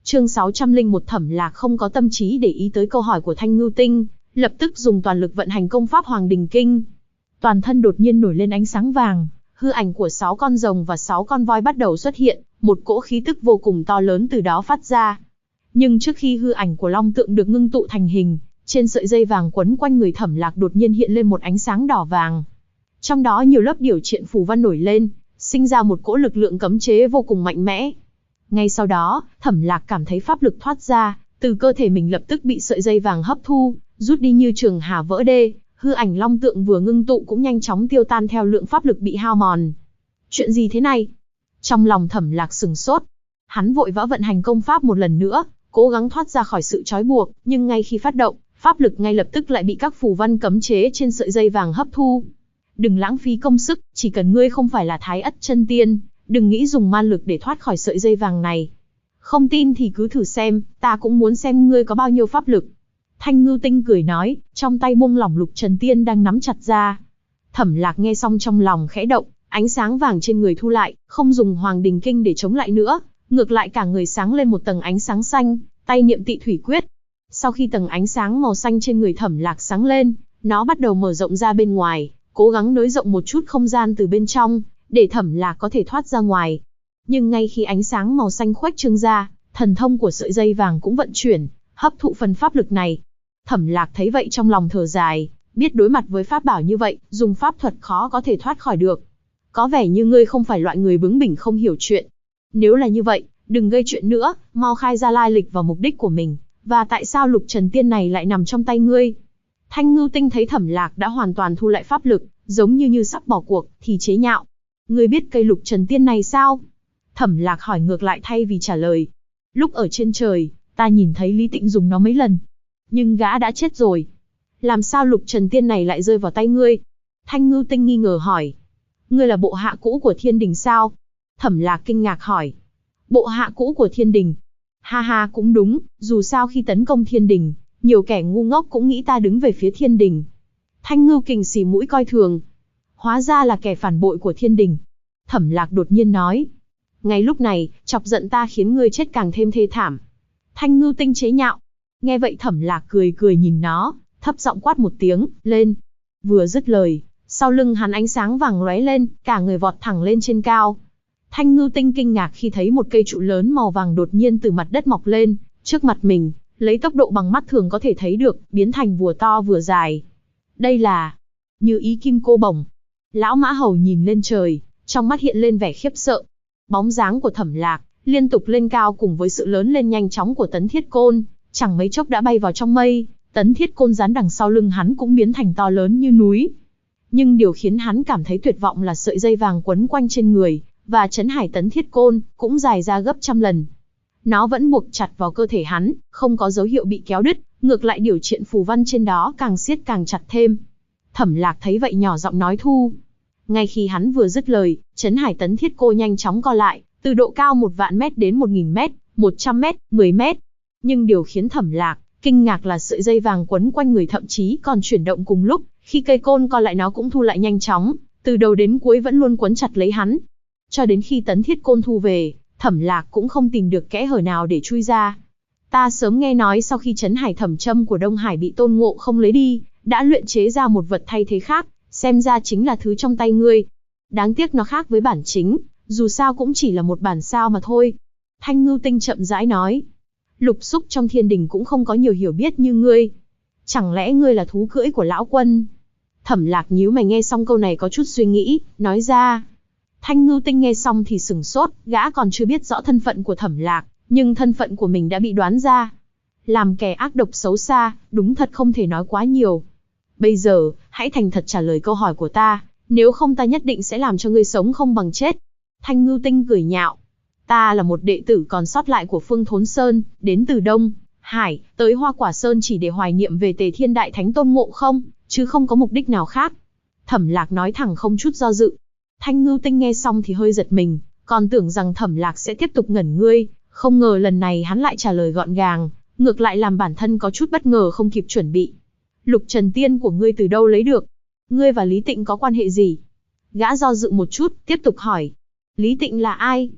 Chương 601 Thẩm Lạc không có tâm trí để ý tới câu hỏi của Thanh Ngưu Tinh, lập tức dùng toàn lực vận hành công pháp Hoàng Đình Kinh. Toàn thân đột nhiên nổi lên ánh sáng vàng, hư ảnh của 6 con rồng và 6 con voi bắt đầu xuất hiện, một cỗ khí tức vô cùng to lớn từ đó phát ra. Nhưng trước khi hư ảnh của long tượng được ngưng tụ thành hình, trên sợi dây vàng quấn quanh người Thẩm Lạc đột nhiên hiện lên một ánh sáng đỏ vàng. Trong đó nhiều lớp điểu triện phù văn nổi lên, sinh ra một cỗ lực lượng cấm chế vô cùng mạnh mẽ. Ngay sau đó, Thẩm Lạc cảm thấy pháp lực thoát ra, từ cơ thể mình lập tức bị sợi dây vàng hấp thu, rút đi như trường hà vỡ đê, hư ảnh long tượng vừa ngưng tụ cũng nhanh chóng tiêu tan theo lượng pháp lực bị hao mòn. Chuyện gì thế này? Trong lòng Thẩm Lạc sừng sốt. Hắn vội vã vận hành công pháp một lần nữa, cố gắng thoát ra khỏi sự trói buộc, nhưng ngay khi phát động, pháp lực ngay lập tức lại bị các phù văn cấm chế trên sợi dây vàng hấp thu. Đừng lãng phí công sức, chỉ cần ngươi không phải là Thái Ất chân tiên, đừng nghĩ dùng man lực để thoát khỏi sợi dây vàng này. Không tin thì cứ thử xem, ta cũng muốn xem ngươi có bao nhiêu pháp lực. Thanh Ngưu Tinh cười nói, trong tay buông lỏng lục trần tiên đang nắm chặt ra. Thẩm Lạc nghe xong trong lòng khẽ động, ánh sáng vàng trên người thu lại, không dùng Hoàng Đình Kinh để chống lại nữa, ngược lại cả người sáng lên một tầng ánh sáng xanh, tay niệm Tị Thủy Quyết. Sau khi tầng ánh sáng màu xanh trên người Thẩm Lạc sáng lên, nó bắt đầu mở rộng ra bên ngoài, cố gắng nới rộng một chút không gian từ bên trong, để Thẩm Lạc có thể thoát ra ngoài. Nhưng ngay khi ánh sáng màu xanh khuếch trương ra, thần thông của sợi dây vàng cũng vận chuyển, hấp thụ phần pháp lực này. Thẩm Lạc thấy vậy trong lòng thở dài, biết đối mặt với pháp bảo như vậy, dùng pháp thuật khó có thể thoát khỏi được. Có vẻ như ngươi không phải loại người bướng bỉnh không hiểu chuyện. Nếu là như vậy, đừng gây chuyện nữa, mau khai ra lai lịch và mục đích của mình, và tại sao lục trần tiên này lại nằm trong tay ngươi. Thanh Ngưu Tinh thấy Thẩm Lạc đã hoàn toàn thu lại pháp lực, giống như sắp bỏ cuộc, thì chế nhạo. Ngươi biết cây lục trần tiên này sao? Thẩm Lạc hỏi ngược lại thay vì trả lời. Lúc ở trên trời, ta nhìn thấy Lý Tịnh dùng nó mấy lần. Nhưng gã đã chết rồi. Làm sao lục trần tiên này lại rơi vào tay ngươi? Thanh Ngưu Tinh nghi ngờ hỏi. Ngươi là bộ hạ cũ của Thiên Đình sao? Thẩm Lạc kinh ngạc hỏi. Bộ hạ cũ của Thiên Đình? Ha ha, cũng đúng, dù sao khi tấn công Thiên Đình, nhiều kẻ ngu ngốc cũng nghĩ ta đứng về phía Thiên Đình. Thanh Ngưu Kình xì mũi coi thường. Hóa ra là kẻ phản bội của Thiên Đình. Thẩm Lạc đột nhiên nói. Ngay lúc này, chọc giận ta khiến ngươi chết càng thêm thê thảm. Thanh Ngưu Tinh chế nhạo. Nghe vậy Thẩm Lạc cười cười nhìn nó, thấp giọng quát một tiếng, lên. Vừa dứt lời, sau lưng hắn ánh sáng vàng lóe lên, cả người vọt thẳng lên trên cao. Thanh Ngưu Tinh kinh ngạc khi thấy một cây trụ lớn màu vàng đột nhiên từ mặt đất mọc lên, trước mặt mình, lấy tốc độ bằng mắt thường có thể thấy được, biến thành vùa to vừa dài. Đây là Như Ý Kim Cô Bổng. Lão Mã Hầu nhìn lên trời, trong mắt hiện lên vẻ khiếp sợ. Bóng dáng của Thẩm Lạc liên tục lên cao cùng với sự lớn lên nhanh chóng của Tấn Thiết Côn, chẳng mấy chốc đã bay vào trong mây. Tấn Thiết Côn dán đằng sau lưng hắn cũng biến thành to lớn như núi. Nhưng điều khiến hắn cảm thấy tuyệt vọng là sợi dây vàng quấn quanh trên người, và Trấn Hải Tấn Thiết Côn cũng dài ra gấp trăm lần. Nó vẫn buộc chặt vào cơ thể hắn, không có dấu hiệu bị kéo đứt, ngược lại điều triện phù văn trên đó càng siết càng chặt thêm. Thẩm Lạc thấy vậy nhỏ giọng nói thu. Ngay khi hắn vừa dứt lời, Trấn Hải Tấn Thiết Cô nhanh chóng co lại, từ độ cao 1.000 mét đến 1.000 mét, 100 mét, 10 mét. Nhưng điều khiến Thẩm Lạc kinh ngạc là sợi dây vàng quấn quanh người thậm chí còn chuyển động cùng lúc, khi cây côn co lại nó cũng thu lại nhanh chóng, từ đầu đến cuối vẫn luôn quấn chặt lấy hắn. Cho đến khi Tấn Thiết Côn thu về, Thẩm Lạc cũng không tìm được kẽ hở nào để chui ra. Ta sớm nghe nói sau khi Trấn Hải Thẩm Châm của Đông Hải bị Tôn Ngộ Không lấy đi, đã luyện chế ra một vật thay thế khác, xem ra chính là thứ trong tay ngươi. Đáng tiếc nó khác với bản chính, dù sao cũng chỉ là một bản sao mà thôi. Thanh Ngưu Tinh chậm rãi nói. Lục Xúc trong Thiên Đình cũng không có nhiều hiểu biết như ngươi. Chẳng lẽ ngươi là thú cưỡi của lão quân? Thẩm Lạc nhíu mày nghe xong câu này có chút suy nghĩ, nói ra. Thanh Ngưu Tinh nghe xong thì sửng sốt, gã còn chưa biết rõ thân phận của Thẩm Lạc, nhưng thân phận của mình đã bị đoán ra. Làm kẻ ác độc xấu xa, đúng thật không thể nói quá nhiều. Bây giờ, hãy thành thật trả lời câu hỏi của ta, nếu không ta nhất định sẽ làm cho ngươi sống không bằng chết. Thanh Ngưu Tinh cười nhạo. Ta là một đệ tử còn sót lại của Phương Thốn Sơn, đến từ Đông Hải, tới Hoa Quả Sơn chỉ để hoài niệm về Tề Thiên Đại Thánh Tôn Ngộ Không, chứ không có mục đích nào khác. Thẩm Lạc nói thẳng không chút do dự. Thanh Ngưu Tinh nghe xong thì hơi giật mình, còn tưởng rằng Thẩm Lạc sẽ tiếp tục ngẩn ngươi, không ngờ lần này hắn lại trả lời gọn gàng, ngược lại làm bản thân có chút bất ngờ không kịp chuẩn bị. Lục Trần Tiên của ngươi từ đâu lấy được? Ngươi và Lý Tịnh có quan hệ gì? Gã do dự một chút, tiếp tục hỏi. Lý Tịnh là ai?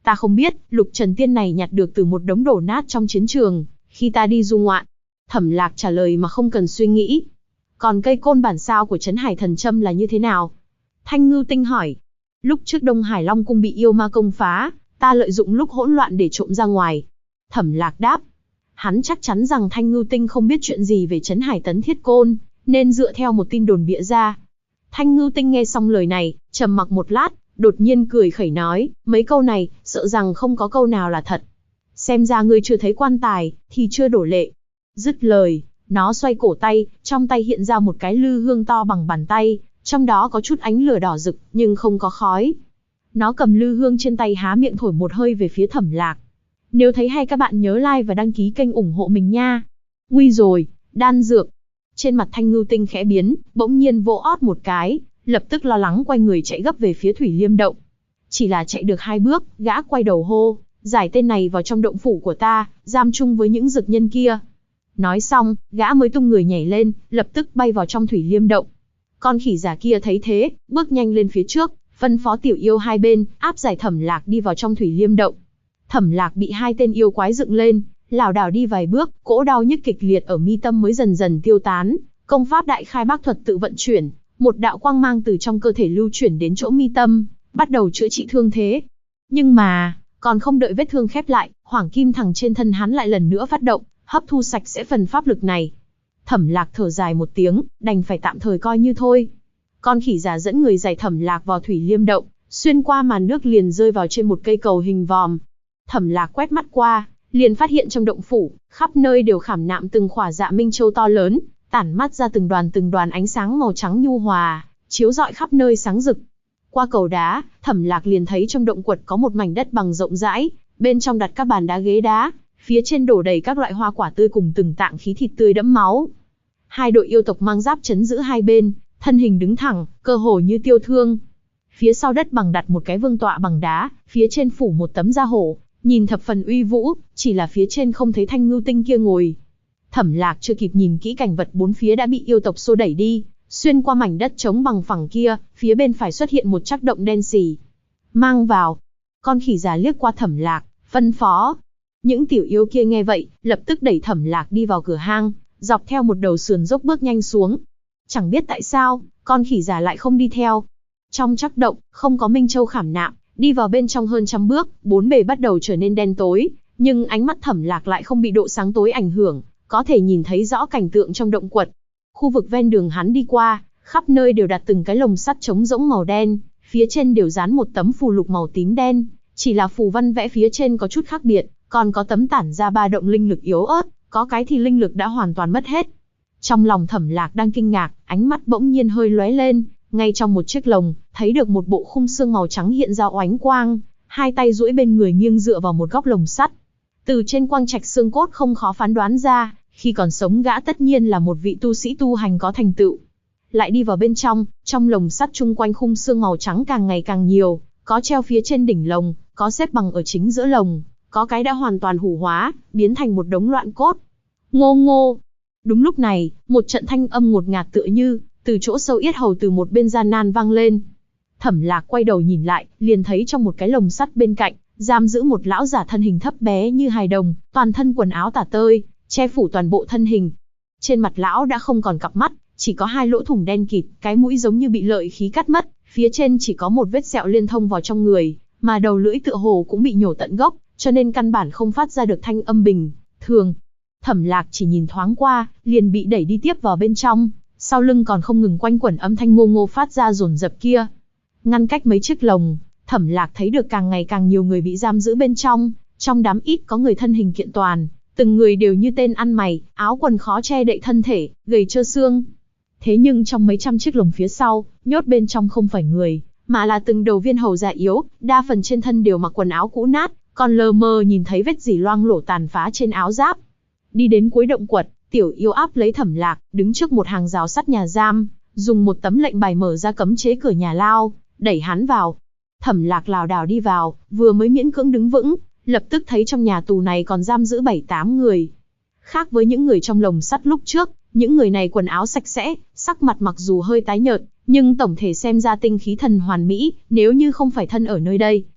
Ta không biết, lục trần tiên này nhặt được từ một đống đổ nát trong chiến trường, khi ta đi du ngoạn. Thẩm Lạc trả lời mà không cần suy nghĩ. Còn cây côn bản sao của Trấn Hải Thần Châm là như thế nào? Thanh Ngưu Tinh hỏi. Lúc trước Đông Hải Long Cung bị yêu ma công phá, ta lợi dụng lúc hỗn loạn để trộm ra ngoài. Thẩm Lạc đáp. Hắn chắc chắn rằng Thanh Ngưu Tinh không biết chuyện gì về Trấn Hải Tấn Thiết Côn, nên dựa theo một tin đồn bịa ra. Thanh Ngưu Tinh nghe xong lời này, trầm mặc một lát, đột nhiên cười khẩy nói, mấy câu này, sợ rằng không có câu nào là thật. Xem ra ngươi chưa thấy quan tài, thì chưa đổ lệ. Dứt lời, nó xoay cổ tay, trong tay hiện ra một cái lư hương to bằng bàn tay, trong đó có chút ánh lửa đỏ rực, nhưng không có khói. Nó cầm lư hương trên tay há miệng thổi một hơi về phía Thẩm Lạc. Nếu thấy hay các bạn nhớ like và đăng ký kênh ủng hộ mình nha. Nguy rồi, đan dược. Trên mặt Thanh Ngưu Tinh khẽ biến, bỗng nhiên vỗ ót một cái, lập tức lo lắng quay người chạy gấp về phía Thủy Liêm Động. Chỉ là chạy được 2 bước, gã quay đầu hô, giải tên này vào trong động phủ của ta, giam chung với những dực nhân kia. Nói xong, gã mới tung người nhảy lên, lập tức bay vào trong Thủy Liêm Động. Con khỉ già kia thấy thế, bước nhanh lên phía trước, phân phó tiểu yêu hai bên, áp giải Thẩm Lạc đi vào trong Thủy Liêm Động. Thẩm Lạc bị 2 tên yêu quái dựng lên, lảo đảo đi vài bước, cỗ đau nhức kịch liệt ở mi tâm mới dần dần tiêu tán. Công pháp Đại Khai Bác Thuật tự vận chuyển, một đạo quang mang từ trong cơ thể lưu chuyển đến chỗ mi tâm, bắt đầu chữa trị thương thế. Nhưng mà, còn không đợi vết thương khép lại, Hoàng Kim Thằng trên thân hắn lại lần nữa phát động, hấp thu sạch sẽ phần pháp lực này. Thẩm Lạc thở dài một tiếng, đành phải tạm thời coi như thôi. Con khỉ già dẫn người giải Thẩm Lạc vào Thủy Liêm Động, xuyên qua màn nước liền rơi vào trên một cây cầu hình vòm. Thẩm Lạc quét mắt qua, liền phát hiện trong động phủ, khắp nơi đều khảm nạm từng khỏa dạ minh châu to lớn, tản mắt ra từng đoàn ánh sáng màu trắng nhu hòa, chiếu rọi khắp nơi sáng rực. Qua cầu đá, Thẩm Lạc liền thấy trong động quật có một mảnh đất bằng rộng rãi, bên trong đặt các bàn đá ghế đá, phía trên đổ đầy các loại hoa quả tươi cùng từng tạng khí thịt tươi đẫm máu. 2 đội yêu tộc mang giáp trấn giữ hai bên, thân hình đứng thẳng, cơ hồ như tiêu thương. Phía sau đất bằng đặt một cái vương tọa bằng đá, phía trên phủ một tấm da hổ, nhìn thập phần uy vũ, chỉ là phía trên không thấy Thanh Ngưu Tinh kia ngồi. Thẩm Lạc chưa kịp nhìn kỹ cảnh vật bốn phía đã bị yêu tộc xô đẩy đi, xuyên qua mảnh đất trống bằng phẳng kia, phía bên phải xuất hiện một trắc động đen sì. Mang vào. Con khỉ già liếc qua Thẩm Lạc, phân phó. Những tiểu yêu kia nghe vậy, lập tức đẩy Thẩm Lạc đi vào cửa hang, dọc theo một đầu sườn dốc bước nhanh xuống. Chẳng biết tại sao, con khỉ già lại không đi theo. Trong trắc động, không có minh châu khảm nạm, đi vào bên trong hơn 100 bước, bốn bề bắt đầu trở nên đen tối, nhưng ánh mắt Thẩm Lạc lại không bị độ sáng tối ảnh hưởng, có thể nhìn thấy rõ cảnh tượng trong động quật. Khu vực ven đường hắn đi qua, khắp nơi đều đặt từng cái lồng sắt trống rỗng màu đen, phía trên đều dán một tấm phù lục màu tím đen, chỉ là phù văn vẽ phía trên có chút khác biệt, còn có tấm tản ra ba động linh lực yếu ớt, có cái thì linh lực đã hoàn toàn mất hết. Trong lòng Thẩm Lạc đang kinh ngạc, ánh mắt bỗng nhiên hơi lóe lên, ngay trong một chiếc lồng, thấy được một bộ khung xương màu trắng hiện ra oánh quang, 2 tay duỗi bên người nghiêng dựa vào một góc lồng sắt. Từ trên quang trạch xương cốt không khó phán đoán ra, khi còn sống gã tất nhiên là một vị tu sĩ tu hành có thành tựu. Lại đi vào bên trong lồng sắt chung quanh khung xương màu trắng càng ngày càng nhiều, có treo phía trên đỉnh lồng, có xếp bằng ở chính giữa lồng, có cái đã hoàn toàn hủ hóa, biến thành một đống loạn cốt. Ngô ngô. Đúng lúc này, một trận thanh âm ngột ngạt tựa như từ chỗ sâu yết hầu từ một bên gian nan vang lên. Thẩm Lạc quay đầu nhìn lại, liền thấy trong một cái lồng sắt bên cạnh, giam giữ một lão giả thân hình thấp bé như hài đồng, toàn thân quần áo tả tơi, che phủ toàn bộ thân hình. Trên mặt lão đã không còn cặp mắt, chỉ có 2 lỗ thủng đen kịt, cái mũi giống như bị lợi khí cắt mất, phía trên chỉ có một vết sẹo liên thông vào trong người, mà đầu lưỡi tựa hồ cũng bị nhổ tận gốc, cho nên căn bản không phát ra được thanh âm bình thường. Thẩm Lạc chỉ nhìn thoáng qua, liền bị đẩy đi tiếp vào bên trong, sau lưng còn không ngừng quanh quẩn âm thanh ngô ngô phát ra dồn dập kia. Ngăn cách mấy chiếc lồng, Thẩm Lạc thấy được càng ngày càng nhiều người bị giam giữ bên trong đám ít có người thân hình kiện toàn, từng người đều như tên ăn mày, áo quần khó che đậy thân thể, gầy trơ xương. Thế nhưng trong mấy trăm chiếc lồng phía sau, nhốt bên trong không phải người, mà là từng đầu viên hầu già yếu, đa phần trên thân đều mặc quần áo cũ nát, còn lờ mờ nhìn thấy vết dỉ loang lổ tàn phá trên áo giáp. Đi đến cuối động quật, tiểu yêu áp lấy Thẩm Lạc, đứng trước một hàng rào sắt nhà giam, dùng một tấm lệnh bài mở ra cấm chế cửa nhà lao, đẩy hắn vào. Thẩm Lạc lảo đảo đi vào, vừa mới miễn cưỡng đứng vững, lập tức thấy trong nhà tù này còn giam giữ 7-8 người. Khác với những người trong lồng sắt lúc trước, những người này quần áo sạch sẽ, sắc mặt mặc dù hơi tái nhợt, nhưng tổng thể xem ra tinh khí thần hoàn mỹ, nếu như không phải thân ở nơi đây,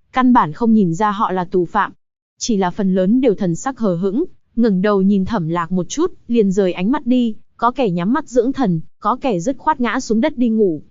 căn bản không nhìn ra họ là tù phạm. Chỉ là phần lớn đều thần sắc hờ hững, ngẩng đầu nhìn Thẩm Lạc một chút, liền rời ánh mắt đi, có kẻ nhắm mắt dưỡng thần, có kẻ dứt khoát ngã xuống đất đi ngủ.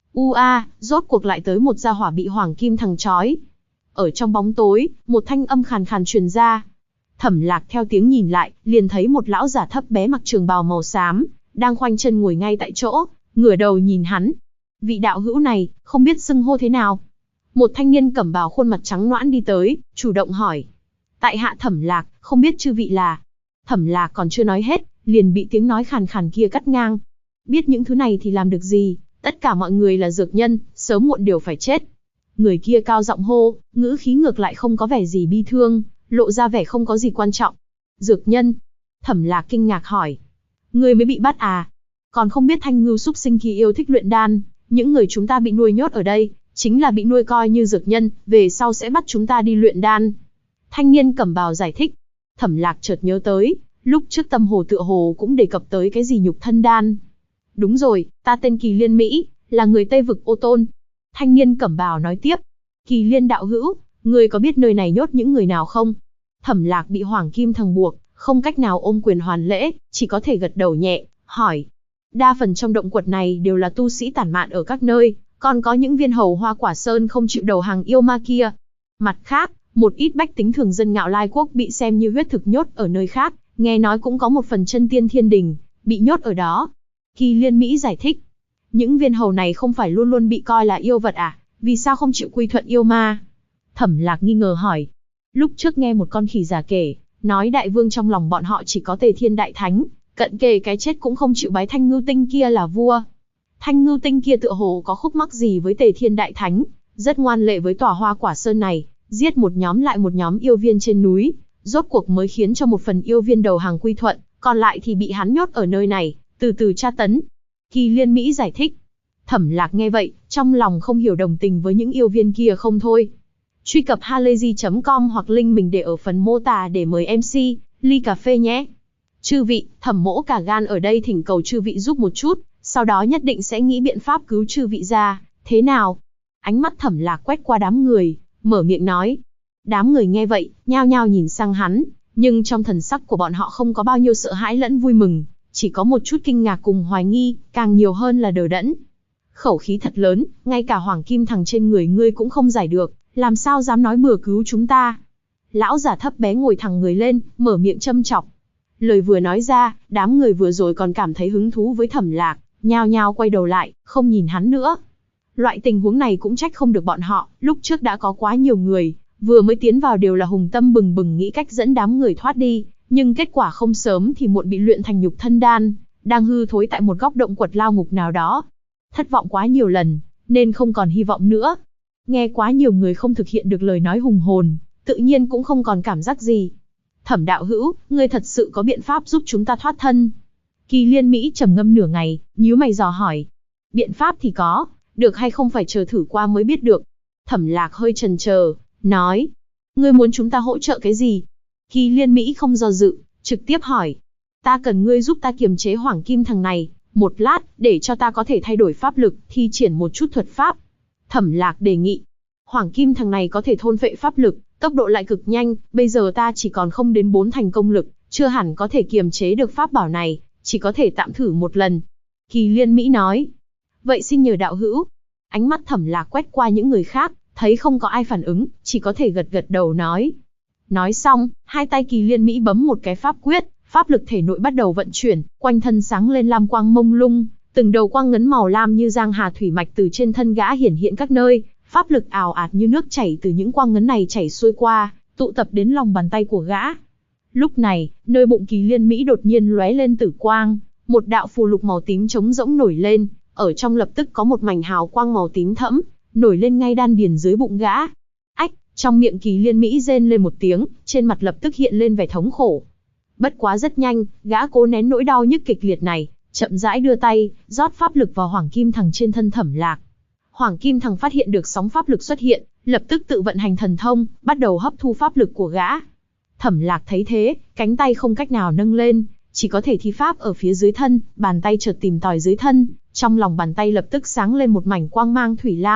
Rốt cuộc lại tới một gia hỏa bị Hoàng Kim Thằng trói. Ở trong bóng tối, một thanh âm khàn khàn truyền ra. Thẩm Lạc theo tiếng nhìn lại, liền thấy một lão giả thấp bé mặc trường bào màu xám, đang khoanh chân ngồi ngay tại chỗ, ngửa đầu nhìn hắn. Vị đạo hữu này, không biết xưng hô thế nào? Một thanh niên cẩm bào khuôn mặt trắng nõn đi tới, chủ động hỏi. Tại hạ Thẩm Lạc, không biết chư vị là. Thẩm Lạc còn chưa nói hết, liền bị tiếng nói khàn khàn kia cắt ngang. Biết những thứ này thì làm được gì, tất cả mọi người là dược nhân, sớm muộn đều phải chết. Người kia cao giọng hô, ngữ khí ngược lại không có vẻ gì bi thương, lộ ra vẻ không có gì quan trọng. Dược nhân? Thẩm Lạc kinh ngạc hỏi. Ngươi mới bị bắt à? Còn không biết Thanh Ngưu súc sinh kia yêu thích luyện đan, những người chúng ta bị nuôi nhốt ở đây, chính là bị nuôi coi như dược nhân, về sau sẽ bắt chúng ta đi luyện đan. Thanh niên cẩm bào giải thích. Thẩm Lạc chợt nhớ tới, lúc trước Tâm Hồ tựa hồ cũng đề cập tới cái gì nhục thân đan. Đúng rồi, ta tên Kỳ Liên Mỹ, là người Tây vực Ô Tôn. Thanh niên cẩm bào nói tiếp. Kỳ Liên đạo hữu, ngươi có biết nơi này nhốt những người nào không? Thẩm Lạc bị Hoàng Kim Thằng buộc, không cách nào ôm quyền hoàn lễ, chỉ có thể gật đầu nhẹ, hỏi. Đa phần trong động quật này đều là tu sĩ tản mạn ở các nơi, còn có những viên hầu Hoa Quả Sơn không chịu đầu hàng yêu ma kia. Mặt khác, một ít bách tính thường dân Ngạo Lai Quốc bị xem như huyết thực nhốt ở nơi khác, nghe nói cũng có một phần chân tiên thiên đình, bị nhốt ở đó. Kỳ Liên Mỹ giải thích. Những viên hầu này không phải luôn luôn bị coi là yêu vật à, vì sao không chịu quy thuận yêu ma? Thẩm Lạc nghi ngờ hỏi. Lúc trước nghe một con khỉ già kể, nói đại vương trong lòng bọn họ chỉ có Tề Thiên Đại Thánh, cận kề cái chết cũng không chịu bái Thanh Ngưu Tinh kia là vua. Thanh Ngưu Tinh kia tựa hồ có khúc mắc gì với Tề Thiên Đại Thánh, rất ngoan lệ với tòa Hoa Quả Sơn này, giết một nhóm lại một nhóm yêu viên trên núi, rốt cuộc mới khiến cho một phần yêu viên đầu hàng quy thuận, còn lại thì bị hắn nhốt ở nơi này, từ từ tra tấn. Kỳ Liên Mỹ giải thích. Thẩm Lạc nghe vậy, trong lòng không hiểu đồng tình với những yêu viên kia không thôi. Truy cập halayzi.com hoặc link mình để ở phần mô tả để mời MC, ly cà phê nhé. Chư vị, Thẩm mỗ cả gan ở đây thỉnh cầu chư vị giúp một chút, sau đó nhất định sẽ nghĩ biện pháp cứu chư vị ra, thế nào? Ánh mắt Thẩm Lạc quét qua đám người, mở miệng nói. Đám người nghe vậy, nhao nhao nhìn sang hắn, nhưng trong thần sắc của bọn họ không có bao nhiêu sợ hãi lẫn vui mừng, chỉ có một chút kinh ngạc cùng hoài nghi, càng nhiều hơn là đờ đẫn. Khẩu khí thật lớn, ngay cả Hoàng Kim Thằng trên người ngươi cũng không giải được, làm sao dám nói bừa cứu chúng ta? Lão giả thấp bé ngồi thẳng người lên, mở miệng châm chọc. Lời vừa nói ra, đám người vừa rồi còn cảm thấy hứng thú với Thẩm Lạc, nhao nhao quay đầu lại, không nhìn hắn nữa. Loại tình huống này cũng trách không được bọn họ, lúc trước đã có quá nhiều người, vừa mới tiến vào đều là hùng tâm bừng bừng nghĩ cách dẫn đám người thoát đi, nhưng kết quả không sớm thì muộn bị luyện thành nhục thân đan, đang hư thối tại một góc động quật lao ngục nào đó. Thất vọng quá nhiều lần, nên không còn hy vọng nữa. Nghe quá nhiều người không thực hiện được lời nói hùng hồn, tự nhiên cũng không còn cảm giác gì. Thẩm đạo hữu, ngươi thật sự có biện pháp giúp chúng ta thoát thân? Kỳ Liên Mỹ trầm ngâm nửa ngày, nhíu mày dò hỏi. Biện pháp thì có, được hay không phải chờ thử qua mới biết được. Thẩm Lạc hơi chần chờ, nói. Ngươi muốn chúng ta hỗ trợ cái gì? Kỳ Liên Mỹ không do dự, trực tiếp hỏi. Ta cần ngươi giúp ta kiềm chế Hoàng Kim Thằng này, một lát, để cho ta có thể thay đổi pháp lực, thi triển một chút thuật pháp. Thẩm Lạc đề nghị. Hoàng Kim Thằng này có thể thôn phệ pháp lực, tốc độ lại cực nhanh, bây giờ ta chỉ còn không đến 4 thành công lực, chưa hẳn có thể kiềm chế được pháp bảo này, chỉ có thể tạm thử một lần. Kỳ Liên Mỹ nói. Vậy xin nhờ đạo hữu. Ánh mắt Thẩm Lạc quét qua những người khác, thấy không có ai phản ứng, chỉ có thể gật gật đầu nói. Nói xong, hai tay Kỳ Liên Mỹ bấm một cái pháp quyết, pháp lực thể nội bắt đầu vận chuyển, quanh thân sáng lên lam quang mông lung, từng đầu quang ngấn màu lam như giang hà thủy mạch từ trên thân gã hiển hiện các nơi, pháp lực ào ạt như nước chảy từ những quang ngấn này chảy xuôi qua, tụ tập đến lòng bàn tay của gã. Lúc này, nơi bụng Kỳ Liên Mỹ đột nhiên lóe lên tử quang, một đạo phù lục màu tím trống rỗng nổi lên, ở trong lập tức có một mảnh hào quang màu tím thẫm, nổi lên ngay đan điền dưới bụng gã. Ách, trong miệng Kỳ Liên Mỹ rên lên một tiếng, trên mặt lập tức hiện lên vẻ thống khổ. Bất quá rất nhanh, gã cố nén nỗi đau nhức kịch liệt này, chậm rãi đưa tay, rót pháp lực vào Hoàng Kim Thằng trên thân Thẩm Lạc. Hoàng Kim Thằng phát hiện được sóng pháp lực xuất hiện, lập tức tự vận hành thần thông, bắt đầu hấp thu pháp lực của gã. Thẩm Lạc thấy thế, cánh tay không cách nào nâng lên, chỉ có thể thi pháp ở phía dưới thân, bàn tay chợt tìm tòi dưới thân, trong lòng bàn tay lập tức sáng lên một mảnh quang mang thủy lam,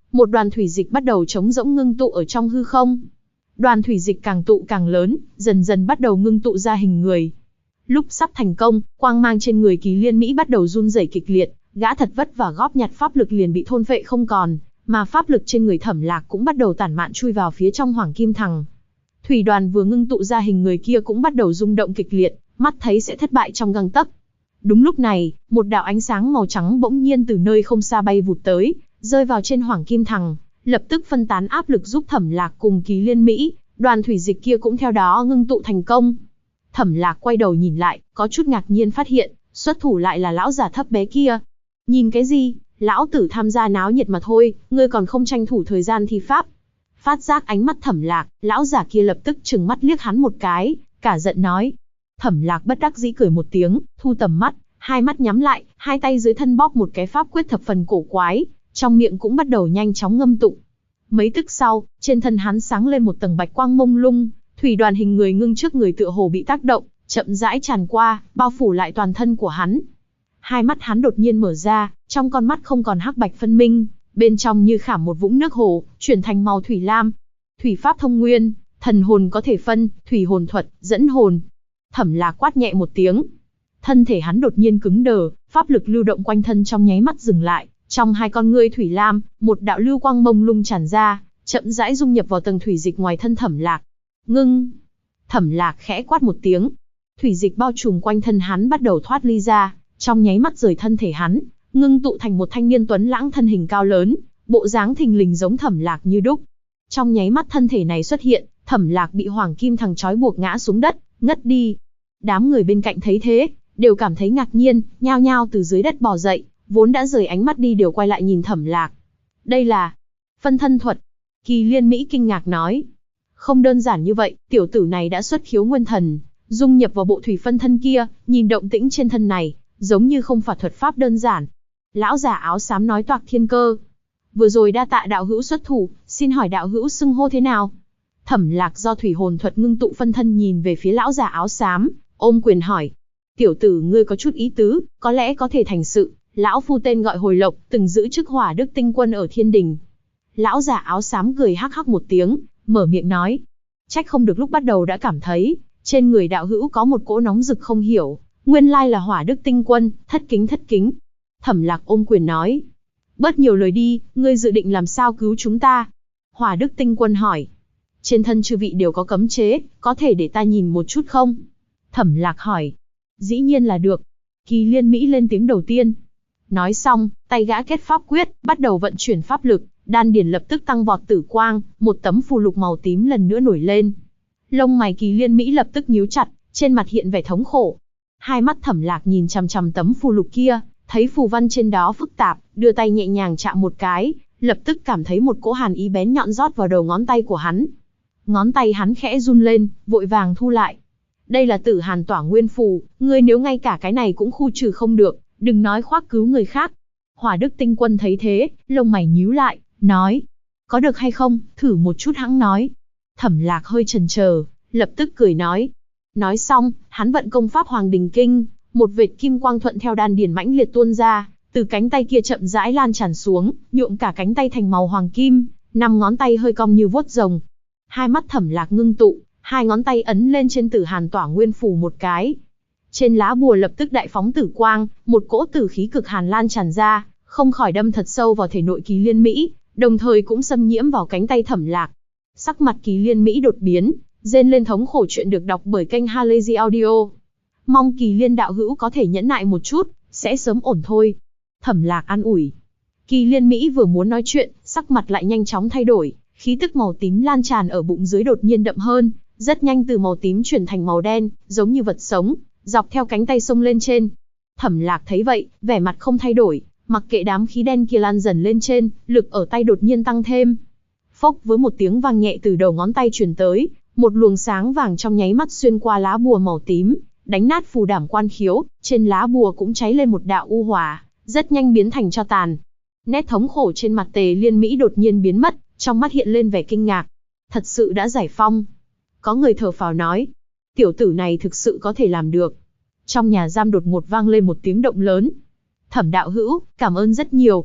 một đoàn thủy dịch bắt đầu trống rỗng ngưng tụ ở trong hư không. Đoàn thủy dịch càng tụ càng lớn, dần dần bắt đầu ngưng tụ ra hình người. Lúc sắp thành công, quang mang trên người Kỳ Liên Mỹ bắt đầu run rẩy kịch liệt, gã thật vất vả góp nhặt pháp lực liền bị thôn phệ không còn, mà pháp lực trên người Thẩm Lạc cũng bắt đầu tản mạn chui vào phía trong Hoàng Kim Thằng. Thủy đoàn vừa ngưng tụ ra hình người kia cũng bắt đầu rung động kịch liệt, mắt thấy sẽ thất bại trong gang tấc. Đúng lúc này, một đạo ánh sáng màu trắng bỗng nhiên từ nơi không xa bay vụt tới, rơi vào trên Hoàng Kim Thằng, lập tức phân tán áp lực giúp Thẩm Lạc cùng Kỳ Liên Mỹ, đoàn thủy dịch kia cũng theo đó ngưng tụ thành công. Thẩm Lạc quay đầu nhìn lại, có chút ngạc nhiên phát hiện, xuất thủ lại là lão già thấp bé kia. Nhìn cái gì, lão tử tham gia náo nhiệt mà thôi, ngươi còn không tranh thủ thời gian thi pháp. Phát giác ánh mắt Thẩm Lạc, lão già kia lập tức trừng mắt liếc hắn một cái, cả giận nói. Thẩm Lạc bất đắc dĩ cười một tiếng, thu tầm mắt, hai mắt nhắm lại, hai tay dưới thân bóp một cái pháp quyết thập phần cổ quái, trong miệng cũng bắt đầu nhanh chóng ngâm tụng. Mấy tức sau, trên thân hắn sáng lên một tầng bạch quang mông lung, thủy đoàn hình người ngưng trước người tựa hồ bị tác động, chậm rãi tràn qua, bao phủ lại toàn thân của hắn. Hai mắt hắn đột nhiên mở ra, trong con mắt không còn hắc bạch phân minh, bên trong như khảm một vũng nước hồ, chuyển thành màu thủy lam. Thủy pháp thông nguyên, thần hồn có thể phân, thủy hồn thuật, dẫn hồn. Thẩm Lạc quát nhẹ một tiếng. Thân thể hắn đột nhiên cứng đờ, pháp lực lưu động quanh thân trong nháy mắt dừng lại, trong hai con ngươi thủy lam, một đạo lưu quang mông lung tràn ra, chậm rãi dung nhập vào tầng thủy dịch ngoài thân Thẩm Lạc. Ngưng! Thẩm Lạc khẽ quát một tiếng. Thủy dịch bao trùm quanh thân hắn bắt đầu thoát ly ra, trong nháy mắt rời thân thể hắn, ngưng tụ thành một thanh niên tuấn lãng thân hình cao lớn, bộ dáng thình lình giống Thẩm Lạc như đúc. Trong nháy mắt thân thể này xuất hiện, Thẩm Lạc bị Hoàng Kim Thằng trói buộc ngã xuống đất, ngất đi. Đám người bên cạnh thấy thế, đều cảm thấy ngạc nhiên, nhao nhao từ dưới đất bò dậy, vốn đã rời ánh mắt đi đều quay lại nhìn Thẩm Lạc. Đây là phân thân thuật. Kỳ Liên Mỹ kinh ngạc nói. Không đơn giản như vậy, tiểu tử này đã xuất khiếu nguyên thần, dung nhập vào bộ thủy phân thân kia, nhìn động tĩnh trên thân này, giống như không phải thuật pháp đơn giản. Lão già áo xám nói toạc thiên cơ. Vừa rồi đa tạ đạo hữu xuất thủ, xin hỏi đạo hữu xưng hô thế nào? Thẩm Lạc do thủy hồn thuật ngưng tụ phân thân nhìn về phía lão già áo xám, ôm quyền hỏi. Tiểu tử ngươi có chút ý tứ, có lẽ có thể thành sự. Lão phu tên gọi Hồi Lộc, từng giữ chức Hỏa Đức Tinh Quân ở Thiên Đình. Lão già áo xám cười hắc hắc một tiếng, mở miệng nói. Trách không được lúc bắt đầu đã cảm thấy, trên người đạo hữu có một cỗ nóng rực không hiểu, nguyên lai là Hỏa Đức Tinh Quân, thất kính thất kính. Thẩm Lạc ôm quyền nói. Bớt nhiều lời đi, ngươi dự định làm sao cứu chúng ta? Hỏa Đức Tinh Quân hỏi. Trên thân chư vị đều có cấm chế, có thể để ta nhìn một chút không? Thẩm Lạc hỏi. Dĩ nhiên là được. Kỳ Liên Mỹ lên tiếng đầu tiên. Nói xong, tay gã kết pháp quyết, bắt đầu vận chuyển pháp lực, đan điền lập tức tăng vọt tử quang, một tấm phù lục màu tím lần nữa nổi lên. Lông mày Kỳ Liên Mỹ lập tức nhíu chặt, trên mặt hiện vẻ thống khổ. Hai mắt Thẩm Lạc nhìn chằm chằm tấm phù lục kia, thấy phù văn trên đó phức tạp, đưa tay nhẹ nhàng chạm một cái, lập tức cảm thấy một cỗ hàn ý bén nhọn rót vào đầu ngón tay của hắn. Ngón tay hắn khẽ run lên, vội vàng thu lại. Đây là Tử Hàn Tỏa Nguyên phù, ngươi nếu ngay cả cái này cũng khu trừ không được, đừng nói khoác cứu người khác. Hỏa Đức Tinh Quân thấy thế, lông mày nhíu lại, nói. Có được hay không, thử một chút hẵng nói. Thẩm Lạc hơi chần chờ, lập tức cười nói. Nói xong, hắn vận công pháp Hoàng Đình Kinh, một vệt kim quang thuận theo đan điền mãnh liệt tuôn ra, từ cánh tay kia chậm rãi lan tràn xuống, nhuộm cả cánh tay thành màu hoàng kim, 5 ngón tay hơi cong như vuốt rồng. Hai mắt Thẩm Lạc ngưng tụ, hai ngón tay ấn lên trên Tử Hàn Tỏa Nguyên phù một cái. Trên lá bùa lập tức đại phóng tử quang, một cỗ tử khí cực hàn lan tràn ra, không khỏi đâm thật sâu vào thể nội Kỳ Liên Mỹ, đồng thời cũng xâm nhiễm vào cánh tay Thẩm Lạc. Sắc mặt Kỳ Liên Mỹ đột biến, rên lên thống khổ. Chuyện được đọc bởi kênh Halazy Audio. Mong Kỳ Liên đạo hữu có thể nhẫn nại một chút, sẽ sớm ổn thôi. Thẩm Lạc an ủi. Kỳ Liên Mỹ vừa muốn nói chuyện, sắc mặt lại nhanh chóng thay đổi, khí tức màu tím lan tràn ở bụng dưới đột nhiên đậm hơn, rất nhanh từ màu tím chuyển thành màu đen, giống như vật sống, dọc theo cánh tay xông lên trên. Thẩm Lạc thấy vậy, vẻ mặt không thay đổi, mặc kệ đám khí đen kia lan dần lên trên, lực ở tay đột nhiên tăng thêm. Phốc với một tiếng vang nhẹ từ đầu ngón tay truyền tới, một luồng sáng vàng trong nháy mắt xuyên qua lá bùa màu tím, đánh nát phù đảm quan khiếu, trên lá bùa cũng cháy lên một đạo u hỏa, rất nhanh biến thành tro tàn. Nét thống khổ trên mặt Tề Liên Mỹ đột nhiên biến mất, trong mắt hiện lên vẻ kinh ngạc. Thật sự đã giải phong. Có người thở phào nói, tiểu tử này thực sự có thể làm được. Trong nhà giam đột ngột vang lên một tiếng động lớn. Thẩm đạo hữu, cảm ơn rất nhiều.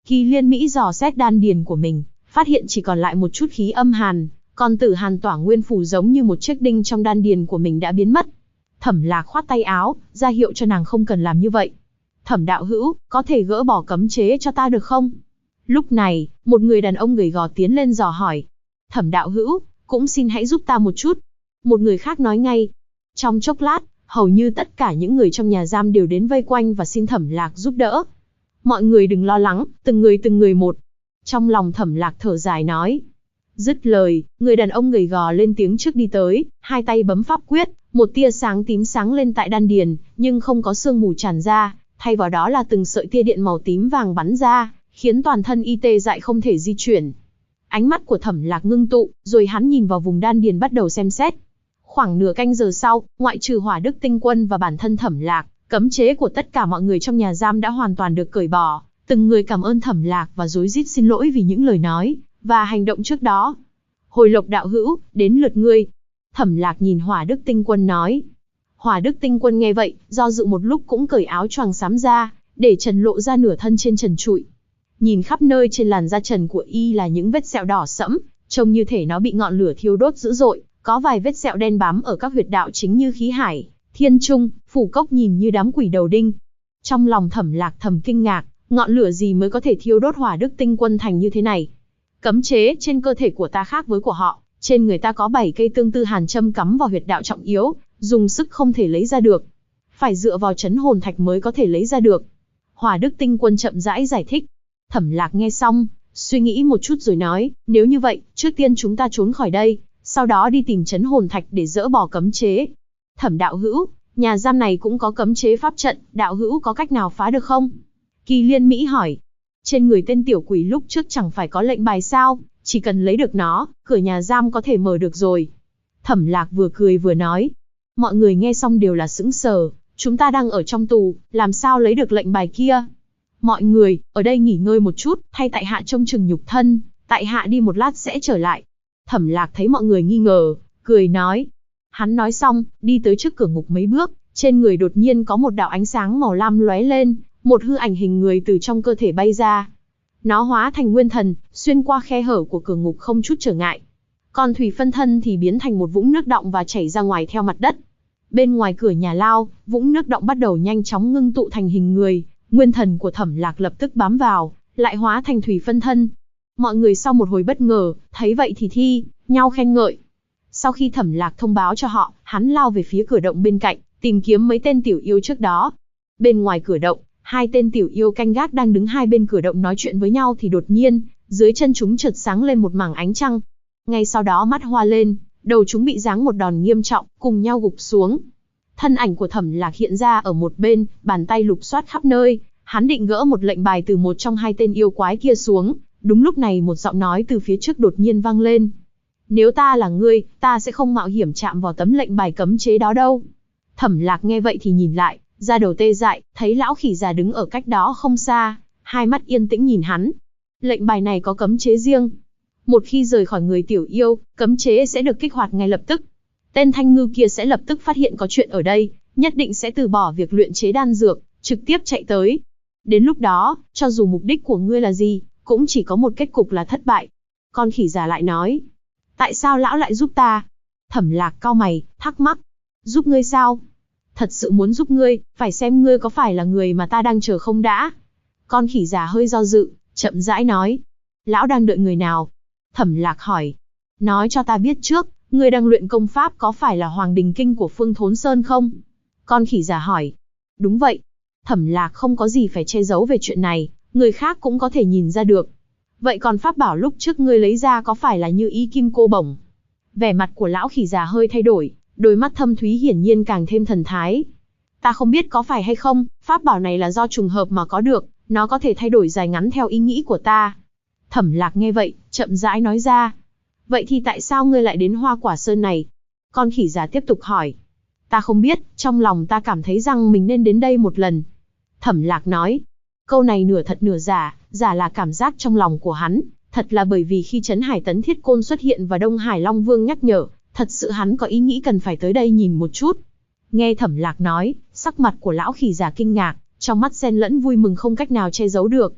Kỳ Liên Mỹ dò xét đan điền của mình, phát hiện chỉ còn lại một chút khí âm hàn, còn Tử Hàn Tỏa Nguyên Phủ giống như một chiếc đinh trong đan điền của mình đã biến mất. Thẩm Lạc khoát tay áo, ra hiệu cho nàng không cần làm như vậy. Thẩm đạo hữu, có thể gỡ bỏ cấm chế cho ta được không? Lúc này, một người đàn ông gầy gò tiến lên dò hỏi. Thẩm đạo hữu, cũng xin hãy giúp ta một chút. Một người khác nói ngay. Trong chốc lát, hầu như tất cả những người trong nhà giam đều đến vây quanh và xin Thẩm Lạc giúp đỡ. Mọi người đừng lo lắng, từng người một. Trong lòng Thẩm Lạc thở dài nói. Dứt lời, người đàn ông gầy gò lên tiếng trước đi tới, hai tay bấm pháp quyết, một tia sáng tím sáng lên tại đan điền, nhưng không có sương mù tràn ra, thay vào đó là từng sợi tia điện màu tím vàng bắn ra, khiến toàn thân y tê dại không thể di chuyển. Ánh mắt của Thẩm Lạc ngưng tụ, rồi hắn nhìn vào vùng đan điền bắt đầu xem xét. Khoảng nửa canh giờ sau, ngoại trừ Hỏa Đức Tinh Quân và bản thân Thẩm Lạc, cấm chế của tất cả mọi người trong nhà giam đã hoàn toàn được cởi bỏ. Từng người cảm ơn Thẩm Lạc và rối rít xin lỗi vì những lời nói và hành động trước đó. Hồi Lộc đạo hữu, đến lượt ngươi. Thẩm Lạc nhìn Hỏa Đức Tinh Quân nói. Hỏa Đức Tinh Quân nghe vậy, do dự một lúc cũng cởi áo choàng xám ra, để trần lộ ra nửa thân trên trần trụi. Nhìn khắp nơi trên làn da trần của y là những vết sẹo đỏ sẫm, trông như thể nó bị ngọn lửa thiêu đốt dữ dội, có vài vết sẹo đen bám ở các huyệt đạo chính như khí hải, thiên trung, phủ cốc nhìn như đám quỷ đầu đinh. Trong lòng Thẩm Lạc thầm kinh ngạc, ngọn lửa gì mới có thể thiêu đốt Hỏa Đức Tinh Quân thành như thế này? Cấm chế trên cơ thể của ta khác với của họ, trên người ta có 7 cây tương tư hàn châm cắm vào huyệt đạo trọng yếu, dùng sức không thể lấy ra được. Phải dựa vào chấn hồn thạch mới có thể lấy ra được. Hỏa Đức Tinh Quân chậm rãi giải thích. Thẩm Lạc nghe xong, suy nghĩ một chút rồi nói, nếu như vậy, trước tiên chúng ta trốn khỏi đây, sau đó đi tìm chấn hồn thạch để dỡ bỏ cấm chế. Thẩm đạo hữu, nhà giam này cũng có cấm chế pháp trận, đạo hữu có cách nào phá được không? Kỳ Liên Mỹ hỏi. Trên người tên tiểu quỷ lúc trước chẳng phải có lệnh bài sao, chỉ cần lấy được nó, cửa nhà giam có thể mở được rồi. Thẩm Lạc vừa cười vừa nói. Mọi người nghe xong đều là sững sờ, chúng ta đang ở trong tù, làm sao lấy được lệnh bài kia? Mọi người, ở đây nghỉ ngơi một chút, thay tại hạ trông chừng nhục thân, tại hạ đi một lát sẽ trở lại. Thẩm Lạc thấy mọi người nghi ngờ, cười nói. Hắn nói xong, đi tới trước cửa ngục mấy bước, trên người đột nhiên có một đạo ánh sáng màu lam lóe lên, một hư ảnh hình người từ trong cơ thể bay ra. Nó hóa thành nguyên thần, xuyên qua khe hở của cửa ngục không chút trở ngại. Còn thủy phân thân thì biến thành một vũng nước đọng và chảy ra ngoài theo mặt đất. Bên ngoài cửa nhà lao, vũng nước đọng bắt đầu nhanh chóng ngưng tụ thành hình người, nguyên thần của Thẩm Lạc lập tức bám vào, lại hóa thành thủy phân thân. Mọi người sau một hồi bất ngờ, thấy vậy thì thi nhau khen ngợi. Sau khi Thẩm Lạc thông báo cho họ, hắn lao về phía cửa động bên cạnh, tìm kiếm mấy tên tiểu yêu trước đó. Bên ngoài cửa động, hai tên tiểu yêu canh gác đang đứng hai bên cửa động nói chuyện với nhau thì đột nhiên, dưới chân chúng chợt sáng lên một mảng ánh trăng. Ngay sau đó mắt hoa lên, đầu chúng bị giáng một đòn nghiêm trọng, cùng nhau gục xuống. Thân ảnh của Thẩm Lạc hiện ra ở một bên, bàn tay lục soát khắp nơi, hắn định gỡ một lệnh bài từ một trong hai tên yêu quái kia xuống. Đúng lúc này một giọng nói từ phía trước đột nhiên vang lên. Nếu ta là ngươi, ta sẽ không mạo hiểm chạm vào tấm lệnh bài cấm chế đó đâu. Thẩm Lạc nghe vậy thì nhìn lại, da đầu tê dại, thấy lão khỉ già đứng ở cách đó không xa, hai mắt yên tĩnh nhìn hắn. Lệnh bài này có cấm chế riêng. Một khi rời khỏi người tiểu yêu, cấm chế sẽ được kích hoạt ngay lập tức. Tên thanh ngư kia sẽ lập tức phát hiện có chuyện ở đây, nhất định sẽ từ bỏ việc luyện chế đan dược, trực tiếp chạy tới. Đến lúc đó, cho dù mục đích của ngươi là gì, cũng chỉ có một kết cục là thất bại. Con khỉ già lại nói. Tại sao lão lại giúp ta? Thẩm Lạc cau mày, thắc mắc. Giúp ngươi sao? Thật sự muốn giúp ngươi, phải xem ngươi có phải là người mà ta đang chờ không đã. Con khỉ già hơi do dự, chậm rãi nói. Lão đang đợi người nào? Thẩm Lạc hỏi. Nói cho ta biết trước, ngươi đang luyện công pháp có phải là Hoàng Đình Kinh của Phương Thốn Sơn không? Con khỉ già hỏi. Đúng vậy. Thẩm Lạc không có gì phải che giấu về chuyện này, người khác cũng có thể nhìn ra được. Vậy còn pháp bảo lúc trước ngươi lấy ra có phải là Như Ý Kim Cô Bổng? Vẻ mặt của lão khỉ già hơi thay đổi, đôi mắt thâm thúy hiển nhiên càng thêm thần thái. Ta không biết có phải hay không, pháp bảo này là do trùng hợp mà có được, nó có thể thay đổi dài ngắn theo ý nghĩ của ta. Thẩm Lạc nghe vậy, chậm rãi nói ra. Vậy thì tại sao ngươi lại đến Hoa Quả Sơn này? Con khỉ già tiếp tục hỏi. Ta không biết, trong lòng ta cảm thấy rằng mình nên đến đây một lần. Thẩm Lạc nói. Câu này nửa thật nửa giả, giả là cảm giác trong lòng của hắn, thật là bởi vì khi Trấn Hải Tấn Thiết Côn xuất hiện và Đông Hải Long Vương nhắc nhở, thật sự hắn có ý nghĩ cần phải tới đây nhìn một chút. Nghe Thẩm Lạc nói, sắc mặt của lão khỉ già kinh ngạc, trong mắt xen lẫn vui mừng không cách nào che giấu được.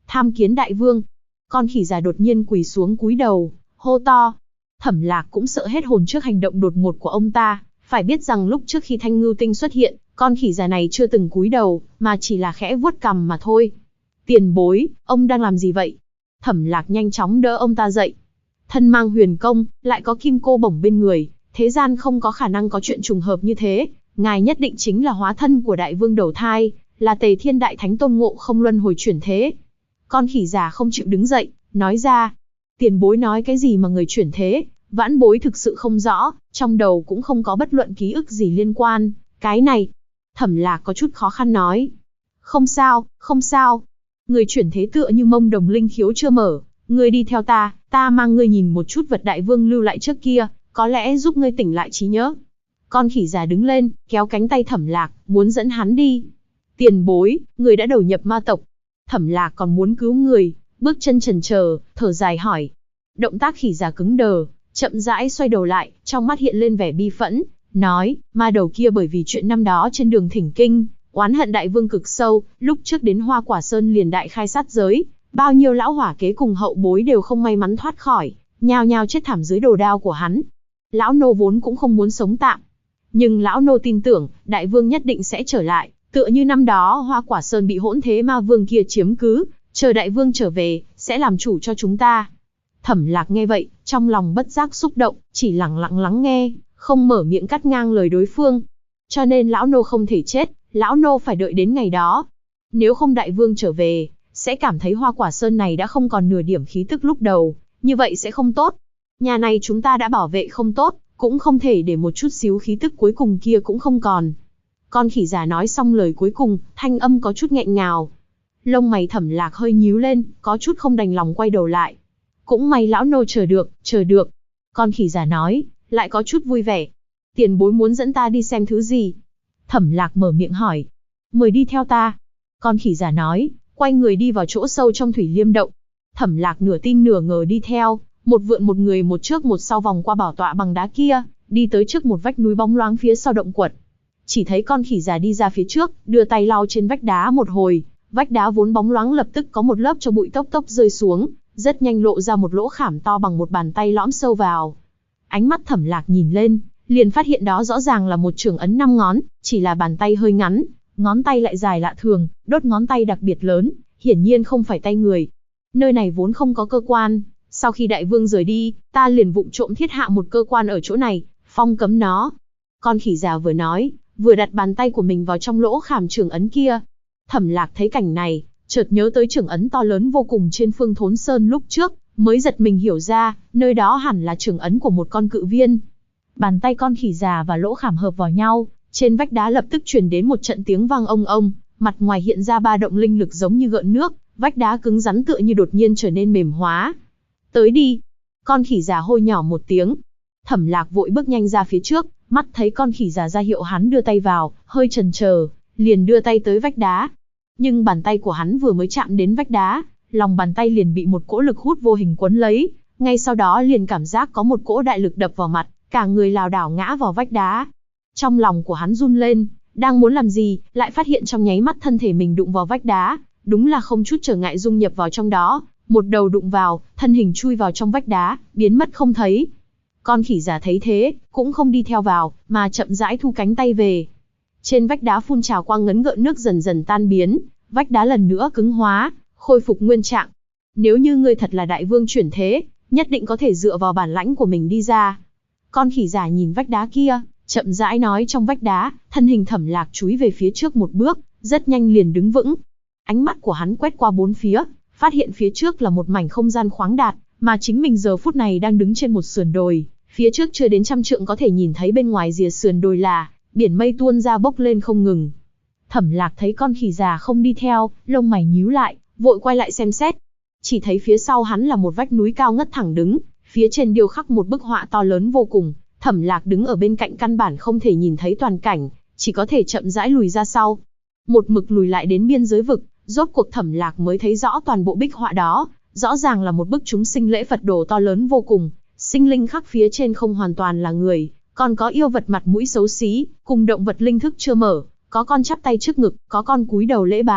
tham kiến đại vương. Con khỉ già đột nhiên quỳ xuống cúi đầu, hô to. Thẩm Lạc cũng sợ hết hồn trước hành động đột ngột của ông ta, phải biết rằng lúc trước khi Thanh Ngưu Tinh xuất hiện, con khỉ già này chưa từng cúi đầu, mà chỉ là khẽ vuốt cằm mà thôi. Tiền bối, ông đang làm gì vậy? Thẩm Lạc nhanh chóng đỡ ông ta dậy. Thân mang huyền công, lại có kim cô bổng bên người, thế gian không có khả năng có chuyện trùng hợp như thế. Ngài nhất định chính là hóa thân của đại vương đầu thai, là Tề Thiên Đại Thánh Tôn Ngộ Không luân hồi chuyển thế. Con khỉ già không chịu đứng dậy, nói ra. Tiền bối nói cái gì mà người chuyển thế? Vãn bối thực sự không rõ, trong đầu cũng không có bất luận ký ức gì liên quan. Cái này, Thẩm Lạc có chút khó khăn nói. Không sao, không sao. Người chuyển thế tựa như mông đồng linh khiếu chưa mở. Ngươi đi theo ta, ta mang ngươi nhìn một chút vật đại vương lưu lại trước kia, có lẽ giúp ngươi tỉnh lại trí nhớ. Con khỉ già đứng lên, kéo cánh tay Thẩm Lạc, muốn dẫn hắn đi. Tiền bối, người đã đầu nhập ma tộc. Thẩm Lạc còn muốn cứu người, bước chân chần chờ, thở dài hỏi. Động tác khỉ già cứng đờ, chậm rãi xoay đầu lại, trong mắt hiện lên vẻ bi phẫn, nói, ma đầu kia bởi vì chuyện năm đó trên đường thỉnh kinh, oán hận đại vương cực sâu, lúc trước đến Hoa Quả Sơn liền đại khai sát giới, bao nhiêu lão hỏa kế cùng hậu bối đều không may mắn thoát khỏi, nhao nhao chết thảm dưới đồ đao của hắn. Lão nô vốn cũng không muốn sống tạm, nhưng lão nô tin tưởng, đại vương nhất định sẽ trở lại, tựa như năm đó Hoa Quả Sơn bị hỗn thế ma vương kia chiếm cứ, chờ đại vương trở về, sẽ làm chủ cho chúng ta. Thẩm Lạc nghe vậy, trong lòng bất giác xúc động, chỉ lặng lặng lắng nghe, không mở miệng cắt ngang lời đối phương. Cho nên lão nô không thể chết, lão nô phải đợi đến ngày đó. Nếu không đại vương trở về, sẽ cảm thấy Hoa Quả Sơn này đã không còn nửa điểm khí tức lúc đầu, như vậy sẽ không tốt. Nhà này chúng ta đã bảo vệ không tốt, cũng không thể để một chút xíu khí tức cuối cùng kia cũng không còn. Con khỉ già nói xong lời cuối cùng, thanh âm có chút nghẹn ngào. Lông mày Thẩm Lạc hơi nhíu lên, có chút không đành lòng quay đầu lại. Cũng may lão nô chờ được, chờ được. Con khỉ già nói, lại có chút vui vẻ. Tiền bối muốn dẫn ta đi xem thứ gì? Thẩm Lạc mở miệng hỏi. Mời đi theo ta. Con khỉ già nói, quay người đi vào chỗ sâu trong thủy liêm động. Thẩm Lạc nửa tin nửa ngờ đi theo, một vượn một người một trước một sau vòng qua bảo tọa bằng đá kia, đi tới trước một vách núi bóng loáng phía sau động quật. Chỉ thấy con khỉ già đi ra phía trước, đưa tay lau trên vách đá một hồi, vách đá vốn bóng loáng lập tức có một lớp cho bụi tốc tốc rơi xuống, rất nhanh lộ ra một lỗ khảm to bằng một bàn tay lõm sâu vào. Ánh mắt Thẩm Lạc nhìn lên, liền phát hiện đó rõ ràng là một trưởng ấn 5 ngón, chỉ là bàn tay hơi ngắn, ngón tay lại dài lạ thường, đốt ngón tay đặc biệt lớn, hiển nhiên không phải tay người. Nơi này vốn không có cơ quan, sau khi đại vương rời đi, ta liền vụng trộm thiết hạ một cơ quan ở chỗ này, phong cấm nó. Con khỉ già vừa nói, vừa đặt bàn tay của mình vào trong lỗ khảm trưởng ấn kia. Thẩm Lạc thấy cảnh này, chợt nhớ tới trưởng ấn to lớn vô cùng trên Phương Thốn Sơn lúc trước, mới giật mình hiểu ra, nơi đó hẳn là trưởng ấn của một con cự viên. Bàn tay con khỉ già và lỗ khảm hợp vào nhau, trên vách đá lập tức truyền đến một trận tiếng vang ông ông, mặt ngoài hiện ra ba động linh lực giống như gợn nước, vách đá cứng rắn tựa như đột nhiên trở nên mềm hóa. Tới đi! Con khỉ già hô nhỏ một tiếng. Thẩm Lạc vội bước nhanh ra phía trước, mắt thấy con khỉ già ra hiệu hắn đưa tay vào, hơi chần chờ, liền đưa tay tới vách đá. Nhưng bàn tay của hắn vừa mới chạm đến vách đá, lòng bàn tay liền bị một cỗ lực hút vô hình quấn lấy, ngay sau đó liền cảm giác có một cỗ đại lực đập vào mặt, cả người lảo đảo ngã vào vách đá. Trong lòng của hắn run lên, đang muốn làm gì, lại phát hiện trong nháy mắt thân thể mình đụng vào vách đá, đúng là không chút trở ngại dung nhập vào trong đó, một đầu đụng vào, thân hình chui vào trong vách đá, biến mất không thấy. Con khỉ già thấy thế, cũng không đi theo vào, mà chậm rãi thu cánh tay về. Trên vách đá phun trào quang ngấn gợn nước dần dần tan biến, vách đá lần nữa cứng hóa, khôi phục nguyên trạng. Nếu như ngươi thật là đại vương chuyển thế, nhất định có thể dựa vào bản lãnh của mình đi ra. Con khỉ già nhìn vách đá kia, chậm rãi nói trong vách đá, thân hình Thẩm Lạc chúi về phía trước một bước, rất nhanh liền đứng vững. Ánh mắt của hắn quét qua bốn phía, phát hiện phía trước là một mảnh không gian khoáng đạt, mà chính mình giờ phút này đang đứng trên một sườn đồi, phía trước chưa đến 100 trượng có thể nhìn thấy bên ngoài rìa sườn đồi là biển mây tuôn ra bốc lên không ngừng. Thẩm Lạc thấy con khỉ già không đi theo, lông mày nhíu lại, vội quay lại xem xét. Chỉ thấy phía sau hắn là một vách núi cao ngất thẳng đứng, phía trên điêu khắc một bức họa to lớn vô cùng. Thẩm Lạc đứng ở bên cạnh căn bản không thể nhìn thấy toàn cảnh, chỉ có thể chậm rãi lùi ra sau. Một mực lùi lại đến biên giới vực, rốt cuộc Thẩm Lạc mới thấy rõ toàn bộ bích họa đó, rõ ràng là một bức chúng sinh lễ Phật đồ to lớn vô cùng, sinh linh khắc phía trên không hoàn toàn là người, còn có yêu vật mặt mũi xấu xí, cùng động vật linh thức chưa mở, có con chắp tay trước ngực, có con cúi đầu lễ bái,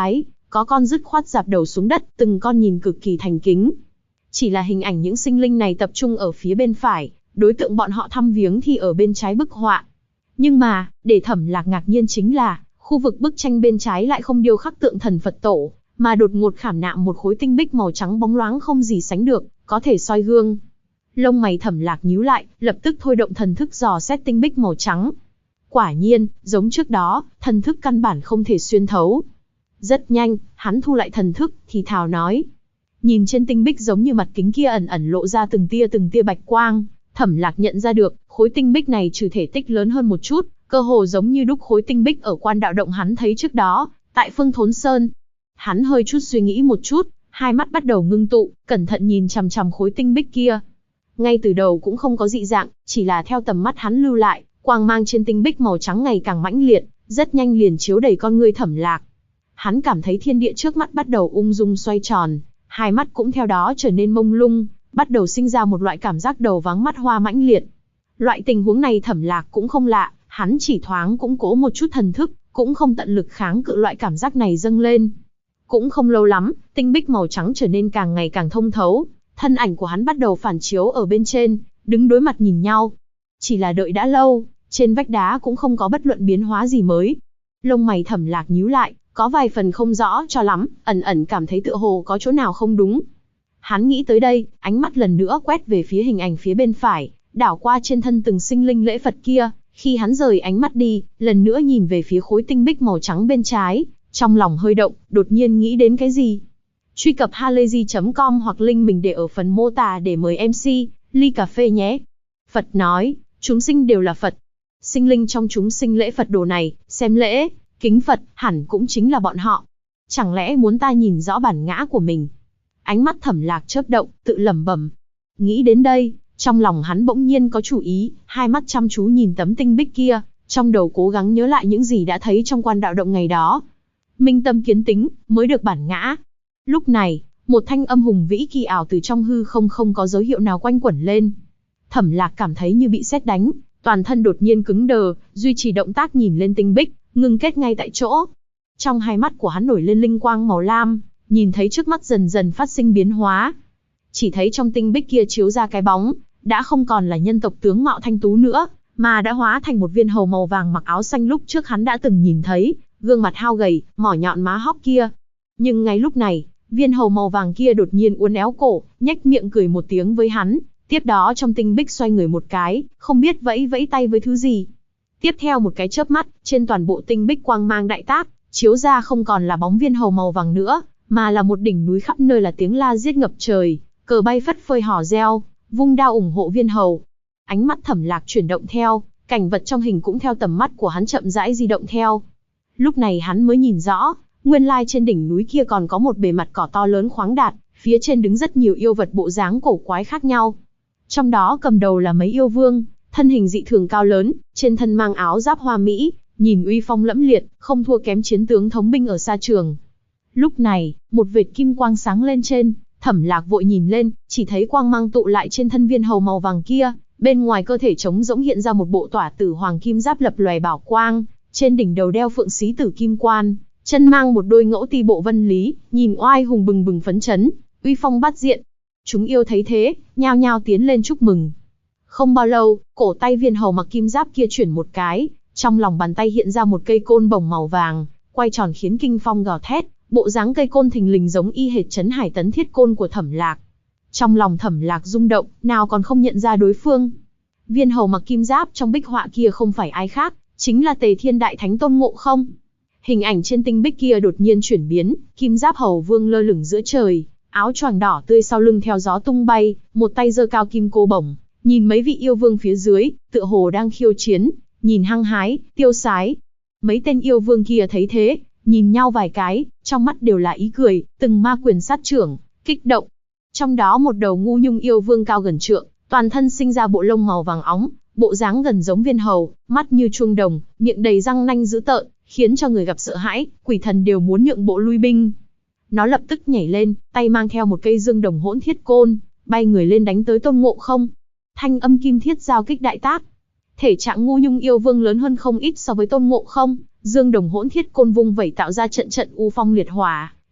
có con dứt khoát rạp đầu xuống đất, từng con nhìn cực kỳ thành kính. Chỉ là hình ảnh những sinh linh này tập trung ở phía bên phải, đối tượng bọn họ thăm viếng thì ở bên trái bức họa. Nhưng mà, để Thẩm Lạc ngạc nhiên chính là, khu vực bức tranh bên trái lại không điêu khắc tượng thần Phật tổ, mà đột ngột khảm nạm một khối tinh bích màu trắng bóng loáng không gì sánh được, có thể soi gương. Lông mày Thẩm Lạc nhíu lại, lập tức thôi động thần thức dò xét tinh bích màu trắng. Quả nhiên, giống trước đó, thần thức căn bản không thể xuyên thấu. Rất nhanh, hắn thu lại thần thức, thì thào nói. Nhìn trên tinh bích giống như mặt kính kia ẩn ẩn lộ ra từng tia bạch quang, Thẩm Lạc nhận ra được, khối tinh bích này trừ thể tích lớn hơn một chút, cơ hồ giống như đúc khối tinh bích ở quan đạo động hắn thấy trước đó, tại Phương Thốn Sơn. Hắn hơi chút suy nghĩ một chút, hai mắt bắt đầu ngưng tụ, cẩn thận nhìn chằm chằm khối tinh bích kia. Ngay từ đầu cũng không có dị dạng, chỉ là theo tầm mắt hắn lưu lại, quang mang trên tinh bích màu trắng ngày càng mãnh liệt, rất nhanh liền chiếu đầy con ngươi Thẩm Lạc. Hắn cảm thấy thiên địa trước mắt bắt đầu ung dung xoay tròn, hai mắt cũng theo đó trở nên mông lung, bắt đầu sinh ra một loại cảm giác đầu váng mắt hoa mãnh liệt. Loại tình huống này Thẩm Lạc cũng không lạ, hắn chỉ thoáng củng cố một chút thần thức, cũng không tận lực kháng cự loại cảm giác này dâng lên. Cũng không lâu lắm, tinh bích màu trắng trở nên càng ngày càng thông thấu, thân ảnh của hắn bắt đầu phản chiếu ở bên trên, đứng đối mặt nhìn nhau. Chỉ là đợi đã lâu, trên vách đá cũng không có bất luận biến hóa gì mới. Lông mày Thẩm Lạc nhíu lại, có vài phần không rõ cho lắm, ẩn ẩn cảm thấy tựa hồ có chỗ nào không đúng. Hắn nghĩ tới đây, ánh mắt lần nữa quét về phía hình ảnh phía bên phải, đảo qua trên thân từng sinh linh lễ Phật kia, khi hắn rời ánh mắt đi, lần nữa nhìn về phía khối tinh bích màu trắng bên trái, trong lòng hơi động, đột nhiên nghĩ đến cái gì. Truy cập halayzi.com hoặc link mình để ở phần mô tả để mời MC, ly cà phê nhé. Phật nói, chúng sinh đều là Phật. Sinh linh trong chúng sinh lễ Phật đồ này, xem lễ, kính Phật, hẳn cũng chính là bọn họ. Chẳng lẽ muốn ta nhìn rõ bản ngã của mình? Ánh mắt Thẩm Lạc chớp động, tự lẩm bẩm. Nghĩ đến đây, trong lòng hắn bỗng nhiên có chủ ý, hai mắt chăm chú nhìn tấm tinh bích kia, trong đầu cố gắng nhớ lại những gì đã thấy trong quan đạo động ngày đó. Minh tâm kiến tính, mới được bản ngã. Lúc này, một thanh âm hùng vĩ kỳ ảo từ trong hư không có dấu hiệu nào quanh quẩn lên. Thẩm Lạc cảm thấy như bị sét đánh, toàn thân đột nhiên cứng đờ, duy trì động tác nhìn lên tinh bích, ngưng kết ngay tại chỗ. Trong hai mắt của hắn nổi lên linh quang màu lam, nhìn thấy trước mắt dần dần phát sinh biến hóa. Chỉ thấy trong tinh bích kia chiếu ra cái bóng, đã không còn là nhân tộc tướng mạo thanh tú nữa, mà đã hóa thành một viên hầu màu vàng mặc áo xanh lúc trước hắn đã từng nhìn thấy, gương mặt hao gầy, mỏ nhọn má hốc kia. Nhưng ngay lúc này, viên hầu màu vàng kia đột nhiên uốn éo cổ, nhếch miệng cười một tiếng với hắn, tiếp đó trong tinh bích xoay người một cái, không biết vẫy vẫy tay với thứ gì. Tiếp theo một cái chớp mắt, trên toàn bộ tinh bích quang mang đại tác, chiếu ra không còn là bóng viên hầu màu vàng nữa, mà là một đỉnh núi khắp nơi là tiếng la giết ngập trời, cờ bay phất phơi hò reo, vung đao ủng hộ viên hầu. Ánh mắt Thẩm Lạc chuyển động theo, cảnh vật trong hình cũng theo tầm mắt của hắn chậm rãi di động theo. Lúc này hắn mới nhìn rõ, nguyên lai trên đỉnh núi kia còn có một bề mặt cỏ to lớn khoáng đạt, phía trên đứng rất nhiều yêu vật bộ dáng cổ quái khác nhau. Trong đó cầm đầu là mấy yêu vương, thân hình dị thường cao lớn, trên thân mang áo giáp hoa mỹ, nhìn uy phong lẫm liệt, không thua kém chiến tướng thống binh ở xa trường. Lúc này, một vệt kim quang sáng lên trên, Thẩm Lạc vội nhìn lên, chỉ thấy quang mang tụ lại trên thân viên hầu màu vàng kia, bên ngoài cơ thể trống rỗng hiện ra một bộ tỏa tử hoàng kim giáp lập lòe bảo quang, trên đỉnh đầu đeo phượng xí tử kim quan, chân mang một đôi ngẫu ti bộ vân lý, nhìn oai hùng bừng bừng phấn chấn, uy phong bát diện. Chúng yêu thấy thế, nhao nhao tiến lên chúc mừng. Không bao lâu, cổ tay viên hầu mặc kim giáp kia chuyển một cái, trong lòng bàn tay hiện ra một cây côn bổng màu vàng, quay tròn khiến kinh phong gào thét, bộ dáng cây côn thình lình giống y hệt Trấn Hải Tấn Thiết côn của Thẩm Lạc. Trong lòng Thẩm Lạc rung động, nào còn không nhận ra đối phương. Viên hầu mặc kim giáp trong bích họa kia không phải ai khác, chính là Tề Thiên Đại Thánh Tôn Ngộ Không. Hình ảnh trên tinh bích kia đột nhiên chuyển biến, kim giáp hầu vương lơ lửng giữa trời, áo choàng đỏ tươi sau lưng theo gió tung bay, một tay giơ cao kim cô bổng, nhìn mấy vị yêu vương phía dưới, tựa hồ đang khiêu chiến, nhìn hăng hái, tiêu sái. Mấy tên yêu vương kia thấy thế, nhìn nhau vài cái, trong mắt đều là ý cười, từng ma quyền sát trưởng, kích động. Trong đó một đầu ngu nhung yêu vương cao gần trượng, toàn thân sinh ra bộ lông màu vàng óng, bộ dáng gần giống viên hầu, mắt như chuông đồng, miệng đầy răng nanh dữ tợn, khiến cho người gặp sợ hãi, quỷ thần đều muốn nhượng bộ lui binh. Nó lập tức nhảy lên, tay mang theo một cây dương đồng hỗn thiết côn, bay người lên đánh tới Tôn Ngộ Không. Thanh âm kim thiết giao kích đại tác. Thể trạng ngu nhung yêu vương lớn hơn không ít so với Tôn Ngộ Không, dương đồng hỗn thiết côn vung vẩy tạo ra trận trận u phong liệt hỏa,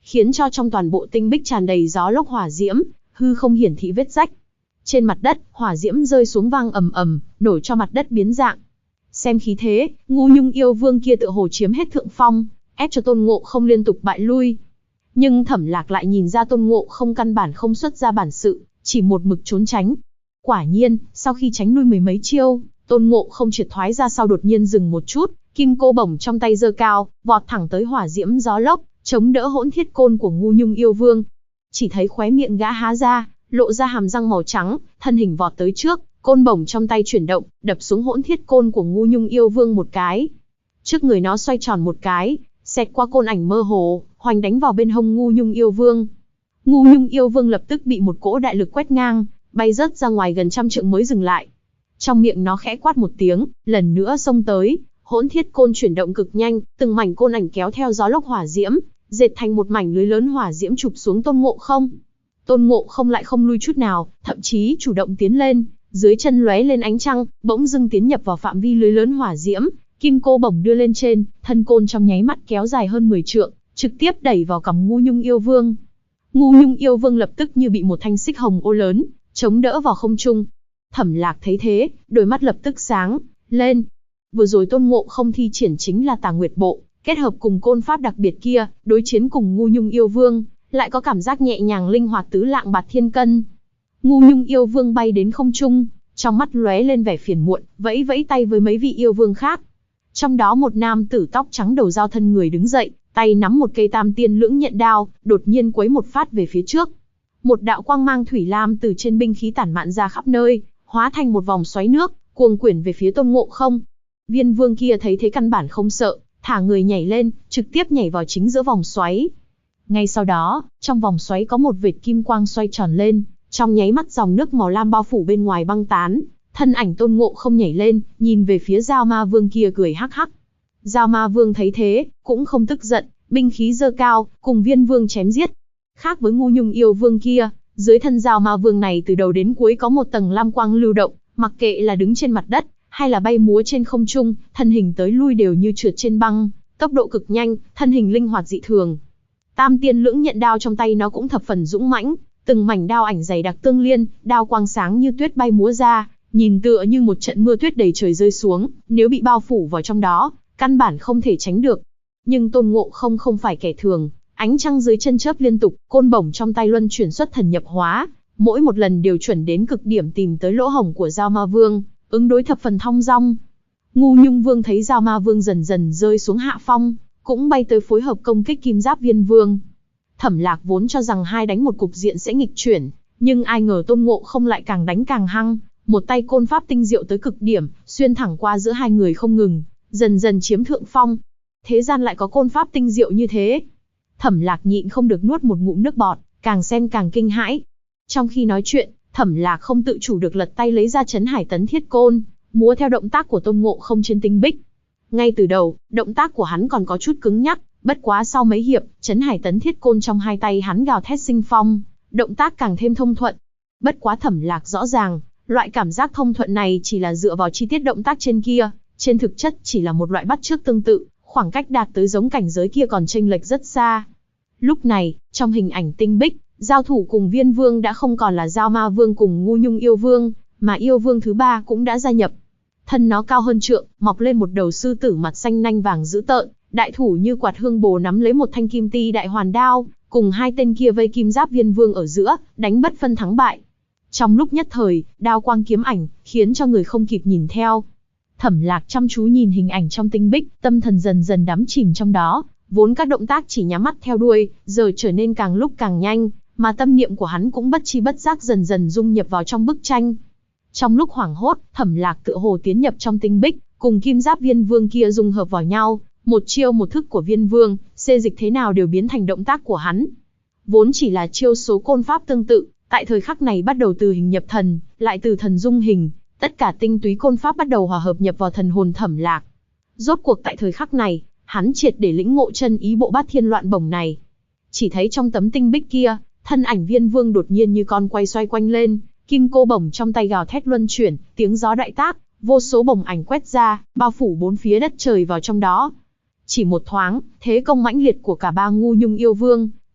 khiến cho trong toàn bộ tinh bích tràn đầy gió lốc hỏa diễm, hư không hiển thị vết rách. Trên mặt đất, hỏa diễm rơi xuống vang ầm ầm, nổi cho mặt đất biến dạng. Xem khí thế, Ngu Nhung yêu vương kia tựa hồ chiếm hết thượng phong, ép cho Tôn Ngộ Không liên tục bại lui. Nhưng Thẩm Lạc lại nhìn ra Tôn Ngộ Không căn bản không xuất ra bản sự, chỉ một mực trốn tránh. Quả nhiên, sau khi tránh lui mười mấy chiêu, Tôn Ngộ Không triệt thoái ra sau đột nhiên dừng một chút, kim cô bổng trong tay giơ cao, vọt thẳng tới hỏa diễm gió lốc, chống đỡ hỗn thiết côn của Ngu Nhung yêu vương. Chỉ thấy khóe miệng gã há ra, lộ ra hàm răng màu trắng, thân hình vọt tới trước, côn bổng trong tay chuyển động, đập xuống hỗn thiết côn của Ngu Nhung yêu vương một cái. Trước người nó xoay tròn một cái, xẹt qua côn ảnh mơ hồ, hoành đánh vào bên hông Ngu Nhung yêu vương. Ngu Nhung yêu vương lập tức bị một cỗ đại lực quét ngang, bay rớt ra ngoài gần trăm trượng mới dừng lại. Trong miệng nó khẽ quát một tiếng, lần nữa xông tới, hỗn thiết côn chuyển động cực nhanh, từng mảnh côn ảnh kéo theo gió lốc hỏa diễm, dệt thành một mảnh lưới lớn hỏa diễm chụp xuống Tôn Ngộ Không. Tôn Ngộ Không lại không lui chút nào, thậm chí chủ động tiến lên, dưới chân lóe lên ánh trăng, bỗng dưng tiến nhập vào phạm vi lưới lớn hỏa diễm, kim cô bổng đưa lên trên, thân côn trong nháy mắt kéo dài hơn 10 trượng, trực tiếp đẩy vào cằm Ngu Nhung yêu vương. Ngu Nhung yêu vương lập tức như bị một thanh xích hồng ô lớn chống đỡ vào không trung. Thẩm Lạc thấy thế, đôi mắt lập tức sáng lên. Vừa rồi Tôn Ngộ Không thi triển chính là Tà Nguyệt Bộ, kết hợp cùng côn pháp đặc biệt kia, đối chiến cùng Ngu Nhung yêu vương, lại có cảm giác nhẹ nhàng linh hoạt tứ lạng bạt thiên cân. Ngu Nhung yêu vương bay đến không trung, trong mắt lóe lên vẻ phiền muộn, vẫy vẫy tay với mấy vị yêu vương khác. Trong đó một nam tử tóc trắng đầu dao thân người đứng dậy, tay nắm một cây tam tiên lưỡng nhận đao, đột nhiên quấy một phát về phía trước. Một đạo quang mang thủy lam từ trên binh khí tản mạn ra khắp nơi, hóa thành một vòng xoáy nước, cuồng quyển về phía Tôn Ngộ Không. Viên vương kia thấy thế căn bản không sợ, thả người nhảy lên, trực tiếp nhảy vào chính giữa vòng xoáy. Ngay sau đó, trong vòng xoáy có một vệt kim quang xoay tròn lên, trong nháy mắt dòng nước màu lam bao phủ bên ngoài băng tán, thân ảnh Tôn Ngộ Không nhảy lên, nhìn về phía Dao Ma Vương kia cười hắc hắc. Dao Ma Vương thấy thế, cũng không tức giận, binh khí giơ cao, cùng Viên Vương chém giết. Khác với Ngu Nhung yêu vương kia, dưới thân Dao Ma Vương này từ đầu đến cuối có một tầng lam quang lưu động, mặc kệ là đứng trên mặt đất, hay là bay múa trên không trung, thân hình tới lui đều như trượt trên băng, tốc độ cực nhanh, thân hình linh hoạt dị thường. Tam tiên lưỡng nhận đao trong tay nó cũng thập phần dũng mãnh, từng mảnh đao ảnh dày đặc tương liên, đao quang sáng như tuyết bay múa ra, nhìn tựa như một trận mưa tuyết đầy trời rơi xuống, nếu bị bao phủ vào trong đó, căn bản không thể tránh được. Nhưng Tôn Ngộ Không không phải kẻ thường, ánh trăng dưới chân chớp liên tục, côn bổng trong tay luân chuyển xuất thần nhập hóa, mỗi một lần đều chuẩn đến cực điểm tìm tới lỗ hổng của Dao Ma Vương, ứng đối thập phần thong dong. Ngu Nhung Vương thấy Dao Ma Vương dần dần rơi xuống hạ phong, cũng bay tới phối hợp công kích Kim Giáp Viên Vương. Thẩm Lạc vốn cho rằng hai đánh một cục diện sẽ nghịch chuyển, nhưng ai ngờ Tôn Ngộ Không lại càng đánh càng hăng, một tay côn pháp tinh diệu tới cực điểm, xuyên thẳng qua giữa hai người không ngừng, dần dần chiếm thượng phong. Thế gian lại có côn pháp tinh diệu như thế. Thẩm Lạc nhịn không được nuốt một ngụm nước bọt, càng xem càng kinh hãi. Trong khi nói chuyện, Thẩm Lạc không tự chủ được lật tay lấy ra Chấn Hải Tấn Thiết Côn, múa theo động tác của Tôn Ngộ Không trên tinh bích. Ngay từ đầu, động tác của hắn còn có chút cứng nhắc, bất quá sau mấy hiệp, Chấn Hải Tấn Thiết Côn trong hai tay hắn gào thét sinh phong, động tác càng thêm thông thuận. Bất quá Thẩm Lạc rõ ràng, loại cảm giác thông thuận này chỉ là dựa vào chi tiết động tác trên kia, trên thực chất chỉ là một loại bắt chước tương tự, khoảng cách đạt tới giống cảnh giới kia còn chênh lệch rất xa. Lúc này, trong hình ảnh tinh bích, giao thủ cùng Viên Vương đã không còn là Dao Ma Vương cùng Ngu Nhung yêu vương, mà yêu vương thứ ba cũng đã gia nhập. Thân nó cao hơn trượng, mọc lên một đầu sư tử mặt xanh nanh vàng dữ tợn, đại thủ như quạt hương bồ nắm lấy một thanh kim ti đại hoàn đao, cùng hai tên kia vây Kim Giáp Viên Vương ở giữa, đánh bất phân thắng bại. Trong lúc nhất thời, đao quang kiếm ảnh, khiến cho người không kịp nhìn theo. Thẩm Lạc chăm chú nhìn hình ảnh trong tinh bích, tâm thần dần dần đắm chìm trong đó, vốn các động tác chỉ nhắm mắt theo đuôi, giờ trở nên càng lúc càng nhanh, mà tâm niệm của hắn cũng bất chi bất giác dần dần dung nhập vào trong bức tranh. Trong lúc hoảng hốt, Thẩm Lạc tựa hồ tiến nhập trong tinh bích, cùng Kim Giáp Viên Vương kia dung hợp vào nhau, một chiêu một thức của Viên Vương, xê dịch thế nào đều biến thành động tác của hắn. Vốn chỉ là chiêu số côn pháp tương tự, tại thời khắc này bắt đầu từ hình nhập thần, lại từ thần dung hình, tất cả tinh túy côn pháp bắt đầu hòa hợp nhập vào thần hồn Thẩm Lạc. Rốt cuộc tại thời khắc này, hắn triệt để lĩnh ngộ chân ý bộ Bát Thiên Loạn Bổng này. Chỉ thấy trong tấm tinh bích kia, thân ảnh Viên Vương đột nhiên như con quay xoay quanh lên, kim cô bổng trong tay gào thét luân chuyển, tiếng gió đại tác, vô số bổng ảnh quét ra, bao phủ bốn phía đất trời vào trong đó. Chỉ một thoáng, thế công mãnh liệt của cả ba Ngu Nhung yêu vương,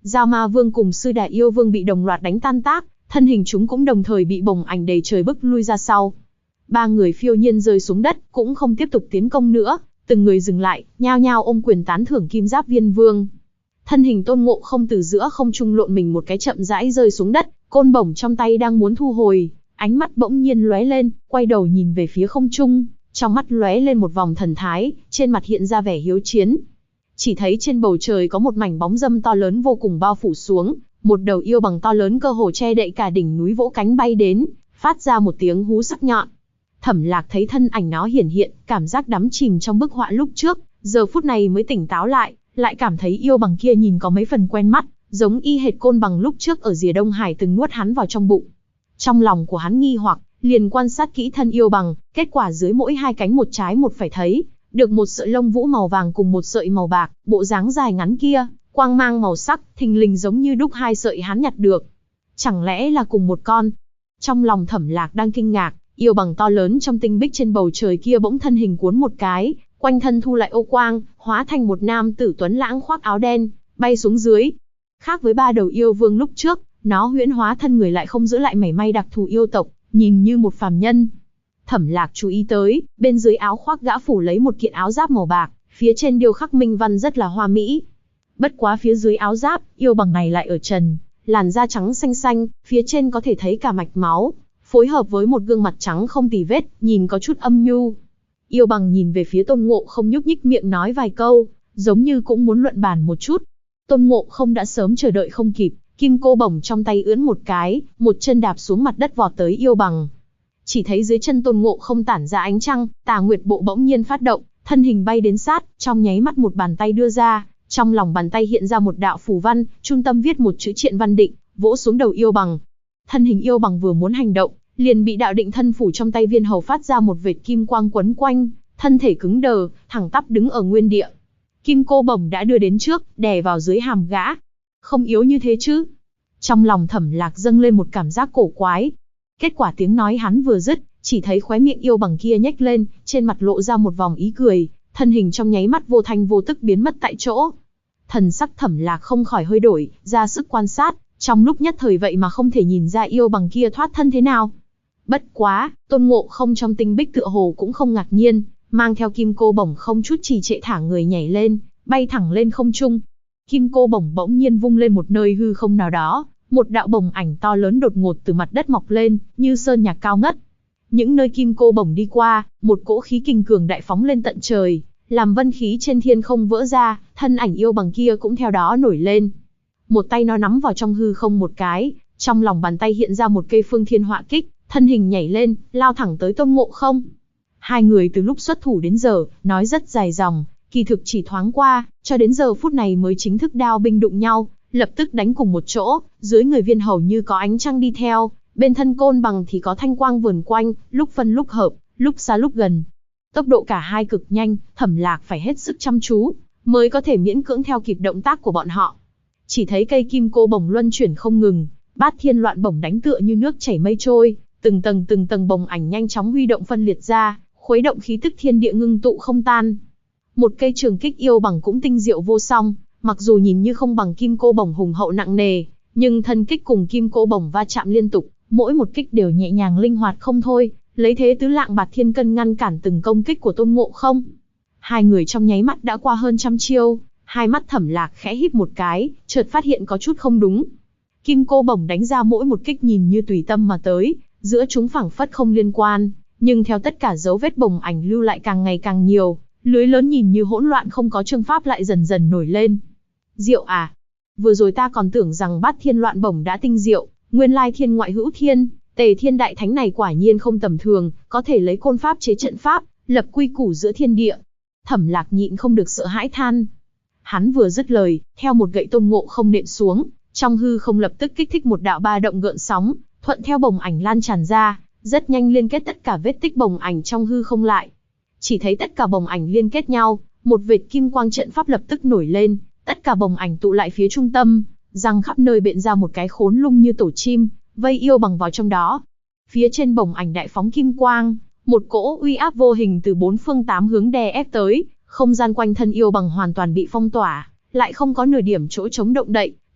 Giao Ma Vương cùng Sư Đà Yêu Vương bị đồng loạt đánh tan tác, thân hình chúng cũng đồng thời bị bồng ảnh đầy trời bức lui ra sau. Ba người phiêu nhiên rơi xuống đất, cũng không tiếp tục tiến công nữa, từng người dừng lại, nhao nhao ôm quyền tán thưởng Kim Giáp Viên Vương. Thân hình Tôn Ngộ Không từ giữa không trung lộn mình một cái chậm rãi rơi xuống đất, côn bổng trong tay đang muốn thu hồi, ánh mắt bỗng nhiên lóe lên, quay đầu nhìn về phía không trung, trong mắt lóe lên một vòng thần thái, trên mặt hiện ra vẻ hiếu chiến. Chỉ thấy trên bầu trời có một mảnh bóng râm to lớn vô cùng bao phủ xuống, một đầu yêu bằng to lớn cơ hồ che đậy cả đỉnh núi vỗ cánh bay đến, phát ra một tiếng hú sắc nhọn. Thẩm Lạc thấy thân ảnh nó hiển hiện, cảm giác đắm chìm trong bức họa lúc trước, giờ phút này mới tỉnh táo lại cảm thấy yêu bằng kia nhìn có mấy phần quen mắt, giống y hệt côn bằng lúc trước ở rìa Đông Hải từng nuốt hắn vào trong bụng. Trong lòng của hắn nghi hoặc, liền quan sát kỹ thân yêu bằng, kết quả dưới mỗi hai cánh một trái một phải thấy, được một sợi lông vũ màu vàng cùng một sợi màu bạc, bộ dáng dài ngắn kia, quang mang màu sắc, thình lình giống như đúc hai sợi hắn nhặt được. Chẳng lẽ là cùng một con? Trong lòng Thẩm Lạc đang kinh ngạc, yêu bằng to lớn trong tinh bích trên bầu trời kia bỗng thân hình cuốn một cái, quanh thân thu lại ô quang, hóa thành một nam tử tuấn lãng khoác áo đen, bay xuống dưới. Khác với ba đầu yêu vương lúc trước, nó huyễn hóa thân người lại không giữ lại mảy may đặc thù yêu tộc, nhìn như một phàm nhân. Thẩm Lạc chú ý tới, bên dưới áo khoác gã phủ lấy một kiện áo giáp màu bạc, phía trên điêu khắc minh văn rất là hoa mỹ. Bất quá phía dưới áo giáp, yêu bằng này lại ở trần, làn da trắng xanh xanh, phía trên có thể thấy cả mạch máu, phối hợp với một gương mặt trắng không tì vết, nhìn có chút âm nhu. Yêu bằng nhìn về phía Tôn Ngộ Không nhúc nhích miệng nói vài câu, giống như cũng muốn luận bàn một chút. Tôn Ngộ Không đã sớm chờ đợi không kịp, kim cô bổng trong tay ưỡn một cái, một chân đạp xuống mặt đất vọt tới yêu bằng. Chỉ thấy dưới chân Tôn Ngộ Không tản ra ánh trăng, Tà Nguyệt Bộ bỗng nhiên phát động, thân hình bay đến sát, trong nháy mắt một bàn tay đưa ra, trong lòng bàn tay hiện ra một đạo phù văn, trung tâm viết một chữ Triện Văn Định, vỗ xuống đầu yêu bằng. Thân hình yêu bằng vừa muốn hành động, liền bị đạo định thân phủ trong tay viên hầu phát ra một vệt kim quang quấn quanh, thân thể cứng đờ, thẳng tắp đứng ở nguyên địa. Kim cô bổng đã đưa đến trước, đè vào dưới hàm gã. Không yếu như thế chứ? Trong lòng Thẩm Lạc dâng lên một cảm giác cổ quái. Kết quả tiếng nói hắn vừa dứt, chỉ thấy khóe miệng yêu bằng kia nhếch lên, trên mặt lộ ra một vòng ý cười, thân hình trong nháy mắt vô thanh vô tức biến mất tại chỗ. Thần sắc Thẩm Lạc không khỏi hơi đổi, ra sức quan sát, trong lúc nhất thời vậy mà không thể nhìn ra yêu bằng kia thoát thân thế nào. Bất quá, Tôn Ngộ Không trong tinh bích tựa hồ cũng không ngạc nhiên, mang theo kim cô bổng không chút trì trệ thả người nhảy lên, bay thẳng lên không trung. Kim cô bổng bỗng nhiên vung lên một nơi hư không nào đó, một đạo bổng ảnh to lớn đột ngột từ mặt đất mọc lên, như sơn nhạc cao ngất. Những nơi kim cô bổng đi qua, một cỗ khí kình cường đại phóng lên tận trời, làm vân khí trên thiên không vỡ ra, thân ảnh yêu bằng kia cũng theo đó nổi lên. Một tay nó nắm vào trong hư không một cái, trong lòng bàn tay hiện ra một cây phương thiên họa kích, thân hình nhảy lên, lao thẳng tới Tôn Ngộ Không. Hai người từ lúc xuất thủ đến giờ, nói rất dài dòng, kỳ thực chỉ thoáng qua, cho đến giờ phút này mới chính thức đao binh đụng nhau, lập tức đánh cùng một chỗ, dưới người viên hầu như có ánh trăng đi theo, bên thân côn bằng thì có thanh quang vờn quanh, lúc phân lúc hợp, lúc xa lúc gần. Tốc độ cả hai cực nhanh, Thẩm Lạc phải hết sức chăm chú, mới có thể miễn cưỡng theo kịp động tác của bọn họ. Chỉ thấy cây kim cô bổng luân chuyển không ngừng, bát thiên loạn bổng đánh tựa như nước chảy mây trôi, từng tầng bổng ảnh nhanh chóng huy động phân liệt ra, khuấy động khí tức thiên địa ngưng tụ không tan. Một cây trường kích yêu bằng cũng tinh diệu vô song, mặc dù nhìn như không bằng kim cô bổng hùng hậu nặng nề, nhưng thân kích cùng kim cô bổng va chạm liên tục, mỗi một kích đều nhẹ nhàng linh hoạt không thôi, lấy thế tứ lạng bạt thiên cân ngăn cản từng công kích của Tôn Ngộ Không. Hai người trong nháy mắt đã qua hơn trăm chiêu, hai mắt Thẩm Lạc khẽ híp một cái, chợt phát hiện có chút không đúng. Kim cô bổng đánh ra mỗi một kích nhìn như tùy tâm mà tới, giữa chúng phảng phất không liên quan, nhưng theo tất cả dấu vết bổng ảnh lưu lại càng ngày càng nhiều, lưới lớn nhìn như hỗn loạn không có chương pháp lại dần dần nổi lên. Diệu à! Vừa rồi ta còn tưởng rằng bát thiên loạn bổng đã tinh diệu, nguyên lai thiên ngoại hữu thiên, Tề Thiên Đại Thánh này quả nhiên không tầm thường, có thể lấy côn pháp chế trận pháp, lập quy củ giữa thiên địa. Thẩm Lạc nhịn không được sợ hãi than. Hắn vừa dứt lời, theo một gậy Tôn Ngộ Không nện xuống, trong hư không lập tức kích thích một đạo ba động gợn sóng, thuận theo bổng ảnh lan tràn ra, rất nhanh liên kết tất cả vết tích bổng ảnh trong hư không lại. Chỉ thấy tất cả bổng ảnh liên kết nhau, một vệt kim quang trận pháp lập tức nổi lên, tất cả bổng ảnh tụ lại phía trung tâm, răng khắp nơi bện ra một cái khốn lung như tổ chim, vây yêu bằng vào trong đó. Phía trên bổng ảnh đại phóng kim quang, một cỗ uy áp vô hình từ bốn phương tám hướng đè ép tới, không gian quanh thân yêu bằng hoàn toàn bị phong tỏa, lại không có nửa điểm chỗ chống động đậy,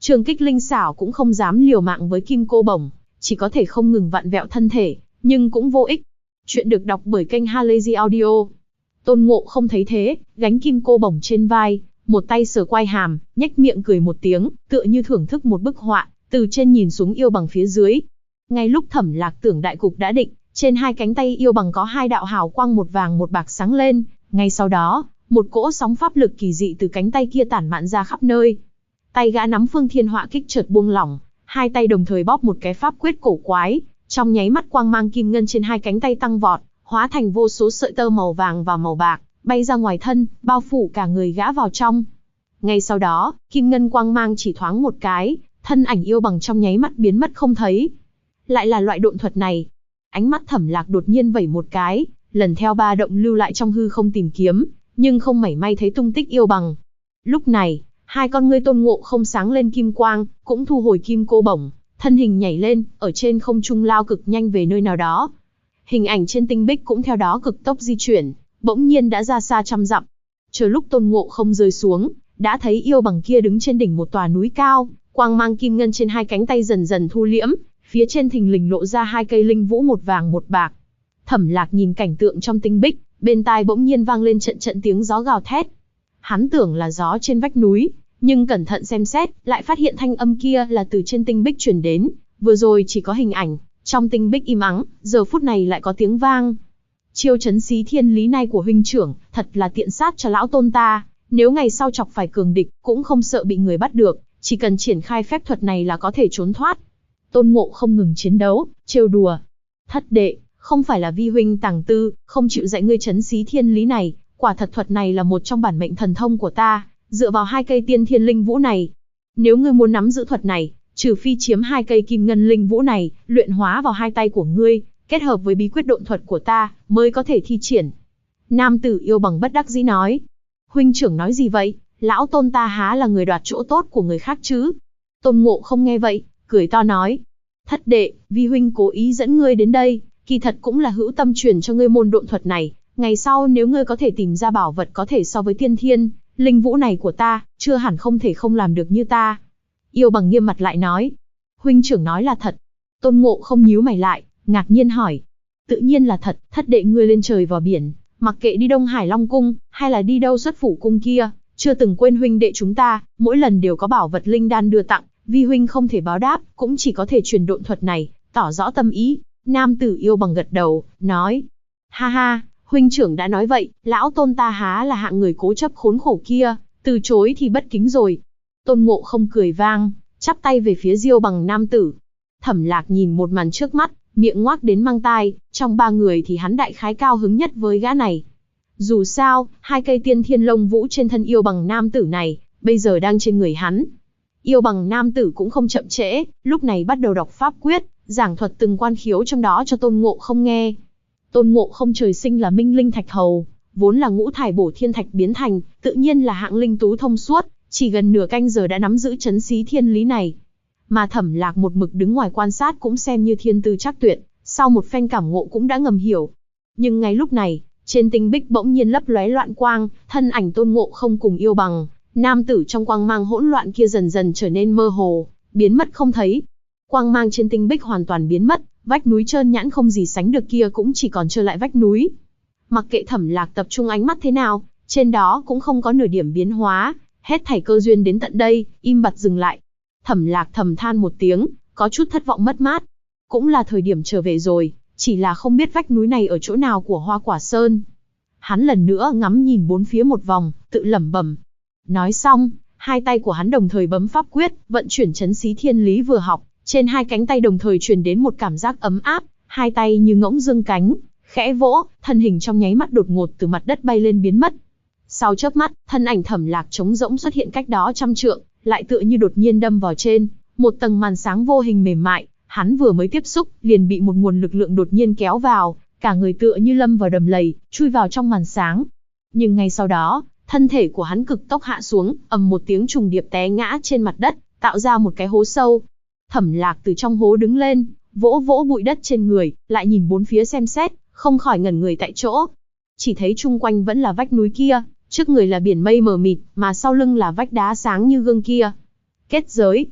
Trường kích linh xảo cũng không dám liều mạng với kim cô bổng, chỉ có thể không ngừng vặn vẹo thân thể, nhưng cũng vô ích. Chuyện được đọc bởi kênh Halazy Audio. Tôn Ngộ không thấy thế, gánh kim cô bổng trên vai, một tay sờ quai hàm, nhếch miệng cười một tiếng, tựa như thưởng thức một bức họa, từ trên nhìn xuống yêu bằng phía dưới. Ngay lúc Thẩm Lạc tưởng đại cục đã định, trên hai cánh tay yêu bằng có hai đạo hào quang một vàng một bạc sáng lên, ngay sau đó, một cỗ sóng pháp lực kỳ dị từ cánh tay kia tản mạn ra khắp nơi. Tay gã nắm Phương Thiên Họa kích chợt buông lỏng, hai tay đồng thời bóp một cái pháp quyết cổ quái, trong nháy mắt quang mang kim ngân trên hai cánh tay tăng vọt, hóa thành vô số sợi tơ màu vàng và màu bạc, bay ra ngoài thân, bao phủ cả người gã vào trong. Ngay sau đó, kim ngân quang mang chỉ thoáng một cái, thân ảnh yêu bằng trong nháy mắt biến mất không thấy. Lại là loại độn thuật này. Ánh mắt Thẩm Lạc đột nhiên vẩy một cái, lần theo ba động lưu lại trong hư không tìm kiếm, nhưng không mảy may thấy tung tích yêu bằng. Lúc này, hai con ngươi Tôn Ngộ không sáng lên kim quang, cũng thu hồi kim cô bổng, thân hình nhảy lên, ở trên không trung lao cực nhanh về nơi nào đó. Hình ảnh trên tinh bích cũng theo đó cực tốc di chuyển, bỗng nhiên đã ra xa trăm dặm. Chờ lúc Tôn Ngộ không rơi xuống, đã thấy yêu bằng kia đứng trên đỉnh một tòa núi cao, quang mang kim ngân trên hai cánh tay dần dần thu liễm, phía trên thình lình lộ ra hai cây linh vũ một vàng một bạc. Thẩm Lạc nhìn cảnh tượng trong tinh bích, bên tai bỗng nhiên vang lên trận trận tiếng gió gào thét. Hắn tưởng là gió trên vách núi, nhưng cẩn thận xem xét, lại phát hiện thanh âm kia là từ trên tinh bích truyền đến, vừa rồi chỉ có hình ảnh, trong tinh bích im ắng, giờ phút này lại có tiếng vang. Chiêu trấn xí thiên lý này của huynh trưởng, thật là tiện sát cho lão Tôn ta, nếu ngày sau chọc phải cường địch, cũng không sợ bị người bắt được, chỉ cần triển khai phép thuật này là có thể trốn thoát. Tôn Ngộ không ngừng chiến đấu, trêu đùa. Thất đệ, không phải là vi huynh tàng tư, không chịu dạy ngươi trấn xí thiên lý này, quả thật thuật này là một trong bản mệnh thần thông của ta, dựa vào hai cây tiên thiên linh vũ này. Nếu ngươi muốn nắm giữ thuật này, trừ phi chiếm hai cây kim ngân linh vũ này, luyện hóa vào hai tay của ngươi, kết hợp với bí quyết độn thuật của ta, mới có thể thi triển. Nam tử yêu bằng bất đắc dĩ nói. Huynh trưởng nói gì vậy, lão Tôn ta há là người đoạt chỗ tốt của người khác chứ? Tôn Ngộ không nghe vậy, cười to nói. Thất đệ, vi huynh cố ý dẫn ngươi đến đây, kỳ thật cũng là hữu tâm truyền cho ngươi môn độn thuật này. Ngày sau nếu ngươi có thể tìm ra bảo vật có thể so với tiên thiên linh vũ này của ta, chưa hẳn không thể không làm được như ta. Yêu bằng nghiêm mặt lại nói. Huynh trưởng nói là thật. Tôn Ngộ không nhíu mày lại, ngạc nhiên hỏi. Tự nhiên là thật, thất đệ ngươi lên trời vào biển, mặc kệ đi Đông Hải Long Cung, hay là đi đâu xuất phủ cung kia, chưa từng quên huynh đệ chúng ta, mỗi lần đều có bảo vật linh đan đưa tặng, vi huynh không thể báo đáp, cũng chỉ có thể truyền độn thuật này, tỏ rõ tâm ý. Nam tử yêu bằng gật đầu, nói. Ha ha, huynh trưởng đã nói vậy, lão Tôn ta há là hạng người cố chấp khốn khổ kia, từ chối thì bất kính rồi. Tôn Ngộ không cười vang, chắp tay về phía Diêu bằng nam tử. Thẩm Lạc nhìn một màn trước mắt, miệng ngoác đến mang tai, trong ba người thì hắn đại khái cao hứng nhất với gã này. Dù sao, hai cây tiên thiên lông vũ trên thân yêu bằng nam tử này, bây giờ đang trên người hắn. Yêu bằng nam tử cũng không chậm trễ, lúc này bắt đầu đọc pháp quyết, giảng thuật từng quan khiếu trong đó cho Tôn Ngộ không nghe. Tôn Ngộ không trời sinh là minh linh thạch hầu, vốn là ngũ thải bổ thiên thạch biến thành, tự nhiên là hạng linh tú thông suốt, chỉ gần nửa canh giờ đã nắm giữ trấn xí thiên lý này. Mà Thẩm Lạc một mực đứng ngoài quan sát cũng xem như thiên tư chắc tuyệt, sau một phen cảm ngộ cũng đã ngầm hiểu. Nhưng ngay lúc này, trên tinh bích bỗng nhiên lấp lóe loạn quang, thân ảnh Tôn Ngộ không cùng yêu bằng nam tử trong quang mang hỗn loạn kia dần dần trở nên mơ hồ, biến mất không thấy. Quang mang trên tinh bích hoàn toàn biến mất, vách núi trơn nhẵn không gì sánh được kia cũng chỉ còn trơ lại vách núi. Mặc kệ Thẩm Lạc tập trung ánh mắt thế nào, trên đó cũng không có nửa điểm biến hóa, hết thảy cơ duyên đến tận đây, im bặt dừng lại. Thẩm Lạc thầm than một tiếng, có chút thất vọng mất mát. Cũng là thời điểm trở về rồi, chỉ là không biết vách núi này ở chỗ nào của Hoa Quả Sơn. Hắn lần nữa ngắm nhìn bốn phía một vòng, tự lẩm bẩm. Nói xong, hai tay của hắn đồng thời bấm pháp quyết, vận chuyển trấn xí thiên lý vừa học, trên hai cánh tay đồng thời truyền đến một cảm giác ấm áp, hai tay như ngỗng dương cánh, khẽ vỗ, thân hình trong nháy mắt đột ngột từ mặt đất bay lên biến mất. Sau chớp mắt, thân ảnh Thẩm Lạc trống rỗng xuất hiện cách đó trăm trượng, lại tựa như đột nhiên đâm vào trên một tầng màn sáng vô hình mềm mại, hắn vừa mới tiếp xúc, liền bị một nguồn lực lượng đột nhiên kéo vào, cả người tựa như lâm vào đầm lầy, chui vào trong màn sáng. Nhưng ngay sau đó, thân thể của hắn cực tốc hạ xuống, ầm một tiếng trùng điệp té ngã trên mặt đất, tạo ra một cái hố sâu. Thẩm Lạc từ trong hố đứng lên, vỗ vỗ bụi đất trên người, lại nhìn bốn phía xem xét, không khỏi ngẩn người tại chỗ. Chỉ thấy chung quanh vẫn là vách núi kia, trước người là biển mây mờ mịt, mà sau lưng là vách đá sáng như gương kia. Kết giới,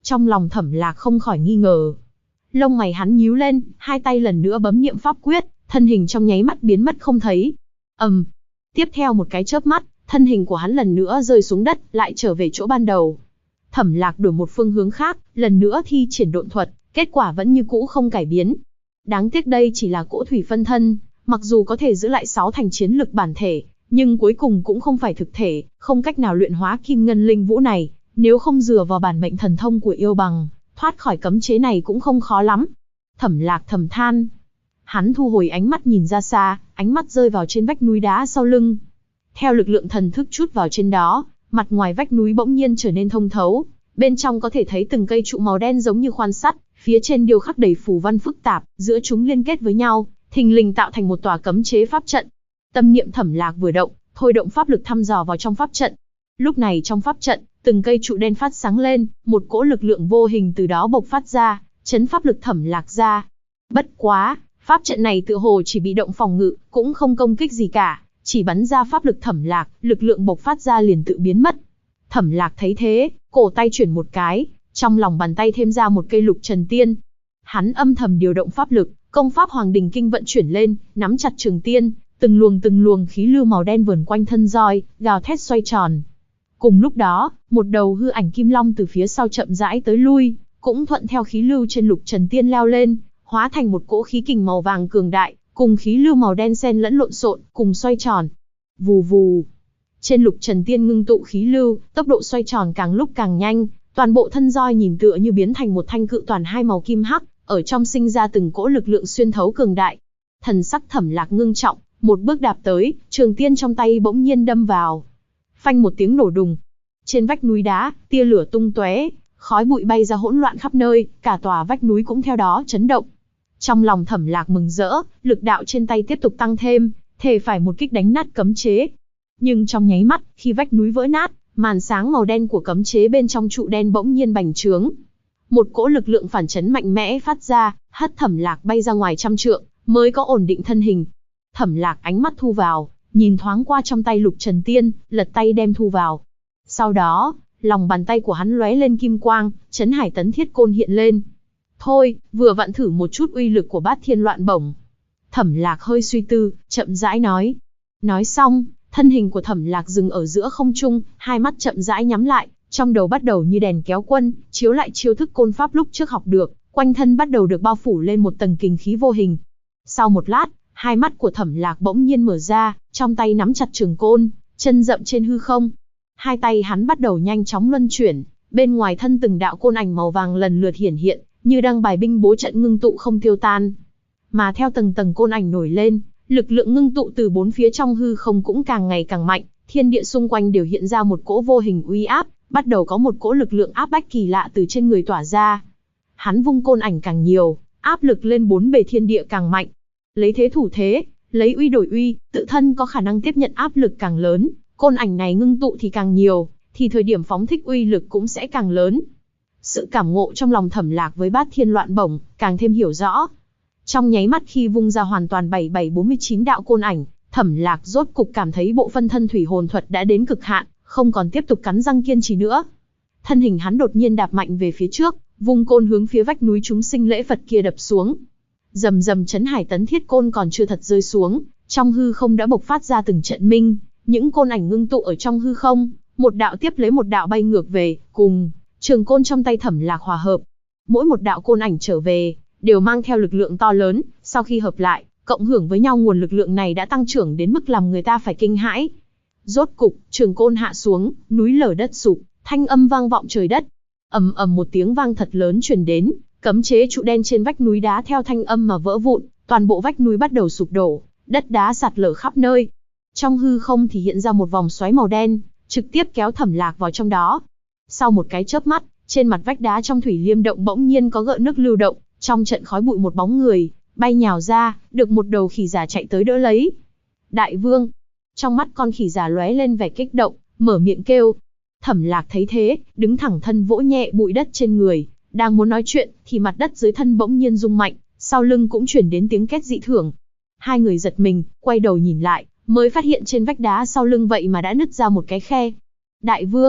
Trong lòng Thẩm Lạc không khỏi nghi ngờ. Lông mày hắn nhíu lên, hai tay lần nữa bấm niệm pháp quyết, thân hình trong nháy mắt biến mất không thấy. Tiếp theo một cái chớp mắt, thân hình của hắn lần nữa rơi xuống đất, lại trở về chỗ ban đầu. Thẩm Lạc đổi một phương hướng khác, lần nữa thi triển độn thuật, kết quả vẫn như cũ không cải biến. Đáng tiếc đây chỉ là cỗ thủy phân thân, mặc dù có thể giữ lại 6 thành chiến lực bản thể, nhưng cuối cùng cũng không phải thực thể, không cách nào luyện hóa kim ngân linh vũ này, nếu không dựa vào bản mệnh thần thông của yêu bằng, thoát khỏi cấm chế này cũng không khó lắm. Thẩm Lạc thầm than. Hắn thu hồi ánh mắt nhìn ra xa, ánh mắt rơi vào trên vách núi đá sau lưng. Theo lực lượng thần thức chút vào trên đó, mặt ngoài vách núi bỗng nhiên trở nên thông thấu, bên trong có thể thấy từng cây trụ màu đen giống như khoan sắt, phía trên điêu khắc đầy phù văn phức tạp, giữa chúng liên kết với nhau, thình lình tạo thành một tòa cấm chế pháp trận. Tâm niệm Thẩm Lạc vừa động, thôi động pháp lực thăm dò vào trong pháp trận. Lúc này trong pháp trận, từng cây trụ đen phát sáng lên, một cỗ lực lượng vô hình từ đó bộc phát ra, chấn pháp lực Thẩm Lạc ra. Bất quá, pháp trận này tựa hồ chỉ bị động phòng ngự, cũng không công kích gì cả, chỉ bắn ra pháp lực Thẩm Lạc, lực lượng bộc phát ra liền tự biến mất. Thẩm Lạc thấy thế, cổ tay chuyển một cái, trong lòng bàn tay thêm ra một cây lục trần tiên. Hắn âm thầm điều động pháp lực, công pháp Hoàng Đình Kinh vận chuyển lên, nắm chặt trường tiên, từng luồng khí lưu màu đen vờn quanh thân roi, gào thét xoay tròn. Cùng lúc đó, một đầu hư ảnh kim long từ phía sau chậm rãi tới lui, cũng thuận theo khí lưu trên lục trần tiên leo lên, hóa thành một cỗ khí kình màu vàng cường đại, cùng khí lưu màu đen xen lẫn lộn xộn, cùng xoay tròn. Vù vù. Trên lục trần tiên ngưng tụ khí lưu, tốc độ xoay tròn càng lúc càng nhanh, toàn bộ thân roi nhìn tựa như biến thành một thanh cự toàn hai màu kim hắc, ở trong sinh ra từng cỗ lực lượng xuyên thấu cường đại. Thần sắc Thẩm Lạc ngưng trọng, một bước đạp tới, trường tiên trong tay bỗng nhiên đâm vào. Phanh một tiếng nổ đùng. Trên vách núi đá, tia lửa tung tóe, khói bụi bay ra hỗn loạn khắp nơi, cả tòa vách núi cũng theo đó chấn động. Trong lòng Thẩm Lạc mừng rỡ, lực đạo trên tay tiếp tục tăng thêm, thề phải một kích đánh nát cấm chế. Nhưng trong nháy mắt, khi vách núi vỡ nát, màn sáng màu đen của cấm chế bên trong trụ đen bỗng nhiên bành trướng. Một cỗ lực lượng phản chấn mạnh mẽ phát ra, hất Thẩm Lạc bay ra ngoài trăm trượng, mới có ổn định thân hình. Thẩm Lạc ánh mắt thu vào, nhìn thoáng qua trong tay lục trần tiên, lật tay đem thu vào. Sau đó, lòng bàn tay của hắn lóe lên kim quang, Chấn Hải Tấn Thiết Côn hiện lên. Thôi, vừa vặn thử một chút uy lực của Bát Thiên Loạn Bổng. Thẩm Lạc hơi suy tư, chậm rãi nói. Nói xong, thân hình của Thẩm Lạc dừng ở giữa không trung, hai mắt chậm rãi nhắm lại, trong đầu bắt đầu như đèn kéo quân, chiếu lại chiêu thức côn pháp lúc trước học được, quanh thân bắt đầu được bao phủ lên một tầng kình khí vô hình. Sau một lát, hai mắt của Thẩm Lạc bỗng nhiên mở ra, trong tay nắm chặt trường côn, chân dậm trên hư không. Hai tay hắn bắt đầu nhanh chóng luân chuyển, bên ngoài thân từng đạo côn ảnh màu vàng lần lượt hiển hiện, như đang bài binh bố trận ngưng tụ không tiêu tan. Mà theo tầng tầng côn ảnh nổi lên, lực lượng ngưng tụ từ bốn phía trong hư không cũng càng ngày càng mạnh, thiên địa xung quanh đều hiện ra một cỗ vô hình uy áp, bắt đầu có một cỗ lực lượng áp bách kỳ lạ từ trên người tỏa ra. Hắn vung côn ảnh càng nhiều, áp lực lên bốn bề thiên địa càng mạnh. Lấy thế thủ thế, lấy uy đổi uy, tự thân có khả năng tiếp nhận áp lực càng lớn, côn ảnh này ngưng tụ thì càng nhiều, thì thời điểm phóng thích uy lực cũng sẽ càng lớn. Sự cảm ngộ trong lòng Thẩm Lạc với Bát Thiên Loạn Bổng càng thêm hiểu rõ. Trong nháy mắt khi vung ra hoàn toàn 7749 đạo côn ảnh, Thẩm Lạc rốt cục cảm thấy bộ phân thân thủy hồn thuật đã đến cực hạn, không còn tiếp tục cắn răng kiên trì nữa. Thân hình hắn đột nhiên đạp mạnh về phía trước, vung côn hướng phía vách núi chúng sinh lễ Phật kia đập xuống. Rầm rầm, Chấn Hải Tấn Thiết Côn còn chưa thật rơi xuống, trong hư không đã bộc phát ra từng trận minh, những côn ảnh ngưng tụ ở trong hư không, một đạo tiếp lấy một đạo bay ngược về, cùng trường côn trong tay Thẩm Lạc hòa hợp. Mỗi một đạo côn ảnh trở về, đều mang theo lực lượng to lớn, sau khi hợp lại, cộng hưởng với nhau nguồn lực lượng này đã tăng trưởng đến mức làm người ta phải kinh hãi. Rốt cục, trường côn hạ xuống, núi lở đất sụp, thanh âm vang vọng trời đất. Ầm ầm một tiếng vang thật lớn truyền đến, cấm chế trụ đen trên vách núi đá theo thanh âm mà vỡ vụn, toàn bộ vách núi bắt đầu sụp đổ, đất đá sạt lở khắp nơi. Trong hư không thì hiện ra một vòng xoáy màu đen, trực tiếp kéo Thẩm Lạc vào trong đó. Sau một cái chớp mắt, trên mặt vách đá trong thủy liêm động bỗng nhiên có gợn nước lưu động, trong trận khói bụi một bóng người bay nhào ra, được một đầu khỉ già chạy tới đỡ lấy. Đại vương! Trong mắt con khỉ già lóe lên vẻ kích động, mở miệng kêu. Thẩm Lạc thấy thế, đứng thẳng thân vỗ nhẹ bụi đất trên người, đang muốn nói chuyện, thì mặt đất dưới thân bỗng nhiên rung mạnh, sau lưng cũng chuyển đến tiếng két dị thường. Hai người giật mình, quay đầu nhìn lại, mới phát hiện trên vách đá sau lưng vậy mà đã nứt ra một cái khe. Đại vương,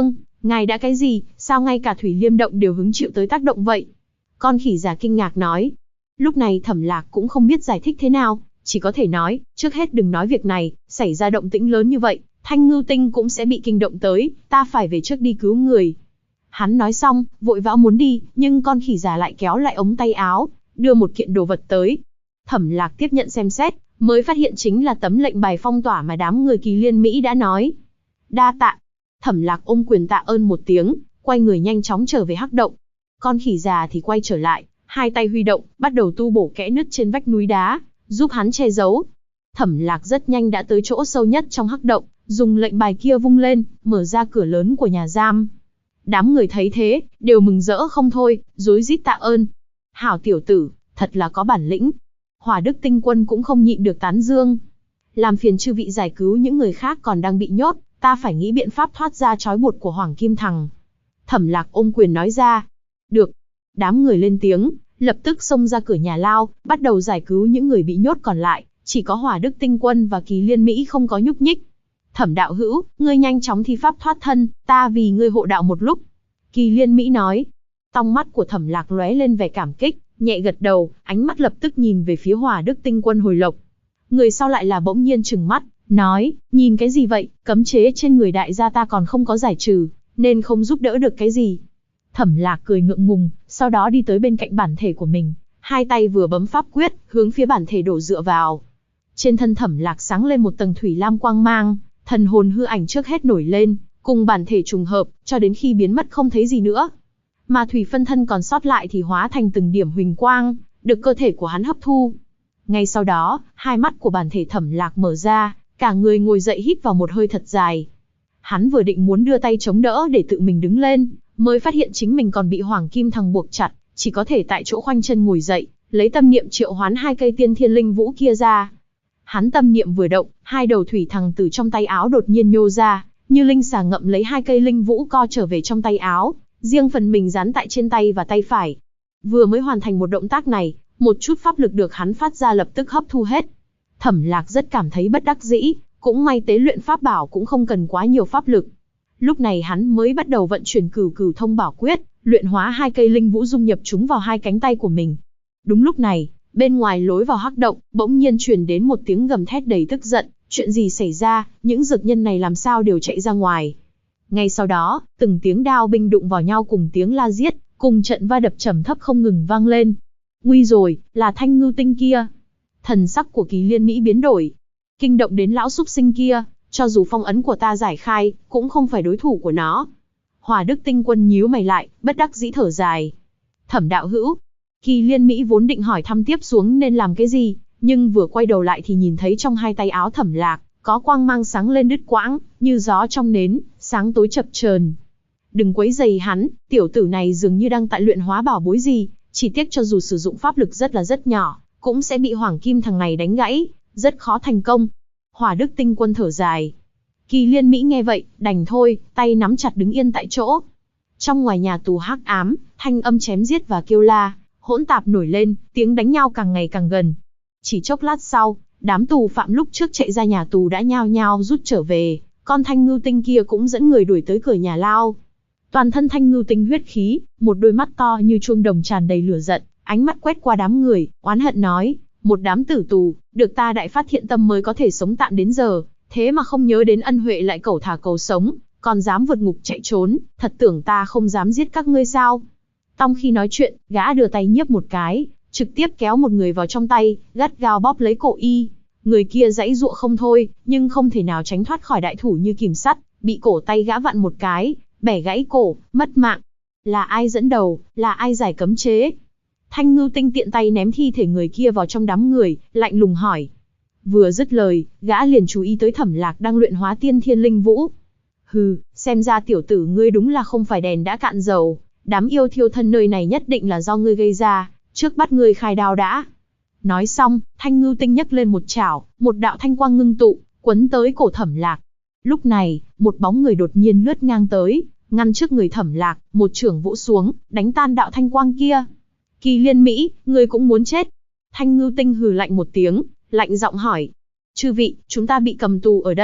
Ngài đã cái gì, sao ngay cả Thủy Liêm động đều hứng chịu tới tác động vậy? Con khỉ già kinh ngạc nói. Lúc này Thẩm Lạc cũng không biết giải thích thế nào, chỉ có thể nói, trước hết đừng nói việc này, xảy ra động tĩnh lớn như vậy, Thanh Ngưu Tinh cũng sẽ bị kinh động tới, ta phải về trước đi cứu người. Hắn nói xong, vội vã muốn đi, nhưng con khỉ già lại kéo lại ống tay áo, đưa một kiện đồ vật tới. Thẩm Lạc tiếp nhận xem xét, mới phát hiện chính là tấm lệnh bài phong tỏa mà đám người Kỳ Liên Mỹ đã nói. Đa tạ. Thẩm Lạc ôm quyền tạ ơn một tiếng, quay người nhanh chóng trở về hắc động. Con khỉ già thì quay trở lại, hai tay huy động, bắt đầu tu bổ kẽ nứt trên vách núi đá, giúp hắn che giấu. Thẩm Lạc rất nhanh đã tới chỗ sâu nhất trong hắc động, dùng lệnh bài kia vung lên, mở ra cửa lớn của nhà giam. Đám người thấy thế, đều mừng rỡ không thôi, rối rít tạ ơn. Hảo tiểu tử, thật là có bản lĩnh. Hỏa Đức Tinh Quân cũng không nhịn được tán dương. Làm phiền chư vị giải cứu những người khác còn đang bị nhốt, ta phải nghĩ biện pháp thoát ra trói buộc của Hoàng Kim Thằng. Thẩm Lạc ôm quyền nói ra. Được. Đám người lên tiếng, lập tức xông ra cửa nhà lao, bắt đầu giải cứu những người bị nhốt còn lại, chỉ có Hỏa Đức Tinh Quân và Kỳ Liên Mỹ không có nhúc nhích. Thẩm đạo hữu, ngươi nhanh chóng thi pháp thoát thân, ta vì ngươi hộ đạo một lúc. Kỳ Liên Mỹ nói. Trong mắt của Thẩm Lạc lóe lên vẻ cảm kích, nhẹ gật đầu, ánh mắt lập tức nhìn về phía Hỏa Đức Tinh Quân hồi lộc. Người sau lại là bỗng nhiên trừng mắt, nói, nhìn cái gì vậy, cấm chế trên người đại gia ta còn không có giải trừ, nên không giúp đỡ được cái gì. Thẩm Lạc cười ngượng ngùng, sau đó đi tới bên cạnh bản thể của mình, hai tay vừa bấm pháp quyết, hướng phía bản thể đổ dựa vào. Trên thân Thẩm Lạc sáng lên một tầng thủy lam quang mang, thần hồn hư ảnh trước hết nổi lên, cùng bản thể trùng hợp, cho đến khi biến mất không thấy gì nữa. Mà thủy phân thân còn sót lại thì hóa thành từng điểm huỳnh quang, được cơ thể của hắn hấp thu. Ngay sau đó, hai mắt của bản thể Thẩm Lạc mở ra, cả người ngồi dậy hít vào một hơi thật dài. Hắn vừa định muốn đưa tay chống đỡ để tự mình đứng lên, mới phát hiện chính mình còn bị Hoàng Kim Thằng buộc chặt, chỉ có thể tại chỗ khoanh chân ngồi dậy, lấy tâm niệm triệu hoán hai cây tiên thiên linh vũ kia ra. Hắn tâm niệm vừa động, hai đầu thủy thằng từ trong tay áo đột nhiên nhô ra, như linh xà ngậm lấy hai cây linh vũ co trở về trong tay áo, riêng phần mình dán tại trên tay và tay phải. Vừa mới hoàn thành một động tác này, một chút pháp lực được hắn phát ra lập tức hấp thu hết. Thẩm Lạc rất cảm thấy bất đắc dĩ, cũng may tế luyện pháp bảo cũng không cần quá nhiều pháp lực. Lúc này hắn mới bắt đầu vận chuyển Cửu Cửu Thông Bảo Quyết, luyện hóa hai cây linh vũ dung nhập chúng vào hai cánh tay của mình. Đúng lúc này, bên ngoài lối vào hắc động, bỗng nhiên truyền đến một tiếng gầm thét đầy tức giận, chuyện gì xảy ra, những dược nhân này làm sao đều chạy ra ngoài. Ngay sau đó, từng tiếng đao binh đụng vào nhau cùng tiếng la giết, cùng trận va đập trầm thấp không ngừng vang lên. Nguy rồi, là Thanh Ngưu Tinh kia. Thần sắc của Kỳ Liên Mỹ biến đổi. Kinh động đến lão súc sinh kia, cho dù phong ấn của ta giải khai, cũng không phải đối thủ của nó. Hỏa Đức Tinh Quân nhíu mày lại, bất đắc dĩ thở dài. Thẩm đạo hữu. Kỳ Liên Mỹ vốn định hỏi thăm tiếp xuống nên làm cái gì, nhưng vừa quay đầu lại thì nhìn thấy trong hai tay áo Thẩm Lạc, có quang mang sáng lên đứt quãng, như gió trong nến, sáng tối chập chờn. Đừng quấy rầy hắn, tiểu tử này dường như đang tại luyện hóa bảo bối gì, chỉ tiếc cho dù sử dụng pháp lực rất nhỏ, cũng sẽ bị Hoàng Kim Thằng này đánh gãy, rất khó thành công. Hỏa Đức Tinh Quân thở dài. Kỳ Liên Mỹ nghe vậy, đành thôi, tay nắm chặt đứng yên tại chỗ. Trong ngoài nhà tù hắc ám, thanh âm chém giết và kêu la, hỗn tạp nổi lên, tiếng đánh nhau càng ngày càng gần. Chỉ chốc lát sau, đám tù phạm lúc trước chạy ra nhà tù đã nhao nhao rút trở về, con Thanh Ngưu Tinh kia cũng dẫn người đuổi tới cửa nhà lao. Toàn thân Thanh Ngưu Tinh huyết khí, một đôi mắt to như chuông đồng tràn đầy lửa giận, ánh mắt quét qua đám người, oán hận nói, một đám tử tù, được ta đại phát thiện tâm mới có thể sống tạm đến giờ, thế mà không nhớ đến ân huệ lại cẩu thả cầu sống, còn dám vượt ngục chạy trốn, thật tưởng ta không dám giết các ngươi sao? Trong khi nói chuyện, gã đưa tay nhiếp một cái, trực tiếp kéo một người vào trong tay, gắt gao bóp lấy cổ y. Người kia giãy giụa không thôi, nhưng không thể nào tránh thoát khỏi đại thủ như kìm sắt, bị cổ tay gã vặn một cái, bẻ gãy cổ, mất mạng. Là ai dẫn đầu, là ai giải cấm chế? Thanh Ngưu Tinh tiện tay ném thi thể người kia vào trong đám người, lạnh lùng hỏi. Vừa dứt lời, gã liền chú ý tới Thẩm Lạc đang luyện hóa tiên thiên linh vũ. Hừ, xem ra tiểu tử ngươi đúng là không phải đèn đã cạn dầu, đám yêu thiêu thân nơi này nhất định là do ngươi gây ra, trước bắt ngươi khai đao đã. Nói xong, Thanh Ngưu Tinh nhấc lên một chảo, một đạo thanh quang ngưng tụ, quấn tới cổ Thẩm Lạc. Lúc này, một bóng người đột nhiên lướt ngang tới, ngăn trước người Thẩm Lạc, một chưởng vỗ xuống, đánh tan đạo thanh quang kia. Kỳ Liên Mỹ, ngươi cũng muốn chết. Thanh Ngưu Tinh hừ lạnh một tiếng, lạnh giọng hỏi. Chư vị, chúng ta bị cầm tù ở đây,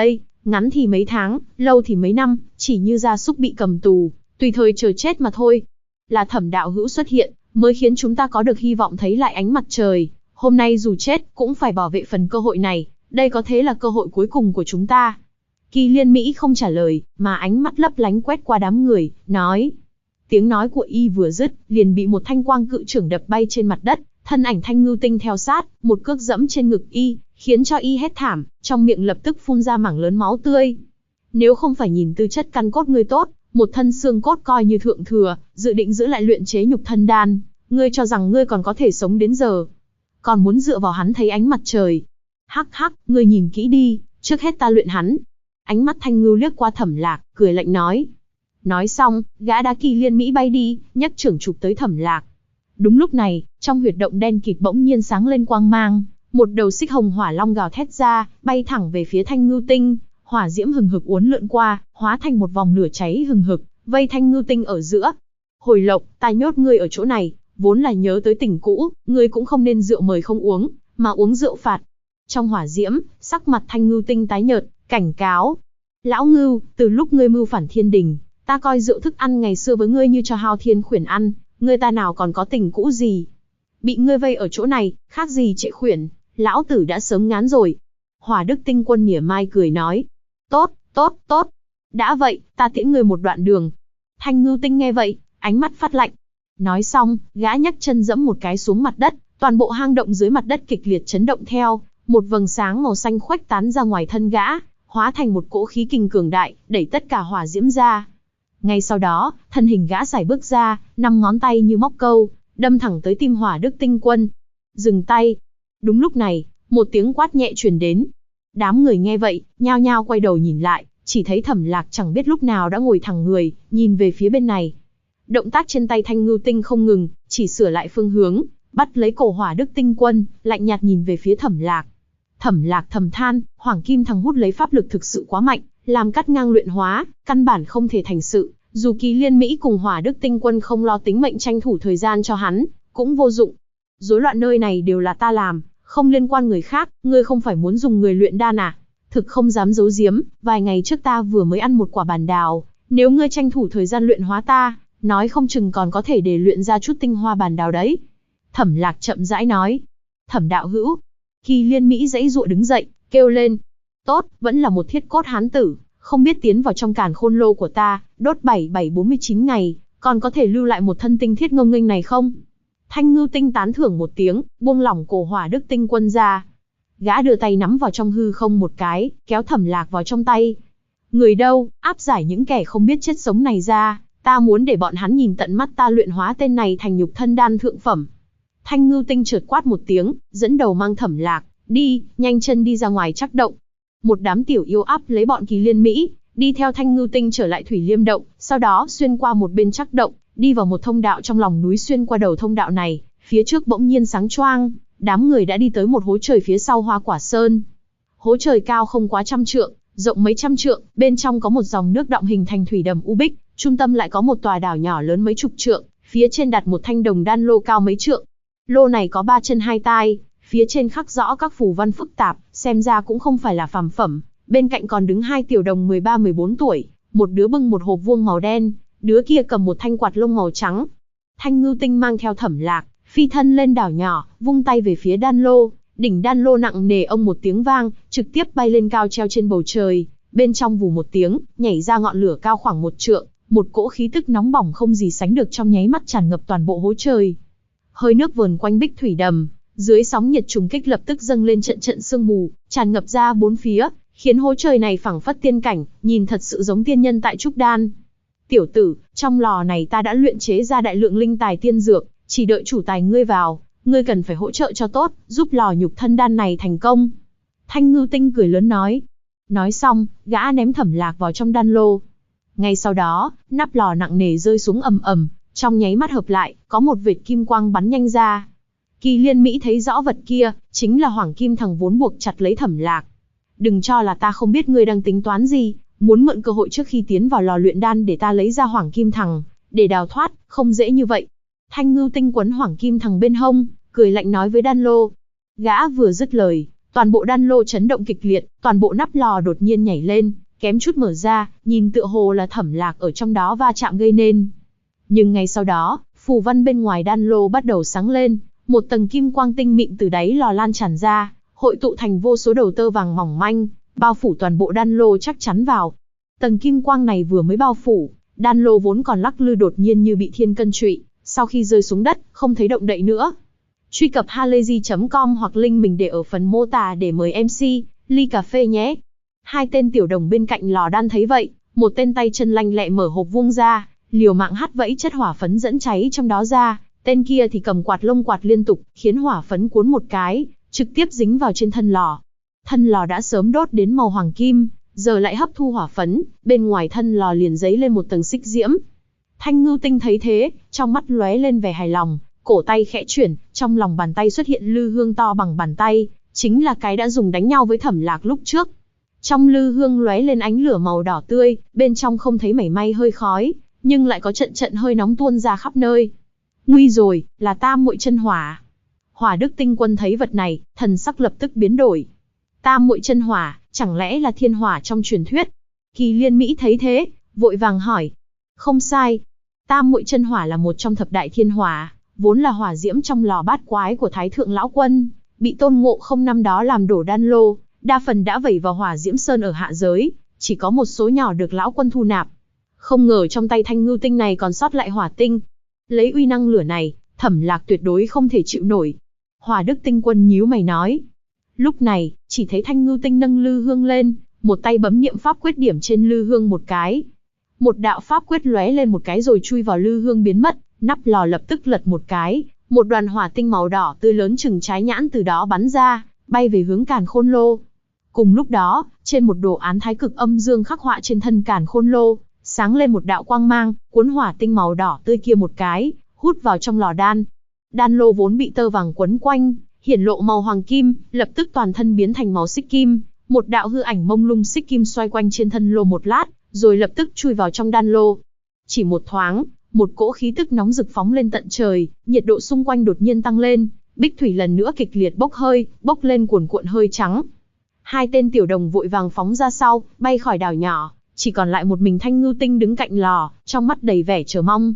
ngắn thì mấy tháng, lâu thì mấy năm, chỉ như gia súc bị cầm tù, tùy thời chờ chết mà thôi. Là Thẩm đạo hữu xuất hiện, mới khiến chúng ta có được hy vọng thấy lại ánh mặt trời. Hôm nay dù chết, cũng phải bảo vệ phần cơ hội này, đây có thể là cơ hội cuối cùng của chúng ta. Kỳ Liên Mỹ không trả lời, mà ánh mắt lấp lánh quét qua đám người, nói. Tiếng nói của y vừa dứt, liền bị một thanh quang cự chưởng đập bay trên mặt đất, thân ảnh Thanh Ngưu Tinh theo sát, một cước dẫm trên ngực y, khiến cho y hét thảm, trong miệng lập tức phun ra mảng lớn máu tươi. Nếu không phải nhìn tư chất căn cốt ngươi tốt, một thân xương cốt coi như thượng thừa, dự định giữ lại luyện chế nhục thân đan, ngươi cho rằng ngươi còn có thể sống đến giờ. Còn muốn dựa vào hắn thấy ánh mặt trời. Hắc hắc, ngươi nhìn kỹ đi, trước hết ta luyện hắn. Ánh mắt Thanh Ngưu liếc qua Thẩm Lạc, cười lạnh nói. Nói xong, gã đá Kỳ Liên Mỹ bay đi, nhấc chưởng chụp tới Thẩm Lạc. Đúng lúc này, trong huyệt động đen kịt bỗng nhiên sáng lên quang mang, một đầu xích hồng hỏa long gào thét ra, bay thẳng về phía Thanh Ngưu Tinh, hỏa diễm hừng hực uốn lượn qua, hóa thành một vòng lửa cháy hừng hực, vây Thanh Ngưu Tinh ở giữa. Hồi Lộc, ta nhốt ngươi ở chỗ này, vốn là nhớ tới tình cũ, ngươi cũng không nên rượu mời không uống, mà uống rượu phạt. Trong hỏa diễm, sắc mặt Thanh Ngưu Tinh tái nhợt, cảnh cáo. Lão Ngưu, từ lúc ngươi mưu phản thiên đình, ta coi rượu thức ăn ngày xưa với ngươi như cho hao thiên khuyển ăn, ngươi ta nào còn có tình cũ gì. Bị ngươi vây ở chỗ này, khác gì trệ khuyển, lão tử đã sớm ngán rồi. Hỏa Đức Tinh Quân mỉa mai cười nói. Tốt, tốt, tốt. Đã vậy, ta tiễn ngươi một đoạn đường. Thanh Ngưu Tinh nghe vậy, ánh mắt phát lạnh. Nói xong, gã nhấc chân dẫm một cái xuống mặt đất, toàn bộ hang động dưới mặt đất kịch liệt chấn động theo, một vầng sáng màu xanh khuếch tán ra ngoài thân gã, hóa thành một cỗ khí kình cường đại, đẩy tất cả hỏa diễm ra. Ngay sau đó, thân hình gã sải bước ra, 5 ngón tay như móc câu, đâm thẳng tới tim Hỏa Đức Tinh Quân. Dừng tay. Đúng lúc này, một tiếng quát nhẹ truyền đến. Đám người nghe vậy, nhao nhao quay đầu nhìn lại, chỉ thấy Thẩm Lạc chẳng biết lúc nào đã ngồi thẳng người, nhìn về phía bên này. Động tác trên tay Thanh Ngưu Tinh không ngừng, chỉ sửa lại phương hướng, bắt lấy cổ Hỏa Đức Tinh Quân, lạnh nhạt nhìn về phía Thẩm Lạc. Thẩm Lạc thầm than, Hoàng Kim Thằng hút lấy pháp lực thực sự quá mạnh, làm cắt ngang luyện hóa, căn bản không thể thành sự. Dù Kỳ Liên Mỹ cùng Hỏa Đức Tinh Quân không lo tính mệnh tranh thủ thời gian cho hắn, cũng vô dụng. Rối loạn nơi này đều là ta làm, không liên quan người khác, ngươi không phải muốn dùng người luyện đan à? Thực không dám giấu giếm, vài ngày trước ta vừa mới ăn một quả bản đào, nếu ngươi tranh thủ thời gian luyện hóa ta, nói không chừng còn có thể để luyện ra chút tinh hoa bản đào đấy. Thẩm Lạc chậm rãi nói. Thẩm đạo hữu. Kỳ Liên Mỹ giãy giụa đứng dậy, kêu lên. Tốt, vẫn là một thiết cốt hán tử, không biết tiến vào trong càn khôn lô của ta, đốt 7749 ngày, còn có thể lưu lại một thân tinh thiết ngông nghênh này không? Thanh Ngưu Tinh tán thưởng một tiếng, buông lỏng cổ Hỏa Đức Tinh Quân ra. Gã đưa tay nắm vào trong hư không một cái, kéo Thẩm Lạc vào trong tay. Người đâu, áp giải những kẻ không biết chết sống này ra, ta muốn để bọn hắn nhìn tận mắt ta luyện hóa tên này thành nhục thân đan thượng phẩm. Thanh Ngưu Tinh chợt quát một tiếng, dẫn đầu mang Thẩm Lạc, đi, nhanh chân đi ra ngoài trắc động. Một đám tiểu yêu áp lấy bọn Kỳ Liên Mỹ, đi theo Thanh Ngưu Tinh trở lại Thủy Liêm động, sau đó xuyên qua một bên trắc động, đi vào một thông đạo trong lòng núi. Xuyên qua đầu thông đạo này, phía trước bỗng nhiên sáng choang, đám người đã đi tới một hố trời phía sau Hoa Quả Sơn. Hố trời cao không quá 100 trượng, rộng mấy trăm trượng, bên trong có một dòng nước đọng hình thành thủy đầm u bích, trung tâm lại có một tòa đảo nhỏ lớn mấy chục trượng, phía trên đặt một thanh đồng đan lô cao mấy trượng. Lô này có 3 chân 2 tai, phía trên khắc rõ các phù văn phức tạp, xem ra cũng không phải là phàm phẩm. Bên cạnh còn đứng 2 tiểu đồng 13-14 tuổi, một đứa bưng một hộp vuông màu đen, đứa kia cầm một thanh quạt lông màu trắng. Thanh Ngưu Tinh mang theo Thẩm Lạc, phi thân lên đảo nhỏ, vung tay về phía đan lô, đỉnh đan lô nặng nề ông một tiếng vang, trực tiếp bay lên cao treo trên bầu trời, bên trong vù một tiếng, nhảy ra ngọn lửa cao khoảng 1 trượng, một cỗ khí tức nóng bỏng không gì sánh được trong nháy mắt tràn ngập toàn bộ hố trời. Hơi nước vờn quanh bích thủy đầm, dưới sóng nhiệt trùng kích lập tức dâng lên trận trận sương mù, tràn ngập ra bốn phía, khiến hố trời này phảng phất tiên cảnh, nhìn thật sự giống tiên nhân tại trúc đan. Tiểu tử, trong lò này ta đã luyện chế ra đại lượng linh tài tiên dược, chỉ đợi chủ tài ngươi vào, ngươi cần phải hỗ trợ cho tốt, giúp lò nhục thân đan này thành công. Thanh Ngưu Tinh cười lớn nói. Nói xong, gã ném Thẩm Lạc vào trong đan lô. Ngay sau đó, nắp lò nặng nề rơi xuống ầm ầm, trong nháy mắt hợp lại, có một vệt kim quang bắn nhanh ra. Kỳ Liên Mỹ thấy rõ vật kia, chính là Hoàng Kim Thằng vốn buộc chặt lấy Thẩm Lạc. Đừng cho là ta không biết ngươi đang tính toán gì, muốn mượn cơ hội trước khi tiến vào lò luyện đan để ta lấy ra Hoàng Kim Thằng, để đào thoát, không dễ như vậy. Thanh Ngưu Tinh quấn Hoàng Kim Thằng bên hông, cười lạnh nói với đan lô. Gã vừa dứt lời, toàn bộ đan lô chấn động kịch liệt, toàn bộ nắp lò đột nhiên nhảy lên, kém chút mở ra, nhìn tựa hồ là Thẩm Lạc ở trong đó va chạm gây nên. Nhưng ngay sau đó, phù văn bên ngoài đan lô bắt đầu sáng lên, một tầng kim quang tinh mịn từ đáy lò lan tràn ra, hội tụ thành vô số đầu tơ vàng mỏng manh, bao phủ toàn bộ đan lô chắc chắn vào. Tầng kim quang này vừa mới bao phủ, đan lô vốn còn lắc lư đột nhiên như bị thiên cân trụy, sau khi rơi xuống đất, không thấy động đậy nữa. Truy cập halayzi.com hoặc link mình để ở phần mô tả để mời MC, ly cà phê nhé. Hai tên tiểu đồng bên cạnh lò đan thấy vậy, một tên tay chân lanh lẹ mở hộp vuông ra, liều mạng hắt vẫy chất hỏa phấn dẫn cháy trong đó ra, tên kia thì cầm quạt lông quạt liên tục, khiến hỏa phấn cuốn một cái, trực tiếp dính vào trên thân lò. Thân lò đã sớm đốt đến màu hoàng kim, giờ lại hấp thu hỏa phấn, bên ngoài thân lò liền dấy lên một tầng xích diễm. Thanh Ngưu Tinh thấy thế, trong mắt lóe lên vẻ hài lòng, cổ tay khẽ chuyển, trong lòng bàn tay xuất hiện lư hương to bằng bàn tay, chính là cái đã dùng đánh nhau với Thẩm Lạc lúc trước. Trong lư hương lóe lên ánh lửa màu đỏ tươi, bên trong không thấy mảy may hơi khói, nhưng lại có trận trận hơi nóng tuôn ra khắp nơi. Nguy rồi, là Tam Muội Chân Hỏa. Hỏa Đức Tinh Quân thấy vật này, thần sắc lập tức biến đổi. Tam Muội Chân Hỏa, chẳng lẽ là thiên hỏa trong truyền thuyết? Kỳ Liên Mỹ thấy thế, vội vàng hỏi. Không sai. Tam Muội Chân Hỏa là một trong thập đại thiên hỏa, vốn là hỏa diễm trong lò bát quái của Thái Thượng Lão Quân, bị Tôn Ngộ Không năm đó làm đổ đan lô, đa phần đã vẩy vào hỏa diễm sơn ở hạ giới, chỉ có một số nhỏ được Lão Quân thu nạp. Không ngờ trong tay Thanh Ngưu Tinh này còn sót lại hỏa tinh. Lấy uy năng lửa này, Thẩm Lạc tuyệt đối không thể chịu nổi. Hỏa Đức Tinh Quân nhíu mày nói. Lúc này, chỉ thấy Thanh Ngưu Tinh nâng lư hương lên, một tay bấm niệm pháp quyết điểm trên lư hương một cái. Một đạo pháp quyết lóe lên một cái rồi chui vào lư hương biến mất, nắp lò lập tức lật một cái, một đoàn hỏa tinh màu đỏ tươi lớn chừng trái nhãn từ đó bắn ra, bay về hướng Càn Khôn Lô. Cùng lúc đó, trên một đồ án thái cực âm dương khắc họa trên thân Càn Khôn Lô, sáng lên một đạo quang mang, cuốn hỏa tinh màu đỏ tươi kia một cái, hút vào trong lò đan. Đan lô vốn bị tơ vàng quấn quanh, hiển lộ màu hoàng kim, lập tức toàn thân biến thành màu xích kim, một đạo hư ảnh mông lung xích kim xoay quanh trên thân lô một lát, rồi lập tức chui vào trong đan lô. Chỉ một thoáng, một cỗ khí tức nóng rực phóng lên tận trời, nhiệt độ xung quanh đột nhiên tăng lên, bích thủy lần nữa kịch liệt bốc hơi, bốc lên cuồn cuộn hơi trắng. Hai tên tiểu đồng vội vàng phóng ra sau, bay khỏi đảo nhỏ, chỉ còn lại một mình Thanh Ngưu Tinh đứng cạnh lò, trong mắt đầy vẻ chờ mong.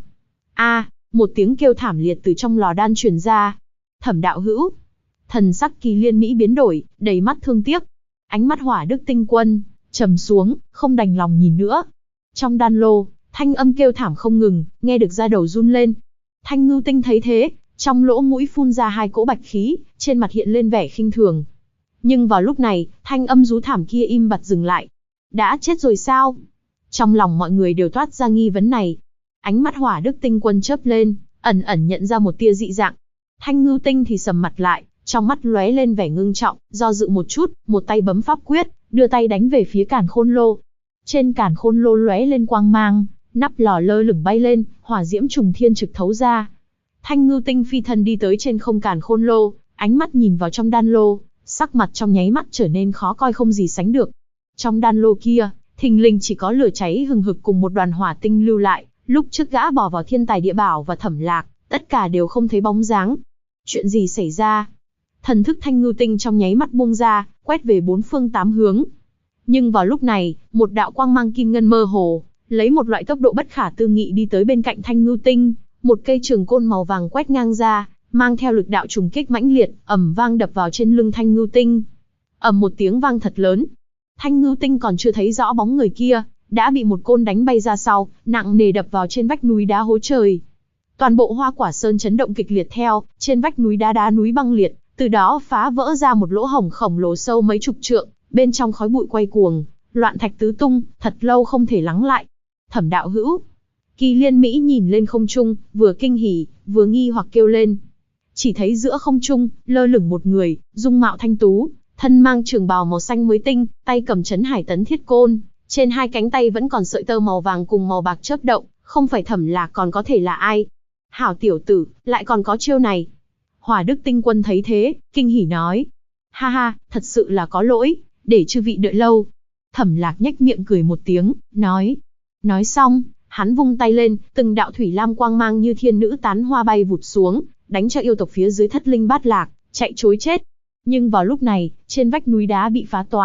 Một tiếng kêu thảm liệt từ trong lò đan truyền ra. Thẩm đạo hữu. Thần sắc Kỳ Liên Mỹ biến đổi, đầy mắt thương tiếc. Ánh mắt Hỏa Đức Tinh Quân trầm xuống, không đành lòng nhìn nữa. Trong đan lô, thanh âm kêu thảm không ngừng, nghe được da đầu run lên. Thanh Ngưu Tinh thấy thế, trong lỗ mũi phun ra hai cỗ bạch khí, trên mặt hiện lên vẻ khinh thường. Nhưng vào lúc này, thanh âm rú thảm kia im bặt dừng lại. Đã chết rồi sao? Trong lòng mọi người đều toát ra nghi vấn này. Ánh mắt Hỏa Đức Tinh Quân chớp lên, ẩn ẩn nhận ra một tia dị dạng. Thanh Ngưu Tinh thì sầm mặt lại, trong mắt lóe lên vẻ ngưng trọng, do dự một chút, một tay bấm pháp quyết, đưa tay đánh về phía Càn Khôn Lô. Trên Càn Khôn Lô lóe lên quang mang, nắp lò lơ lửng bay lên, hỏa diễm trùng thiên trực thấu ra. Thanh Ngưu Tinh phi thân đi tới trên không Càn Khôn Lô, ánh mắt nhìn vào trong đan lô, sắc mặt trong nháy mắt trở nên khó coi không gì sánh được. Trong đan lô kia, thình lình chỉ có lửa cháy hừng hực cùng một đoàn hỏa tinh lưu lại, lúc trước gã bỏ vào Thiên Tài Địa Bảo và Thẩm Lạc, tất cả đều không thấy bóng dáng. Chuyện gì xảy ra? Thần thức Thanh Ngưu Tinh trong nháy mắt buông ra, quét về bốn phương tám hướng. Nhưng vào lúc này, một đạo quang mang kim ngân mơ hồ, lấy một loại tốc độ bất khả tư nghị đi tới bên cạnh Thanh Ngưu Tinh, một cây trường côn màu vàng quét ngang ra, mang theo lực đạo trùng kích mãnh liệt, ầm vang đập vào trên lưng Thanh Ngưu Tinh. Ầm một tiếng vang thật lớn. Thanh Ngưu Tinh còn chưa thấy rõ bóng người kia, đã bị một côn đánh bay ra sau, nặng nề đập vào trên vách núi đá hố trời. Toàn bộ Hoa Quả Sơn chấn động kịch liệt theo, trên vách núi đá núi băng liệt, từ đó phá vỡ ra một lỗ hổng khổng lồ sâu mấy chục trượng, bên trong khói bụi quay cuồng, loạn thạch tứ tung, thật lâu không thể lắng lại. Thẩm đạo hữu. Kỳ Liên Mỹ nhìn lên không trung, vừa kinh hỉ, vừa nghi hoặc kêu lên. Chỉ thấy giữa không trung, lơ lửng một người, dung mạo thanh tú, thân mang trường bào màu xanh mới tinh, tay cầm chấn hải tấn thiết côn, trên hai cánh tay vẫn còn sợi tơ màu vàng cùng màu bạc chớp động, không phải Thẩm Lạc còn có thể là ai? Hảo tiểu tử, lại còn có chiêu này. Hỏa Đức Tinh Quân thấy thế, kinh hỉ nói. Ha ha, thật sự là có lỗi, để chư vị đợi lâu. Thẩm Lạc nhếch miệng cười một tiếng, nói. Nói xong, hắn vung tay lên, từng đạo thủy lam quang mang như thiên nữ tán hoa bay vụt xuống, đánh cho yêu tộc phía dưới Thất Linh Bát Lạc chạy trối chết. Nhưng vào lúc này, trên vách núi đá bị phá toái,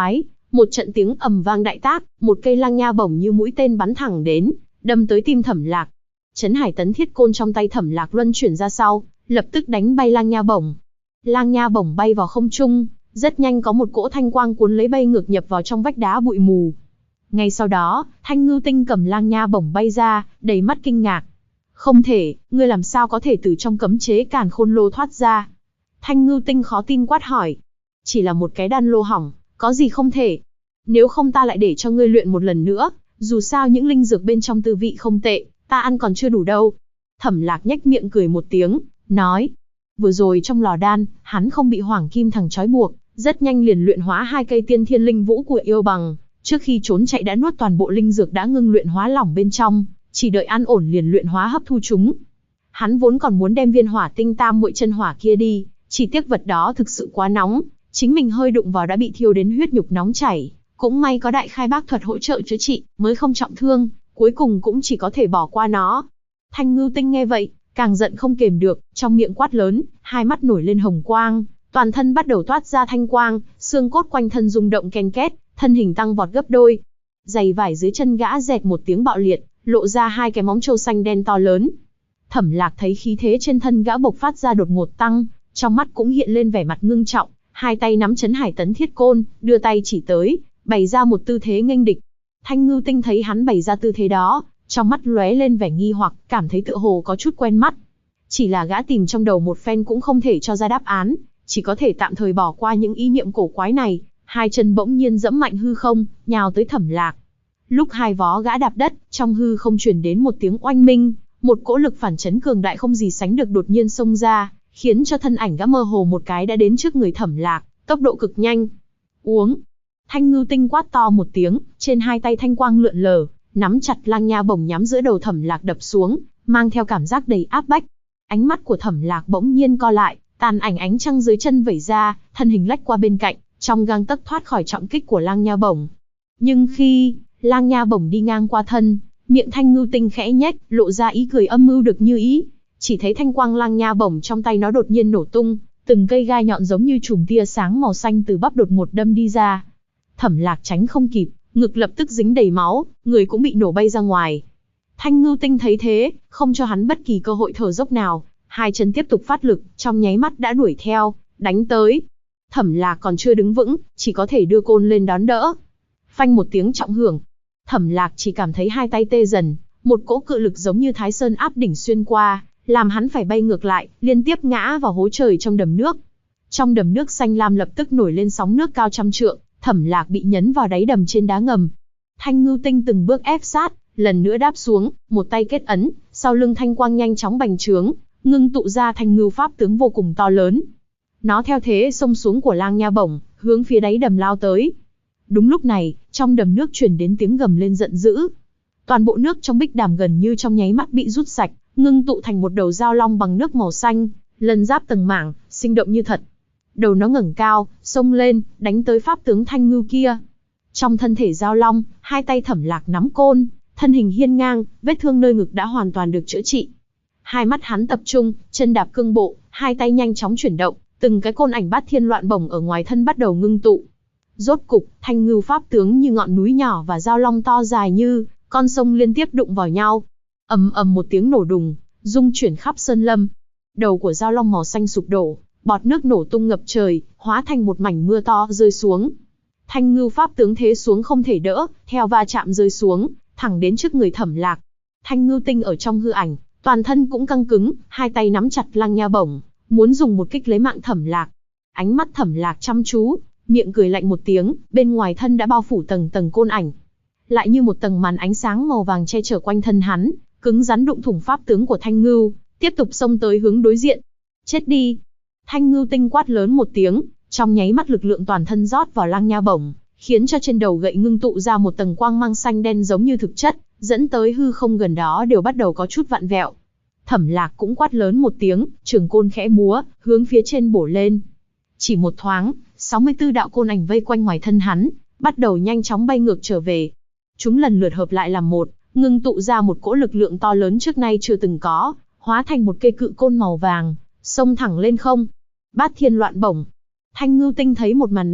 Một trận tiếng ầm vang đại tác, một cây lang nha bổng như mũi tên bắn thẳng đến, đâm tới tim Thẩm Lạc. Chấn Hải Tấn Thiết Côn trong tay Thẩm Lạc luân chuyển ra sau, lập tức đánh bay lang nha bổng. Lang nha bổng bay vào không trung, rất nhanh có một cỗ thanh quang cuốn lấy bay ngược nhập vào trong vách đá bụi mù. Ngay sau đó, Thanh Ngưu Tinh cầm lang nha bổng bay ra, đầy mắt kinh ngạc. Không thể, ngươi làm sao có thể từ trong cấm chế Càn Khôn Lô thoát ra? Thanh Ngưu Tinh khó tin quát hỏi. Chỉ là một cái đan lô hỏng, có gì không thể? Nếu không ta lại để cho ngươi luyện một lần nữa, dù sao những linh dược bên trong tư vị không tệ, ta ăn còn chưa đủ đâu. Thẩm Lạc nhếch miệng cười một tiếng, nói. Vừa rồi trong lò đan, hắn không bị Hoàng Kim Thằng trói buộc, rất nhanh liền luyện hóa 2 cây tiên thiên linh vũ của yêu bằng, trước khi trốn chạy đã nuốt toàn bộ linh dược đã ngưng luyện hóa lỏng bên trong, chỉ đợi an ổn liền luyện hóa hấp thu chúng. Hắn vốn còn muốn đem viên hỏa tinh tam muội chân hỏa kia đi, chỉ tiếc vật đó thực sự quá nóng, chính mình hơi đụng vào đã bị thiêu đến huyết nhục nóng chảy, cũng may có Đại Khai Bác thuật hỗ trợ chữa trị, mới không trọng thương, cuối cùng cũng chỉ có thể bỏ qua nó. Thanh Ngưu Tinh nghe vậy, càng giận không kềm được, trong miệng quát lớn, hai mắt nổi lên hồng quang, toàn thân bắt đầu toát ra thanh quang, xương cốt quanh thân rung động ken két, thân hình tăng vọt gấp đôi. Giày vải dưới chân gã rẹt một tiếng bạo liệt, lộ ra 2 cái móng trâu xanh đen to lớn. Thẩm Lạc thấy khí thế trên thân gã bộc phát ra đột ngột tăng, trong mắt cũng hiện lên vẻ mặt ngưng trọng, hai tay nắm Chấn Hải Tấn Thiết Côn, đưa tay chỉ tới, bày ra một tư thế nghênh địch. Thanh Ngưu Tinh thấy hắn bày ra tư thế đó, trong mắt lóe lên vẻ nghi hoặc, cảm thấy tựa hồ có chút quen mắt. Chỉ là gã tìm trong đầu một phen cũng không thể cho ra đáp án, chỉ có thể tạm thời bỏ qua những ý niệm cổ quái này, hai chân bỗng nhiên giẫm mạnh hư không, nhào tới Thẩm Lạc. Lúc hai vó gã đạp đất, trong hư không truyền đến một tiếng oanh minh, một cỗ lực phản chấn cường đại không gì sánh được đột nhiên xông ra, khiến cho thân ảnh gã mơ hồ một cái đã đến trước người Thẩm Lạc, tốc độ cực nhanh. Uống. Thanh Ngưu Tinh quát to một tiếng, trên hai tay thanh quang lượn lờ, nắm chặt lang nha bổng nhắm giữa đầu Thẩm Lạc đập xuống, mang theo cảm giác đầy áp bách. Ánh mắt của Thẩm Lạc bỗng nhiên co lại, tàn ảnh ánh trăng dưới chân vẩy ra, thân hình lách qua bên cạnh, trong gang tấc thoát khỏi trọng kích của lang nha bổng. Nhưng khi lang nha bổng đi ngang qua thân, miệng Thanh Ngưu Tinh khẽ nhếch, lộ ra ý cười âm mưu được như ý. Chỉ thấy thanh quang lang nha bổng trong tay nó đột nhiên nổ tung, từng cây gai nhọn giống như chùm tia sáng màu xanh từ bắp đột ngột đâm đi ra. Thẩm Lạc tránh không kịp, ngực lập tức dính đầy máu, người cũng bị nổ bay ra ngoài. Thanh Ngưu Tinh thấy thế, không cho hắn bất kỳ cơ hội thở dốc nào, hai chân tiếp tục phát lực, trong nháy mắt đã đuổi theo, đánh tới. Thẩm Lạc còn chưa đứng vững, chỉ có thể đưa côn lên đón đỡ. Phanh một tiếng trọng hưởng, Thẩm Lạc chỉ cảm thấy hai tay tê dần, một cỗ cự lực giống như Thái Sơn áp đỉnh xuyên qua, làm hắn phải bay ngược lại, liên tiếp ngã vào hố trời trong đầm nước. Trong đầm nước xanh lam lập tức nổi lên sóng nước cao trăm trượng, Thẩm Lạc bị nhấn vào đáy đầm trên đá ngầm. Thanh Ngưu Tinh từng bước ép sát, lần nữa đáp xuống, một tay kết ấn, sau lưng thanh quang nhanh chóng bành trướng, ngưng tụ ra Thanh Ngưu pháp tướng vô cùng to lớn. Nó theo thế xông xuống của lang nha bổng, hướng phía đáy đầm lao tới. Đúng lúc này, trong đầm nước truyền đến tiếng gầm lên giận dữ. Toàn bộ nước trong bích đàm gần như trong nháy mắt bị rút sạch, ngưng tụ thành một đầu dao long bằng nước màu xanh, lân giáp từng mảng, sinh động như thật. Đầu nó ngẩng cao, xông lên, đánh tới pháp tướng Thanh Ngưu kia. Trong thân thể dao long, hai tay Thẩm Lạc nắm côn, thân hình hiên ngang, vết thương nơi ngực đã hoàn toàn được chữa trị. Hai mắt hắn tập trung, chân đạp cương bộ, hai tay nhanh chóng chuyển động, từng cái côn ảnh bát thiên loạn bổng ở ngoài thân bắt đầu ngưng tụ. Rốt cục, Thanh Ngưu pháp tướng như ngọn núi nhỏ và dao long to dài như con sông liên tiếp đụng vào nhau. Ầm ầm một tiếng nổ đùng, rung chuyển khắp sơn lâm. Đầu của dao long màu xanh sụp đổ, bọt nước nổ tung ngập trời, hóa thành một mảnh mưa to rơi xuống. Thanh Ngưu pháp tướng thế xuống không thể đỡ, theo va chạm rơi xuống, thẳng đến trước người Thẩm Lạc. Thanh Ngưu Tinh ở trong hư ảnh, toàn thân cũng căng cứng, hai tay nắm chặt lang nha bổng, muốn dùng một kích lấy mạng Thẩm Lạc. Ánh mắt Thẩm Lạc chăm chú, miệng cười lạnh một tiếng, bên ngoài thân đã bao phủ tầng tầng côn ảnh. Lại như một tầng màn ánh sáng màu vàng che chở quanh thân hắn, cứng rắn đụng thủng pháp tướng của Thanh Ngưu, tiếp tục xông tới hướng đối diện. Chết đi! Thanh Ngưu Tinh quát lớn một tiếng, trong nháy mắt lực lượng toàn thân rót vào lang nha bổng, khiến cho trên đầu gậy ngưng tụ ra một tầng quang mang xanh đen giống như thực chất, dẫn tới hư không gần đó đều bắt đầu có chút vặn vẹo. Thẩm Lạc cũng quát lớn một tiếng, trường côn khẽ múa, hướng phía trên bổ lên. Chỉ một thoáng, 64 đạo côn ảnh vây quanh ngoài thân hắn, bắt đầu nhanh chóng bay ngược trở về. Chúng lần lượt hợp lại làm một, ngưng tụ ra một cỗ lực lượng to lớn trước nay chưa từng có, hóa thành một cây cự côn màu vàng, xông thẳng lên không. Bát thiên loạn bổng. Thanh Ngưu Tinh thấy một màn này,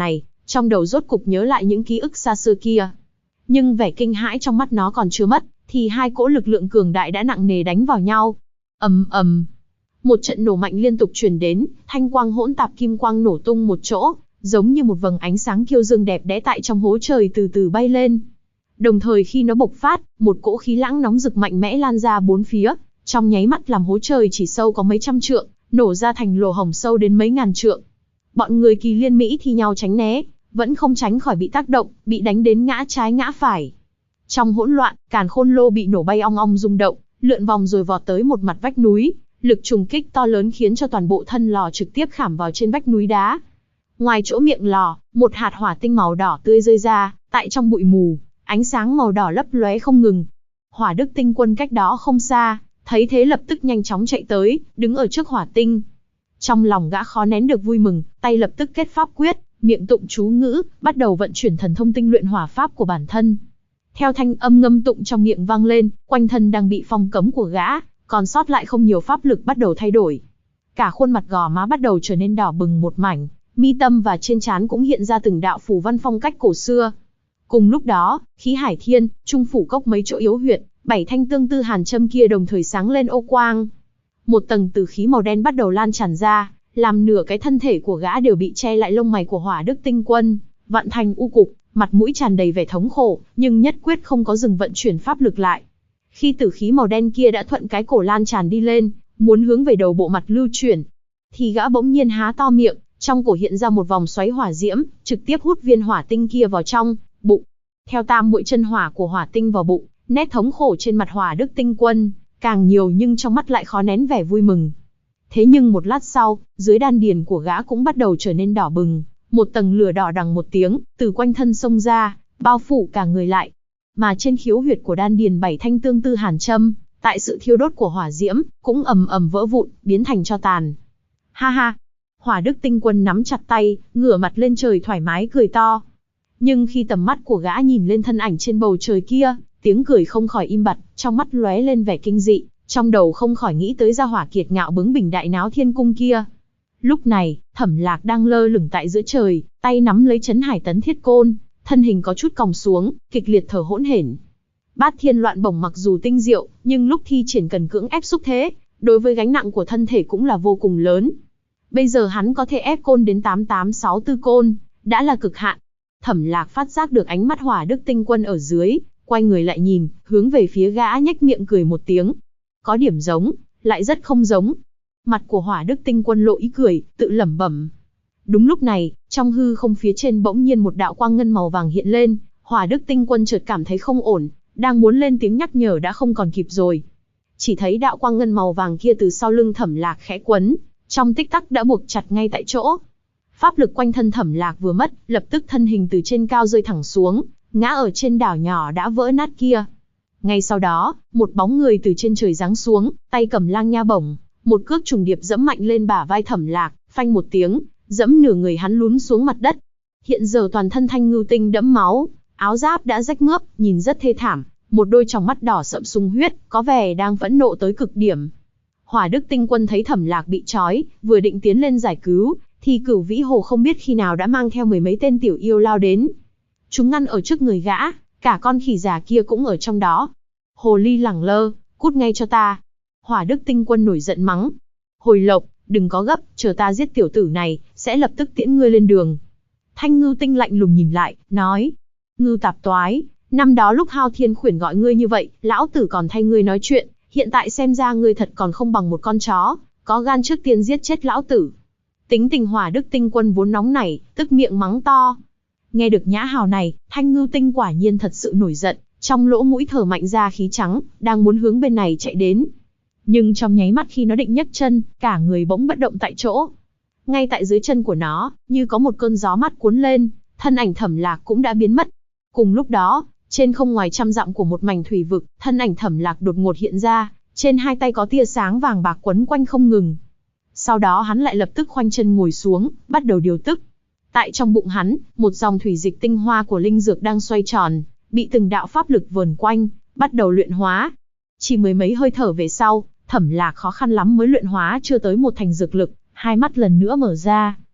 Trong đầu rốt cục nhớ lại những ký ức xa xưa kia. Nhưng vẻ kinh hãi trong mắt nó còn chưa mất, thì hai cỗ lực lượng cường đại đã nặng nề đánh vào nhau. Ầm ầm. Một trận nổ mạnh liên tục truyền đến, thanh quang hỗn tạp kim quang nổ tung một chỗ, giống như một vầng ánh sáng kiêu dương đẹp đẽ tại trong hố trời từ từ bay lên. Đồng thời khi nó bộc phát, một cỗ khí lãng nóng rực mạnh mẽ lan ra bốn phía, trong nháy mắt làm hố trời chỉ sâu có mấy trăm trượng, nổ ra thành lỗ hổng sâu đến mấy ngàn trượng. Bọn người Kỳ Liên Mỹ thi nhau tránh né, vẫn không tránh khỏi bị tác động, bị đánh đến ngã trái ngã phải. Trong hỗn loạn, Càn Khôn Lô bị nổ bay ong ong rung động, lượn vòng rồi vọt tới một mặt vách núi, lực trùng kích to lớn khiến cho toàn bộ thân lò trực tiếp khảm vào trên vách núi đá. Ngoài chỗ miệng lò, một hạt hỏa tinh màu đỏ tươi rơi ra, tại trong bụi mù, ánh sáng màu đỏ lấp lóe không ngừng. Hỏa Đức Tinh Quân cách đó không xa, thấy thế lập tức nhanh chóng chạy tới, đứng ở trước hỏa tinh. Trong lòng gã khó nén được vui mừng, tay lập tức kết pháp quyết, miệng tụng chú ngữ, bắt đầu vận chuyển thần thông tinh luyện hỏa pháp của bản thân. Theo thanh âm ngâm tụng trong miệng vang lên, quanh thân đang bị phong cấm của gã, còn sót lại không nhiều pháp lực bắt đầu thay đổi. Cả khuôn mặt gò má bắt đầu trở nên đỏ bừng một mảnh, mi tâm và trên trán cũng hiện ra từng đạo phù văn phong cách cổ xưa. Cùng lúc đó, khí hải thiên, trung phủ cốc mấy chỗ yếu huyệt, 7 thanh tương tư hàn châm kia đồng thời sáng lên ô quang. Một tầng tử khí màu đen bắt đầu lan tràn ra, làm nửa cái thân thể của gã đều bị che lại lông mày của Hỏa Đức Tinh Quân, vặn thành u cục, mặt mũi tràn đầy vẻ thống khổ, nhưng nhất quyết không có dừng vận chuyển pháp lực lại. Khi tử khí màu đen kia đã thuận cái cổ lan tràn đi lên, muốn hướng về đầu bộ mặt lưu chuyển, thì gã bỗng nhiên há to miệng, trong cổ hiện ra một vòng xoáy hỏa diễm, trực tiếp hút viên hỏa tinh kia vào trong bụng. Theo tam muội chân hỏa của hỏa tinh vào bụng, nét thống khổ trên mặt Hỏa Đức Tinh Quân càng nhiều, nhưng trong mắt lại khó nén vẻ vui mừng. Thế nhưng một lát sau, dưới đan điền của gã cũng bắt đầu trở nên đỏ bừng, một tầng lửa đỏ đằng một tiếng, từ quanh thân xông ra, bao phủ cả người lại. Mà trên khiếu huyệt của đan điền 7 thanh tương tư hàn châm, tại sự thiêu đốt của hỏa diễm, cũng ầm ầm vỡ vụn, biến thành tro tàn. Ha ha! Hỏa Đức Tinh Quân nắm chặt tay, ngửa mặt lên trời thoải mái cười to. Nhưng khi tầm mắt của gã nhìn lên thân ảnh trên bầu trời kia, tiếng cười không khỏi im bặt, trong mắt lóe lên vẻ kinh dị, trong đầu không khỏi nghĩ tới gia hỏa kiệt ngạo bướng bỉnh đại náo thiên cung kia. Lúc này, Thẩm Lạc đang lơ lửng tại giữa trời, tay nắm lấy chấn hải tấn thiết côn, thân hình có chút còng xuống, kịch liệt thở hỗn hển. Bát thiên loạn bổng mặc dù tinh diệu, nhưng lúc thi triển cần cưỡng ép xúc thế, đối với gánh nặng của thân thể cũng là vô cùng lớn. Bây giờ hắn có thể ép côn đến 8864 côn, đã là cực hạn. Thẩm Lạc phát giác được ánh mắt Hỏa Đức Tinh Quân ở dưới, quay người lại nhìn, hướng về phía gã nhếch miệng cười một tiếng. Có điểm giống, lại rất không giống. Mặt của Hỏa Đức Tinh Quân lộ ý cười, tự lẩm bẩm. Đúng lúc này, trong hư không phía trên bỗng nhiên một đạo quang ngân màu vàng hiện lên, Hỏa Đức Tinh Quân chợt cảm thấy không ổn, đang muốn lên tiếng nhắc nhở đã không còn kịp rồi. Chỉ thấy đạo quang ngân màu vàng kia từ sau lưng Thẩm Lạc khẽ quấn, trong tích tắc đã buộc chặt ngay tại chỗ. Pháp lực quanh thân Thẩm Lạc vừa mất, lập tức thân hình từ trên cao rơi thẳng xuống, ngã ở trên đảo nhỏ đã vỡ nát kia. Ngay sau đó, một bóng người từ trên trời giáng xuống, tay cầm lang nha bổng, một cước trùng điệp dẫm mạnh lên bả vai Thẩm Lạc, phanh một tiếng, dẫm nửa người hắn lún xuống mặt đất. Hiện giờ toàn thân Thanh Ngưu Tinh đẫm máu, áo giáp đã rách mướp, nhìn rất thê thảm, một đôi tròng mắt đỏ sậm sung huyết, có vẻ đang phẫn nộ tới cực điểm. Hỏa Đức Tinh Quân thấy Thẩm Lạc bị trói, vừa định tiến lên giải cứu, thì Cửu Vĩ Hồ không biết khi nào đã mang theo mười mấy tên tiểu yêu lao đến. Chúng ngăn ở trước người gã, cả con khỉ già kia cũng ở trong đó. Hồ ly lẳng lơ, cút ngay cho ta. Hỏa Đức Tinh Quân nổi giận mắng. Hồi Lộc, đừng có gấp, chờ ta giết tiểu tử này, sẽ lập tức tiễn ngươi lên đường. Thanh Ngưu Tinh lạnh lùng nhìn lại, nói. Ngưu tạp toái, năm đó lúc Hao Thiên Khuyển gọi ngươi như vậy, lão tử còn thay ngươi nói chuyện, hiện tại xem ra ngươi thật còn không bằng một con chó, có gan trước tiên giết chết lão tử. Tính tình Hỏa Đức Tinh Quân vốn nóng nảy, tức miệng mắng to. Nghe được nhã hào này, Thanh Ngưu Tinh quả nhiên thật sự nổi giận, trong lỗ mũi thở mạnh ra khí trắng, đang muốn hướng bên này chạy đến. Nhưng trong nháy mắt khi nó định nhấc chân, cả người bỗng bất động tại chỗ. Ngay tại dưới chân của nó, như có một cơn gió mát cuốn lên, thân ảnh Thẩm Lạc cũng đã biến mất. Cùng lúc đó, trên không ngoài trăm dặm của một mảnh thủy vực, thân ảnh Thẩm Lạc đột ngột hiện ra, trên hai tay có tia sáng vàng bạc quấn quanh không ngừng. Sau đó hắn lại lập tức khoanh chân ngồi xuống, bắt đầu điều tức. Tại trong bụng hắn, một dòng thủy dịch tinh hoa của linh dược đang xoay tròn, bị từng đạo pháp lực vờn quanh, bắt đầu luyện hóa. Chỉ mười mấy hơi thở về sau, Thẩm Lạc khó khăn lắm mới luyện hóa chưa tới một thành dược lực, hai mắt lần nữa mở ra.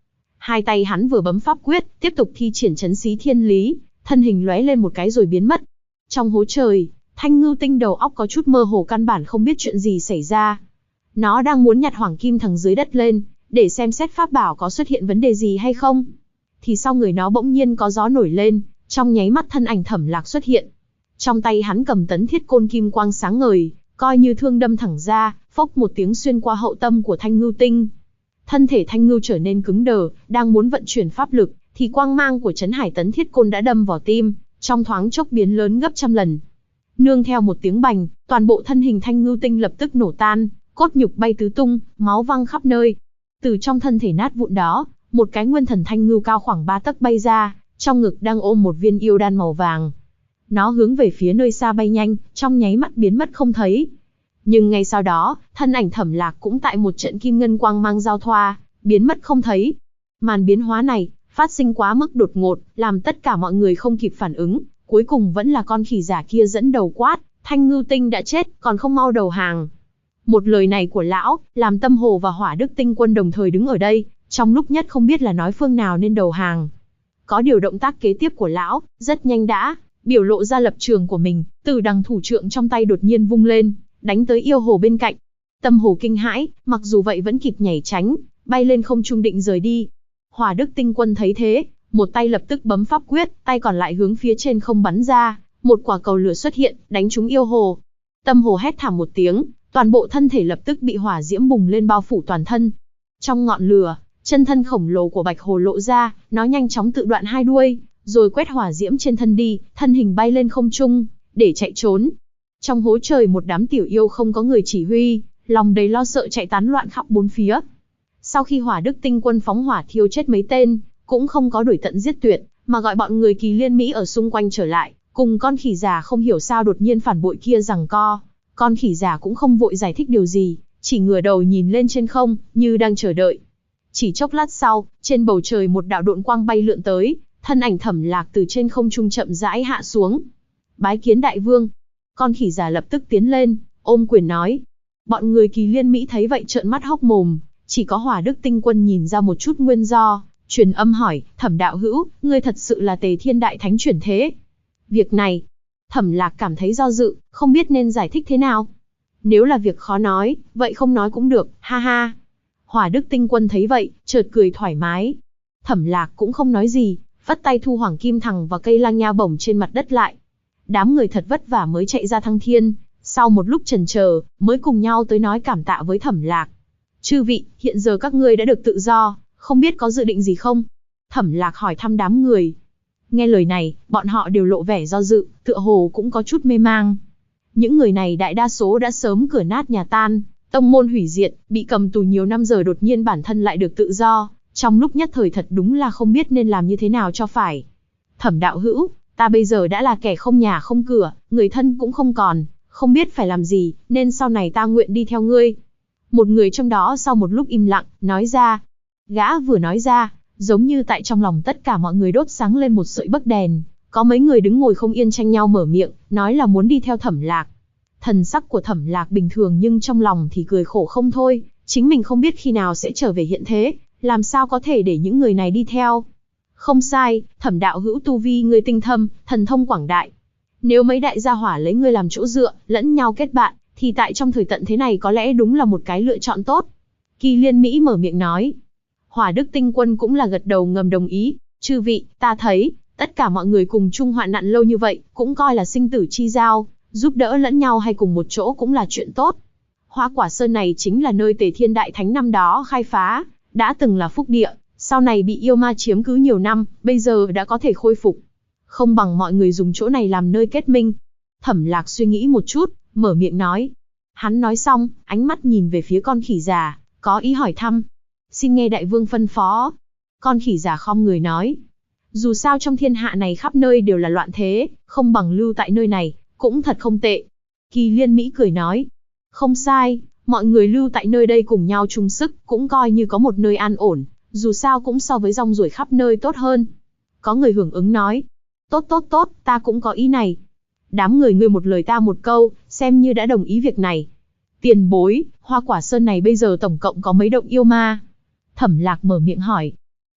Hai tay hắn vừa bấm pháp quyết, tiếp tục thi triển trấn xí thiên lý, thân hình lóe lên một cái rồi biến mất. Trong hố trời, Thanh Ngưu Tinh đầu óc có chút mơ hồ, căn bản không biết chuyện gì xảy ra. Nó đang muốn nhặt hoàng kim thằng dưới đất lên, để xem xét pháp bảo có xuất hiện vấn đề gì hay không. Thì sau người nó bỗng nhiên có gió nổi lên, trong nháy mắt thân ảnh Thẩm Lạc xuất hiện. Trong tay hắn cầm tấn thiết côn kim quang sáng ngời, coi như thương đâm thẳng ra, phốc một tiếng xuyên qua hậu tâm của Thanh Ngưu Tinh. Thân thể Thanh Ngưu trở nên cứng đờ, đang muốn vận chuyển pháp lực, thì quang mang của Trấn Hải tấn thiết côn đã đâm vào tim, trong thoáng chốc biến lớn gấp trăm lần. Nương theo một tiếng bành, toàn bộ thân hình Thanh Ngưu Tinh lập tức nổ tan, cốt nhục bay tứ tung, máu văng khắp nơi. Từ trong thân thể nát vụn đó, một cái nguyên thần thanh ngưu cao khoảng 3 tấc bay ra, trong ngực đang ôm một viên yêu đan màu vàng. Nó hướng về phía nơi xa bay nhanh, trong nháy mắt biến mất không thấy. Nhưng ngay sau đó, thân ảnh Thẩm Lạc cũng tại một trận kim ngân quang mang giao thoa, biến mất không thấy. Màn biến hóa này, phát sinh quá mức đột ngột, làm tất cả mọi người không kịp phản ứng, cuối cùng vẫn là con khỉ giả kia dẫn đầu quát, Thanh Ngưu Tinh đã chết, còn không mau đầu hàng. Một lời này của lão, làm Tâm Hồ và Hỏa Đức Tinh Quân đồng thời đứng ở đây, trong lúc nhất không biết là nói phương nào nên đầu hàng. Có điều động tác kế tiếp của lão, rất nhanh đã biểu lộ ra lập trường của mình, Từ Đằng thủ trượng trong tay đột nhiên vung lên, đánh tới yêu hồ bên cạnh. Tâm Hồ kinh hãi, mặc dù vậy vẫn kịp nhảy tránh, bay lên không trung định rời đi. Hỏa Đức Tinh Quân thấy thế, một tay lập tức bấm pháp quyết, tay còn lại hướng phía trên không bắn ra, một quả cầu lửa xuất hiện, đánh trúng yêu hồ. Tâm Hồ hét thảm một tiếng, toàn bộ thân thể lập tức bị hỏa diễm bùng lên bao phủ toàn thân. Trong ngọn lửa, chân thân khổng lồ của Bạch Hồ lộ ra, nó nhanh chóng tự đoạn hai đuôi, rồi quét hỏa diễm trên thân đi, thân hình bay lên không trung, để chạy trốn. Trong hố trời một đám tiểu yêu không có người chỉ huy, lòng đầy lo sợ chạy tán loạn khắp bốn phía. Sau khi Hỏa Đức Tinh Quân phóng hỏa thiêu chết mấy tên, cũng không có đuổi tận giết tuyệt, mà gọi bọn người Kỳ Liên Mỹ ở xung quanh trở lại, cùng con khỉ già không hiểu sao đột nhiên phản bội kia giằng co. Con khỉ già cũng không vội giải thích điều gì, chỉ ngửa đầu nhìn lên trên không, như đang chờ đợi. Chỉ chốc lát sau, trên bầu trời một đạo độn quang bay lượn tới, thân ảnh Thẩm Lạc từ trên không trung chậm rãi hạ xuống. Bái kiến đại vương. Con khỉ già lập tức tiến lên, ôm quyền nói. Bọn người Kỳ Liên Mỹ thấy vậy trợn mắt hốc mồm, chỉ có Hỏa Đức Tinh Quân nhìn ra một chút nguyên do, truyền âm hỏi, Thẩm đạo hữu, ngươi thật sự là Tề Thiên Đại Thánh chuyển thế? Việc này, Thẩm Lạc cảm thấy do dự, không biết nên giải thích thế nào. Nếu là việc khó nói, vậy không nói cũng được, ha ha. Hỏa Đức Tinh Quân thấy vậy, chợt cười thoải mái. Thẩm Lạc cũng không nói gì, vắt tay thu hoàng kim thằng và cây lang nha bổng trên mặt đất lại. Đám người thật vất vả mới chạy ra thăng thiên, sau một lúc chần chờ, mới cùng nhau tới nói cảm tạ với Thẩm Lạc. Chư vị, hiện giờ các ngươi đã được tự do, không biết có dự định gì không? Thẩm Lạc hỏi thăm đám người. Nghe lời này, bọn họ đều lộ vẻ do dự, tựa hồ cũng có chút mê mang. Những người này đại đa số đã sớm cửa nát nhà tan, tông môn hủy diệt, bị cầm tù nhiều năm giờ đột nhiên bản thân lại được tự do, trong lúc nhất thời thật đúng là không biết nên làm như thế nào cho phải. Thẩm đạo hữu, ta bây giờ đã là kẻ không nhà không cửa, người thân cũng không còn, không biết phải làm gì, nên sau này ta nguyện đi theo ngươi. Một người trong đó sau một lúc im lặng, nói ra. Gã vừa nói ra, giống như tại trong lòng tất cả mọi người đốt sáng lên một sợi bấc đèn, có mấy người đứng ngồi không yên tranh nhau mở miệng, nói là muốn đi theo Thẩm Lạc. Thần sắc của Thẩm Lạc bình thường nhưng trong lòng thì cười khổ không thôi, chính mình không biết khi nào sẽ trở về hiện thế, làm sao có thể để những người này đi theo. Không sai, Thẩm đạo hữu tu vi ngươi tinh thâm, thần thông quảng đại. Nếu mấy đại gia hỏa lấy ngươi làm chỗ dựa, lẫn nhau kết bạn, thì tại trong thời tận thế này có lẽ đúng là một cái lựa chọn tốt. Kỳ Liên Mỹ mở miệng nói. Hỏa Đức Tinh Quân cũng là gật đầu ngầm đồng ý. Chư vị, ta thấy, tất cả mọi người cùng chung hoạn nạn lâu như vậy, cũng coi là sinh tử chi giao, giúp đỡ lẫn nhau hay cùng một chỗ cũng là chuyện tốt. Hoa Quả Sơn này chính là nơi Tề Thiên Đại Thánh năm đó khai phá, đã từng là phúc địa, sau này bị yêu ma chiếm cứ nhiều năm, bây giờ đã có thể khôi phục. Không bằng mọi người dùng chỗ này làm nơi kết minh. Thẩm Lạc suy nghĩ một chút, mở miệng nói. Hắn nói xong, ánh mắt nhìn về phía con khỉ già, có ý hỏi thăm. Xin nghe đại vương phân phó. Con khỉ già khom người nói. Dù sao trong thiên hạ này khắp nơi đều là loạn thế, không bằng lưu tại nơi này, cũng thật không tệ. Kỳ Liên Mỹ cười nói. Không sai, mọi người lưu tại nơi đây cùng nhau chung sức, cũng coi như có một nơi an ổn, dù sao cũng so với rong ruổi khắp nơi tốt hơn. Có người hưởng ứng nói. Tốt tốt tốt, ta cũng có ý này. Đám người ngươi một lời ta một câu, xem như đã đồng ý việc này. Tiền bối, Hoa Quả Sơn này bây giờ tổng cộng có mấy động yêu ma? Thẩm Lạc mở miệng hỏi.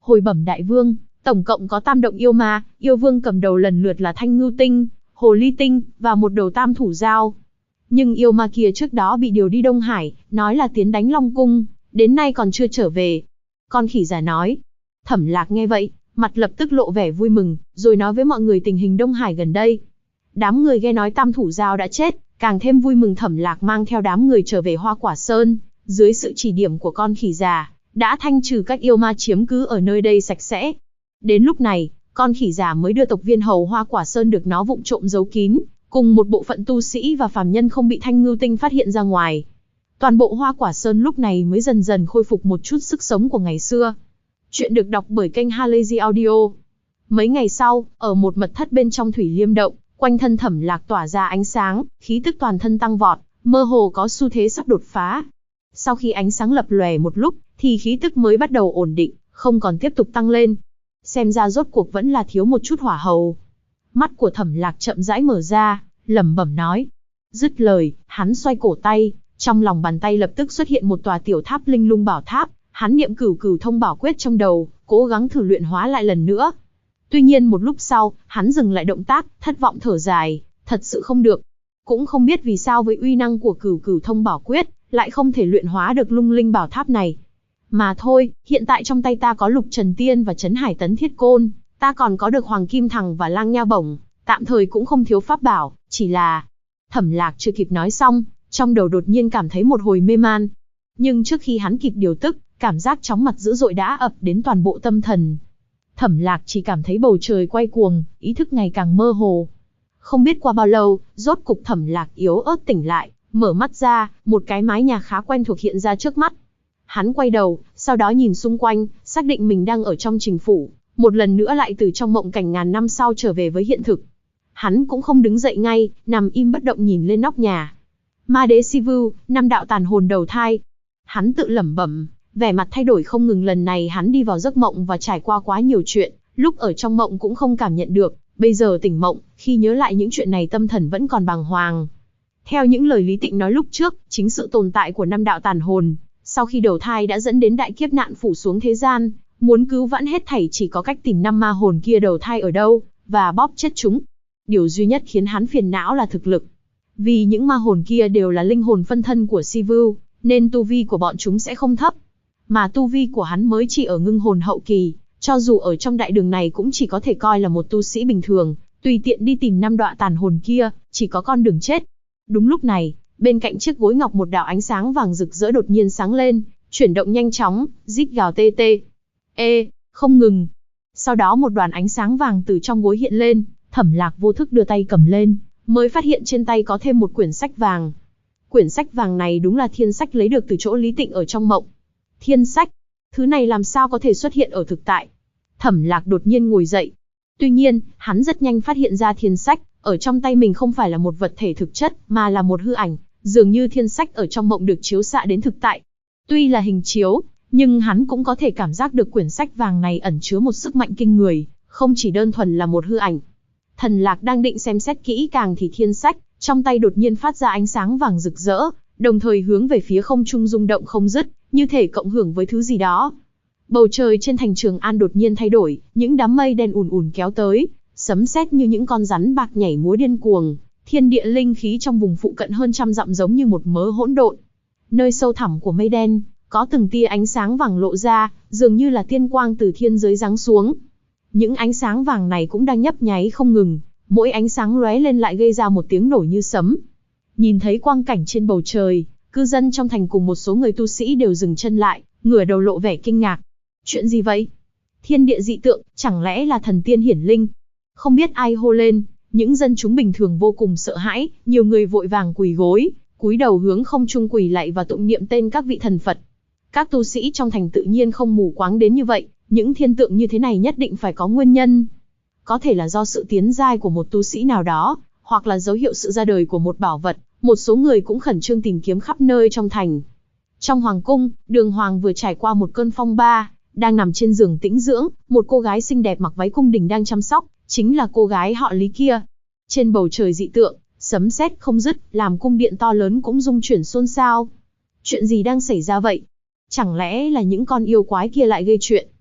Hồi bẩm đại vương, tổng cộng có tam động yêu ma, yêu vương cầm đầu lần lượt là Thanh Ngưu Tinh, Hồ Ly Tinh, và một đầu tam thủ dao. Nhưng yêu ma kia trước đó bị điều đi Đông Hải, nói là tiến đánh Long Cung, đến nay còn chưa trở về. Con khỉ già nói. Thẩm Lạc nghe vậy, mặt lập tức lộ vẻ vui mừng, rồi nói với mọi người tình hình Đông Hải gần đây. Đám người nghe nói tam thủ dao đã chết, càng thêm vui mừng. Thẩm Lạc mang theo đám người trở về Hoa Quả Sơn, dưới sự chỉ điểm của con khỉ già, đã thanh trừ các yêu ma chiếm cứ ở nơi đây sạch sẽ. Đến lúc này, con khỉ già mới đưa tộc viên hầu Hoa Quả Sơn được nó vụng trộm giấu kín, cùng một bộ phận tu sĩ và phàm nhân không bị Thanh Ngưu Tinh phát hiện ra ngoài. Toàn bộ Hoa Quả Sơn lúc này mới dần dần khôi phục một chút sức sống của ngày xưa. Chuyện được đọc bởi kênh Halazy Audio. Mấy ngày sau, ở một mật thất bên trong Thủy Liêm Động, quanh thân Thẩm Lạc tỏa ra ánh sáng, khí tức toàn thân tăng vọt, mơ hồ có xu thế sắp đột phá. Sau khi ánh sáng lập lòe một lúc, thì khí tức mới bắt đầu ổn định, không còn tiếp tục tăng lên. Xem ra rốt cuộc vẫn là thiếu một chút hỏa hầu. Mắt của Thẩm Lạc chậm rãi mở ra, lẩm bẩm nói. Dứt lời, hắn xoay cổ tay, trong lòng bàn tay lập tức xuất hiện một tòa tiểu tháp linh lung bảo tháp. Hắn niệm cửu cửu thông bảo quyết trong đầu, cố gắng thử luyện hóa lại lần nữa. Tuy nhiên một lúc sau, hắn dừng lại động tác, thất vọng thở dài, thật sự không được. Cũng không biết vì sao với uy năng của cửu cửu thông bảo quyết, lại không thể luyện hóa được lung linh bảo tháp này. Mà thôi, hiện tại trong tay ta có Lục Trần Tiên và Trấn Hải Tấn Thiết Côn, ta còn có được Hoàng Kim Thằng và Lang Nha Bổng, tạm thời cũng không thiếu pháp bảo, chỉ là... Thẩm Lạc chưa kịp nói xong, trong đầu đột nhiên cảm thấy một hồi mê man. Nhưng trước khi hắn kịp điều tức, cảm giác chóng mặt dữ dội đã ập đến toàn bộ tâm thần. Thẩm Lạc chỉ cảm thấy bầu trời quay cuồng, ý thức ngày càng mơ hồ. Không biết qua bao lâu, rốt cục Thẩm Lạc yếu ớt tỉnh lại, mở mắt ra, một cái mái nhà khá quen thuộc hiện ra trước mắt. Hắn quay đầu, sau đó nhìn xung quanh, xác định mình đang ở trong Trình Phủ, một lần nữa lại từ trong mộng cảnh ngàn năm sau trở về với hiện thực. Hắn cũng không đứng dậy ngay, nằm im bất động nhìn lên nóc nhà. Ma đế Sivu, năm đạo tàn hồn đầu thai. Hắn tự lẩm bẩm, vẻ mặt thay đổi không ngừng. Lần này hắn đi vào giấc mộng và trải qua quá nhiều chuyện, lúc ở trong mộng cũng không cảm nhận được, bây giờ tỉnh mộng, khi nhớ lại những chuyện này tâm thần vẫn còn bàng hoàng. Theo những lời Lý Tịnh nói lúc trước, chính sự tồn tại của năm đạo tàn hồn, sau khi đầu thai đã dẫn đến đại kiếp nạn phủ xuống thế gian, muốn cứu vãn hết thảy chỉ có cách tìm năm ma hồn kia đầu thai ở đâu, và bóp chết chúng. Điều duy nhất khiến hắn phiền não là thực lực. Vì những ma hồn kia đều là linh hồn phân thân của Sivu, nên tu vi của bọn chúng sẽ không thấp. Mà tu vi của hắn mới chỉ ở ngưng hồn hậu kỳ, cho dù ở trong đại đường này cũng chỉ có thể coi là một tu sĩ bình thường, tùy tiện đi tìm năm đọa tàn hồn kia, chỉ có con đường chết. Đúng lúc này, bên cạnh chiếc gối ngọc một đạo ánh sáng vàng rực rỡ đột nhiên sáng lên, chuyển động nhanh chóng, rít gào tê tê. Không ngừng. Sau đó một đoàn ánh sáng vàng từ trong gối hiện lên, Thẩm Lạc vô thức đưa tay cầm lên, mới phát hiện trên tay có thêm một quyển sách vàng. Quyển sách vàng này đúng là thiên sách lấy được từ chỗ Lý Tịnh ở trong mộng. Thiên sách, thứ này làm sao có thể xuất hiện ở thực tại? Thẩm Lạc đột nhiên ngồi dậy. Tuy nhiên, hắn rất nhanh phát hiện ra thiên sách ở trong tay mình không phải là một vật thể thực chất, mà là một hư ảnh, dường như thiên sách ở trong mộng được chiếu xạ đến thực tại. Tuy là hình chiếu, nhưng hắn cũng có thể cảm giác được quyển sách vàng này ẩn chứa một sức mạnh kinh người, không chỉ đơn thuần là một hư ảnh. Thần Lạc đang định xem xét kỹ càng thì thiên sách trong tay đột nhiên phát ra ánh sáng vàng rực rỡ, đồng thời hướng về phía không trung rung động không dứt, như thể cộng hưởng với thứ gì đó. Bầu trời trên thành Trường An đột nhiên thay đổi, những đám mây đen ùn ùn kéo tới, sấm sét như những con rắn bạc nhảy múa điên cuồng, thiên địa linh khí trong vùng phụ cận hơn trăm dặm giống như một mớ hỗn độn. Nơi sâu thẳm của mây đen, có từng tia ánh sáng vàng lộ ra, dường như là tiên quang từ thiên giới giáng xuống. Những ánh sáng vàng này cũng đang nhấp nháy không ngừng, mỗi ánh sáng lóe lên lại gây ra một tiếng nổ như sấm. Nhìn thấy quang cảnh trên bầu trời, cư dân trong thành cùng một số người tu sĩ đều dừng chân lại, ngửa đầu lộ vẻ kinh ngạc. Chuyện gì vậy? Thiên địa dị tượng, chẳng lẽ là thần tiên hiển linh? Không biết ai hô lên, những dân chúng bình thường vô cùng sợ hãi, nhiều người vội vàng quỳ gối, cúi đầu hướng không trung quỳ lạy và tụng niệm tên các vị thần Phật. Các tu sĩ trong thành tự nhiên không mù quáng đến như vậy, những thiên tượng như thế này nhất định phải có nguyên nhân. Có thể là do sự tiến giai của một tu sĩ nào đó, hoặc là dấu hiệu sự ra đời của một bảo vật, một số người cũng khẩn trương tìm kiếm khắp nơi trong thành. Trong hoàng cung, Đường Hoàng vừa trải qua một cơn phong ba, đang nằm trên giường tĩnh dưỡng, một cô gái xinh đẹp mặc váy cung đình đang chăm sóc, chính là cô gái họ Lý kia. Trên bầu trời dị tượng, sấm sét không dứt, làm cung điện to lớn cũng rung chuyển xôn xao. Chuyện gì đang xảy ra vậy? Chẳng lẽ là những con yêu quái kia lại gây chuyện?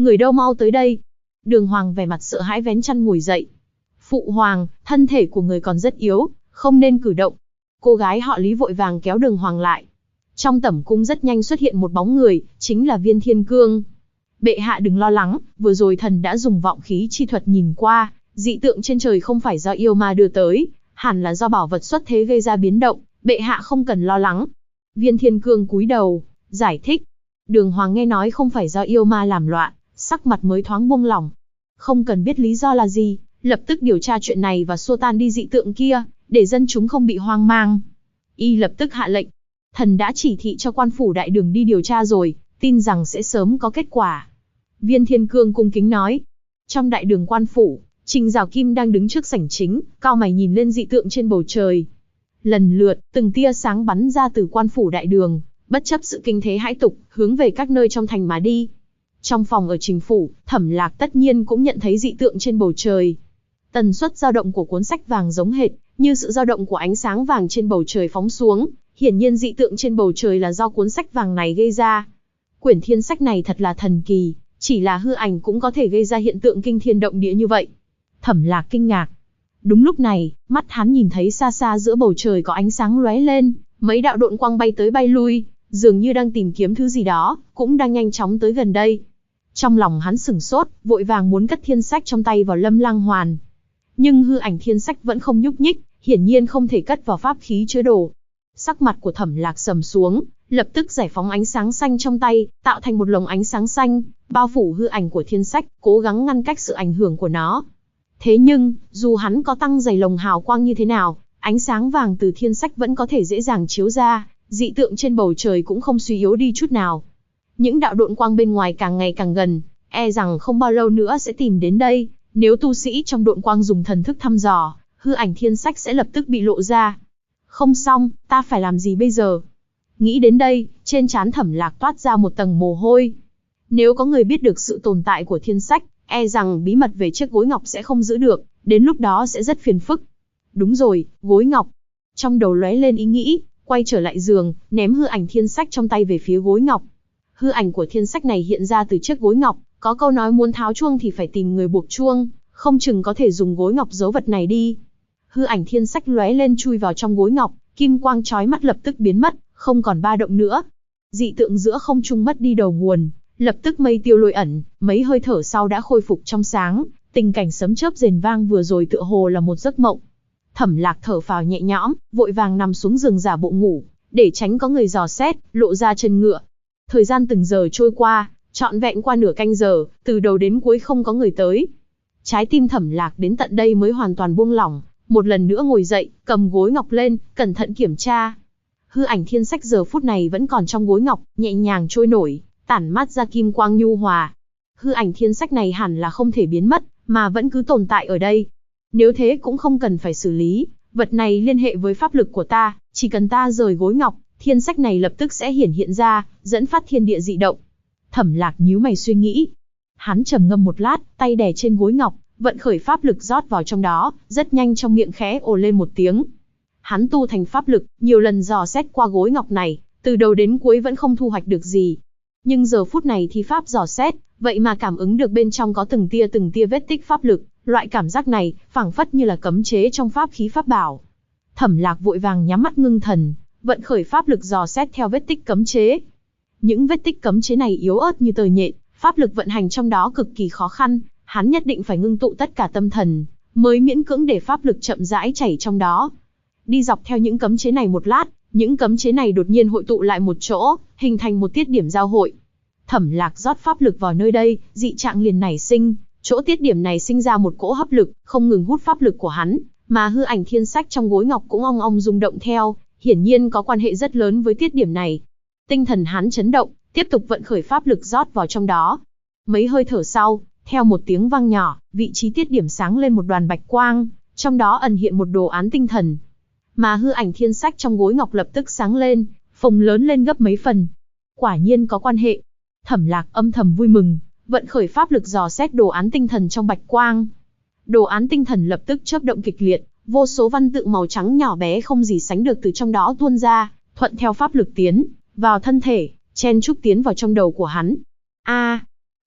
Người đâu mau tới đây. Đường Hoàng vẻ mặt sợ hãi vén chăn ngồi dậy. Phụ hoàng, thân thể của người còn rất yếu, không nên cử động. Cô gái họ Lý vội vàng kéo Đường Hoàng lại. Trong tẩm cung rất nhanh xuất hiện một bóng người, chính là Viên Thiên Cương. Bệ hạ đừng lo lắng, vừa rồi thần đã dùng vọng khí chi thuật nhìn qua, dị tượng trên trời không phải do yêu ma đưa tới, hẳn là do bảo vật xuất thế gây ra biến động, bệ hạ không cần lo lắng. Viên Thiên Cương cúi đầu, giải thích. Đường Hoàng nghe nói không phải do yêu ma làm loạn, sắc mặt mới thoáng buông lỏng. Không cần biết lý do là gì, lập tức điều tra chuyện này và xua tan đi dị tượng kia, để dân chúng không bị hoang mang. Y lập tức hạ lệnh. Thần đã chỉ thị cho quan phủ đại đường đi điều tra rồi, tin rằng sẽ sớm có kết quả. Viên Thiên Cương cung kính nói. Trong đại đường quan phủ, Trình Giảo Kim đang đứng trước sảnh chính, cau mày nhìn lên dị tượng trên bầu trời. Lần lượt, từng tia sáng bắn ra từ quan phủ đại đường, bất chấp sự kinh thế hãi tục, hướng về các nơi trong thành mà đi. Trong phòng ở Trình phủ, Thẩm Lạc tất nhiên cũng nhận thấy dị tượng trên bầu trời. Tần suất dao động của cuốn sách vàng giống hệt như sự dao động của ánh sáng vàng trên bầu trời phóng xuống, hiển nhiên dị tượng trên bầu trời là do cuốn sách vàng này gây ra. Quyển thiên sách này thật là thần kỳ, chỉ là hư ảnh cũng có thể gây ra hiện tượng kinh thiên động địa như vậy. Thẩm Lạc kinh ngạc. Đúng lúc này, mắt hắn nhìn thấy xa xa giữa bầu trời có ánh sáng lóe lên, mấy đạo độn quang bay tới bay lui, dường như đang tìm kiếm thứ gì đó, cũng đang nhanh chóng tới gần đây. Trong lòng hắn sửng sốt, vội vàng muốn cất thiên sách trong tay vào Lâm Lang Hoàn. Nhưng hư ảnh thiên sách vẫn không nhúc nhích, hiển nhiên không thể cất vào pháp khí chứa đồ. Sắc mặt của Thẩm Lạc sầm xuống, lập tức giải phóng ánh sáng xanh trong tay, tạo thành một lồng ánh sáng xanh, bao phủ hư ảnh của thiên sách, cố gắng ngăn cách sự ảnh hưởng của nó. Thế nhưng, dù hắn có tăng dày lồng hào quang như thế nào, ánh sáng vàng từ thiên sách vẫn có thể dễ dàng chiếu ra, dị tượng trên bầu trời cũng không suy yếu đi chút nào. Những đạo độn quang bên ngoài càng ngày càng gần, e rằng không bao lâu nữa sẽ tìm đến đây, nếu tu sĩ trong độn quang dùng thần thức thăm dò, hư ảnh thiên sách sẽ lập tức bị lộ ra. Không xong, ta phải làm gì bây giờ? Nghĩ đến đây, trên trán Thẩm Lạc toát ra một tầng mồ hôi. Nếu có người biết được sự tồn tại của thiên sách, e rằng bí mật về chiếc gối ngọc sẽ không giữ được, đến lúc đó sẽ rất phiền phức. Đúng rồi, gối ngọc. Trong đầu lóe lên ý nghĩ, quay trở lại giường, ném hư ảnh thiên sách trong tay về phía gối ngọc. Hư ảnh của thiên sách này hiện ra từ chiếc gối ngọc, có câu nói muốn tháo chuông thì phải tìm người buộc chuông, không chừng có thể dùng gối ngọc giấu vật này đi. Hư ảnh thiên sách lóe lên chui vào trong gối ngọc, kim quang chói mắt lập tức biến mất, không còn ba động nữa. Dị tượng giữa không trung mất đi đầu nguồn, lập tức mây tiêu lôi ẩn, mấy hơi thở sau đã khôi phục trong sáng, tình cảnh sấm chớp rền vang vừa rồi tựa hồ là một giấc mộng. Thẩm Lạc thở phào nhẹ nhõm, vội vàng nằm xuống giường giả bộ ngủ, để tránh có người dò xét, lộ ra chân ngựa. Thời gian từng giờ trôi qua, trọn vẹn qua nửa canh giờ, từ đầu đến cuối không có người tới. Trái tim Thẩm Lạc đến tận đây mới hoàn toàn buông lỏng, một lần nữa ngồi dậy, cầm gối ngọc lên, cẩn thận kiểm tra. Hư ảnh thiên sách giờ phút này vẫn còn trong gối ngọc, nhẹ nhàng trôi nổi, tản mát ra kim quang nhu hòa. Hư ảnh thiên sách này hẳn là không thể biến mất, mà vẫn cứ tồn tại ở đây. Nếu thế cũng không cần phải xử lý, vật này liên hệ với pháp lực của ta, chỉ cần ta rời gối ngọc, thiên sách này lập tức sẽ hiển hiện ra, dẫn phát thiên địa dị động. Thẩm Lạc nhíu mày suy nghĩ. Hắn trầm ngâm một lát, tay đè trên gối ngọc, vận khởi pháp lực rót vào trong đó, rất nhanh trong miệng khẽ ồ lên một tiếng. Hắn tu thành pháp lực, nhiều lần dò xét qua gối ngọc này, từ đầu đến cuối vẫn không thu hoạch được gì. Nhưng giờ phút này thì pháp dò xét, vậy mà cảm ứng được bên trong có từng tia vết tích pháp lực, loại cảm giác này, phảng phất như là cấm chế trong pháp khí pháp bảo. Thẩm Lạc vội vàng nhắm mắt ngưng thần, vận khởi pháp lực dò xét theo vết tích cấm chế. Những vết tích cấm chế này yếu ớt như tờ nhện, pháp lực vận hành trong đó cực kỳ khó khăn, hắn nhất định phải ngưng tụ tất cả tâm thần, mới miễn cưỡng để pháp lực chậm rãi chảy trong đó. Đi dọc theo những cấm chế này một lát, những cấm chế này đột nhiên hội tụ lại một chỗ, hình thành một tiết điểm giao hội. Thẩm Lạc rót pháp lực vào nơi đây, dị trạng liền nảy sinh, chỗ tiết điểm này sinh ra một cỗ hấp lực, không ngừng hút pháp lực của hắn, mà hư ảnh thiên sách trong gối ngọc cũng ong ong rung động theo, hiển nhiên có quan hệ rất lớn với tiết điểm này. Tinh thần hắn chấn động, tiếp tục vận khởi pháp lực rót vào trong đó. Mấy hơi thở sau, theo một tiếng vang nhỏ, vị trí tiết điểm sáng lên một đoàn bạch quang, trong đó ẩn hiện một đồ án tinh thần. Mà hư ảnh thiên sách trong gối ngọc lập tức sáng lên, phồng lớn lên gấp mấy phần. Quả nhiên có quan hệ. Thẩm Lạc âm thầm vui mừng, vận khởi pháp lực dò xét đồ án tinh thần trong bạch quang. Đồ án tinh thần lập tức chớp động kịch liệt, vô số văn tự màu trắng nhỏ bé không gì sánh được từ trong đó tuôn ra, thuận theo pháp lực tiến vào thân thể, chen chúc tiến vào trong đầu của hắn.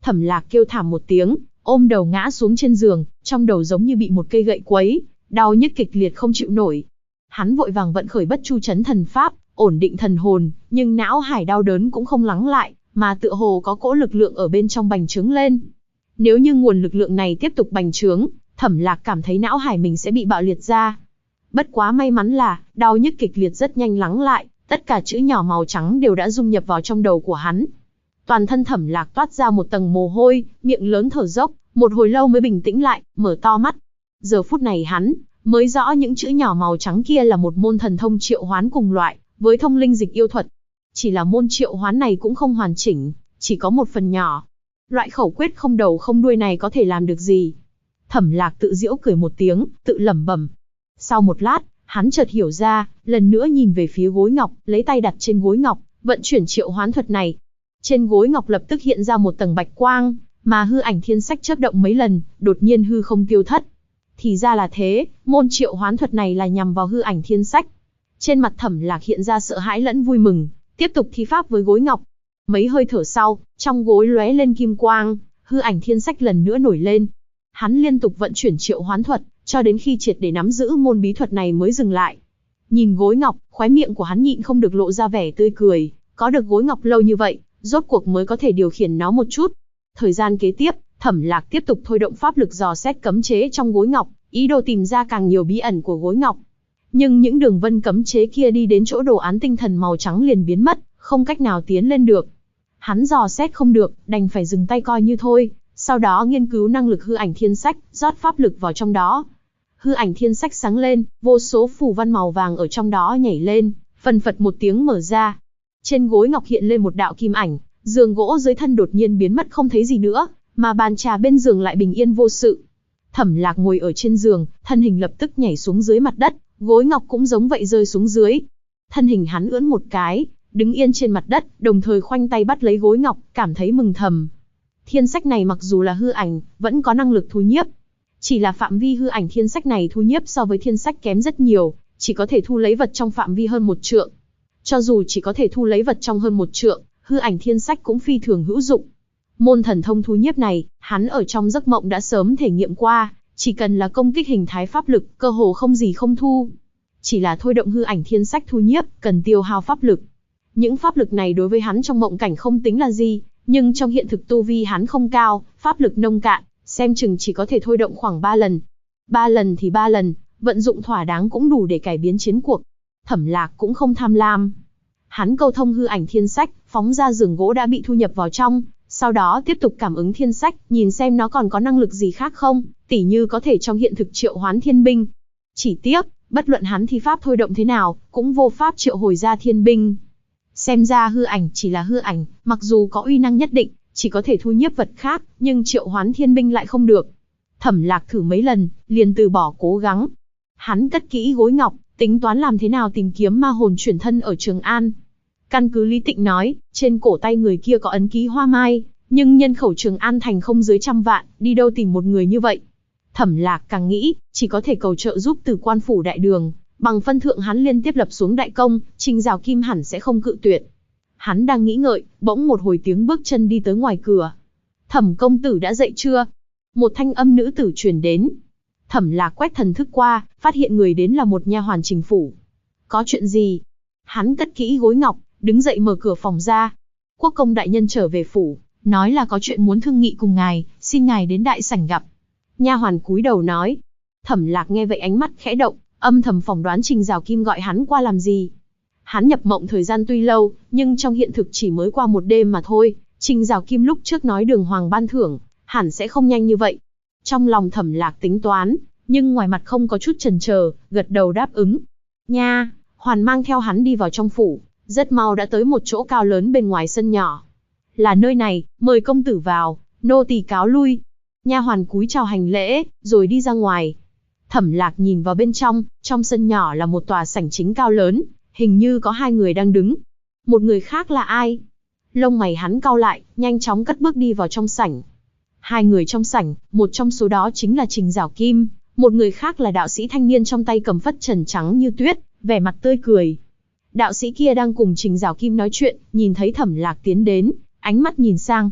Thẩm Lạc kêu thảm một tiếng, ôm đầu ngã xuống trên giường, trong đầu giống như bị một cây gậy quấy, đau nhức kịch liệt không chịu nổi. Hắn vội vàng vận khởi Bất Chu Chấn Thần Pháp, ổn định thần hồn, nhưng não hải đau đớn cũng không lắng lại, mà tựa hồ có cỗ lực lượng ở bên trong bành trướng lên. Nếu như nguồn lực lượng này tiếp tục bành trướng, Thẩm Lạc cảm thấy não hải mình sẽ bị bạo liệt ra. Bất quá may mắn là, đau nhức kịch liệt rất nhanh lắng lại, tất cả chữ nhỏ màu trắng đều đã dung nhập vào trong đầu của hắn. Toàn thân Thẩm Lạc toát ra một tầng mồ hôi, miệng lớn thở dốc, một hồi lâu mới bình tĩnh lại, mở to mắt. Giờ phút này hắn mới rõ những chữ nhỏ màu trắng kia là một môn thần thông triệu hoán cùng loại với thông linh dịch yêu thuật. Chỉ là môn triệu hoán này cũng không hoàn chỉnh, chỉ có một phần nhỏ. Loại khẩu quyết không đầu không đuôi này có thể làm được gì? Thẩm Lạc tự giễu cười một tiếng, tự lẩm bẩm. Sau một lát, hắn chợt hiểu ra, lần nữa nhìn về phía gối ngọc, lấy tay đặt trên gối ngọc, vận chuyển triệu hoán thuật này. Trên gối ngọc lập tức hiện ra một tầng bạch quang, mà hư ảnh thiên sách chớp động mấy lần, đột nhiên hư không tiêu thất. Thì ra là thế, môn triệu hoán thuật này là nhằm vào hư ảnh thiên sách. Trên mặt Thẩm Lạc hiện ra sợ hãi lẫn vui mừng, tiếp tục thi pháp với gối ngọc. Mấy hơi thở sau, trong gối lóe lên kim quang, hư ảnh thiên sách lần nữa nổi lên. Hắn liên tục vận chuyển triệu hoán thuật, cho đến khi triệt để nắm giữ môn bí thuật này mới dừng lại. Nhìn gối ngọc, khóe miệng của hắn nhịn không được lộ ra vẻ tươi cười, có được gối ngọc lâu như vậy, rốt cuộc mới có thể điều khiển nó một chút. Thời gian kế tiếp, Thẩm Lạc tiếp tục thôi động pháp lực dò xét cấm chế trong gối ngọc, ý đồ tìm ra càng nhiều bí ẩn của gối ngọc. Nhưng những đường vân cấm chế kia đi đến chỗ đồ án tinh thần màu trắng liền biến mất, không cách nào tiến lên được. Hắn dò xét không được, đành phải dừng tay coi như thôi, sau đó nghiên cứu năng lực hư ảnh thiên sách, rót pháp lực vào trong đó. Hư ảnh thiên sách sáng lên, vô số phù văn màu vàng ở trong đó nhảy lên, phần phật một tiếng mở ra. Trên gối ngọc hiện lên một đạo kim ảnh, giường gỗ dưới thân đột nhiên biến mất không thấy gì nữa, mà bàn trà bên giường lại bình yên vô sự. Thẩm Lạc ngồi ở trên giường, thân hình lập tức nhảy xuống dưới mặt đất, gối ngọc cũng giống vậy rơi xuống dưới. Thân hình hắn ưỡn một cái, đứng yên trên mặt đất, đồng thời khoanh tay bắt lấy gối ngọc, cảm thấy mừng thầm. Thiên sách này mặc dù là hư ảnh, vẫn có năng lực thu nhiếp. Chỉ là phạm vi hư ảnh thiên sách này thu nhiếp so với thiên sách kém rất nhiều, chỉ có thể thu lấy vật trong phạm vi hơn 1 trượng. Cho dù chỉ có thể thu lấy vật trong hơn 1 trượng, hư ảnh thiên sách cũng phi thường hữu dụng. Môn thần thông thu nhiếp này, hắn ở trong giấc mộng đã sớm thể nghiệm qua, chỉ cần là công kích hình thái pháp lực, cơ hồ không gì không thu. Chỉ là thôi động hư ảnh thiên sách thu nhiếp, cần tiêu hao pháp lực. Những pháp lực này đối với hắn trong mộng cảnh không tính là gì, nhưng trong hiện thực tu vi hắn không cao, pháp lực nông cạn, xem chừng chỉ có thể thôi động khoảng 3 lần. 3 lần thì 3 lần, vận dụng thỏa đáng cũng đủ để cải biến chiến cuộc. Thẩm Lạc cũng không tham lam. Hắn câu thông hư ảnh thiên sách, phóng ra giường gỗ đã bị thu nhập vào trong, sau đó tiếp tục cảm ứng thiên sách, nhìn xem nó còn có năng lực gì khác không, tỉ như có thể trong hiện thực triệu hoán thiên binh. Chỉ tiếc, bất luận hắn thi pháp thôi động thế nào, cũng vô pháp triệu hồi ra thiên binh. Xem ra hư ảnh chỉ là hư ảnh, mặc dù có uy năng nhất định, chỉ có thể thu nhiếp vật khác, nhưng triệu hoán thiên binh lại không được. Thẩm Lạc thử mấy lần, liền từ bỏ cố gắng. Hắn cất kỹ gối ngọc, tính toán làm thế nào tìm kiếm ma hồn chuyển thân ở Trường An. Căn cứ Lý Tịnh nói, trên cổ tay người kia có ấn ký hoa mai, nhưng nhân khẩu Trường An thành không dưới 100 vạn, đi đâu tìm một người như vậy. Thẩm Lạc càng nghĩ, chỉ có thể cầu trợ giúp từ quan phủ đại đường, bằng phân thượng hắn liên tiếp lập xuống đại công, Trình Giảo Kim hẳn sẽ không cự tuyệt. Hắn đang nghĩ ngợi, bỗng một hồi tiếng bước chân đi tới ngoài cửa. Thẩm công tử đã dậy chưa? Một thanh âm nữ tử truyền đến. Thẩm Lạc quét thần thức qua, phát hiện người đến là một nha hoàn Trình phủ. Có chuyện gì? Hắn cất kỹ gối ngọc, đứng dậy mở cửa phòng ra. Quốc công đại nhân trở về phủ, nói là có chuyện muốn thương nghị cùng ngài, xin ngài đến đại sảnh gặp. Nha hoàn cúi đầu nói. Thẩm Lạc nghe vậy ánh mắt khẽ động, âm thầm phỏng đoán Trình Giảo Kim gọi hắn qua làm gì. Hắn nhập mộng thời gian tuy lâu, nhưng trong hiện thực chỉ mới qua một đêm mà thôi. Trình Giảo Kim lúc trước nói đường hoàng ban thưởng, hẳn sẽ không nhanh như vậy. Trong lòng Thẩm Lạc tính toán, nhưng ngoài mặt không có chút chần chờ, gật đầu đáp ứng. Nha hoàn mang theo hắn đi vào trong phủ, rất mau đã tới một chỗ cao lớn bên ngoài sân nhỏ. Là nơi này, mời công tử vào, nô tỳ cáo lui. Nha hoàn cúi chào hành lễ, rồi đi ra ngoài. Thẩm Lạc nhìn vào bên trong sân nhỏ là một tòa sảnh chính cao lớn, hình như có 2 người đang đứng. Một người khác là ai? Lông mày hắn cau lại, nhanh chóng cất bước đi vào trong sảnh. 2 người trong sảnh, một trong số đó chính là Trình Giảo Kim, một người khác là đạo sĩ thanh niên trong tay cầm phất trần trắng như tuyết, vẻ mặt tươi cười. Đạo sĩ kia đang cùng Trình Giảo Kim nói chuyện, nhìn thấy Thẩm Lạc tiến đến, ánh mắt nhìn sang.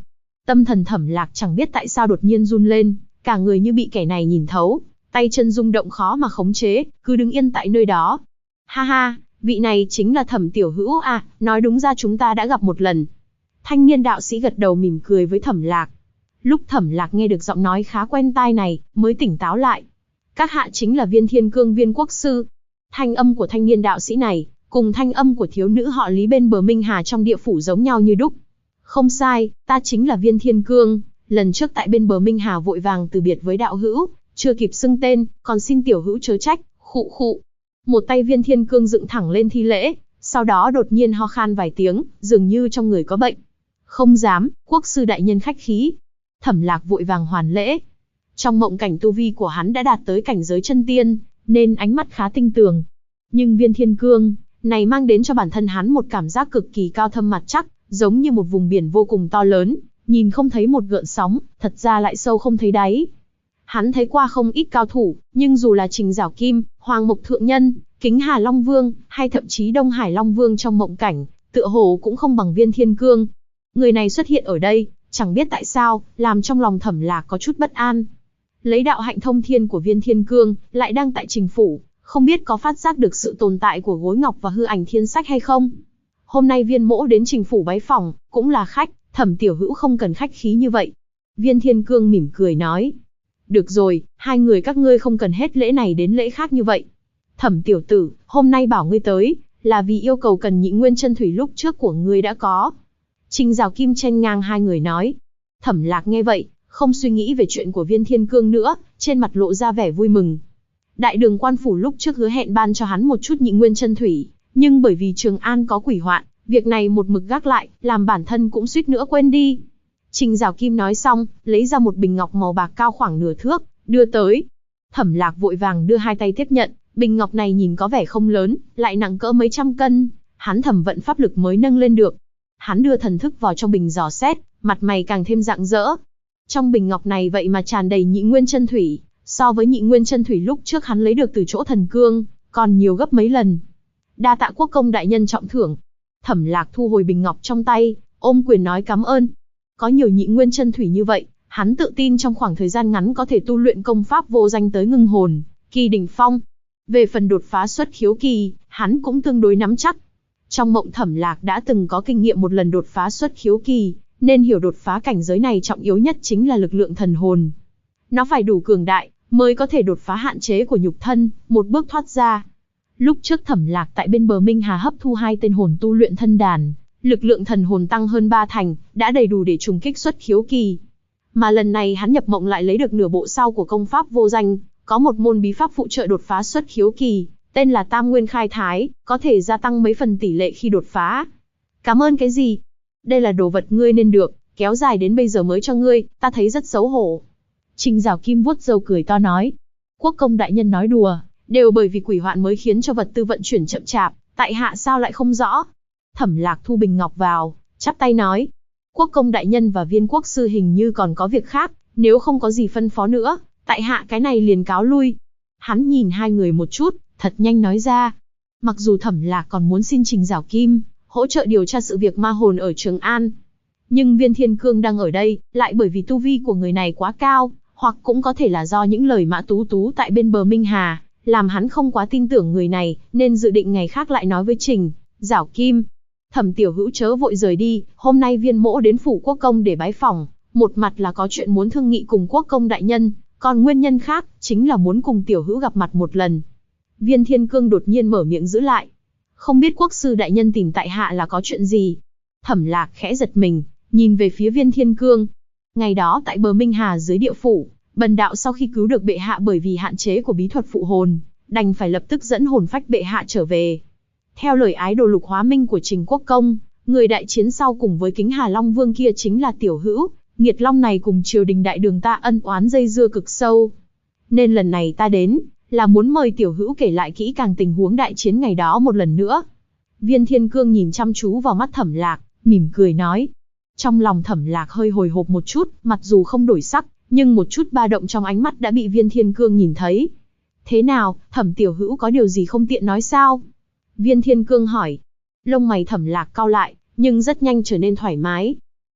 Tâm thần Thẩm Lạc chẳng biết tại sao đột nhiên run lên, cả người như bị kẻ này nhìn thấu, tay chân rung động khó mà khống chế, cứ đứng yên tại nơi đó. Ha ha, vị này chính là Thẩm tiểu hữu à, nói đúng ra chúng ta đã gặp một lần. Thanh niên đạo sĩ gật đầu mỉm cười với Thẩm Lạc. Lúc Thẩm Lạc nghe được giọng nói khá quen tai này, mới tỉnh táo lại. Các hạ chính là Viên Thiên Cương Viên quốc sư. Thanh âm của thanh niên đạo sĩ này, cùng thanh âm của thiếu nữ họ Lý bên bờ Minh Hà trong địa phủ giống nhau như đúc. Không sai, ta chính là Viên Thiên Cương, lần trước tại bên bờ Minh Hà vội vàng từ biệt với đạo hữu, chưa kịp xưng tên, còn xin tiểu hữu chớ trách, khụ khụ. Một tay Viên Thiên Cương dựng thẳng lên thi lễ, sau đó đột nhiên ho khan vài tiếng, dường như trong người có bệnh. Không dám, quốc sư đại nhân khách khí. Thẩm Lạc vội vàng hoàn lễ. Trong mộng cảnh tu vi của hắn đã đạt tới cảnh giới chân tiên, nên ánh mắt khá tinh tường. Nhưng Viên Thiên Cương này mang đến cho bản thân hắn một cảm giác cực kỳ cao thâm mặt chắc, giống như một vùng biển vô cùng to lớn, nhìn không thấy một gợn sóng, thật ra lại sâu không thấy đáy. Hắn thấy qua không ít cao thủ, nhưng dù là Trình Giảo Kim, Hoàng Mộc Thượng Nhân, Kính Hà Long Vương, hay thậm chí Đông Hải Long Vương trong mộng cảnh, tựa hồ cũng không bằng Viên Thiên Cương. Người này xuất hiện ở đây, chẳng biết tại sao, làm trong lòng Thẩm Lạc có chút bất an. Lấy đạo hạnh thông thiên của Viên Thiên Cương, lại đang tại Trình phủ, không biết có phát giác được sự tồn tại của Gối Ngọc và Hư Ảnh Thiên Sách hay không. Hôm nay Viên mỗ đến Trình phủ bái phỏng, cũng là khách, Thẩm tiểu hữu không cần khách khí như vậy. Viên Thiên Cương mỉm cười nói. Được rồi, hai người các ngươi không cần hết lễ này đến lễ khác như vậy. Thẩm tiểu tử, hôm nay bảo ngươi tới, là vì yêu cầu cần nhị nguyên chân thủy lúc trước của ngươi đã có. Trình Giảo Kim chen ngang hai người nói. Thẩm Lạc nghe vậy, không suy nghĩ về chuyện của Viên Thiên Cương nữa, trên mặt lộ ra vẻ vui mừng. Đại đường quan phủ lúc trước hứa hẹn ban cho hắn một chút nhị nguyên chân thủy, nhưng bởi vì Trường An có quỷ hoạn, việc này một mực gác lại, làm bản thân cũng suýt nữa quên đi. Trình Giảo Kim nói xong, lấy ra một bình ngọc màu bạc cao khoảng nửa thước, đưa tới. Thẩm Lạc vội vàng đưa hai tay tiếp nhận, bình ngọc này nhìn có vẻ không lớn, lại nặng cỡ mấy trăm cân, hắn thẩm vận pháp lực mới nâng lên được. Hắn đưa thần thức vào trong bình dò xét, mặt mày càng thêm rạng rỡ. Trong bình ngọc này vậy mà tràn đầy nhị nguyên chân thủy, so với nhị nguyên chân thủy lúc trước hắn lấy được từ chỗ Thần Cương, còn nhiều gấp mấy lần. Đa tạ quốc công đại nhân trọng thưởng. Thẩm Lạc thu hồi bình ngọc trong tay, ôm quyền nói cảm ơn. Có nhiều nhị nguyên chân thủy như vậy, hắn tự tin trong khoảng thời gian ngắn có thể tu luyện công pháp vô danh tới ngưng hồn kỳ đỉnh phong. Về phần đột phá xuất khiếu kỳ, hắn cũng tương đối nắm chắc. Trong mộng Thẩm Lạc đã từng có kinh nghiệm một lần đột phá xuất khiếu kỳ, nên hiểu đột phá cảnh giới này trọng yếu nhất chính là lực lượng thần hồn. Nó phải đủ cường đại, mới có thể đột phá hạn chế của nhục thân, một bước thoát ra. Lúc trước Thẩm Lạc tại bên bờ Minh Hà hấp thu 2 tên hồn tu luyện thân đàn, lực lượng thần hồn tăng hơn 3 thành, đã đầy đủ để trùng kích xuất khiếu kỳ. Mà lần này hắn nhập mộng lại lấy được nửa bộ sau của công pháp vô danh, có một môn bí pháp phụ trợ đột phá xuất khiếu kỳ, tên là Tam Nguyên Khai Thái, có thể gia tăng mấy phần tỷ lệ khi đột phá. Cảm ơn cái gì? Đây là đồ vật ngươi nên được, kéo dài đến bây giờ mới cho ngươi, ta thấy rất xấu hổ. Trình Giảo Kim vuốt râu cười to nói. Quốc công đại nhân nói đùa, đều bởi vì quỷ hoạn mới khiến cho vật tư vận chuyển chậm chạp, tại hạ sao lại không rõ. Thẩm Lạc thu bình ngọc vào, chắp tay nói. Quốc công đại nhân và Viên quốc sư hình như còn có việc khác, nếu không có gì phân phó nữa, tại hạ cái này liền cáo lui. Hắn nhìn hai người một chút, thật nhanh nói ra. Mặc dù Thẩm Lạc còn muốn xin Trình Giảo Kim hỗ trợ điều tra sự việc ma hồn ở Trường An, nhưng Viên Thiên Cương đang ở đây, lại bởi vì tu vi của người này quá cao, hoặc cũng có thể là do những lời Mã Tú Tú tại bên bờ Minh Hà, làm hắn không quá tin tưởng người này, nên dự định ngày khác lại nói với Trình Giảo Kim. Thẩm tiểu hữu chớ vội rời đi, hôm nay Viên mỗ đến phủ quốc công để bái phỏng, một mặt là có chuyện muốn thương nghị cùng quốc công đại nhân, còn nguyên nhân khác chính là muốn cùng tiểu hữu gặp mặt một lần. Viên Thiên Cương đột nhiên mở miệng giữ lại. Không biết quốc sư đại nhân tìm tại hạ là có chuyện gì? Thẩm Lạc khẽ giật mình, nhìn về phía Viên Thiên Cương. Ngày đó tại bờ Minh Hà dưới địa phủ, bần đạo sau khi cứu được bệ hạ bởi vì hạn chế của bí thuật phụ hồn, đành phải lập tức dẫn hồn phách bệ hạ trở về. Theo lời ái đồ Lục Hóa Minh của Trình Quốc Công, người đại chiến sau cùng với Kính Hà Long Vương kia chính là tiểu hữu, nghiệt long này cùng triều đình đại đường ta ân oán dây dưa cực sâu. Nên lần này ta đến, là muốn mời tiểu hữu kể lại kỹ càng tình huống đại chiến ngày đó một lần nữa. Viên Thiên Cương nhìn chăm chú vào mắt Thẩm Lạc, mỉm cười nói. Trong lòng Thẩm Lạc hơi hồi hộp một chút, mặc dù không đổi sắc, nhưng một chút ba động trong ánh mắt đã bị Viên Thiên Cương nhìn thấy. Thế nào, Thẩm tiểu hữu có điều gì không tiện nói sao? Viên Thiên Cương hỏi. Lông mày Thẩm Lạc cau lại, nhưng rất nhanh trở nên thoải mái.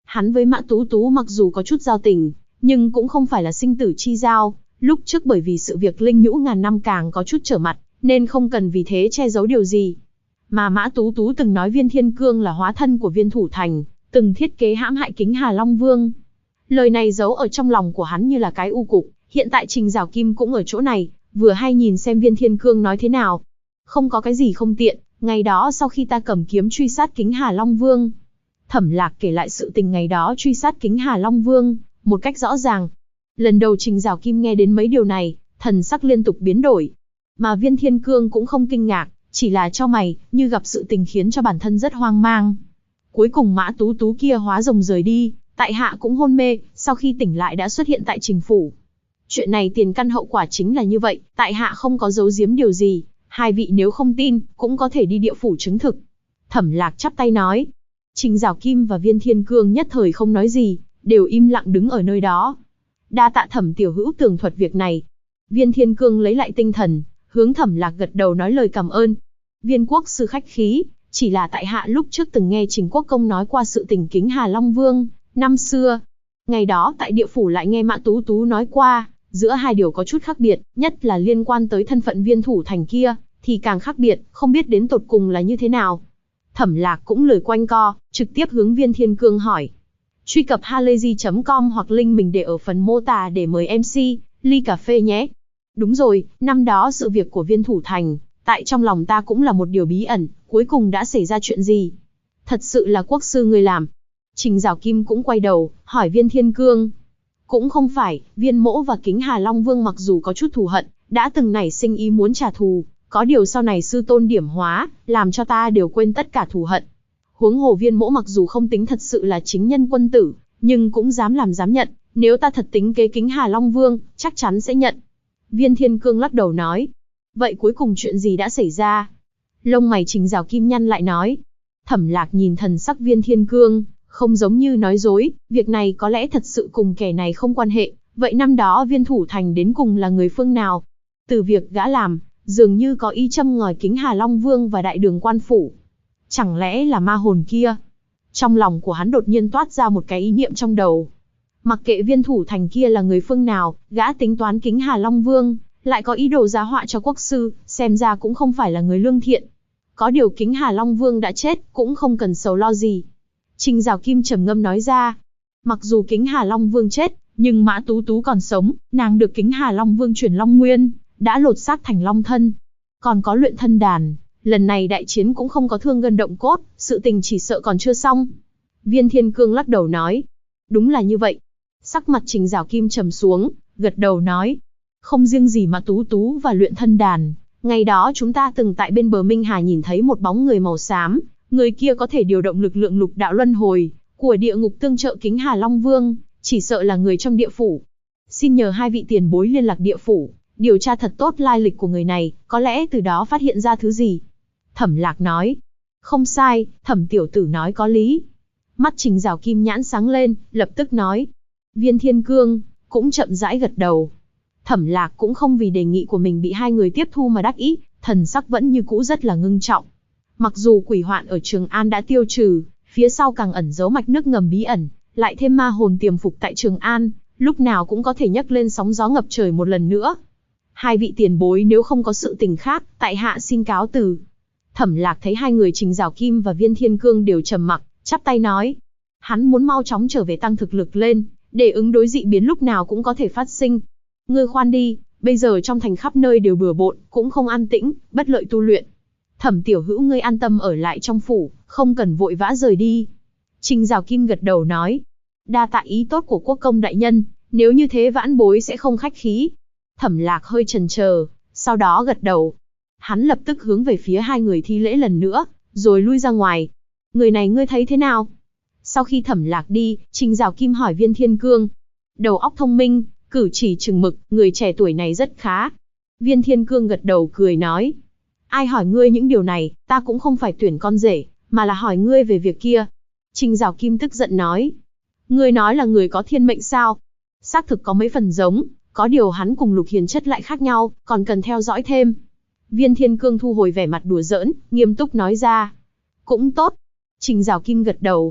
Hắn với Mã Tú Tú mặc dù có chút giao tình, nhưng cũng không phải là sinh tử chi giao, lúc trước bởi vì sự việc Linh Nhũ ngàn năm càng có chút trở mặt, nên không cần vì thế che giấu điều gì. Mà Mã Tú Tú từng nói Viên Thiên Cương là hóa thân của Viên Thủ Thành, từng thiết kế hãm hại Kính Hà Long Vương. Lời này giấu ở trong lòng của hắn như là cái u cục, hiện tại Trình Giảo Kim cũng ở chỗ này, vừa hay nhìn xem Viên Thiên Cương nói thế nào. Không có cái gì không tiện, ngày đó sau khi ta cầm kiếm truy sát Kính Hà Long Vương. Thẩm Lạc kể lại sự tình ngày đó truy sát Kính Hà Long Vương, một cách rõ ràng. Lần đầu Trình Giảo Kim nghe đến mấy điều này, thần sắc liên tục biến đổi. Mà Viên Thiên Cương cũng không kinh ngạc, chỉ là chau mày, như gặp sự tình khiến cho bản thân rất hoang mang. Cuối cùng Mã Tú Tú kia hóa rồng rời đi, tại hạ cũng hôn mê, sau khi tỉnh lại đã xuất hiện tại Trình phủ. Chuyện này tiền căn hậu quả chính là như vậy, tại hạ không có giấu giếm điều gì, hai vị nếu không tin, cũng có thể đi địa phủ chứng thực. Thẩm Lạc chắp tay nói. Trình Giảo Kim và Viên Thiên Cương nhất thời không nói gì, đều im lặng đứng ở nơi đó. Đa tạ Thẩm tiểu hữu tường thuật việc này. Viên Thiên Cương lấy lại tinh thần, hướng Thẩm Lạc gật đầu nói lời cảm ơn. Viên quốc sư khách khí, chỉ là tại hạ lúc trước từng nghe Trình Quốc công nói qua sự tình Kính Hà Long Vương, năm xưa. Ngày đó tại địa phủ lại nghe Mã Tú Tú nói qua, giữa hai điều có chút khác biệt, nhất là liên quan tới thân phận Viên Thủ Thành kia, thì càng khác biệt, không biết đến tột cùng là như thế nào. Thẩm Lạc cũng lười quanh co, trực tiếp hướng Viên Thiên Cương hỏi. Truy cập halayzi.com hoặc link mình để ở phần mô tả để mời MC, ly cà phê nhé. Đúng rồi, năm đó sự việc của Viên Thủ Thành, tại trong lòng ta cũng là một điều bí ẩn, cuối cùng đã xảy ra chuyện gì? Thật sự là quốc sư người làm. Trình Giảo Kim cũng quay đầu, hỏi Viên Thiên Cương. Cũng không phải, Viên mỗ và Kính Hà Long Vương mặc dù có chút thù hận, đã từng nảy sinh ý muốn trả thù, có điều sau này sư tôn điểm hóa, làm cho ta đều quên tất cả thù hận. Huống hồ Viên mỗ mặc dù không tính thật sự là chính nhân quân tử, nhưng cũng dám làm dám nhận, nếu ta thật tính kế Kính Hà Long Vương, chắc chắn sẽ nhận. Viên Thiên Cương lắc đầu nói. Vậy cuối cùng chuyện gì đã xảy ra? Lông mày Trình Giảo Kim nhăn lại nói. Thẩm Lạc nhìn thần sắc Viên Thiên Cương, không giống như nói dối, việc này có lẽ thật sự cùng kẻ này không quan hệ. Vậy năm đó Viên Thủ Thành đến cùng là người phương nào? Từ việc gã làm, dường như có ý châm ngòi Kính Hà Long Vương và Đại Đường Quan Phủ. Chẳng lẽ là ma hồn kia? Trong lòng của hắn đột nhiên toát ra một cái ý niệm trong đầu. Mặc kệ Viên Thủ Thành kia là người phương nào, gã tính toán Kính Hà Long Vương, lại có ý đồ giá họa cho quốc sư, xem ra cũng không phải là người lương thiện. Có điều Kính Hà Long Vương đã chết, cũng không cần sầu lo gì. Trình Giảo Kim trầm ngâm nói ra. Mặc dù Kính Hà Long Vương chết, nhưng Mã Tú Tú còn sống, nàng được Kính Hà Long Vương chuyển Long Nguyên, đã lột xác thành Long Thân. Còn có luyện thân đàn, lần này đại chiến cũng không có thương gân động cốt, sự tình chỉ sợ còn chưa xong. Viên Thiên Cương lắc đầu nói. Đúng là như vậy. Sắc mặt Trình Giảo Kim trầm xuống, gật đầu nói. Không riêng gì Mã Tú Tú và luyện thân đàn, ngày đó chúng ta từng tại bên bờ Minh Hà nhìn thấy một bóng người màu xám, người kia có thể điều động lực lượng lục đạo luân hồi của địa ngục tương trợ Kính Hà Long Vương, chỉ sợ là người trong địa phủ. Xin nhờ hai vị tiền bối liên lạc địa phủ, điều tra thật tốt lai lịch của người này, có lẽ từ đó phát hiện ra thứ gì. Thẩm Lạc nói. Không sai, Thẩm tiểu tử nói có lý. Mắt Trình Giảo Kim nhãn sáng lên, lập tức nói. Viên Thiên Cương cũng chậm rãi gật đầu. Thẩm Lạc cũng không vì đề nghị của mình bị hai người tiếp thu mà đắc ý, thần sắc vẫn như cũ rất là ngưng trọng. Mặc dù quỷ hoạn ở Trường An đã tiêu trừ, phía sau càng ẩn giấu mạch nước ngầm bí ẩn, lại thêm ma hồn tiềm phục tại Trường An, lúc nào cũng có thể nhấc lên sóng gió ngập trời một lần nữa. Hai vị tiền bối nếu không có sự tình khác, tại hạ xin cáo từ. Thẩm Lạc thấy hai người Trình Giảo Kim và Viên Thiên Cương đều trầm mặc, chắp tay nói. Hắn muốn mau chóng trở về tăng thực lực lên, để ứng đối dị biến lúc nào cũng có thể phát sinh. Ngươi khoan đi, bây giờ trong thành khắp nơi đều bừa bộn, cũng không an tĩnh, bất lợi tu luyện. Thẩm tiểu hữu ngươi an tâm ở lại trong phủ, không cần vội vã rời đi. Trình Giảo Kim gật đầu nói. Đa tạ ý tốt của quốc công đại nhân, nếu như thế vãn bối sẽ không khách khí. Thẩm Lạc hơi chần chờ, sau đó gật đầu. Hắn lập tức hướng về phía hai người thi lễ lần nữa, rồi lui ra ngoài. Người này ngươi thấy thế nào? Sau khi Thẩm Lạc đi, Trình Giảo Kim hỏi Viên Thiên Cương. Đầu óc thông minh, cử chỉ chừng mực, người trẻ tuổi này rất khá. Viên Thiên Cương gật đầu cười nói. Ai hỏi ngươi những điều này, ta cũng không phải tuyển con rể, mà là hỏi ngươi về việc kia. Trình Giảo Kim tức giận nói. Ngươi nói là người có thiên mệnh sao? Xác thực có mấy phần giống, có điều hắn cùng Lục Hiền chất lại khác nhau, còn cần theo dõi thêm. Viên Thiên Cương thu hồi vẻ mặt đùa giỡn, nghiêm túc nói ra. Cũng tốt. Trình Giảo Kim gật đầu.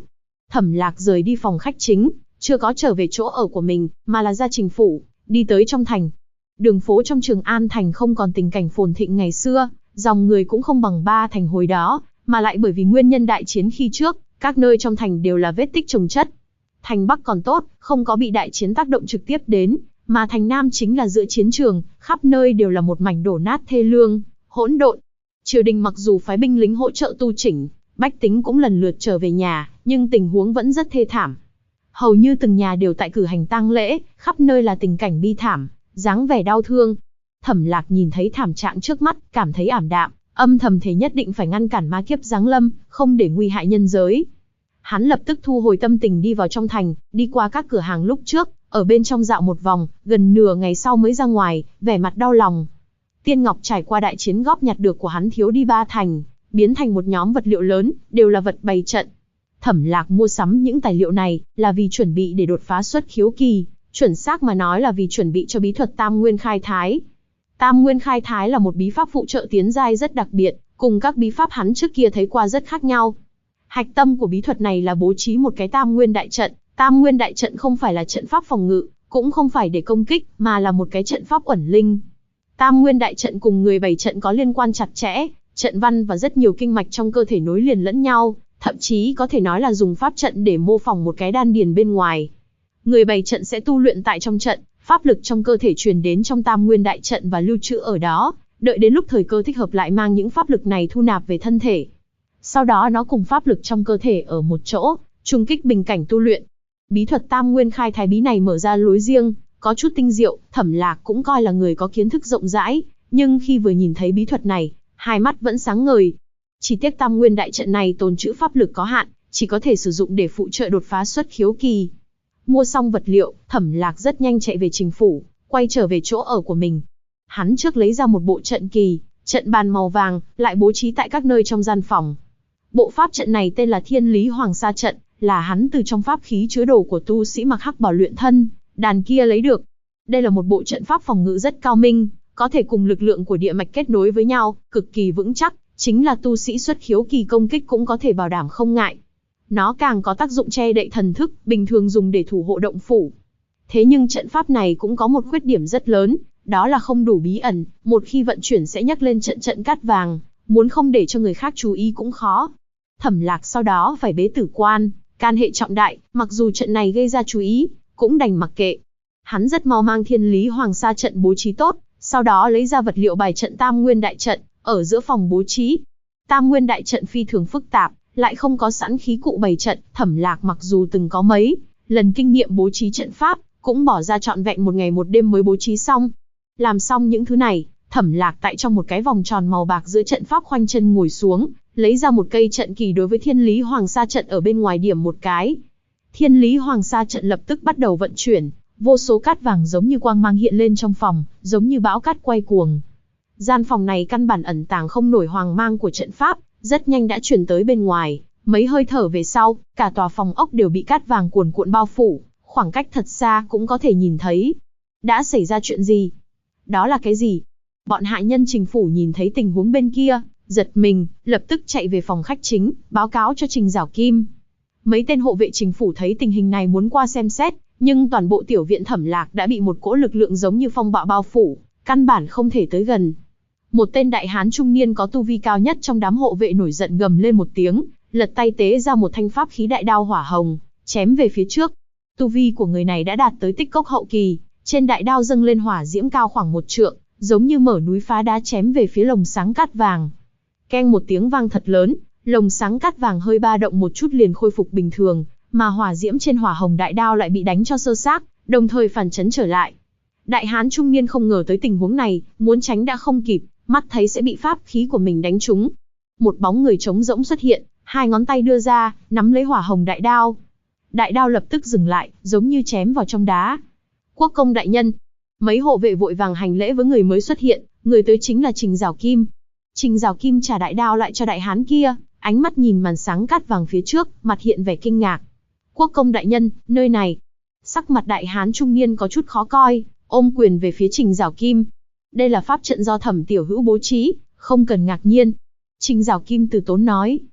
Thẩm Lạc rời đi phòng khách chính, chưa có trở về chỗ ở của mình, mà là ra Trình phủ, đi tới trong thành. Đường phố trong Trường An thành không còn tình cảnh phồn thịnh ngày xưa, dòng người cũng không bằng Ba thành hồi đó, mà lại bởi vì nguyên nhân đại chiến khi trước, các nơi trong thành đều là vết tích chồng chất. Thành Bắc còn tốt, không có bị đại chiến tác động trực tiếp đến, mà thành Nam chính là giữa chiến trường, khắp nơi đều là một mảnh đổ nát thê lương, hỗn độn. Triều đình mặc dù phái binh lính hỗ trợ tu chỉnh, bách tính cũng lần lượt trở về nhà, nhưng tình huống vẫn rất thê thảm. Hầu như từng nhà đều tại cử hành tang lễ, khắp nơi là tình cảnh bi thảm, dáng vẻ đau thương. Thẩm Lạc nhìn thấy thảm trạng trước mắt, cảm thấy ảm đạm, âm thầm thề nhất định phải ngăn cản ma kiếp giáng lâm, không để nguy hại nhân giới. Hắn lập tức thu hồi tâm tình đi vào trong thành, đi qua các cửa hàng lúc trước, ở bên trong dạo một vòng, gần nửa ngày sau mới ra ngoài, vẻ mặt đau lòng. Tiên ngọc trải qua đại chiến góp nhặt được của hắn thiếu đi 3 thành, biến thành một nhóm vật liệu lớn, đều là vật bày trận. Thẩm Lạc mua sắm những tài liệu này, là vì chuẩn bị để đột phá xuất khiếu kỳ, chuẩn xác mà nói là vì chuẩn bị cho bí thuật Tam Nguyên Khai Thái. Tam Nguyên Khai Thái là một bí pháp phụ trợ tiến giai rất đặc biệt, cùng các bí pháp hắn trước kia thấy qua rất khác nhau. Hạch tâm của bí thuật này là bố trí một cái Tam Nguyên đại trận. Tam Nguyên đại trận không phải là trận pháp phòng ngự, cũng không phải để công kích, mà là một cái trận pháp ẩn linh. Tam Nguyên đại trận cùng người bày trận có liên quan chặt chẽ, trận văn và rất nhiều kinh mạch trong cơ thể nối liền lẫn nhau, thậm chí có thể nói là dùng pháp trận để mô phỏng một cái đan điền bên ngoài. Người bày trận sẽ tu luyện tại trong trận, pháp lực trong cơ thể truyền đến trong Tam Nguyên đại trận và lưu trữ ở đó, đợi đến lúc thời cơ thích hợp lại mang những pháp lực này thu nạp về thân thể. Sau đó nó cùng pháp lực trong cơ thể ở một chỗ, trùng kích bình cảnh tu luyện. Bí thuật Tam Nguyên Khai Thái bí này mở ra lối riêng, có chút tinh diệu, Thẩm Lạc cũng coi là người có kiến thức rộng rãi, nhưng khi vừa nhìn thấy bí thuật này, hai mắt vẫn sáng ngời. Chỉ tiếc Tam Nguyên đại trận này tồn trữ pháp lực có hạn, chỉ có thể sử dụng để phụ trợ đột phá xuất khiếu kỳ. Mua xong vật liệu, Thẩm Lạc rất nhanh chạy về Trình phủ, quay trở về chỗ ở của mình. Hắn trước lấy ra một bộ trận kỳ, trận bàn màu vàng, lại bố trí tại các nơi trong gian phòng. Bộ pháp trận này tên là Thiên Lý Hoàng Sa trận, là hắn từ trong pháp khí chứa đồ của tu sĩ mặc hắc bào luyện thân, đàn kia lấy được. Đây là một bộ trận pháp phòng ngự rất cao minh, có thể cùng lực lượng của địa mạch kết nối với nhau, cực kỳ vững chắc, chính là tu sĩ xuất khiếu kỳ công kích cũng có thể bảo đảm không ngại. Nó càng có tác dụng che đậy thần thức, bình thường dùng để thủ hộ động phủ. Thế nhưng trận pháp này cũng có một khuyết điểm rất lớn, đó là không đủ bí ẩn, một khi vận chuyển sẽ nhấc lên trận trận cát vàng, muốn không để cho người khác chú ý cũng khó. Thẩm Lạc sau đó phải bế tử quan, can hệ trọng đại, mặc dù trận này gây ra chú ý, cũng đành mặc kệ. Hắn rất mau mang Thiên Lý Hoàng Sa trận bố trí tốt, sau đó lấy ra vật liệu bài trận Tam Nguyên đại trận, ở giữa phòng bố trí. Tam Nguyên đại trận phi thường phức tạp, lại không có sẵn khí cụ bày trận, Thẩm Lạc mặc dù từng có mấy lần kinh nghiệm bố trí trận pháp, cũng bỏ ra trọn vẹn 1 ngày 1 đêm mới bố trí xong. Làm xong những thứ này, Thẩm Lạc tại trong một cái vòng tròn màu bạc giữa trận pháp khoanh chân ngồi xuống, lấy ra một cây trận kỳ đối với Thiên Lý Hoàng Sa trận ở bên ngoài điểm một cái. Thiên Lý Hoàng Sa trận lập tức bắt đầu vận chuyển, vô số cát vàng giống như quang mang hiện lên trong phòng, giống như bão cát quay cuồng. Gian phòng này căn bản ẩn tàng không nổi hoàng mang của trận pháp, rất nhanh đã truyền tới bên ngoài, mấy hơi thở về sau, cả tòa phòng ốc đều bị cát vàng cuồn cuộn bao phủ, khoảng cách thật xa cũng có thể nhìn thấy. Đã xảy ra chuyện gì? Đó là cái gì? Bọn hạ nhân Trình phủ nhìn thấy tình huống bên kia, giật mình, lập tức chạy về phòng khách chính, báo cáo cho Trình Giảo Kim. Mấy tên hộ vệ Trình phủ thấy tình hình này muốn qua xem xét, nhưng toàn bộ tiểu viện Thẩm Lạc đã bị một cỗ lực lượng giống như phong bạo bao phủ, căn bản không thể tới gần. Một tên đại hán trung niên có tu vi cao nhất trong đám hộ vệ nổi giận gầm lên một tiếng, lật tay tế ra một thanh pháp khí đại đao hỏa hồng, chém về phía trước. Tu vi của người này đã đạt tới tích cốc hậu kỳ, trên đại đao dâng lên hỏa diễm cao khoảng 1 trượng, giống như mở núi phá đá chém về phía lồng sáng cát vàng. Keng một tiếng vang thật lớn, lồng sáng cát vàng hơi ba động một chút liền khôi phục bình thường, mà hỏa diễm trên hỏa hồng đại đao lại bị đánh cho sơ xác, đồng thời phản chấn trở lại. Đại hán trung niên không ngờ tới tình huống này, muốn tránh đã không kịp, mắt thấy sẽ bị pháp khí của mình đánh trúng. Một bóng người trống rỗng xuất hiện, 2 ngón tay đưa ra, nắm lấy hỏa hồng đại đao. Đại đao lập tức dừng lại, giống như chém vào trong đá. Quốc công đại nhân. Mấy hộ vệ vội vàng hành lễ với người mới xuất hiện, người tới chính là Trình Giảo Kim. Trình Giảo Kim trả đại đao lại cho đại hán kia, ánh mắt nhìn màn sáng cát vàng phía trước, mặt hiện vẻ kinh ngạc. Quốc công đại nhân, nơi này. Sắc mặt đại hán trung niên có chút khó coi, ôm quyền về phía Trình Giảo Kim. Đây là pháp trận do Thẩm tiểu hữu bố trí, không cần ngạc nhiên. Trình Giảo Kim từ tốn nói.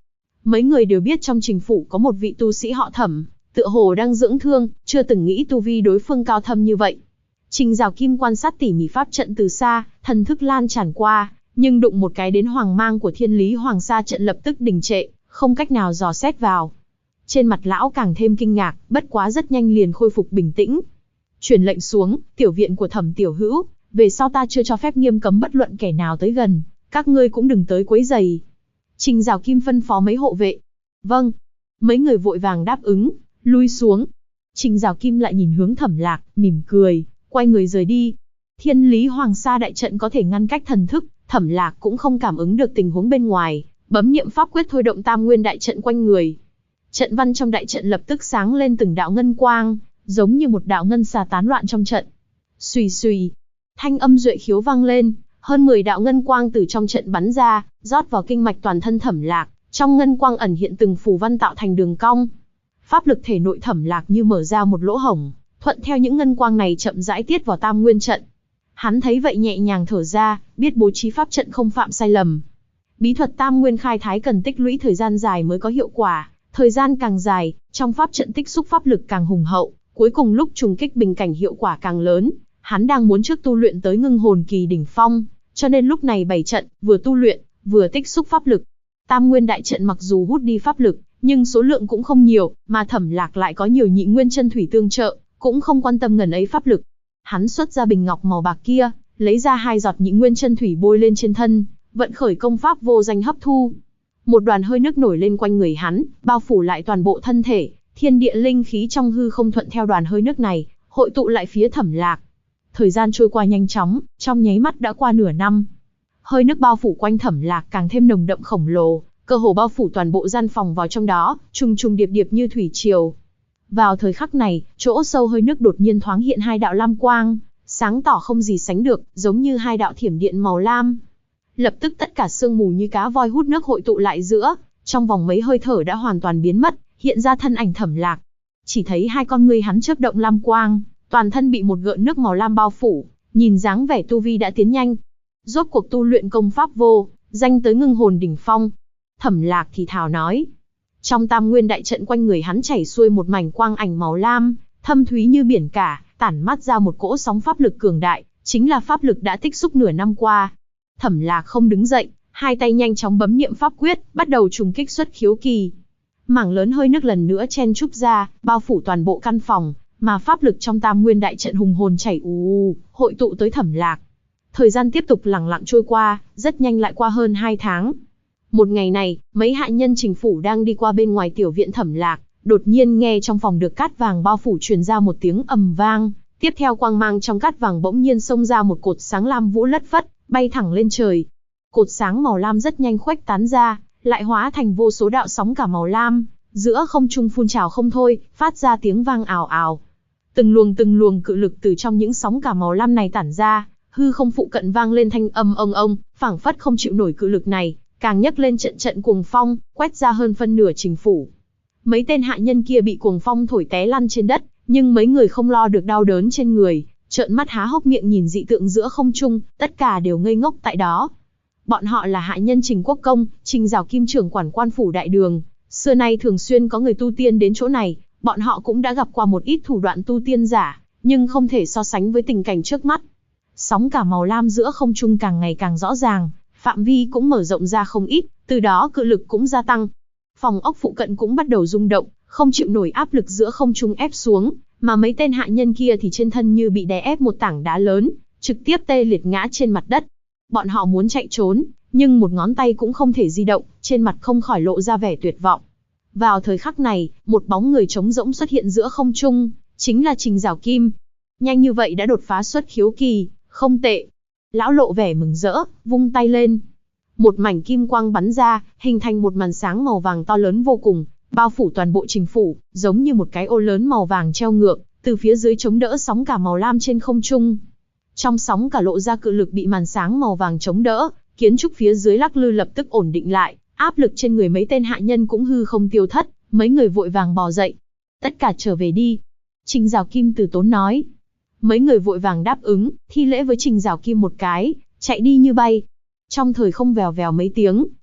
Mấy người đều biết trong Trình phủ có một vị tu sĩ họ Thẩm, tựa hồ đang dưỡng thương, chưa từng nghĩ tu vi đối phương cao thâm như vậy. Trình Giảo Kim quan sát tỉ mỉ pháp trận từ xa, thần thức lan tràn qua, nhưng đụng một cái đến hoàng mang của Thiên Lý Hoàng Sa trận lập tức đình trệ, không cách nào dò xét vào. Trên mặt lão càng thêm kinh ngạc, bất quá rất nhanh liền khôi phục bình tĩnh. Truyền lệnh xuống, tiểu viện của Thẩm tiểu hữu, về sau ta chưa cho phép nghiêm cấm bất luận kẻ nào tới gần, các ngươi cũng đừng tới quấy rầy. Trình Giảo Kim phân phó mấy hộ vệ. Vâng. Mấy người vội vàng đáp ứng, lui xuống. Trình Giảo Kim lại nhìn hướng Thẩm Lạc, mỉm cười, quay người rời đi. Thiên Lý Hoàng Sa đại trận có thể ngăn cách thần thức, Thẩm Lạc cũng không cảm ứng được tình huống bên ngoài, bấm niệm pháp quyết thôi động Tam Nguyên đại trận quanh người. Trận văn trong đại trận lập tức sáng lên từng đạo ngân quang, giống như một đạo ngân xà tán loạn trong trận. Xùy xùy, thanh âm duệ khiếu vang lên, hơn 10 đạo ngân quang từ trong trận bắn ra, rót vào kinh mạch toàn thân Thẩm Lạc, trong ngân quang ẩn hiện từng phù văn tạo thành đường cong. Pháp lực thể nội Thẩm Lạc như mở ra một lỗ hổng, thuận theo những ngân quang này chậm rãi tiết vào Tam Nguyên trận. Hắn thấy vậy nhẹ nhàng thở ra, biết bố trí pháp trận không phạm sai lầm. Bí thuật Tam Nguyên khai thái cần tích lũy thời gian dài mới có hiệu quả, thời gian càng dài, trong pháp trận tích xúc pháp lực càng hùng hậu, cuối cùng lúc trùng kích bình cảnh hiệu quả càng lớn. Hắn đang muốn trước tu luyện tới ngưng hồn kỳ đỉnh phong, cho nên lúc này bày trận, vừa tu luyện, vừa tích xúc pháp lực. Tam Nguyên đại trận mặc dù hút đi pháp lực, nhưng số lượng cũng không nhiều, mà Thẩm Lạc lại có nhiều nhị nguyên chân thủy tương trợ, cũng không quan tâm ngần ấy pháp lực. Hắn xuất ra bình ngọc màu bạc kia, lấy ra 2 giọt nhị nguyên chân thủy bôi lên trên thân, vận khởi công pháp vô danh hấp thu. Một đoàn hơi nước nổi lên quanh người hắn, bao phủ lại toàn bộ thân thể, thiên địa linh khí trong hư không thuận theo đoàn hơi nước này, hội tụ lại phía Thẩm Lạc. Thời gian trôi qua nhanh chóng, trong nháy mắt đã qua nửa năm. Hơi nước bao phủ quanh Thẩm Lạc càng thêm nồng đậm khổng lồ, cơ hồ bao phủ toàn bộ gian phòng vào trong đó, trùng trùng điệp điệp như thủy triều. Vào thời khắc này, chỗ sâu hơi nước đột nhiên thoáng hiện 2 đạo lam quang, sáng tỏ không gì sánh được, giống như 2 đạo thiểm điện màu lam. Lập tức tất cả sương mù như cá voi hút nước hội tụ lại giữa, trong vòng mấy hơi thở đã hoàn toàn biến mất, hiện ra thân ảnh Thẩm Lạc. Chỉ thấy 2 con ngươi hắn chớp động lam quang, toàn thân bị một gợn nước màu lam bao phủ, nhìn dáng vẻ tu vi đã tiến nhanh. Rốt cuộc tu luyện công pháp vô danh tới ngưng hồn đỉnh phong. Thẩm Lạc thì thào nói. Trong Tam Nguyên đại trận quanh người hắn chảy xuôi một mảnh quang ảnh màu lam, thâm thúy như biển cả, tản mát ra một cỗ sóng pháp lực cường đại, chính là pháp lực đã tích xúc nửa năm qua. Thẩm Lạc không đứng dậy, 2 tay nhanh chóng bấm niệm pháp quyết, bắt đầu trùng kích xuất khiếu kỳ. Mảng lớn hơi nước lần nữa chen trúc ra, bao phủ toàn bộ căn phòng, mà pháp lực trong Tam Nguyên đại trận hùng hồn chảy ù, hội tụ tới Thẩm Lạc. Thời gian tiếp tục lặng lặng trôi qua, rất nhanh lại qua hơn 2 tháng. Một ngày này, mấy hạ nhân Trình phủ đang đi qua bên ngoài tiểu viện Thẩm Lạc, đột nhiên nghe trong phòng được cát vàng bao phủ truyền ra một tiếng ầm vang, tiếp theo quang mang trong cát vàng bỗng nhiên xông ra một cột sáng lam vũ lất phất, bay thẳng lên trời. Cột sáng màu lam rất nhanh khuếch tán ra, lại hóa thành vô số đạo sóng cả màu lam, giữa không trung phun trào không thôi, phát ra tiếng vang ào ào. Từng luồng cự lực từ trong những sóng cả màu lam này tản ra, hư không phụ cận vang lên thanh âm ông, phảng phất không chịu nổi cự lực này, càng nhấc lên trận trận cuồng phong, quét ra hơn phân nửa Trình phủ. Mấy tên hạ nhân kia bị cuồng phong thổi té lăn trên đất, nhưng mấy người không lo được đau đớn trên người, trợn mắt há hốc miệng nhìn dị tượng giữa không trung, tất cả đều ngây ngốc tại đó. Bọn họ là hạ nhân Trình Quốc Công, Trình Giảo Kim trưởng quản quan phủ đại đường, xưa nay thường xuyên có người tu tiên đến chỗ này, bọn họ cũng đã gặp qua một ít thủ đoạn tu tiên giả, nhưng không thể so sánh với tình cảnh trước mắt. Sóng cả màu lam giữa không trung càng ngày càng rõ ràng, phạm vi cũng mở rộng ra không ít, từ đó cự lực cũng gia tăng. Phòng ốc phụ cận cũng bắt đầu rung động, không chịu nổi áp lực giữa không trung ép xuống, mà mấy tên hạ nhân kia thì trên thân như bị đè ép một tảng đá lớn, trực tiếp tê liệt ngã trên mặt đất. Bọn họ muốn chạy trốn, nhưng một ngón tay cũng không thể di động, trên mặt không khỏi lộ ra vẻ tuyệt vọng. Vào thời khắc này, một bóng người trống rỗng xuất hiện giữa không trung, chính là Trình Giảo Kim. Nhanh như vậy đã đột phá xuất khiếu kỳ, không tệ. Lão lộ vẻ mừng rỡ, vung tay lên. Một mảnh kim quang bắn ra, hình thành một màn sáng màu vàng to lớn vô cùng, bao phủ toàn bộ Trình phủ, giống như một cái ô lớn màu vàng treo ngược, từ phía dưới chống đỡ sóng cả màu lam trên không trung. Trong sóng cả lộ ra cự lực bị màn sáng màu vàng chống đỡ, kiến trúc phía dưới lắc lư lập tức ổn định lại, áp lực trên người mấy tên hạ nhân cũng hư không tiêu thất, mấy người vội vàng bò dậy. Tất cả trở về đi. Trình Giảo Kim từ tốn nói. Mấy người vội vàng đáp ứng, thi lễ với Trình Giảo Kim một cái, chạy đi như bay. Trong thời không vèo vèo mấy tiếng,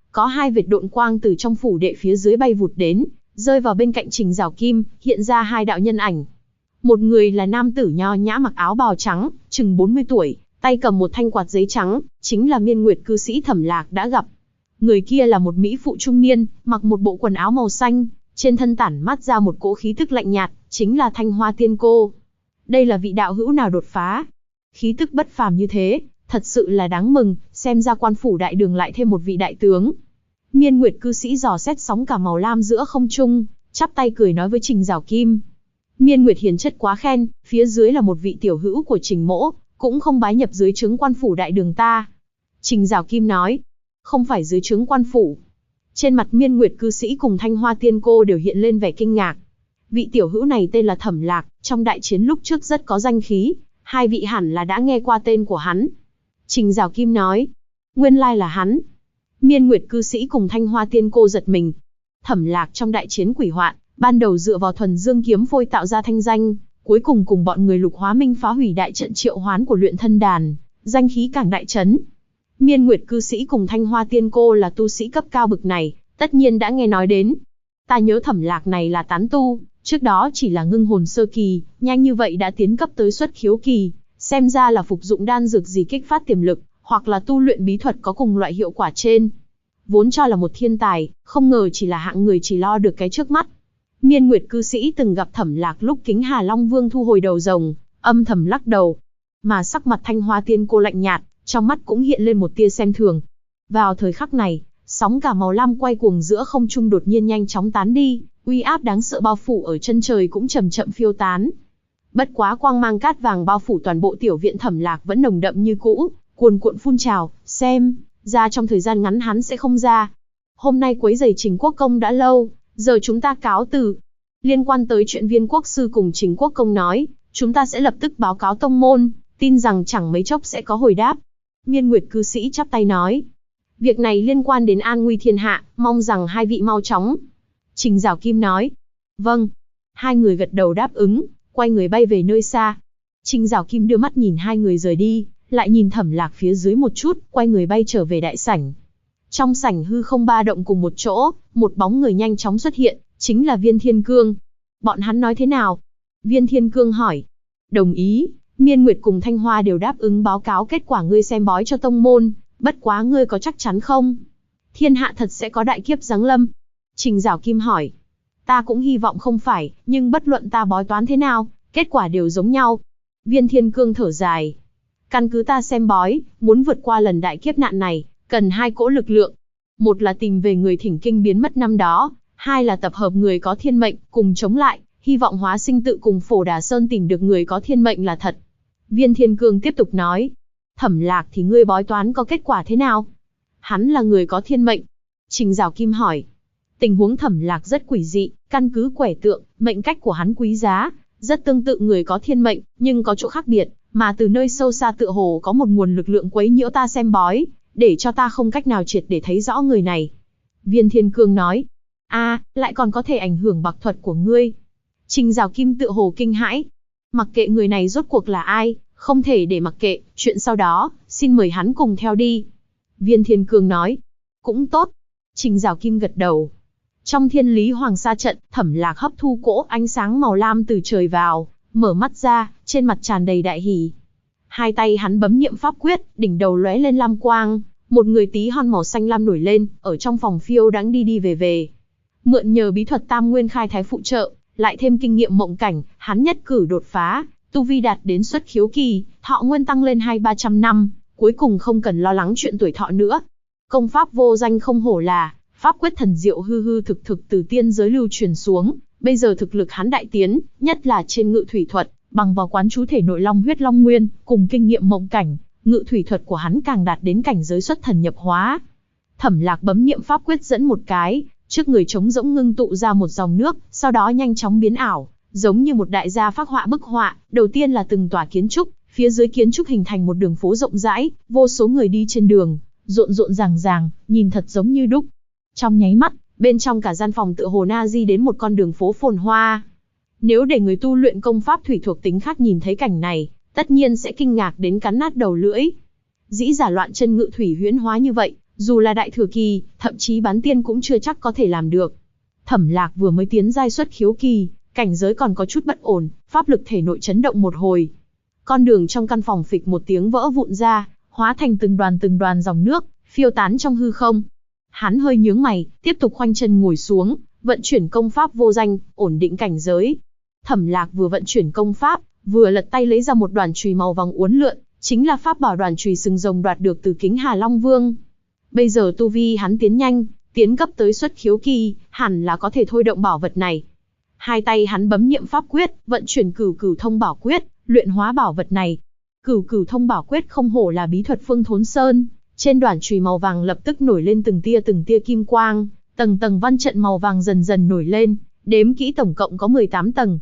có hai vệt độn quang từ trong phủ đệ phía dưới bay vụt đến, rơi vào bên cạnh Trình Giảo Kim, hiện ra hai đạo nhân ảnh. Một người là nam tử nho nhã mặc áo bào trắng, chừng 40 tuổi, tay cầm một thanh quạt giấy trắng, chính là Miên Nguyệt cư sĩ Thẩm Lạc đã gặp. Người kia là một mỹ phụ trung niên, mặc một bộ quần áo màu xanh, trên thân tản mát ra một cỗ khí tức lạnh nhạt, chính là Thanh Hoa Tiên Cô. Đây là vị đạo hữu nào đột phá? Khí tức bất phàm như thế, thật sự là đáng mừng, xem ra quan phủ đại đường lại thêm một vị đại tướng. Miên Nguyệt cư sĩ dò xét sóng cả màu lam giữa không trung, chắp tay cười nói với Trình Giảo Kim. Miên Nguyệt hiền chất quá khen, phía dưới là một vị tiểu hữu của Trình mỗ, cũng không bái nhập dưới trướng quan phủ đại đường ta. Trình Giảo Kim nói, không phải dưới trướng quan phủ. Trên mặt Miên Nguyệt cư sĩ cùng Thanh Hoa Tiên Cô đều hiện lên vẻ kinh ngạc. Vị tiểu hữu này tên là Thẩm Lạc, trong đại chiến lúc trước rất có danh khí, hai vị hẳn là đã nghe qua tên của hắn. Trình Giảo Kim nói, nguyên lai là hắn. Miên Nguyệt cư sĩ cùng Thanh Hoa Tiên Cô giật mình. Thẩm Lạc trong đại chiến quỷ hoạn, ban đầu dựa vào thuần dương kiếm phôi tạo ra thanh danh, cuối cùng cùng bọn người Lục Hóa Minh phá hủy đại trận triệu hoán của luyện thân đàn, danh khí càng đại chấn. Miên Nguyệt cư sĩ cùng Thanh Hoa Tiên Cô là tu sĩ cấp cao bực này, tất nhiên đã nghe nói đến. Ta nhớ Thẩm Lạc này là tán tu, trước đó chỉ là ngưng hồn sơ kỳ, nhanh như vậy đã tiến cấp tới xuất khiếu kỳ, xem ra là phục dụng đan dược gì kích phát tiềm lực, hoặc là tu luyện bí thuật có cùng loại hiệu quả trên. Vốn cho là một thiên tài, không ngờ chỉ là hạng người chỉ lo được cái trước mắt. Miên Nguyệt cư sĩ từng gặp Thẩm Lạc lúc Kính Hà Long Vương thu hồi đầu rồng, âm thầm lắc đầu. Mà sắc mặt Thanh Hoa Tiên Cô lạnh nhạt, trong mắt cũng hiện lên một tia xem thường. Vào thời khắc này, sóng cả màu lam quay cuồng giữa không trung đột nhiên nhanh chóng tán đi, uy áp đáng sợ bao phủ ở chân trời cũng chậm chậm phiêu tán. Bất quá quang mang cát vàng bao phủ toàn bộ tiểu viện Thẩm Lạc vẫn nồng đậm như cũ, cuồn cuộn phun trào, xem ra trong thời gian ngắn hắn sẽ không ra. Hôm nay quấy rầy Trình Quốc Công đã lâu, giờ chúng ta cáo từ. Liên quan tới chuyện Viên Quốc Sư cùng Trình Quốc Công nói, chúng ta sẽ lập tức báo cáo tông môn, tin rằng chẳng mấy chốc sẽ có hồi đáp. Miên Nguyệt cư sĩ chắp tay nói, việc này liên quan đến an nguy thiên hạ, mong rằng hai vị mau chóng. Trình Giảo Kim nói, vâng. Hai người gật đầu đáp ứng, quay người bay về nơi xa. Trình Giảo Kim đưa mắt nhìn hai người rời đi, lại nhìn Thẩm Lạc phía dưới một chút, quay người bay trở về đại sảnh. Trong sảnh hư không ba động cùng một chỗ, một bóng người nhanh chóng xuất hiện, chính là Viên Thiên Cương. Bọn hắn nói thế nào? Viên Thiên Cương hỏi. Đồng ý, Miên Nguyệt cùng Thanh Hoa đều đáp ứng báo cáo kết quả ngươi xem bói cho tông môn, bất quá ngươi có chắc chắn không? Thiên hạ thật sẽ có đại kiếp giáng lâm? Trình Giảo Kim hỏi. Ta cũng hy vọng không phải, nhưng bất luận ta bói toán thế nào, kết quả đều giống nhau. Viên Thiên Cương thở dài. Căn cứ ta xem bói, muốn vượt qua lần đại kiếp nạn này, cần hai cỗ lực lượng. Một là tìm về người thỉnh kinh biến mất năm đó, hai là tập hợp người có thiên mệnh, cùng chống lại, hy vọng Hóa Sinh tự cùng Phổ Đà Sơn tìm được người có thiên mệnh là thật. Viên Thiên Cương tiếp tục nói. Thẩm Lạc thì ngươi bói toán có kết quả thế nào? Hắn là người có thiên mệnh. Trình Giảo Kim hỏi. Tình huống Thẩm Lạc rất quỷ dị, căn cứ quẻ tượng, mệnh cách của hắn quý giá, rất tương tự người có thiên mệnh, nhưng có chỗ khác biệt, mà từ nơi sâu xa tựa hồ có một nguồn lực lượng quấy nhiễu ta xem bói, để cho ta không cách nào triệt để thấy rõ người này. Viên Thiên Cương nói. Lại còn có thể ảnh hưởng bạc thuật của ngươi. Trình Giảo Kim tựa hồ kinh hãi. Mặc kệ người này rốt cuộc là ai, không thể để mặc kệ, chuyện sau đó, xin mời hắn cùng theo đi. Viên Thiên Cương nói. Cũng tốt. Trình Giảo Kim gật đầu. Trong Thiên Lý Hoàng Sa trận, Thẩm Lạc hấp thu cỗ ánh sáng màu lam từ trời vào, mở mắt ra, trên mặt tràn đầy đại hỉ. Hai tay hắn bấm niệm pháp quyết, đỉnh đầu lóe lên lam quang, một người tí hon màu xanh lam nổi lên, ở trong phòng phiêu đãng đi đi về về. Mượn nhờ bí thuật Tam Nguyên Khai Thái phụ trợ, lại thêm kinh nghiệm mộng cảnh, hắn nhất cử đột phá, tu vi đạt đến xuất khiếu kỳ, thọ nguyên tăng lên 200-300 năm, cuối cùng không cần lo lắng chuyện tuổi thọ nữa. Công pháp vô danh không hổ là pháp quyết thần diệu hư hư thực thực từ tiên giới lưu truyền xuống, bây giờ thực lực hắn đại tiến, nhất là trên ngự thủy thuật, bằng vào quán chú thể nội long huyết long nguyên, cùng kinh nghiệm mộng cảnh, ngự thủy thuật của hắn càng đạt đến cảnh giới xuất thần nhập hóa. Thẩm Lạc bấm niệm pháp quyết dẫn một cái, trước người trống rỗng ngưng tụ ra một dòng nước, sau đó nhanh chóng biến ảo, giống như một đại gia phác họa bức họa. Đầu tiên là từng tòa kiến trúc, phía dưới kiến trúc hình thành một đường phố rộng rãi, vô số người đi trên đường, rộn rộn ràng ràng, nhìn thật giống như đúc. Trong nháy mắt, bên trong cả gian phòng tựa hồ na di đến một con đường phố phồn hoa. Nếu để người tu luyện công pháp thủy thuộc tính khác nhìn thấy cảnh này, tất nhiên sẽ kinh ngạc đến cắn nát đầu lưỡi. Dĩ giả loạn chân ngự thủy huyễn hóa như vậy, Dù là đại thừa kỳ, thậm chí bán tiên cũng chưa chắc có thể làm được. Thẩm Lạc vừa mới tiến giai xuất khiếu kỳ, cảnh giới còn có chút bất ổn, pháp lực thể nội chấn động một hồi. Con đường trong căn phòng phịch một tiếng vỡ vụn ra, hóa thành từng đoàn dòng nước, phiêu tán trong hư không. Hắn hơi nhướng mày, tiếp tục khoanh chân ngồi xuống, vận chuyển công pháp vô danh, ổn định cảnh giới. Thẩm Lạc vừa vận chuyển công pháp, vừa lật tay lấy ra một đoàn chùy màu vàng uốn lượn, chính là pháp bảo đoàn chùy sừng rồng đoạt được từ Kính Hà Long Vương. Bây giờ tu vi hắn tiến nhanh, tiến cấp tới xuất khiếu kỳ, hẳn là có thể thôi động bảo vật này. Hai tay hắn bấm niệm pháp quyết, vận chuyển cửu cửu thông bảo quyết, luyện hóa bảo vật này. Cửu cửu thông bảo quyết không hổ là bí thuật Phương Thốn Sơn, trên đoàn chùy màu vàng lập tức nổi lên từng tia kim quang, tầng tầng văn trận màu vàng dần dần nổi lên, đếm kỹ tổng cộng có 18 tầng.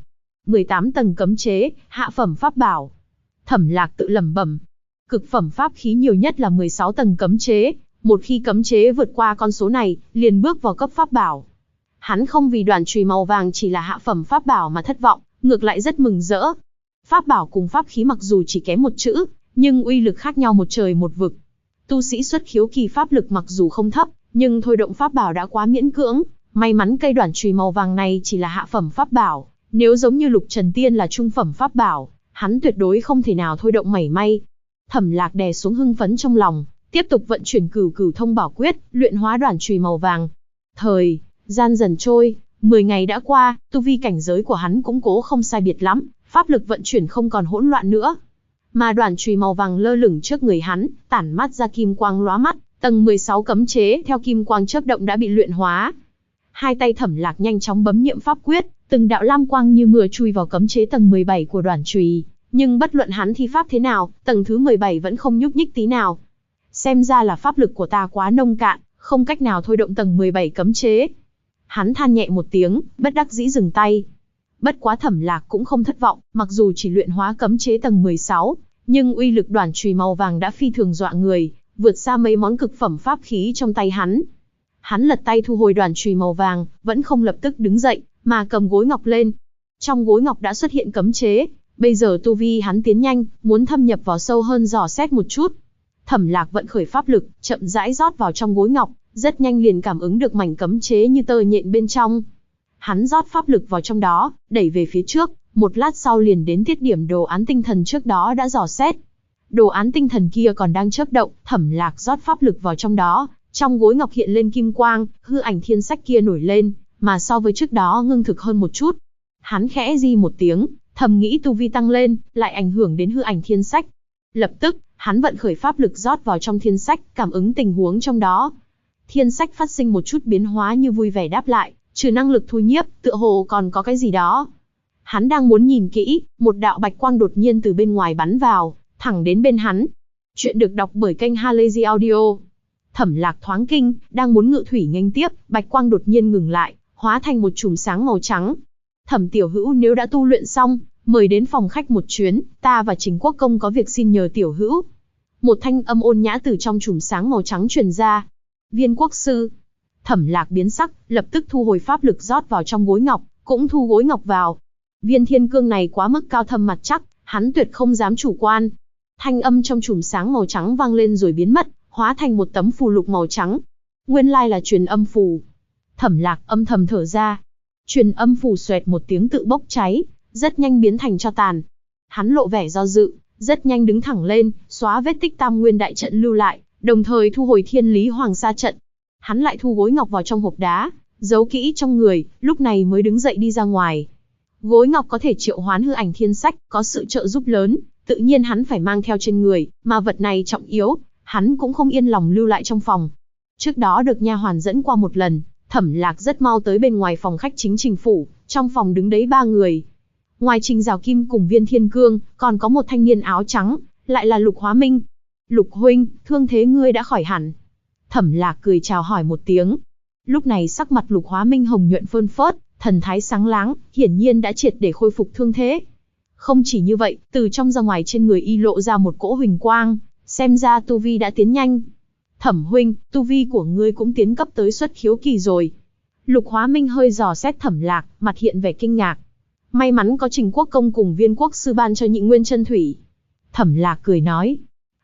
18 tầng cấm chế, hạ phẩm pháp bảo. Thẩm Lạc tự lẩm bẩm. Cực phẩm pháp khí nhiều nhất là 16 tầng cấm chế, một khi cấm chế vượt qua con số này, liền bước vào cấp pháp bảo. Hắn không vì đoàn chùy màu vàng chỉ là hạ phẩm pháp bảo mà thất vọng, ngược lại rất mừng rỡ. Pháp bảo cùng pháp khí mặc dù chỉ kém một chữ, nhưng uy lực khác nhau một trời một vực. Tu sĩ xuất khiếu kỳ pháp lực mặc dù không thấp, nhưng thôi động pháp bảo đã quá miễn cưỡng. May mắn cây đoàn chùy màu vàng này chỉ là hạ phẩm pháp bảo, nếu giống như Lục Trần Tiên là trung phẩm pháp bảo, hắn tuyệt đối không thể nào thôi động mảy may. Thẩm Lạc đè xuống hưng phấn trong lòng, tiếp tục vận chuyển cửu cửu thông bảo quyết, luyện hóa đoàn chùy màu vàng. Thời gian dần trôi, 10 ngày đã qua, tu vi cảnh giới của hắn cũng cố không sai biệt lắm, pháp lực vận chuyển không còn hỗn loạn nữa. Mà đoàn chùy màu vàng lơ lửng trước người hắn, tản mát ra kim quang lóa mắt, tầng 16 cấm chế theo kim quang chớp động đã bị luyện hóa. Hai tay Thẩm Lạc nhanh chóng bấm niệm pháp quyết, từng đạo lam quang như mưa chui vào cấm chế tầng 17 của đoàn chùy, nhưng bất luận hắn thi pháp thế nào, tầng thứ 17 vẫn không nhúc nhích tí nào. Xem ra là pháp lực của ta quá nông cạn, không cách nào thôi động tầng 17 cấm chế. Hắn than nhẹ một tiếng, bất đắc dĩ dừng tay. Bất quá Thẩm Lạc cũng không thất vọng, mặc dù chỉ luyện hóa cấm chế tầng 16, nhưng uy lực đoàn chùy màu vàng đã phi thường dọa người, vượt xa mấy món cực phẩm pháp khí trong tay hắn. Hắn lật tay thu hồi đoàn chùy màu vàng, vẫn không lập tức đứng dậy, mà cầm gối ngọc lên. Trong gối ngọc đã xuất hiện cấm chế, bây giờ tu vi hắn tiến nhanh, muốn thâm nhập vào sâu hơn dò xét một chút. Thẩm Lạc vận khởi pháp lực, chậm rãi rót vào trong gối ngọc, rất nhanh liền cảm ứng được mảnh cấm chế như tơ nhện bên trong. Hắn rót pháp lực vào trong đó, đẩy về phía trước, một lát sau liền đến tiết điểm đồ án tinh thần trước đó đã dò xét. Đồ án tinh thần kia còn đang chớp động, Thẩm Lạc rót pháp lực vào trong đó, trong gối ngọc hiện lên kim quang, hư ảnh thiên sách kia nổi lên, mà so với trước đó ngưng thực hơn một chút. Hắn khẽ di một tiếng, thầm nghĩ tu vi tăng lên, lại ảnh hưởng đến hư ảnh thiên sách. Lập tức, hắn vận khởi pháp lực rót vào trong thiên sách, cảm ứng tình huống trong đó. Thiên sách phát sinh một chút biến hóa như vui vẻ đáp lại, trừ năng lực thu nhiếp, tựa hồ còn có cái gì đó. Hắn đang muốn nhìn kỹ, một đạo bạch quang đột nhiên từ bên ngoài bắn vào, thẳng đến bên hắn. Chuyện được đọc bởi kênh Halazy Audio. Thẩm Lạc thoáng kinh, đang muốn ngự thủy nghênh tiếp, bạch quang đột nhiên ngừng lại, hóa thành một chùm sáng màu trắng. Thẩm tiểu hữu nếu đã tu luyện xong, mời đến phòng khách một chuyến, ta và Trình Quốc Công có việc xin nhờ tiểu hữu. Một thanh âm ôn nhã từ trong chùm sáng màu trắng truyền ra. Viên quốc sư. Thẩm Lạc biến sắc, lập tức thu hồi pháp lực rót vào trong gối ngọc, cũng thu gối ngọc vào. Viên thiên cương này quá mức cao thâm mặt chắc, hắn tuyệt không dám chủ quan. Thanh âm trong chùm sáng màu trắng vang lên rồi biến mất, hóa thành một tấm phù lục màu trắng. Nguyên lai là truyền âm phù. Thẩm Lạc âm thầm thở ra. Truyền âm phù xoẹt một tiếng tự bốc cháy, rất nhanh biến thành tro tàn. Hắn lộ vẻ do dự, rất nhanh đứng thẳng lên, xóa vết tích Tam Nguyên đại trận lưu lại, đồng thời thu hồi Thiên Lý Hoàng Sa trận. Hắn lại thu gối ngọc vào trong hộp đá, giấu kỹ trong người, lúc này mới đứng dậy đi ra ngoài. Gối ngọc có thể triệu hoán hư ảnh thiên sách, có sự trợ giúp lớn, tự nhiên hắn phải mang theo trên người, mà vật này trọng yếu, hắn cũng không yên lòng lưu lại trong phòng. Trước đó được nha hoàn dẫn qua một lần, Thẩm Lạc rất mau tới bên ngoài phòng khách chính Trình phủ, trong phòng đứng đấy 3 người. Ngoài Trình Giảo Kim cùng Viên Thiên Cương, còn có một thanh niên áo trắng, lại là Lục Hóa Minh. Lục huynh, thương thế ngươi đã khỏi hẳn. Thẩm Lạc cười chào hỏi một tiếng. Lúc này sắc mặt Lục Hóa Minh hồng nhuận phơn phớt, thần thái sáng láng, hiển nhiên đã triệt để khôi phục thương thế. Không chỉ như vậy, từ trong ra ngoài trên người y lộ ra một cỗ huỳnh quang, xem ra tu vi đã tiến nhanh. Thẩm huynh, tu vi của ngươi cũng tiến cấp tới xuất khiếu kỳ rồi. Lục Hóa Minh hơi dò xét Thẩm Lạc, mặt hiện vẻ kinh ngạc. May mắn có Trình Quốc Công cùng Viên quốc sư ban cho Nhị Nguyên chân thủy. Thẩm Lạc cười nói.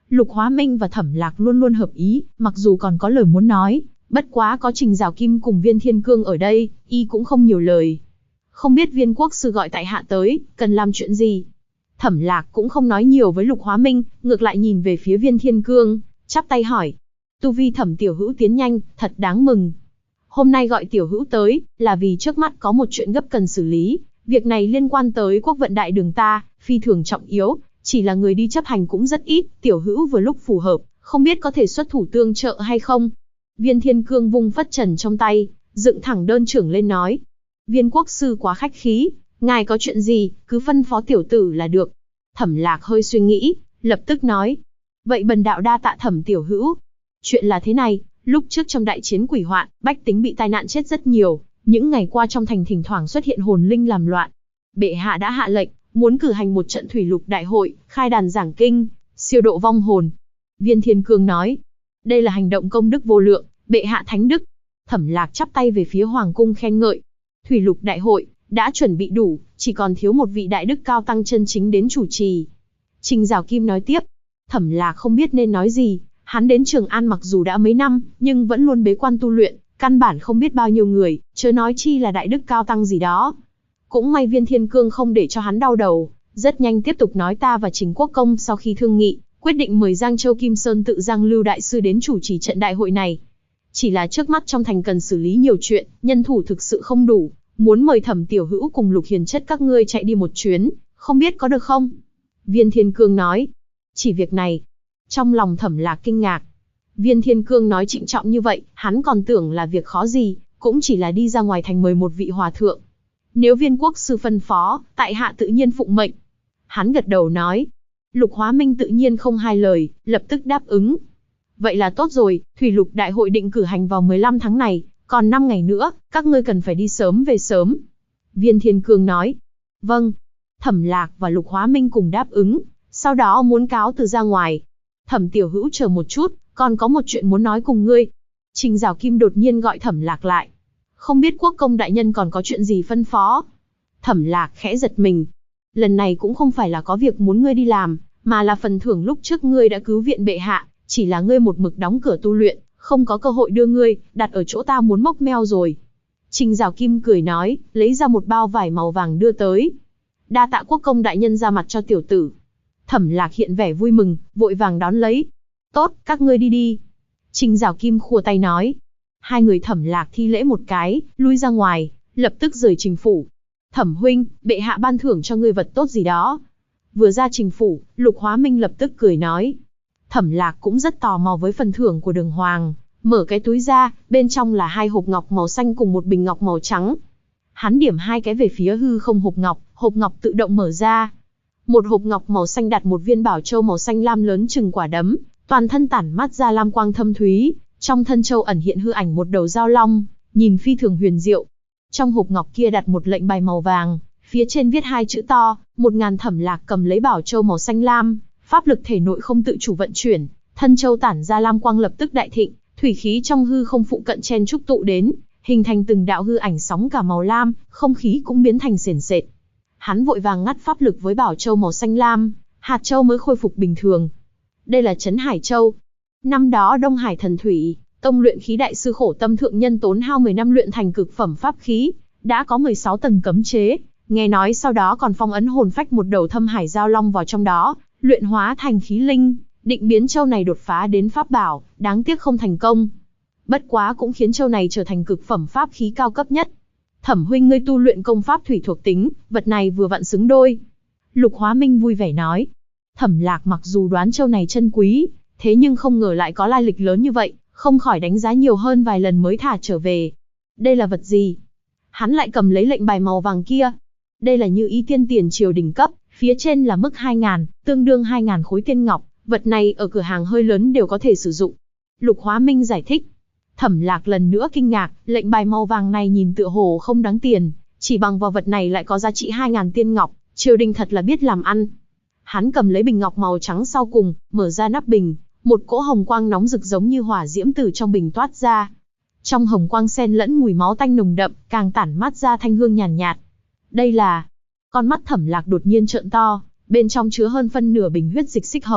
Lục Hóa Minh và Thẩm Lạc luôn luôn hợp ý, mặc dù còn có lời muốn nói, bất quá có Trình Giảo Kim cùng Viên Thiên Cương ở đây, y cũng không nhiều lời. Không biết Viên quốc sư gọi tại hạ tới, cần làm chuyện gì? Thẩm Lạc cũng không nói nhiều với Lục Hóa Minh, ngược lại nhìn về phía Viên Thiên Cương, chắp tay hỏi. Tu vi Thẩm tiểu hữu tiến nhanh, thật đáng mừng. Hôm nay gọi tiểu hữu tới, là vì trước mắt có một chuyện gấp cần xử lý. Việc này liên quan tới quốc vận đại đường ta, phi thường trọng yếu, chỉ là người đi chấp hành cũng rất ít, tiểu hữu vừa lúc phù hợp, không biết có thể xuất thủ tương trợ hay không? Viên Thiên Cương vung phất trần trong tay, dựng thẳng đơn trưởng lên nói. Viên quốc sư quá khách khí, ngài có chuyện gì, cứ phân phó tiểu tử là được. Thẩm Lạc hơi suy nghĩ, lập tức nói. Vậy bần đạo đa tạ Thẩm tiểu hữu. Chuyện là thế này, lúc trước trong đại chiến quỷ hoạn, bách tính bị tai nạn chết rất nhiều, những ngày qua trong thành thỉnh thoảng xuất hiện hồn linh làm loạn. Bệ hạ đã hạ lệnh, muốn cử hành một trận thủy lục đại hội, khai đàn giảng kinh, siêu độ vong hồn. Viên Thiên Cương nói, đây là hành động công đức vô lượng, bệ hạ thánh đức. Thẩm Lạc chắp tay về phía hoàng cung khen ngợi. Thủy lục đại hội đã chuẩn bị đủ, chỉ còn thiếu một vị đại đức cao tăng chân chính đến chủ trì. Trình Giảo Kim nói tiếp. Thẩm Lạc không biết nên nói gì, hắn đến Trường An mặc dù đã mấy năm, nhưng vẫn luôn bế quan tu luyện, căn bản không biết bao nhiêu người, chớ nói chi là đại đức cao tăng gì đó. Cũng may Viên Thiên Cương không để cho hắn đau đầu, rất nhanh tiếp tục nói ta và Trình Quốc Công sau khi thương nghị, quyết định mời Giang Châu Kim Sơn tự Giang Lưu đại sư đến chủ trì trận đại hội này. Chỉ là trước mắt trong thành cần xử lý nhiều chuyện, nhân thủ thực sự không đủ, muốn mời Thẩm tiểu hữu cùng Lục Hiền Chất các ngươi chạy đi một chuyến, không biết có được không? Viên Thiên Cương nói, chỉ việc này. Trong lòng Thẩm Lạc kinh ngạc. Viên Thiên Cương nói trịnh trọng như vậy, hắn còn tưởng là việc khó gì, cũng chỉ là đi ra ngoài thành mời một vị hòa thượng. Nếu Viên quốc sư phân phó, tại hạ tự nhiên phụng mệnh. Hắn gật đầu nói. Lục Hóa Minh tự nhiên không hai lời, lập tức đáp ứng. Vậy là tốt rồi, thủy lục đại hội định cử hành vào 15 tháng này, còn 5 ngày nữa, các ngươi cần phải đi sớm về sớm. Viên Thiên Cương nói. Vâng. Thẩm Lạc và Lục Hóa Minh cùng đáp ứng, sau đó muốn cáo từ ra ngoài. Thẩm tiểu hữu chờ một chút, còn có một chuyện muốn nói cùng ngươi. Trình Giảo Kim đột nhiên gọi Thẩm Lạc lại. Không biết quốc công đại nhân còn có chuyện gì phân phó? Thẩm Lạc khẽ giật mình. Lần này cũng không phải là có việc muốn ngươi đi làm, mà là phần thưởng lúc trước ngươi đã cứu viện bệ hạ, chỉ là ngươi một mực đóng cửa tu luyện, không có cơ hội đưa ngươi, đặt ở chỗ ta muốn móc meo rồi. Trình Giảo Kim cười nói, lấy ra một bao vải màu vàng đưa tới. Đa tạ quốc công đại nhân ra mặt cho tiểu tử. Thẩm Lạc hiện vẻ vui mừng, vội vàng đón lấy. Tốt, các ngươi đi đi. Trình Giảo Kim khua tay nói. Hai người Thẩm Lạc thi lễ một cái, lui ra ngoài, lập tức rời trình phủ. Thẩm huynh, bệ hạ ban thưởng cho ngươi vật tốt gì đó. Vừa ra trình phủ, Lục Hóa Minh lập tức cười nói. Thẩm Lạc cũng rất tò mò với phần thưởng của Đường Hoàng, mở cái túi ra, bên trong là 2 hộp ngọc màu xanh cùng một bình ngọc màu trắng. Hắn điểm 2 cái về phía hư không hộp ngọc tự động mở ra. Một hộp ngọc màu xanh đặt một viên bảo châu màu xanh lam lớn chừng quả đấm, toàn thân tản mát ra lam quang thâm thúy, trong thân châu ẩn hiện hư ảnh một đầu dao long, nhìn phi thường huyền diệu. Trong hộp ngọc kia đặt một lệnh bài màu vàng, phía trên viết 2 chữ to, 1000. Thẩm Lạc cầm lấy bảo châu màu xanh lam, pháp lực thể nội không tự chủ vận chuyển, thân châu tản ra lam quang lập tức đại thịnh, thủy khí trong hư không phụ cận chen trúc tụ đến, hình thành từng đạo hư ảnh sóng cả màu lam, không khí cũng biến thành sền sệt. Hắn vội vàng ngắt pháp lực với bảo châu màu xanh lam, hạt châu mới khôi phục bình thường. Đây là Trấn Hải Châu. Năm đó Đông Hải Thần Thủy Tông luyện khí đại sư Khổ Tâm thượng nhân tốn hao 10 năm luyện thành cực phẩm pháp khí, đã có 16 tầng cấm chế, nghe nói sau đó còn phong ấn hồn phách một đầu Thâm Hải Giao Long vào trong đó, luyện hóa thành khí linh, định biến châu này đột phá đến pháp bảo, đáng tiếc không thành công. Bất quá cũng khiến châu này trở thành cực phẩm pháp khí cao cấp nhất. Thẩm huynh ngươi tu luyện công pháp thủy thuộc tính, vật này vừa vặn xứng đôi. Lục Hóa Minh vui vẻ nói. Thẩm Lạc mặc dù đoán châu này chân quý, thế nhưng không ngờ lại có lai lịch lớn như vậy, không khỏi đánh giá nhiều hơn vài lần mới thả trở về. Đây là vật gì? Hắn lại cầm lấy lệnh bài màu vàng kia. Đây là Như Ý Tiên tiền triều đỉnh cấp, phía trên là mức 2000, tương đương 2000 khối tiên ngọc, vật này ở cửa hàng hơi lớn đều có thể sử dụng. Lục Hóa Minh giải thích. Thẩm Lạc lần nữa kinh ngạc, lệnh bài màu vàng này nhìn tựa hồ không đáng tiền, chỉ bằng vào vật này lại có giá trị 2000 tiên ngọc, triều đình thật là biết làm ăn. Hắn cầm lấy bình ngọc màu trắng sau cùng, mở ra nắp bình, một cỗ hồng quang nóng rực giống như hỏa diễm từ trong bình toát ra. Trong hồng quang xen lẫn mùi máu tanh nồng đậm, càng tản mát ra thanh hương nhàn nhạt. Đây là... Con mắt Thẩm Lạc đột nhiên trợn to, bên trong chứa hơn phân nửa bình huyết dịch xích hồng,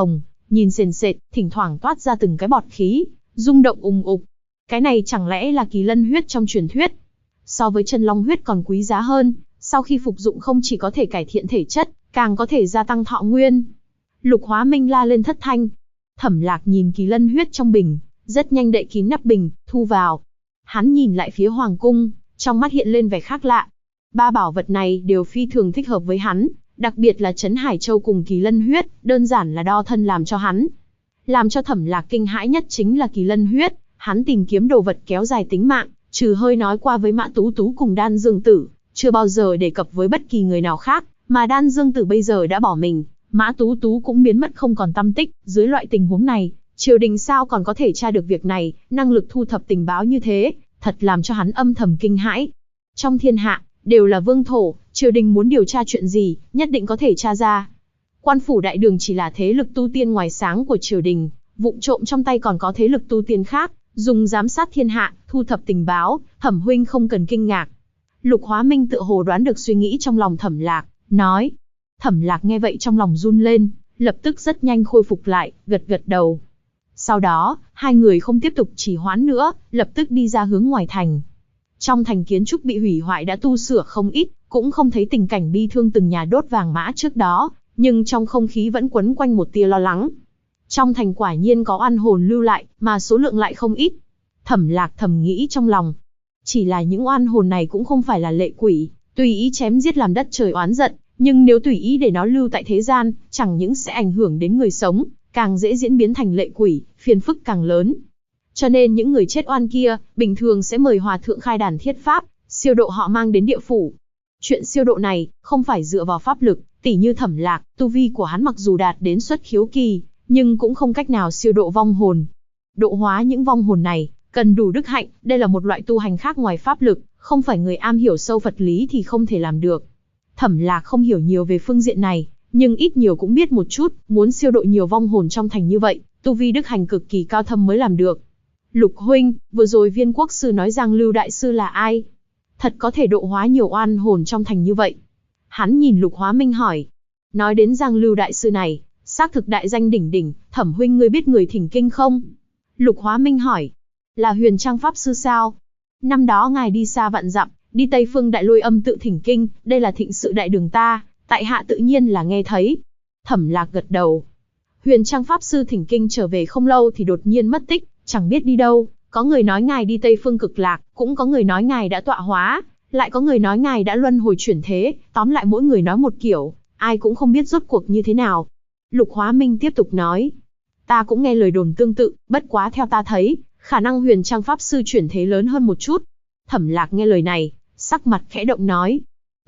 nhìn sền sệt, thỉnh thoảng toát ra từng cái bọt khí, rung động ùng ục. Cái này chẳng lẽ là kỳ lân huyết trong truyền thuyết? So với chân long huyết còn quý giá hơn, sau khi phục dụng không chỉ có thể cải thiện thể chất, càng có thể gia tăng thọ nguyên. Lục Hóa Minh la lên thất thanh. Thẩm Lạc nhìn kỳ lân huyết trong bình, rất nhanh đậy kín nắp bình, thu vào. Hắn nhìn lại phía hoàng cung, trong mắt hiện lên vẻ khác lạ. Ba bảo vật này đều phi thường thích hợp với hắn, đặc biệt là Trấn Hải Châu cùng kỳ lân huyết, đơn giản là đo thân làm cho hắn. Làm cho Thẩm Lạc kinh hãi nhất chính là kỳ lân huyết, hắn tìm kiếm đồ vật kéo dài tính mạng, trừ hơi nói qua với Mã Tú Tú cùng Đan Dương Tử, chưa bao giờ đề cập với bất kỳ người nào khác, mà Đan Dương Tử bây giờ đã bỏ mình, Mã Tú Tú cũng biến mất không còn tăm tích, dưới loại tình huống này, triều đình sao còn có thể tra được việc này, năng lực thu thập tình báo như thế, thật làm cho hắn âm thầm kinh hãi. Trong thiên hạ, đều là vương thổ, triều đình muốn điều tra chuyện gì, nhất định có thể tra ra. Quan phủ đại đường chỉ là thế lực tu tiên ngoài sáng của triều đình, vụng trộm trong tay còn có thế lực tu tiên khác, dùng giám sát thiên hạ, thu thập tình báo, Thẩm huynh không cần kinh ngạc. Lục Hóa Minh tựa hồ đoán được suy nghĩ trong lòng Thẩm Lạc, nói. Thẩm Lạc nghe vậy trong lòng run lên, lập tức rất nhanh khôi phục lại, gật gật đầu. Sau đó, hai người không tiếp tục trì hoãn nữa, lập tức đi ra hướng ngoài thành. Trong thành kiến trúc bị hủy hoại đã tu sửa không ít, cũng không thấy tình cảnh bi thương từng nhà đốt vàng mã trước đó, nhưng trong không khí vẫn quấn quanh một tia lo lắng. Trong thành quả nhiên có oan hồn lưu lại, mà số lượng lại không ít. Thẩm Lạc thầm nghĩ trong lòng. Chỉ là những oan hồn này cũng không phải là lệ quỷ, tùy ý chém giết làm đất trời oán giận, nhưng nếu tùy ý để nó lưu tại thế gian, chẳng những sẽ ảnh hưởng đến người sống, càng dễ diễn biến thành lệ quỷ, phiền phức càng lớn. Cho nên những người chết oan kia, bình thường sẽ mời hòa thượng khai đàn thiết pháp, siêu độ họ mang đến địa phủ. Chuyện siêu độ này, không phải dựa vào pháp lực, tỉ như Thẩm Lạc, tu vi của hắn mặc dù đạt đến xuất khiếu kỳ, nhưng cũng không cách nào siêu độ vong hồn. Độ hóa những vong hồn này, cần đủ đức hạnh, đây là một loại tu hành khác ngoài pháp lực, không phải người am hiểu sâu Phật lý thì không thể làm được. Thẩm Lạc không hiểu nhiều về phương diện này, nhưng ít nhiều cũng biết một chút, muốn siêu độ nhiều vong hồn trong thành như vậy, tu vi đức hành cực kỳ cao thâm mới làm được. Lục huynh, vừa rồi Viên Quốc sư nói Giang Lưu đại sư là ai? Thật có thể độ hóa nhiều oan hồn trong thành như vậy? Hắn nhìn Lục Hóa Minh hỏi. Nói đến Giang Lưu đại sư này, xác thực đại danh đỉnh đỉnh, Thẩm huynh ngươi biết người thỉnh kinh không? Lục Hóa Minh hỏi. Là Huyền Trang pháp sư sao? Năm đó ngài đi xa vạn dặm, đi Tây Phương Đại Lôi Âm tự thỉnh kinh, đây là thịnh sự đại đường ta, tại hạ tự nhiên là nghe thấy. Thẩm Lạc gật đầu. Huyền Trang pháp sư thỉnh kinh trở về không lâu thì đột nhiên mất tích, chẳng biết đi đâu, có người nói ngài đi Tây Phương Cực Lạc, cũng có người nói ngài đã tọa hóa, lại có người nói ngài đã luân hồi chuyển thế, tóm lại mỗi người nói một kiểu, ai cũng không biết rốt cuộc như thế nào. Lục Hóa Minh tiếp tục nói. Ta cũng nghe lời đồn tương tự, bất quá theo ta thấy, khả năng Huyền Trang pháp sư chuyển thế lớn hơn một chút. Thẩm Lạc nghe lời này, sắc mặt khẽ động nói.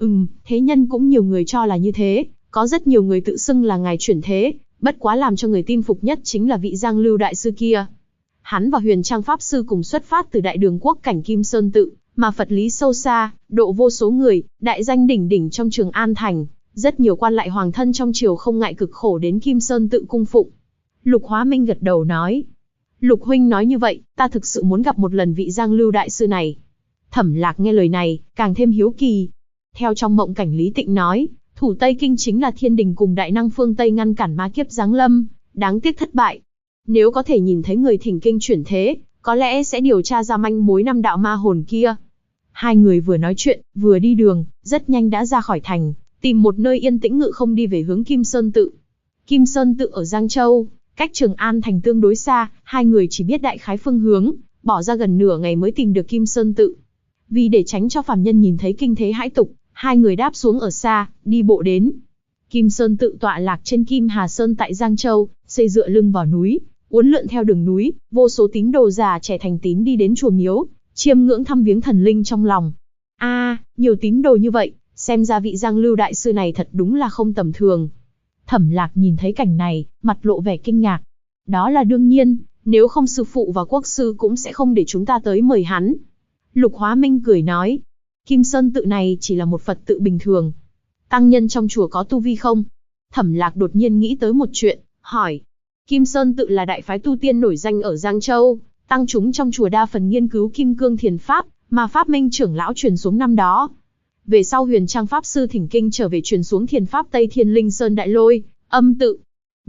Thế nhân cũng nhiều người cho là như thế, có rất nhiều người tự xưng là ngài chuyển thế, bất quá làm cho người tin phục nhất chính là vị Giang Lưu đại sư kia. Hắn và Huyền Trang pháp sư cùng xuất phát từ Đại Đường quốc cảnh Kim Sơn tự, mà Phật lý sâu xa, độ vô số người, đại danh đỉnh đỉnh trong Trường An thành, rất nhiều quan lại hoàng thân trong triều không ngại cực khổ đến Kim Sơn tự cung phụng. Lục Hóa Minh gật đầu nói. Lục huynh nói như vậy, ta thực sự muốn gặp một lần vị Giang Lưu đại sư này. Thẩm Lạc nghe lời này, càng thêm hiếu kỳ. Theo trong mộng cảnh Lý Tịnh nói, thủ Tây Kinh chính là thiên đình cùng đại năng phương Tây ngăn cản ma kiếp giáng lâm, đáng tiếc thất bại. Nếu có thể nhìn thấy người thỉnh kinh chuyển thế, có lẽ sẽ điều tra ra manh mối năm đạo ma hồn kia. Hai người vừa nói chuyện, vừa đi đường, rất nhanh đã ra khỏi thành, tìm một nơi yên tĩnh ngự không đi về hướng Kim Sơn tự. Kim Sơn tự ở Giang Châu, cách Trường An thành tương đối xa, hai người chỉ biết đại khái phương hướng, bỏ ra gần nửa ngày mới tìm được Kim Sơn tự. Vì để tránh cho phàm nhân nhìn thấy kinh thế hãi tục, hai người đáp xuống ở xa, đi bộ đến. Kim Sơn tự tọa lạc trên Kim Hà Sơn tại Giang Châu, xây dựa lưng vào núi, uốn lượn theo đường núi, vô số tín đồ già trẻ thành tín đi đến chùa miếu, chiêm ngưỡng thăm viếng thần linh trong lòng. Nhiều tín đồ như vậy, xem ra vị Giang Lưu đại sư này thật đúng là không tầm thường. Thẩm Lạc nhìn thấy cảnh này, mặt lộ vẻ kinh ngạc. Đó là đương nhiên, nếu không sư phụ và quốc sư cũng sẽ không để chúng ta tới mời hắn. Lục Hóa Minh cười nói, Kim Sơn tự này chỉ là một Phật tự bình thường. Tăng nhân trong chùa có tu vi không? Thẩm Lạc đột nhiên nghĩ tới một chuyện, hỏi. Kim Sơn tự là đại phái tu tiên nổi danh ở Giang Châu, tăng chúng trong chùa đa phần nghiên cứu Kim Cương Thiền Pháp, mà Pháp Minh trưởng lão truyền xuống năm đó. Về sau Huyền Trang pháp sư thỉnh kinh trở về truyền xuống Thiền Pháp Tây Thiên Linh Sơn Đại Lôi Âm tự.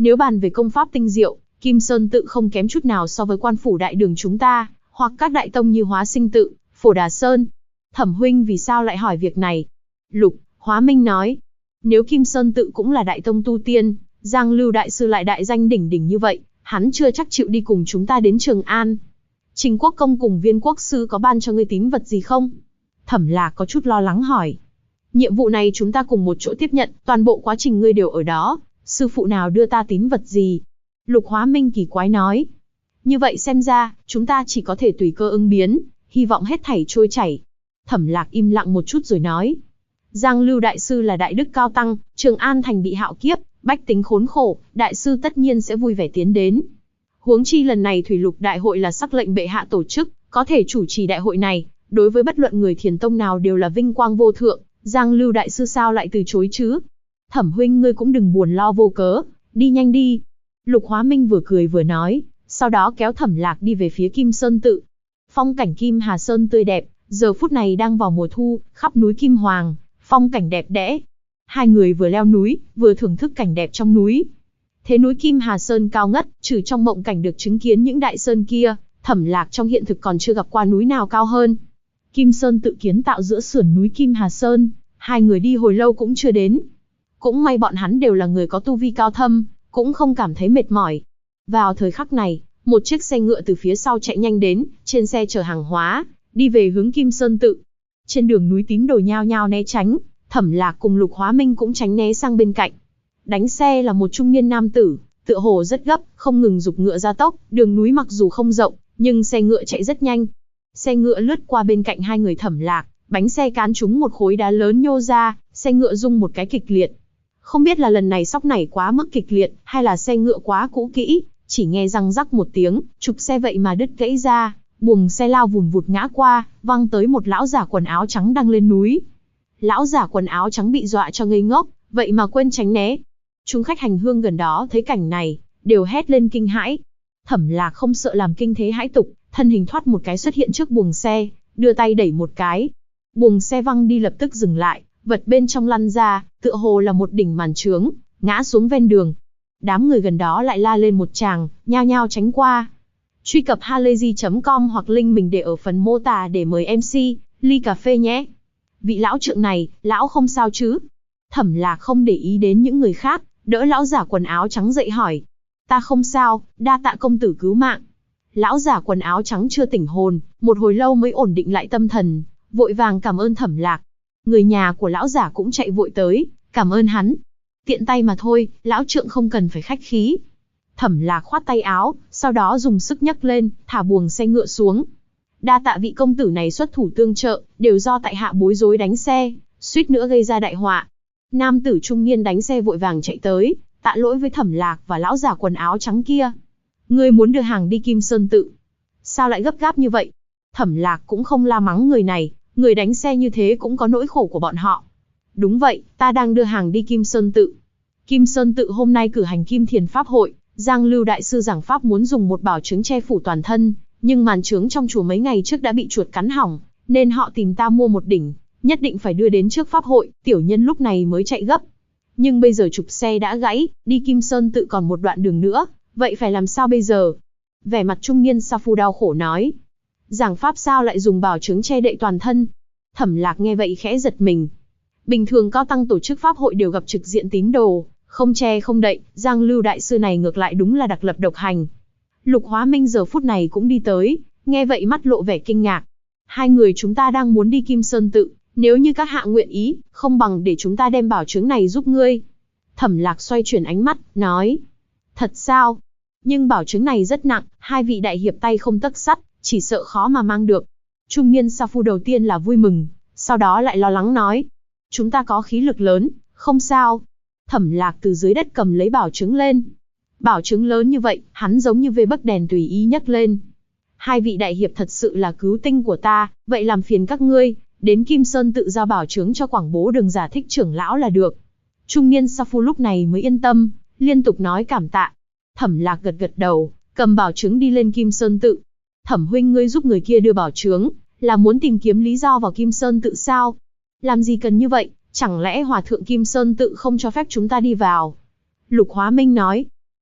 Nếu bàn về công pháp tinh diệu, Kim Sơn tự không kém chút nào so với Quan phủ đại đường chúng ta, hoặc các đại tông như Hóa Sinh tự, Phổ Đà Sơn. Thẩm huynh vì sao lại hỏi việc này? Lục Hóa Minh nói, nếu Kim Sơn tự cũng là đại tông tu tiên, Giang Lưu đại sư lại đại danh đỉnh đỉnh như vậy, hắn chưa chắc chịu đi cùng chúng ta đến Trường An. Trình Quốc công cùng Viên quốc sư có ban cho ngươi tín vật gì không? Thẩm Lạc có chút lo lắng hỏi. Nhiệm vụ này chúng ta cùng một chỗ tiếp nhận, toàn bộ quá trình ngươi đều ở đó, sư phụ nào đưa ta tín vật gì? Lục Hóa Minh kỳ quái nói. Như vậy xem ra, chúng ta chỉ có thể tùy cơ ứng biến, hy vọng hết thảy trôi chảy. Thẩm Lạc im lặng một chút rồi nói. Giang Lưu đại sư là đại đức cao tăng, Trường An thành bị hạo kiếp, bách tính khốn khổ, đại sư tất nhiên sẽ vui vẻ tiến đến. Huống chi lần này Thủy Lục đại hội là sắc lệnh bệ hạ tổ chức, có thể chủ trì đại hội này, đối với bất luận người Thiền tông nào đều là vinh quang vô thượng, Giang Lưu đại sư sao lại từ chối chứ? Thẩm huynh ngươi cũng đừng buồn lo vô cớ, đi nhanh đi. Lục Hóa Minh vừa cười vừa nói, sau đó kéo Thẩm Lạc đi về phía Kim Sơn tự. Phong cảnh Kim Hà Sơn tươi đẹp, giờ phút này đang vào mùa thu, khắp núi Kim Hoàng, phong cảnh đẹp đẽ. Hai người vừa leo núi, vừa thưởng thức cảnh đẹp trong núi. Thế núi Kim Hà Sơn cao ngất, trừ trong mộng cảnh được chứng kiến những đại sơn kia, Thẩm Lạc trong hiện thực còn chưa gặp qua núi nào cao hơn. Kim Sơn tự kiến tạo giữa sườn núi Kim Hà Sơn, hai người đi hồi lâu cũng chưa đến. Cũng may bọn hắn đều là người có tu vi cao thâm, cũng không cảm thấy mệt mỏi. Vào thời khắc này, một chiếc xe ngựa từ phía sau chạy nhanh đến, trên xe chở hàng hóa, đi về hướng Kim Sơn tự. Trên đường núi tín đồ nhao nhao né tránh, Thẩm Lạc cùng Lục Hóa Minh cũng tránh né sang bên cạnh. Đánh xe là một trung niên nam tử, tựa hồ rất gấp, không ngừng giục ngựa ra tốc, đường núi mặc dù không rộng, nhưng xe ngựa chạy rất nhanh. Xe ngựa lướt qua bên cạnh hai người Thẩm Lạc, bánh xe cán trúng một khối đá lớn nhô ra, xe ngựa rung một cái kịch liệt. Không biết là lần này sóc nảy quá mức kịch liệt, hay là xe ngựa quá cũ kỹ, chỉ nghe răng rắc một tiếng, trục xe vậy mà đứt gãy ra, buồng xe lao vùn vụt ngã qua, văng tới một lão giả quần áo trắng đang lên núi. Lão giả quần áo trắng bị dọa cho ngây ngốc, vậy mà quên tránh né. Chúng khách hành hương gần đó thấy cảnh này, đều hét lên kinh hãi. Thẩm Lạc không sợ làm kinh thế hãi tục, thân hình thoát một cái xuất hiện trước buồng xe, đưa tay đẩy một cái. Buồng xe văng đi lập tức dừng lại, vật bên trong lăn ra, tựa hồ là một đỉnh màn trướng, ngã xuống ven đường. Đám người gần đó lại la lên một tràng, nhao nhao tránh qua. Truy cập halayzi.com hoặc link mình để ở phần mô tả để mời MC, ly cà phê nhé. Vị lão trượng này, lão không sao chứ? Thẩm Lạc không để ý đến những người khác, đỡ lão giả quần áo trắng dậy hỏi. Ta không sao, đa tạ công tử cứu mạng. Lão giả quần áo trắng chưa tỉnh hồn, một hồi lâu mới ổn định lại tâm thần, vội vàng cảm ơn Thẩm Lạc. Người nhà của lão giả cũng chạy vội tới, cảm ơn hắn. Tiện tay mà thôi, lão trượng không cần phải khách khí. Thẩm Lạc khoát tay áo, sau đó dùng sức nhấc lên, thả buồng xe ngựa xuống. Đa tạ vị công tử này xuất thủ tương trợ, đều do tại hạ bối rối đánh xe, suýt nữa gây ra đại họa. Nam tử trung niên đánh xe vội vàng chạy tới, tạ lỗi với Thẩm Lạc và lão giả quần áo trắng kia. Ngươi muốn đưa hàng đi Kim Sơn tự, sao lại gấp gáp như vậy? Thẩm Lạc cũng không la mắng người này, người đánh xe như thế cũng có nỗi khổ của bọn họ. Đúng vậy, ta đang đưa hàng đi Kim Sơn tự. Kim Sơn tự hôm nay cử hành Kim Thiền Pháp hội, Giang Lưu đại sư giảng pháp muốn dùng một bảo chứng che phủ toàn thân, nhưng màn trướng trong chùa mấy ngày trước đã bị chuột cắn hỏng, nên họ tìm ta mua một đỉnh, nhất định phải đưa đến trước pháp hội, tiểu nhân lúc này mới chạy gấp. Nhưng bây giờ trục xe đã gãy, đi Kim Sơn tự còn một đoạn đường nữa, vậy phải làm sao bây giờ? Vẻ mặt trung niên sa phu đau khổ nói. Giảng pháp sao lại dùng bảo chứng che đậy toàn thân? Thẩm Lạc nghe vậy khẽ giật mình. Bình thường cao tăng tổ chức pháp hội đều gặp trực diện tín đồ, không che không đậy, Giang Lưu đại sư này ngược lại đúng là đặc lập độc hành. Lục Hóa Minh giờ phút này cũng đi tới, nghe vậy mắt lộ vẻ kinh ngạc. Hai người chúng ta đang muốn đi Kim Sơn tự, nếu như các hạ nguyện ý, không bằng để chúng ta đem bảo chứng này giúp ngươi. Thẩm Lạc xoay chuyển ánh mắt, nói. Thật sao? Nhưng bảo chứng này rất nặng, hai vị đại hiệp tay không tấc sắt, chỉ sợ khó mà mang được. Trung niên sa phu đầu tiên là vui mừng, sau đó lại lo lắng nói. Chúng ta có khí lực lớn, không sao. Thẩm Lạc từ dưới đất cầm lấy bảo chứng lên. Bảo chứng lớn như vậy, hắn giống như vê bấc đèn tùy ý nhấc lên. Hai vị đại hiệp thật sự là cứu tinh của ta, vậy làm phiền các ngươi, đến Kim Sơn tự giao bảo chứng cho Quảng Bố Đường Giả Thích trưởng lão là được. Trung niên sa phu lúc này mới yên tâm, liên tục nói cảm tạ. Thẩm Lạc gật gật đầu, cầm bảo chứng đi lên Kim Sơn tự. Thẩm huynh ngươi giúp người kia đưa bảo chứng, là muốn tìm kiếm lý do vào Kim Sơn tự sao? Làm gì cần như vậy, chẳng lẽ hòa thượng Kim Sơn tự không cho phép chúng ta đi vào? Lục Hóa Minh nói,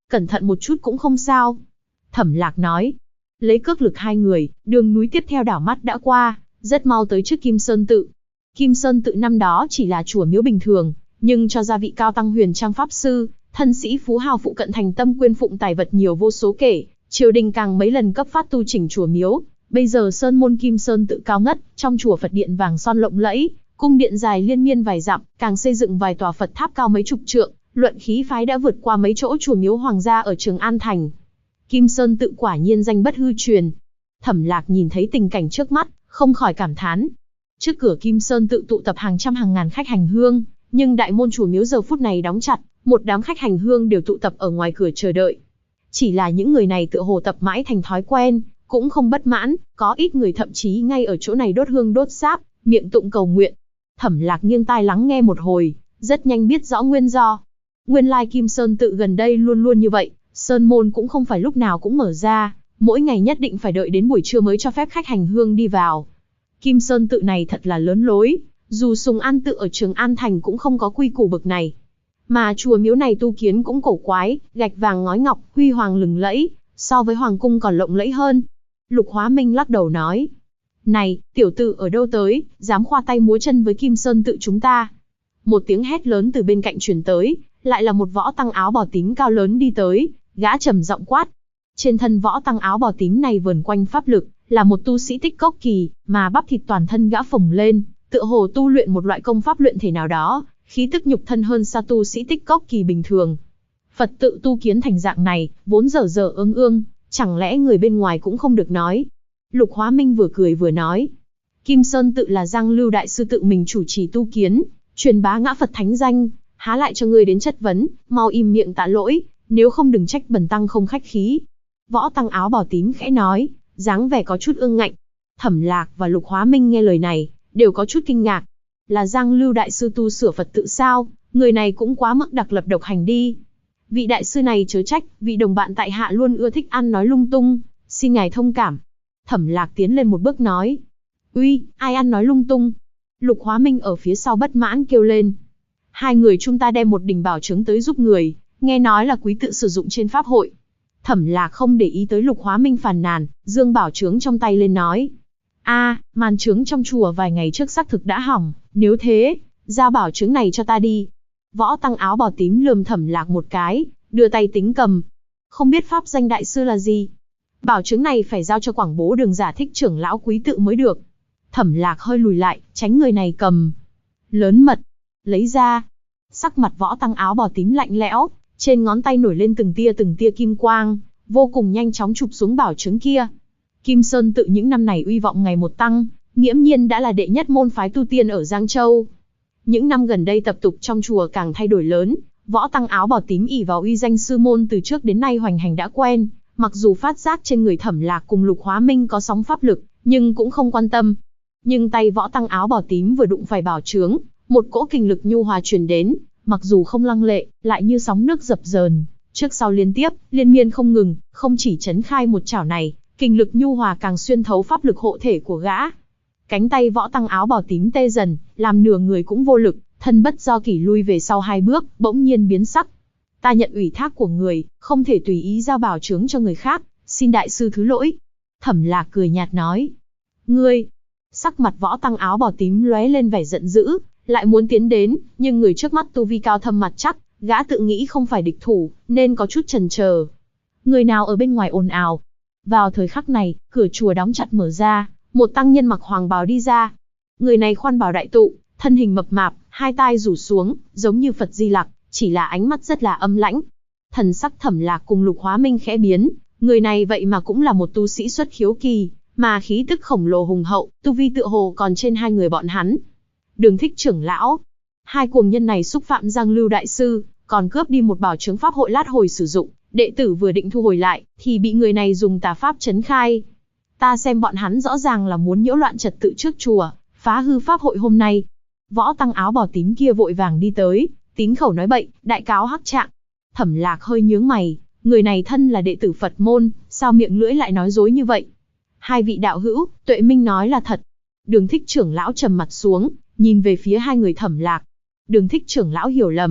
Cẩn thận một chút cũng không sao. Thẩm Lạc nói. Lấy cước lực hai người, đường núi tiếp theo đảo mắt đã qua, rất mau tới trước Kim Sơn Tự. Kim Sơn Tự năm đó chỉ là chùa miếu bình thường, nhưng cho ra vị cao tăng huyền trang pháp sư, thân sĩ phú hào phụ cận thành tâm quyên phụng tài vật nhiều vô số kể, triều đình càng mấy lần cấp phát tu chỉnh chùa miếu. Bây giờ sơn môn Kim Sơn Tự cao ngất, trong chùa Phật điện vàng son lộng lẫy, cung điện dài liên miên vài dặm, càng xây dựng vài tòa Phật tháp cao mấy chục trượng, luận khí phái đã vượt qua mấy chỗ chùa miếu hoàng gia ở Trường An thành. Kim Sơn Tự quả nhiên danh bất hư truyền. Thẩm Lạc nhìn thấy tình cảnh trước mắt, không khỏi cảm thán. Trước cửa Kim Sơn Tự tụ tập hàng trăm hàng ngàn khách hành hương, nhưng đại môn chùa miếu giờ phút này đóng chặt, một đám khách hành hương đều tụ tập ở ngoài cửa chờ đợi. Chỉ là những người này tựa hồ tập mãi thành thói quen, cũng không bất mãn, có ít người thậm chí ngay ở chỗ này đốt hương đốt sáp, miệng tụng cầu nguyện. Thẩm Lạc nghiêng tai lắng nghe một hồi, rất nhanh biết rõ nguyên do. Nguyên lai Kim Sơn Tự gần đây luôn luôn như vậy, sơn môn cũng không phải lúc nào cũng mở ra, mỗi ngày nhất định phải đợi đến buổi trưa mới cho phép khách hành hương đi vào. Kim Sơn Tự này thật là lớn lối, dù Sùng An Tự ở Trường An thành cũng không có quy củ bực này. Mà chùa miếu này tu kiến cũng cổ quái, gạch vàng ngói ngọc, huy hoàng lừng lẫy, so với hoàng cung còn lộng lẫy hơn. Lục Hóa Minh lắc đầu nói. Này, tiểu tử ở đâu tới, dám khoa tay múa chân với Kim Sơn Tự chúng ta. Một tiếng hét lớn từ bên cạnh truyền tới, lại là một võ tăng áo bào tím cao lớn đi tới, gã trầm giọng quát. Trên thân võ tăng áo bào tím này vờn quanh pháp lực, là một tu sĩ tích cốc kỳ, mà bắp thịt toàn thân gã phồng lên, tựa hồ tu luyện một loại công pháp luyện thể nào đó, khí tức nhục thân hơn xa tu sĩ tích cốc kỳ bình thường. Phật tự tu kiến thành dạng này, vốn dở dở ương ương, chẳng lẽ người bên ngoài cũng không được nói. Lục Hóa Minh vừa cười vừa nói. Kim Sơn Tự là Giang Lưu đại sư tự mình chủ trì tu kiến, truyền bá ngã Phật thánh danh, há lại cho ngươi đến chất vấn, mau im miệng tạ lỗi, nếu không đừng trách bần tăng không khách khí. Võ tăng áo bào tím khẽ nói, dáng vẻ có chút ương ngạnh. Thẩm Lạc và Lục Hóa Minh nghe lời này, đều có chút kinh ngạc. Là Giang Lưu đại sư tu sửa Phật tự sao, người này cũng quá mức đặc lập độc hành đi. Vị đại sư này chớ trách, vị đồng bạn tại hạ luôn ưa thích ăn nói lung tung, xin ngài thông cảm. Thẩm Lạc tiến lên một bước nói. Uy, ai ăn nói lung tung? Lục Hóa Minh ở phía sau bất mãn kêu lên. Hai người chúng ta đem một đỉnh bảo chứng tới giúp người, nghe nói là quý tự sử dụng trên pháp hội. Thẩm Lạc không để ý tới Lục Hóa Minh phàn nàn, giương bảo chứng trong tay lên nói. Màn trướng trong chùa vài ngày trước xác thực đã hỏng, nếu thế, giao bảo chứng này cho ta đi. Võ tăng áo bào tím lườm Thẩm Lạc một cái, đưa tay tính cầm. Không biết pháp danh đại sư là gì? Bảo chứng này phải giao cho Quảng Bố Đường Giả Thích trưởng lão quý tự mới được. Thẩm Lạc hơi lùi lại, tránh người này cầm. Lớn mật, lấy ra. Sắc mặt võ tăng áo bào tím lạnh lẽo, trên ngón tay nổi lên từng tia kim quang, vô cùng nhanh chóng chụp xuống bảo chứng kia. Kim Sơn Tự những năm này uy vọng ngày một tăng, nghiễm nhiên đã là đệ nhất môn phái tu tiên ở Giang Châu. Những năm gần đây tập tục trong chùa càng thay đổi lớn, võ tăng áo bào tím ỷ vào uy danh sư môn từ trước đến nay hoành hành đã quen, mặc dù phát giác trên người Thẩm Lạc cùng Lục Hóa Minh có sóng pháp lực, nhưng cũng không quan tâm. Nhưng tay võ tăng áo bào tím vừa đụng phải bảo chướng, một cỗ kình lực nhu hòa truyền đến, mặc dù không lăng lệ, lại như sóng nước dập dờn, trước sau liên tiếp, liên miên không ngừng, không chỉ chấn khai một chảo này, kình lực nhu hòa càng xuyên thấu pháp lực hộ thể của gã. Cánh tay võ tăng áo bào tím tê dần, làm nửa người cũng vô lực, thân bất do kỷ lui về sau hai bước, bỗng nhiên biến sắc. Ta nhận ủy thác của người, không thể tùy ý giao bảo chướng cho người khác, xin đại sư thứ lỗi. Thẩm Lạc cười nhạt nói. Ngươi! Sắc mặt võ tăng áo bào tím lóe lên vẻ giận dữ, lại muốn tiến đến, nhưng người trước mắt tu vi cao thâm mặt chắc, gã tự nghĩ không phải địch thủ, nên có chút chần chờ. Người nào ở bên ngoài ồn ào? Vào thời khắc này, cửa chùa đóng chặt mở ra, một tăng nhân mặc hoàng bào đi ra. Người này khoan bào đại tụ, thân hình mập mạp, hai tai rủ xuống, giống như Phật Di Lặc, chỉ là ánh mắt rất là âm lãnh. Thần sắc Thẩm Lạc cùng Lục Hóa Minh khẽ biến, người này vậy mà cũng là một tu sĩ xuất khiếu kỳ, mà khí tức khổng lồ hùng hậu, tu vi tựa hồ còn trên hai người bọn hắn. Đường Thích trưởng lão, hai cuồng nhân này xúc phạm Giang Lưu đại sư, còn cướp đi một bảo chứng pháp hội lát hồi sử dụng, đệ tử vừa định thu hồi lại, thì bị người này dùng tà pháp trấn khai. Ta xem bọn hắn rõ ràng là muốn nhiễu loạn trật tự trước chùa, phá hư pháp hội hôm nay. Võ tăng áo bào tím kia vội vàng đi tới, tín khẩu nói bậy, đại cáo hắc trạng. Thẩm Lạc hơi nhướng mày, người này thân là đệ tử Phật môn, sao miệng lưỡi lại nói dối như vậy? Hai vị đạo hữu, Tuệ Minh nói là thật. Đường Thích trưởng lão trầm mặt xuống, nhìn về phía hai người Thẩm Lạc. Đường Thích trưởng lão hiểu lầm,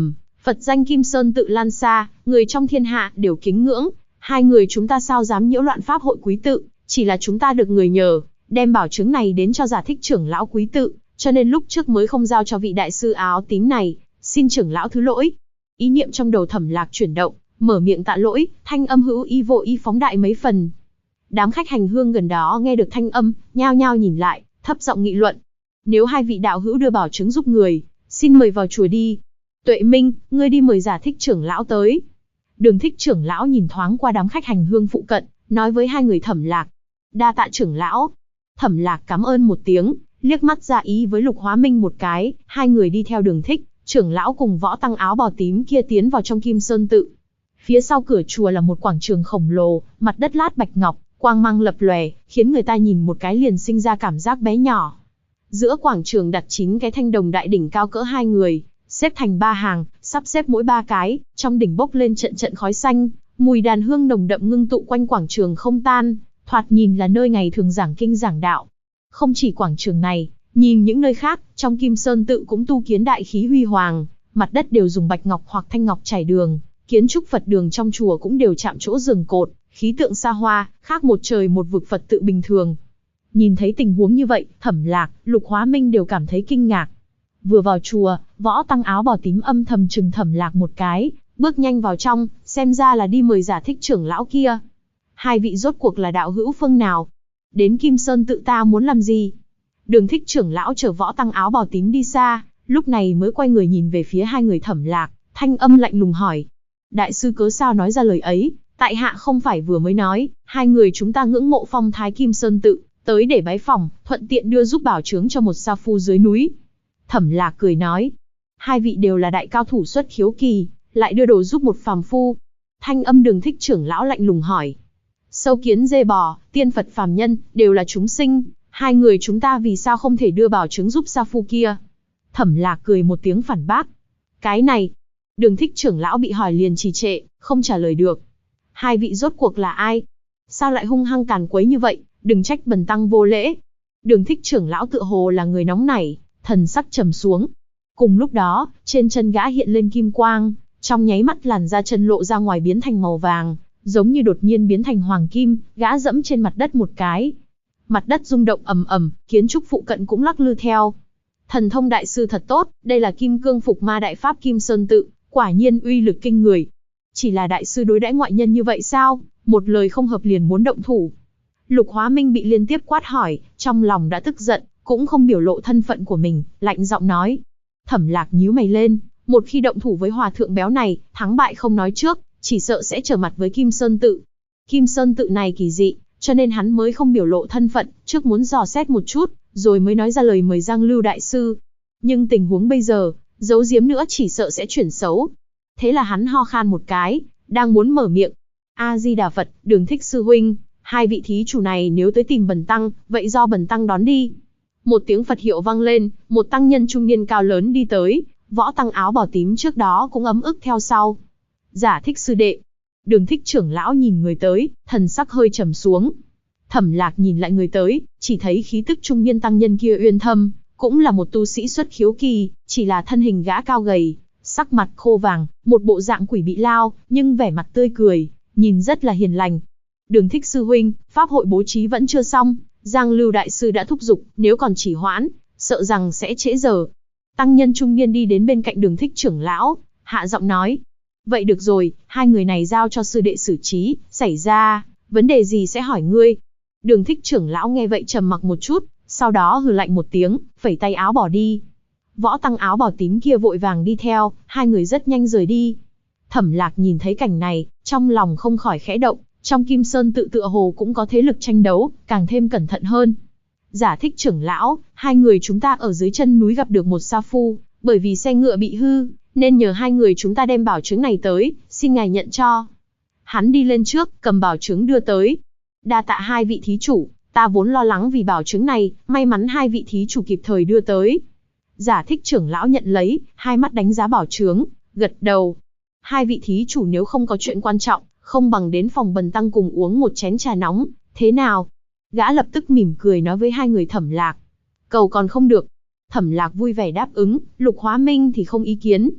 Phật danh Kim Sơn tự lan xa, người trong thiên hạ đều kính ngưỡng, hai người chúng ta sao dám nhiễu loạn pháp hội quý tự, chỉ là chúng ta được người nhờ, đem bảo chứng này đến cho Giả Thích trưởng lão quý tự, cho nên lúc trước mới không giao cho vị đại sư áo tím này, xin trưởng lão thứ lỗi. Ý niệm trong đầu Thẩm Lạc chuyển động, mở miệng tạ lỗi, thanh âm hữu ý vô ý phóng đại mấy phần. Đám khách hành hương gần đó nghe được thanh âm, nhao nhao nhìn lại, thấp giọng nghị luận. Nếu hai vị đạo hữu đưa bảo chứng giúp người, xin mời vào chùa đi. Tuệ Minh, ngươi đi mời Giả Thích trưởng lão tới. Đường Thích trưởng lão nhìn thoáng qua đám khách hành hương phụ cận, nói với hai người Thẩm Lạc. Đa tạ trưởng lão. Thẩm Lạc cảm ơn một tiếng, liếc mắt ra ý với Lục Hóa Minh một cái, hai người đi theo Đường Thích trưởng lão cùng võ tăng áo bào tím kia tiến vào trong Kim Sơn tự. Phía sau cửa chùa là một quảng trường khổng lồ, mặt đất lát bạch ngọc, quang mang lập lòe, khiến người ta nhìn một cái liền sinh ra cảm giác bé nhỏ. Giữa quảng trường đặt 9 cái thanh đồng đại đỉnh cao cỡ hai người, xếp thành 3 hàng, sắp xếp mỗi 3 cái, trong đỉnh bốc lên trận trận khói xanh, mùi đàn hương nồng đậm ngưng tụ quanh quảng trường không tan, thoạt nhìn là nơi ngày thường giảng kinh giảng đạo. Không chỉ quảng trường này, nhìn những nơi khác, trong Kim Sơn tự cũng tu kiến đại khí huy hoàng, mặt đất đều dùng bạch ngọc hoặc thanh ngọc trải đường, kiến trúc Phật đường trong chùa cũng đều chạm trổ giường cột, khí tượng xa hoa, khác một trời một vực Phật tự bình thường. Nhìn thấy tình huống như vậy, Thẩm Lạc, Lục Hóa Minh đều cảm thấy kinh ngạc. Vừa vào chùa, võ tăng áo bào tím âm thầm chừng Thẩm Lạc một cái, bước nhanh vào trong, xem ra là đi mời Giả Thích trưởng lão kia. Hai vị rốt cuộc là đạo hữu phương nào? Đến Kim Sơn tự ta muốn làm gì? Đường Thích trưởng lão chở võ tăng áo bào tím đi xa, lúc này mới quay người nhìn về phía hai người Thẩm Lạc, thanh âm lạnh lùng hỏi. Đại sư cớ sao nói ra lời ấy, tại hạ không phải vừa mới nói, hai người chúng ta ngưỡng mộ phong thái Kim Sơn tự, tới để bái phỏng, thuận tiện đưa giúp bảo chướng cho một sa phu dưới núi. Thẩm Lạc cười nói, hai vị đều là đại cao thủ xuất khiếu kỳ, lại đưa đồ giúp một phàm phu. Thanh âm Đường Thích trưởng lão lạnh lùng hỏi. Sâu kiến dê bò, tiên Phật phàm nhân, đều là chúng sinh, hai người chúng ta vì sao không thể đưa bảo chứng giúp sa phu kia? Thẩm Lạc cười một tiếng phản bác. Cái này, Đường Thích trưởng lão bị hỏi liền trì trệ, không trả lời được. Hai vị rốt cuộc là ai? Sao lại hung hăng càn quấy như vậy, đừng trách bần tăng vô lễ. Đường Thích trưởng lão tựa hồ là người nóng nảy, thần sắc trầm xuống. Cùng lúc đó, trên chân gã hiện lên kim quang, trong nháy mắt làn da chân lộ ra ngoài biến thành màu vàng, giống như đột nhiên biến thành hoàng kim, gã dẫm trên mặt đất một cái. Mặt đất rung động ầm ầm, kiến trúc phụ cận cũng lắc lư theo. Thần thông đại sư thật tốt, đây là Kim Cương Phục Ma Đại Pháp Kim Sơn tự, quả nhiên uy lực kinh người. Chỉ là đại sư đối đãi ngoại nhân như vậy sao? Một lời không hợp liền muốn động thủ. Lục Hóa Minh bị liên tiếp quát hỏi, trong lòng đã tức giận, cũng không biểu lộ thân phận của mình, lạnh giọng nói. Thẩm Lạc nhíu mày lên, một khi động thủ với hòa thượng béo này, thắng bại không nói trước, chỉ sợ sẽ trở mặt với Kim Sơn tự. Kim Sơn tự này kỳ dị, cho nên hắn mới không biểu lộ thân phận, trước muốn dò xét một chút, rồi mới nói ra lời mời Giang Lưu đại sư. Nhưng tình huống bây giờ, giấu giếm nữa chỉ sợ sẽ chuyển xấu. Thế là hắn ho khan một cái, đang muốn mở miệng. A Di Đà Phật, Đường Thích sư huynh, hai vị thí chủ này nếu tới tìm bần tăng, vậy do bần tăng đón đi. Một tiếng Phật hiệu vang lên, một tăng nhân trung niên cao lớn đi tới, võ tăng áo bào tím trước đó cũng ấm ức theo sau. Giả Thích sư đệ. Đường Thích trưởng lão nhìn người tới, thần sắc hơi trầm xuống. Thẩm Lạc nhìn lại người tới, chỉ thấy khí tức trung niên tăng nhân kia uyên thâm, cũng là một tu sĩ xuất khiếu kỳ, chỉ là thân hình gã cao gầy, sắc mặt khô vàng, một bộ dạng quỷ bị lao, nhưng vẻ mặt tươi cười, nhìn rất là hiền lành. Đường Thích sư huynh, pháp hội bố trí vẫn chưa xong, Giang Lưu đại sư đã thúc giục, nếu còn chỉ hoãn, sợ rằng sẽ trễ giờ. Tăng nhân trung niên đi đến bên cạnh Đường Thích trưởng lão, hạ giọng nói. Vậy được rồi, hai người này giao cho sư đệ xử trí, xảy ra vấn đề gì sẽ hỏi ngươi. Đường Thích trưởng lão nghe vậy trầm mặc một chút, sau đó hừ lạnh một tiếng, phẩy tay áo bỏ đi. Võ tăng áo bào tím kia vội vàng đi theo, hai người rất nhanh rời đi. Thẩm Lạc nhìn thấy cảnh này, trong lòng không khỏi khẽ động, trong Kim Sơn tự tựa hồ cũng có thế lực tranh đấu, càng thêm cẩn thận hơn. Giả Thích trưởng lão, hai người chúng ta ở dưới chân núi gặp được một sa phu, bởi vì xe ngựa bị hư, nên nhờ hai người chúng ta đem bảo chứng này tới, xin ngài nhận cho. Hắn đi lên trước, cầm bảo chứng đưa tới. Đa tạ hai vị thí chủ, ta vốn lo lắng vì bảo chứng này, may mắn hai vị thí chủ kịp thời đưa tới. Giả Thích trưởng lão nhận lấy, hai mắt đánh giá bảo chứng, gật đầu. Hai vị thí chủ nếu không có chuyện quan trọng, không bằng đến phòng bần tăng cùng uống một chén trà nóng, thế nào? Gã lập tức mỉm cười nói với hai người Thẩm Lạc. Cầu còn không được. Thẩm Lạc vui vẻ đáp ứng, Lục Hóa Minh thì không ý kiến.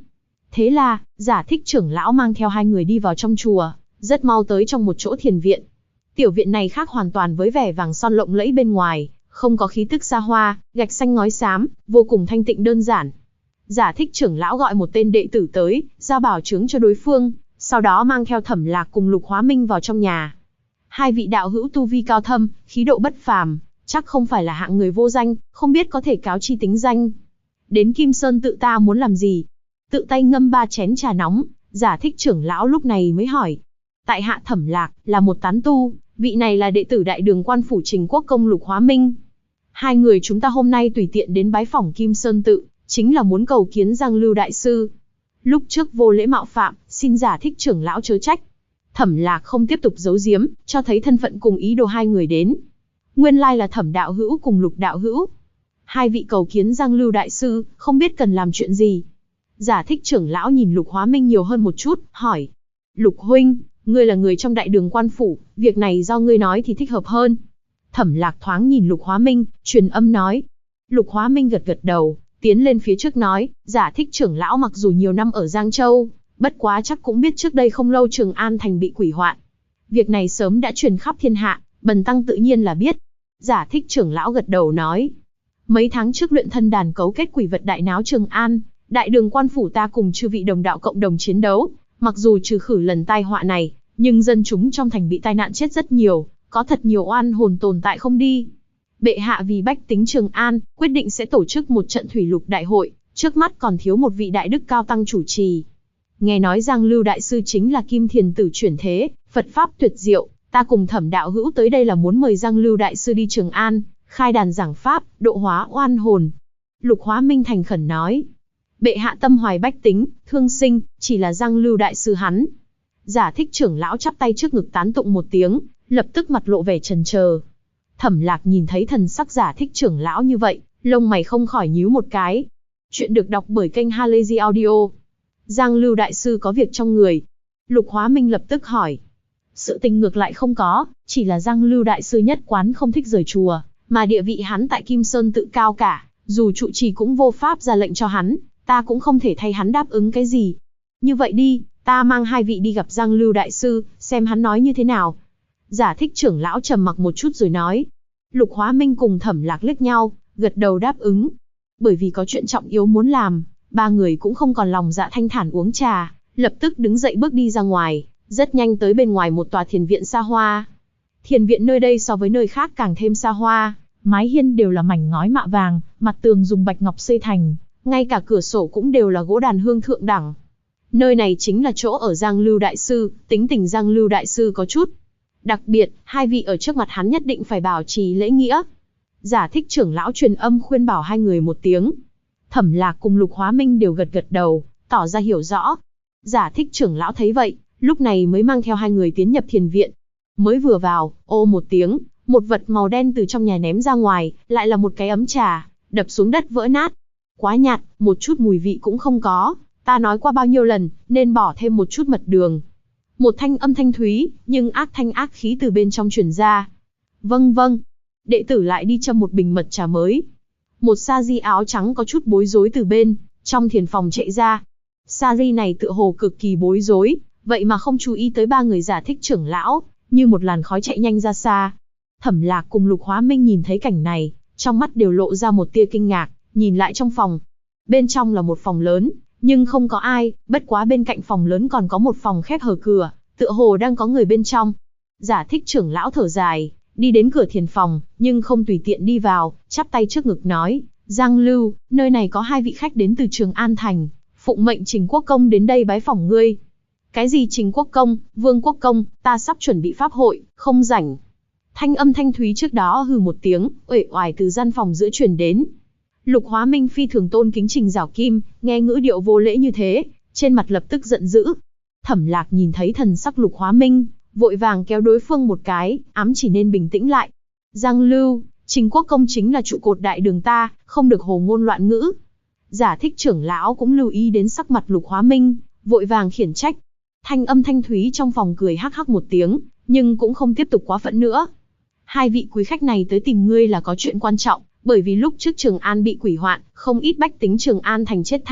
Thế là, Giả Thích trưởng lão mang theo hai người đi vào trong chùa, rất mau tới trong một chỗ thiền viện. Tiểu viện này khác hoàn toàn với vẻ vàng son lộng lẫy bên ngoài, không có khí tức xa hoa, gạch xanh ngói xám, vô cùng thanh tịnh đơn giản. Giả Thích trưởng lão gọi một tên đệ tử tới, giao bảo chướng cho đối phương, sau đó mang theo Thẩm Lạc cùng Lục Hóa Minh vào trong nhà. Hai vị đạo hữu tu vi cao thâm, khí độ bất phàm, chắc không phải là hạng người vô danh, không biết có thể cáo chi tính danh. Đến Kim Sơn tự ta muốn làm gì? Tự tay ngâm 3 chén trà nóng, Giả Thích trưởng lão lúc này mới hỏi. Tại hạ Thẩm Lạc, là một tán tu, vị này là đệ tử Đại Đường Quan phủ Trình Quốc công Lục Hóa Minh. Hai người chúng ta hôm nay tùy tiện đến bái phỏng Kim Sơn tự, chính là muốn cầu kiến Giang Lưu đại sư. Lúc trước vô lễ mạo phạm, xin Giả Thích trưởng lão chớ trách. Thẩm Lạc không tiếp tục giấu giếm, cho thấy thân phận cùng ý đồ hai người đến. Nguyên lai là Thẩm đạo hữu cùng Lục đạo hữu. Hai vị cầu kiến Giang Lưu đại sư, không biết cần làm chuyện gì. Giả Thích trưởng lão nhìn Lục Hóa Minh nhiều hơn một chút, hỏi. Lục huynh, ngươi là người trong Đại Đường Quan phủ, việc này do ngươi nói thì thích hợp hơn. Thẩm Lạc thoáng nhìn Lục Hóa Minh, truyền âm nói. Lục Hóa Minh gật gật đầu, tiến lên phía trước nói, Giả Thích trưởng lão mặc dù nhiều năm ở Giang Châu, bất quá chắc cũng biết trước đây không lâu Trường An thành bị quỷ hoạn. Việc này sớm đã truyền khắp thiên hạ, bần tăng tự nhiên là biết. Giả Thích trưởng lão gật đầu nói. Mấy tháng trước luyện thân đàn cấu kết quỷ vật đại náo Trường An, Đại Đường Quan phủ ta cùng chư vị đồng đạo cộng đồng chiến đấu, mặc dù trừ khử lần tai họa này, nhưng dân chúng trong thành bị tai nạn chết rất nhiều, có thật nhiều oan hồn tồn tại không đi. Bệ hạ vì bách tính Trường An, quyết định sẽ tổ chức một trận thủy lục đại hội, trước mắt còn thiếu một vị đại đức cao tăng chủ trì. Nghe nói Giang Lưu đại sư chính là Kim Thiền tử chuyển thế, Phật pháp tuyệt diệu, ta cùng Thẩm đạo hữu tới đây là muốn mời Giang Lưu đại sư đi Trường An, khai đàn giảng pháp, độ hóa oan hồn. Lục Hóa Minh thành khẩn nói. Bệ hạ tâm hoài bách tính, thương sinh, chỉ là Giang Lưu đại sư hắn. Giả Thích trưởng lão chắp tay trước ngực tán tụng một tiếng, lập tức mặt lộ vẻ chần chờ. Thẩm Lạc nhìn thấy thần sắc Giả Thích trưởng lão như vậy, lông mày không khỏi nhíu một cái. Chuyện được đọc bởi kênh Halazy Audio. Giang Lưu đại sư có việc trong người. Lục Hóa Minh lập tức hỏi. Sự tình ngược lại không có, chỉ là Giang Lưu đại sư nhất quán không thích rời chùa, mà địa vị hắn tại Kim Sơn tự cao cả, dù trụ trì cũng vô pháp ra lệnh cho hắn, ta cũng không thể thay hắn đáp ứng cái gì. Như vậy đi, ta mang hai vị đi gặp Giang Lưu đại sư, xem hắn nói như thế nào. Giả Thích trưởng lão trầm mặc một chút rồi nói. Lục Hóa Minh cùng Thẩm Lạc liếc nhau, gật đầu đáp ứng. Bởi vì có chuyện trọng yếu muốn làm, ba người cũng không còn lòng dạ thanh thản uống trà, lập tức đứng dậy bước đi ra ngoài, rất nhanh tới bên ngoài một tòa thiền viện xa hoa. Thiền viện nơi đây so với nơi khác càng thêm xa hoa, mái hiên đều là mảnh ngói mạ vàng, mặt tường dùng bạch ngọc xây thành, ngay cả cửa sổ cũng đều là gỗ đàn hương thượng đẳng. Nơi này chính là chỗ ở Giang Lưu đại sư, tính tình Giang Lưu đại sư có chút đặc biệt, hai vị ở trước mặt hắn nhất định phải bảo trì lễ nghĩa. Giả Thích trưởng lão truyền âm khuyên bảo hai người một tiếng. Thẩm Lạc cùng Lục Hóa Minh đều gật gật đầu, tỏ ra hiểu rõ. Giả Thích trưởng lão thấy vậy, lúc này mới mang theo hai người tiến nhập thiền viện. Mới vừa vào, ô một tiếng, một vật màu đen từ trong nhà ném ra ngoài, lại là một cái ấm trà, đập xuống đất vỡ nát. Quá nhạt, một chút mùi vị cũng không có, ta nói qua bao nhiêu lần, nên bỏ thêm một chút mật đường. Một thanh âm thanh thúy, nhưng ác thanh ác khí từ bên trong truyền ra. Vâng vâng. Đệ tử lại đi châm một bình mật trà mới. Một sa di áo trắng có chút bối rối từ bên trong thiền phòng chạy ra. Sa di này tựa hồ cực kỳ bối rối, vậy mà không chú ý tới ba người Giả Thích trưởng lão, như một làn khói chạy nhanh ra xa. Thẩm Lạc cùng Lục Hóa Minh nhìn thấy cảnh này, trong mắt đều lộ ra một tia kinh ngạc, nhìn lại trong phòng. Bên trong là một phòng lớn, nhưng không có ai, bất quá bên cạnh phòng lớn còn có một phòng khép hờ cửa, tựa hồ đang có người bên trong. Giả Thích trưởng lão thở dài, đi đến cửa thiền phòng, nhưng không tùy tiện đi vào, chắp tay trước ngực nói, Giang Lưu, nơi này có hai vị khách đến từ Trường An thành, phụng mệnh Trình Quốc công đến đây bái phỏng ngươi. Cái gì Trình Quốc công, Vương Quốc công, ta sắp chuẩn bị pháp hội, không rảnh. Thanh âm thanh thúy trước đó hừ một tiếng, uể oải từ gian phòng giữa truyền đến. Lục Hóa Minh phi thường tôn kính Trình Giảo Kim, nghe ngữ điệu vô lễ như thế, trên mặt lập tức giận dữ. Thẩm Lạc nhìn thấy thần sắc Lục Hóa Minh, vội vàng kéo đối phương một cái, ám chỉ nên bình tĩnh lại. Giang Lưu, Trình Quốc công chính là trụ cột Đại Đường ta, không được hồ ngôn loạn ngữ. Giả Thích trưởng lão cũng lưu ý đến sắc mặt Lục Hóa Minh, vội vàng khiển trách. Thanh âm thanh thúy trong phòng cười hắc hắc một tiếng, nhưng cũng không tiếp tục quá phẫn nữa. Hai vị quý khách này tới tìm ngươi là có chuyện quan trọng, bởi vì lúc trước Trường An bị quỷ hoạn, không ít bách tính Trường An thành chết thảm,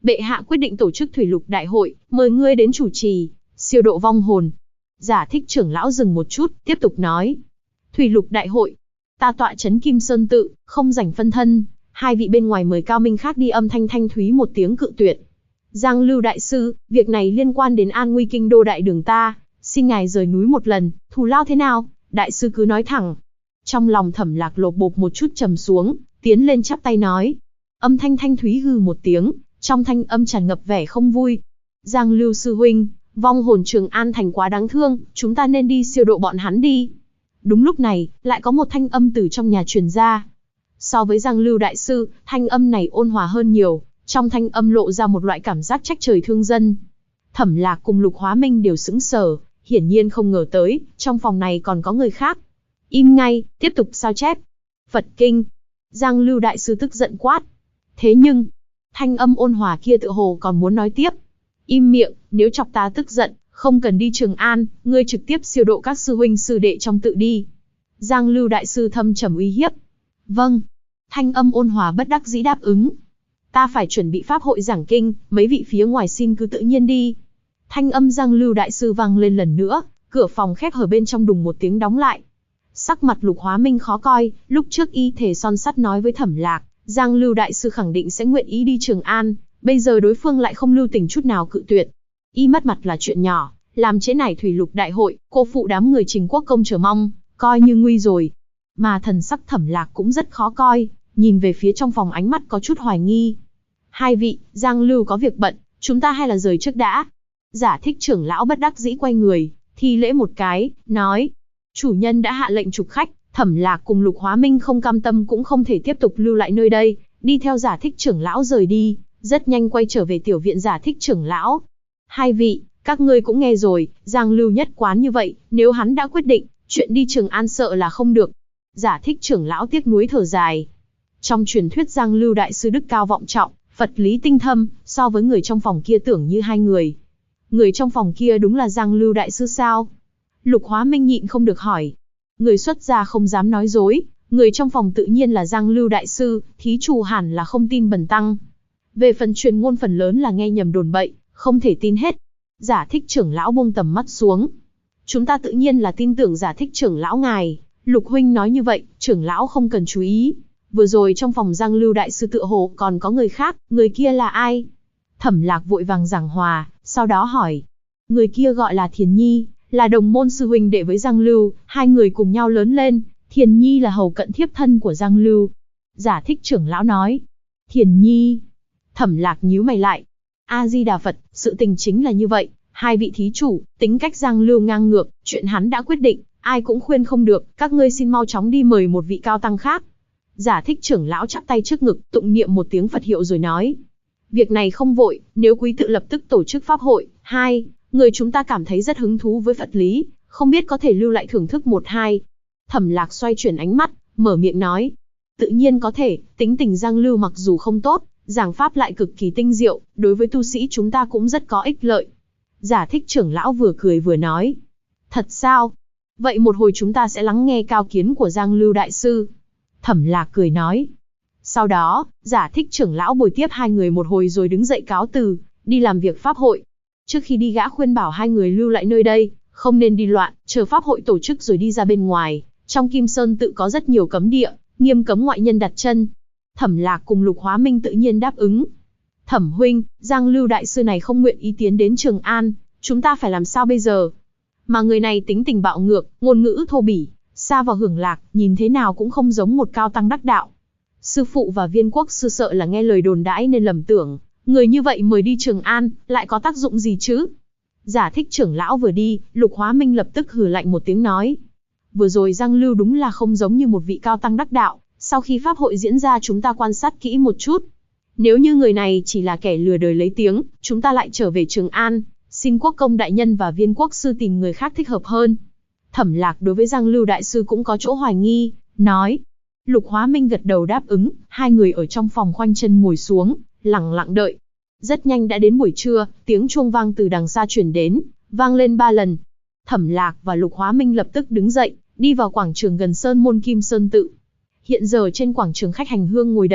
Bệ hạ quyết định tổ chức thủy lục đại hội, mời ngươi đến chủ trì, siêu độ vong hồn. Giả Thích trưởng lão dừng một chút, tiếp tục nói. Thủy lục đại hội, ta tọa trấn Kim Sơn tự, không rảnh phân thân, hai vị bên ngoài mời cao minh khác đi. Âm thanh thanh thúy một tiếng cự tuyệt. Giang Lưu đại sư, việc này liên quan đến an nguy kinh đô đại đường ta, xin ngài rời núi một lần, thù lao thế nào, đại sư cứ nói thẳng. Trong lòng Thẩm Lạc lột bột một chút trầm xuống, tiến lên chắp tay nói. Âm thanh thanh thúy hừ một tiếng, trong thanh âm tràn ngập vẻ không vui. Giang Lưu sư huynh, vong hồn Trường An thành quá đáng thương, chúng ta nên đi siêu độ bọn hắn đi. Đúng lúc này, lại có một thanh âm từ trong nhà truyền ra. So với Giang Lưu đại sư, thanh âm này ôn hòa hơn nhiều, trong thanh âm lộ ra một loại cảm giác trách trời thương dân. Thẩm Lạc cùng Lục Hóa Minh đều sững sờ, hiển nhiên không ngờ tới, trong phòng này còn có người khác. Im ngay, tiếp tục sao chép. Phật kinh. Giang Lưu đại sư tức giận quát. Thế nhưng, thanh âm ôn hòa kia tựa hồ còn muốn nói tiếp. Im miệng, nếu chọc ta tức giận, không cần đi Trường An, ngươi trực tiếp siêu độ các sư huynh sư đệ trong tự đi. Giang Lưu đại sư thâm trầm uy hiếp. Vâng. Thanh âm ôn hòa bất đắc dĩ đáp ứng. Ta phải chuẩn bị pháp hội giảng kinh, mấy vị phía ngoài xin cứ tự nhiên đi. Thanh âm Giang Lưu đại sư vang lên lần nữa, cửa phòng khép hở bên trong đùng một tiếng đóng lại. Sắc mặt Lục Hóa Minh khó coi, lúc trước y thể son sắt nói với Thẩm Lạc, Giang Lưu đại sư khẳng định sẽ nguyện ý đi Trường An, bây giờ đối phương lại không lưu tình chút nào cự tuyệt. Y mất mặt là chuyện nhỏ, làm trễ nải thủy lục đại hội, cô phụ đám người Trình Quốc công chờ mong, coi như nguy rồi. Mà thần sắc Thẩm Lạc cũng rất khó coi, nhìn về phía trong phòng ánh mắt có chút hoài nghi. Hai vị, Giang Lưu có việc bận, chúng ta hay là rời trước đã. Giả Thích trưởng lão bất đắc dĩ quay người, thi lễ một cái, nói. Chủ nhân đã hạ lệnh trục khách, Thẩm Lạc cùng Lục Hóa Minh không cam tâm cũng không thể tiếp tục lưu lại nơi đây, đi theo Giả Thích trưởng lão rời đi, rất nhanh quay trở về tiểu viện Giả Thích trưởng lão. Hai vị, các ngươi cũng nghe rồi, Giang Lưu nhất quán như vậy, nếu hắn đã quyết định, chuyện đi Trường An sợ là không được. Giả Thích trưởng lão tiếc nuối thở dài. Trong truyền thuyết Giang Lưu đại sư đức cao vọng trọng, Phật lý tinh thâm, so với người trong phòng kia tưởng như hai người. Người trong phòng kia đúng là Giang Lưu đại sư sao? Lục Hóa Minh nhịn không được hỏi. Người xuất gia không dám nói dối, người trong phòng tự nhiên là Giang Lưu đại sư, thí chủ hẳn là không tin bần tăng. Về phần truyền ngôn phần lớn là nghe nhầm đồn bậy, không thể tin hết. Giả Thích trưởng lão buông tầm mắt xuống. Chúng ta tự nhiên là tin tưởng Giả Thích trưởng lão ngài, Lục huynh nói như vậy, trưởng lão không cần chú ý. Vừa rồi trong phòng Giang Lưu đại sư tựa hồ còn có người khác, người kia là ai? Thẩm Lạc vội vàng giảng hòa, sau đó hỏi. Người kia gọi là Thiền Nhi, là đồng môn sư huynh đệ với Giang Lưu, hai người cùng nhau lớn lên, Thiền Nhi là hầu cận thiếp thân của Giang Lưu. Giả Thích trưởng lão nói. Thiền Nhi. Thẩm Lạc nhíu mày lại. A-di-đà Phật, sự tình chính là như vậy, hai vị thí chủ, tính cách Giang Lưu ngang ngược, chuyện hắn đã quyết định, ai cũng khuyên không được, các ngươi xin mau chóng đi mời một vị cao tăng khác. Giả Thích trưởng lão chắp tay trước ngực, tụng niệm một tiếng Phật hiệu rồi nói. Việc này không vội, nếu quý tự lập tức tổ chức pháp hội, hai người chúng ta cảm thấy rất hứng thú với Phật lý, không biết có thể lưu lại thưởng thức một hai. Thẩm Lạc xoay chuyển ánh mắt, mở miệng nói. Tự nhiên có thể, tính tình Giang Lưu mặc dù không tốt, giảng pháp lại cực kỳ tinh diệu, đối với tu sĩ chúng ta cũng rất có ích lợi. Giả Thích trưởng lão vừa cười vừa nói. Thật sao? Vậy một hồi chúng ta sẽ lắng nghe cao kiến của Giang Lưu đại sư. Thẩm Lạc cười nói. Sau đó, Giả Thích trưởng lão bồi tiếp hai người một hồi rồi đứng dậy cáo từ, đi làm việc pháp hội. Trước khi đi gã khuyên bảo hai người lưu lại nơi đây, không nên đi loạn, chờ pháp hội tổ chức rồi đi ra bên ngoài. Trong Kim Sơn tự có rất nhiều cấm địa, nghiêm cấm ngoại nhân đặt chân. Thẩm Lạc cùng Lục Hóa Minh tự nhiên đáp ứng. Thẩm huynh, Giang Lưu đại sư này không nguyện ý tiến đến Trường An, chúng ta phải làm sao bây giờ? Mà người này tính tình bạo ngược, ngôn ngữ thô bỉ, xa vào hưởng lạc, nhìn thế nào cũng không giống một cao tăng đắc đạo. Sư phụ và Viên Quốc sư sợ là nghe lời đồn đãi nên lầm tưởng, người như vậy mời đi Trường An, lại có tác dụng gì chứ? Giả Thích trưởng lão vừa đi, Lục Hóa Minh lập tức hừ lạnh một tiếng nói. Vừa rồi Giang Lưu đúng là không giống như một vị cao tăng đắc đạo, sau khi pháp hội diễn ra chúng ta quan sát kỹ một chút. Nếu như người này chỉ là kẻ lừa đời lấy tiếng, chúng ta lại trở về Trường An, xin Quốc công đại nhân và Viên Quốc sư tìm người khác thích hợp hơn. Thẩm Lạc đối với Giang Lưu đại sư cũng có chỗ hoài nghi, nói. Lục Hóa Minh gật đầu đáp ứng, hai người ở trong phòng khoanh chân ngồi xuống, lặng lặng đợi. Rất nhanh đã đến buổi trưa, tiếng chuông vang từ đằng xa truyền đến, vang lên 3 lần. Thẩm Lạc và Lục Hóa Minh lập tức đứng dậy, đi vào quảng trường gần Sơn môn Kim Sơn tự. Hiện giờ trên quảng trường khách hành hương ngồi đầy,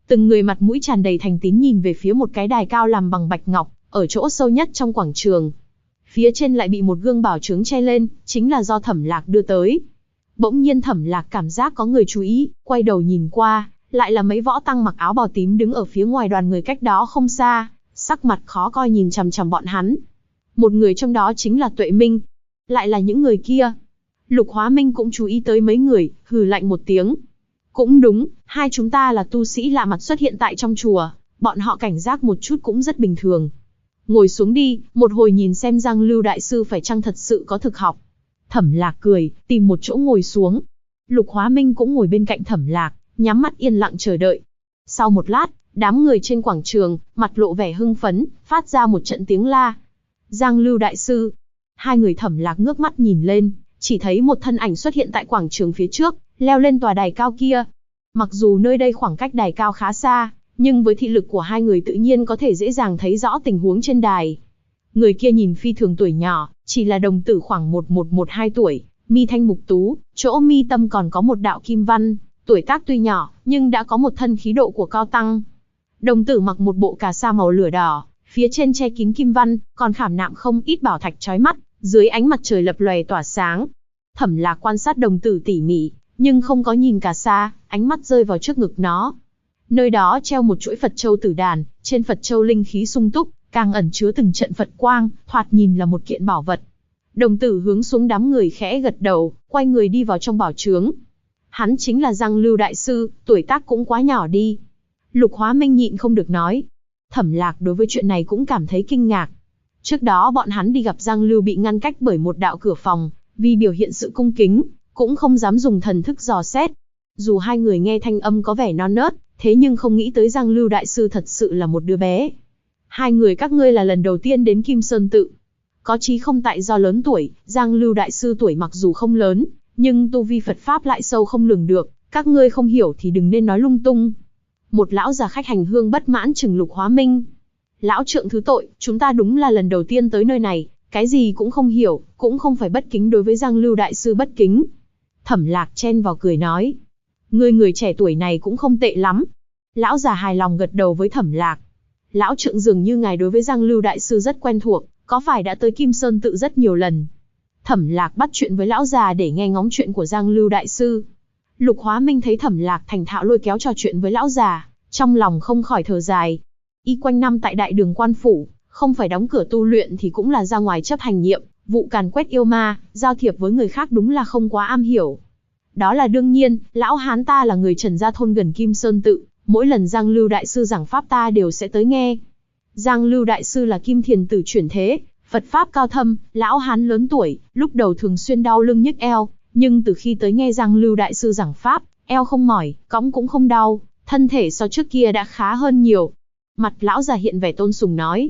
Từng người mặt mũi tràn đầy thành tín nhìn về phía một cái đài cao làm bằng bạch ngọc, ở chỗ sâu nhất trong quảng trường. Phía trên lại bị một gương bảo chướng che lên, chính là do Thẩm Lạc đưa tới. Bỗng nhiên Thẩm Lạc cảm giác có người chú ý, quay đầu nhìn qua, lại là mấy võ tăng mặc áo bào tím đứng ở phía ngoài đoàn người cách đó không xa, sắc mặt khó coi nhìn chằm chằm bọn hắn. Một người trong đó chính là Tuệ Minh. Lại là những người kia. Lục Hóa Minh cũng chú ý tới mấy người, hừ lạnh một tiếng. Cũng đúng, hai chúng ta là tu sĩ lạ mặt xuất hiện tại trong chùa, bọn họ cảnh giác một chút cũng rất bình thường. Ngồi xuống đi, một hồi nhìn xem Giang Lưu đại sư phải chăng thật sự có thực học. Thẩm Lạc cười, tìm một chỗ ngồi xuống. Lục Hóa Minh cũng ngồi bên cạnh Thẩm Lạc, nhắm mắt yên lặng chờ đợi. Sau một lát, đám người trên quảng trường, mặt lộ vẻ hưng phấn, phát ra một trận tiếng la. Giang Lưu đại sư. Hai người Thẩm Lạc ngước mắt nhìn lên, chỉ thấy một thân ảnh xuất hiện tại quảng trường phía trước, leo lên tòa đài cao kia. Mặc dù nơi đây khoảng cách đài cao khá xa, nhưng với thị lực của hai người tự nhiên có thể dễ dàng thấy rõ tình huống trên đài. Người kia nhìn phi thường tuổi nhỏ, chỉ là đồng tử khoảng 1112 tuổi, mi thanh mục tú, chỗ mi tâm còn có một đạo kim văn, tuổi tác tuy nhỏ, nhưng đã có một thân khí độ của cao tăng. Đồng tử mặc một bộ cà sa màu lửa đỏ, phía trên che kín kim văn, còn khảm nạm không ít bảo thạch chói mắt, dưới ánh mặt trời lập lòe tỏa sáng. Thẩm Lạc quan sát đồng tử tỉ mỉ, nhưng không có nhìn cà sa, ánh mắt rơi vào trước ngực nó. Nơi đó treo một chuỗi Phật châu tử đàn, trên Phật châu linh khí sung túc, càng ẩn chứa từng trận Phật quang, thoạt nhìn là một kiện bảo vật. Đồng tử hướng xuống đám người khẽ gật đầu, quay người đi vào trong bảo trướng. Hắn chính là Giang Lưu đại sư, tuổi tác cũng quá nhỏ đi. Lục Hóa Minh nhịn không được nói. Thẩm Lạc đối với chuyện này cũng cảm thấy kinh ngạc. Trước đó bọn hắn đi gặp Giang Lưu bị ngăn cách bởi một đạo cửa phòng, vì biểu hiện sự cung kính, cũng không dám dùng thần thức dò xét. Dù hai người nghe thanh âm có vẻ non nớt, thế nhưng không nghĩ tới Giang Lưu đại sư thật sự là một đứa bé. Hai người các ngươi là lần đầu tiên đến Kim Sơn tự. Có chí không tại do lớn tuổi, Giang Lưu đại sư tuổi mặc dù không lớn, nhưng tu vi Phật Pháp lại sâu không lường được, các ngươi không hiểu thì đừng nên nói lung tung. Một lão già khách hành hương bất mãn chừng Lục Hóa Minh. Lão trượng thứ tội, chúng ta đúng là lần đầu tiên tới nơi này, cái gì cũng không hiểu, cũng không phải bất kính đối với Giang Lưu đại sư bất kính. Thẩm Lạc chen vào cười nói. Người trẻ tuổi này cũng không tệ lắm. Lão già hài lòng gật đầu với Thẩm Lạc. Lão trượng dường như ngài đối với Giang Lưu đại sư rất quen thuộc, có phải đã tới Kim Sơn tự rất nhiều lần? Thẩm Lạc bắt chuyện với lão già để nghe ngóng chuyện của Giang Lưu đại sư. Lục Hóa Minh thấy Thẩm Lạc thành thạo lôi kéo trò chuyện với lão già, trong lòng không khỏi thở dài. Y quanh năm tại đại đường quan phủ, không phải đóng cửa tu luyện thì cũng là ra ngoài chấp hành nhiệm vụ càn quét yêu ma, giao thiệp với người khác đúng là không quá am hiểu. Đó là đương nhiên, lão hán ta là người Trần gia thôn gần Kim Sơn tự, mỗi lần Giang Lưu đại sư giảng pháp ta đều sẽ tới nghe. Giang Lưu đại sư là Kim Thiền tử chuyển thế, Phật pháp cao thâm, lão hán lớn tuổi, lúc đầu thường xuyên đau lưng nhức eo, nhưng từ khi tới nghe Giang Lưu đại sư giảng pháp, eo không mỏi, cõng cũng không đau, thân thể so trước kia đã khá hơn nhiều. Mặt lão già hiện vẻ tôn sùng nói.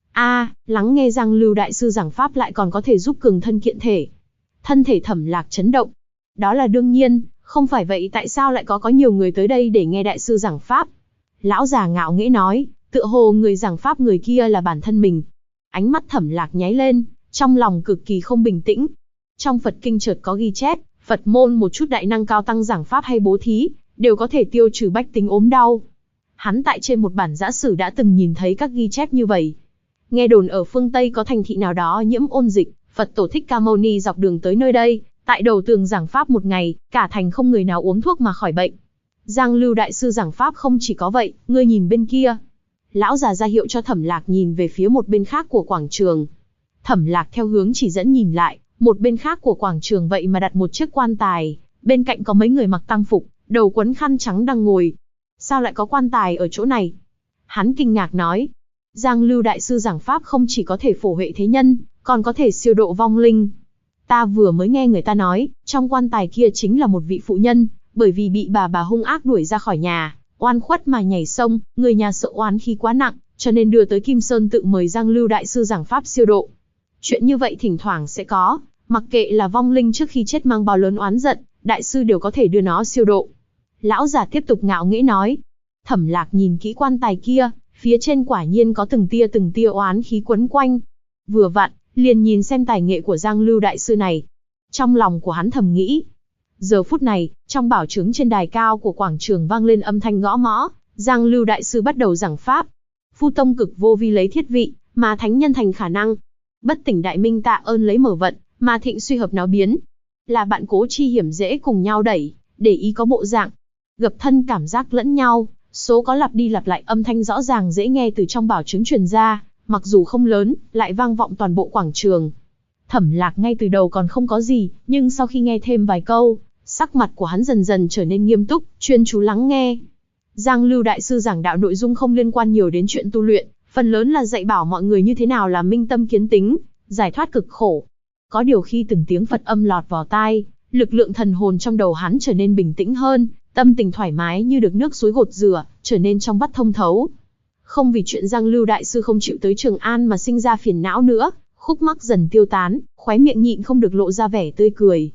Lắng nghe Giang Lưu đại sư giảng pháp lại còn có thể giúp cường thân kiện thể. Thân thể Thẩm Lạc chấn động. Đó là đương nhiên, không phải vậy tại sao lại có nhiều người tới đây để nghe đại sư giảng pháp? Lão già ngạo nghễ nói, tựa hồ người giảng pháp người kia là bản thân mình. Ánh mắt Thẩm Lạc nháy lên, trong lòng cực kỳ không bình tĩnh. Trong Phật kinh chợt có ghi chép, Phật môn một chút đại năng cao tăng giảng pháp hay bố thí, đều có thể tiêu trừ bách tính ốm đau. Hắn tại trên một bản giã sử đã từng nhìn thấy các ghi chép như vậy. Nghe đồn ở phương Tây có thành thị nào đó nhiễm ôn dịch, Phật tổ Thích Ca Mâu Ni dọc đường tới nơi đây, tại đầu tường giảng pháp một ngày, cả thành không người nào uống thuốc mà khỏi bệnh. Giang Lưu đại sư giảng pháp không chỉ có vậy, ngươi nhìn bên kia. Lão già ra hiệu cho Thẩm Lạc nhìn về phía một bên khác của quảng trường. Thẩm Lạc theo hướng chỉ dẫn nhìn lại, một bên khác của quảng trường vậy mà đặt một chiếc quan tài, bên cạnh có mấy người mặc tang phục, đầu quấn khăn trắng đang ngồi. Sao lại có quan tài ở chỗ này? Hắn kinh ngạc nói. Giang Lưu đại sư giảng pháp không chỉ có thể phổ huệ thế nhân, còn có thể siêu độ vong linh. Ta vừa mới nghe người ta nói, trong quan tài kia chính là một vị phụ nhân, bởi vì bị bà hung ác đuổi ra khỏi nhà, oan khuất mà nhảy sông, người nhà sợ oán khí quá nặng, cho nên đưa tới Kim Sơn tự mời Giang Lưu đại sư giảng pháp siêu độ. Chuyện như vậy thỉnh thoảng sẽ có, mặc kệ là vong linh trước khi chết mang bao lớn oán giận, đại sư đều có thể đưa nó siêu độ. Lão già tiếp tục ngạo nghễ nói. Thẩm Lạc nhìn kỹ quan tài kia, phía trên quả nhiên có từng tia oán khí quấn quanh. Vừa vặn, liền nhìn xem tài nghệ của Giang Lưu đại sư này. Trong lòng của hắn thầm nghĩ. Giờ phút này, trong bảo trướng trên đài cao của quảng trường vang lên âm thanh gõ mõ, Giang Lưu đại sư bắt đầu giảng pháp. Phu tông cực vô vi lấy thiết vị, mà thánh nhân thành khả năng. Bất tỉnh đại minh tạ ơn lấy mở vận, mà thịnh suy hợp nó biến. Là bạn cố chi hiểm dễ cùng nhau đẩy, để ý có bộ dạng. Gập thân cảm giác lẫn nhau, số có lặp đi lặp lại âm thanh rõ ràng dễ nghe từ trong bảo chứng truyền ra, mặc dù không lớn, lại vang vọng toàn bộ quảng trường. Thẩm Lạc ngay từ đầu còn không có gì, nhưng sau khi nghe thêm vài câu, sắc mặt của hắn dần dần trở nên nghiêm túc, chuyên chú lắng nghe. Giang Lưu đại sư giảng đạo nội dung không liên quan nhiều đến chuyện tu luyện, phần lớn là dạy bảo mọi người như thế nào là minh tâm kiến tính, giải thoát cực khổ. Có điều khi từng tiếng Phật âm lọt vào tai, lực lượng thần hồn trong đầu hắn trở nên bình tĩnh hơn, tâm tình thoải mái như được nước suối gột rửa, trở nên trong vắt thông thấu. Không vì chuyện Giang Lưu đại sư không chịu tới Trường An mà sinh ra phiền não nữa, khúc mắc dần tiêu tán, khóe miệng nhịn không được lộ ra vẻ tươi cười.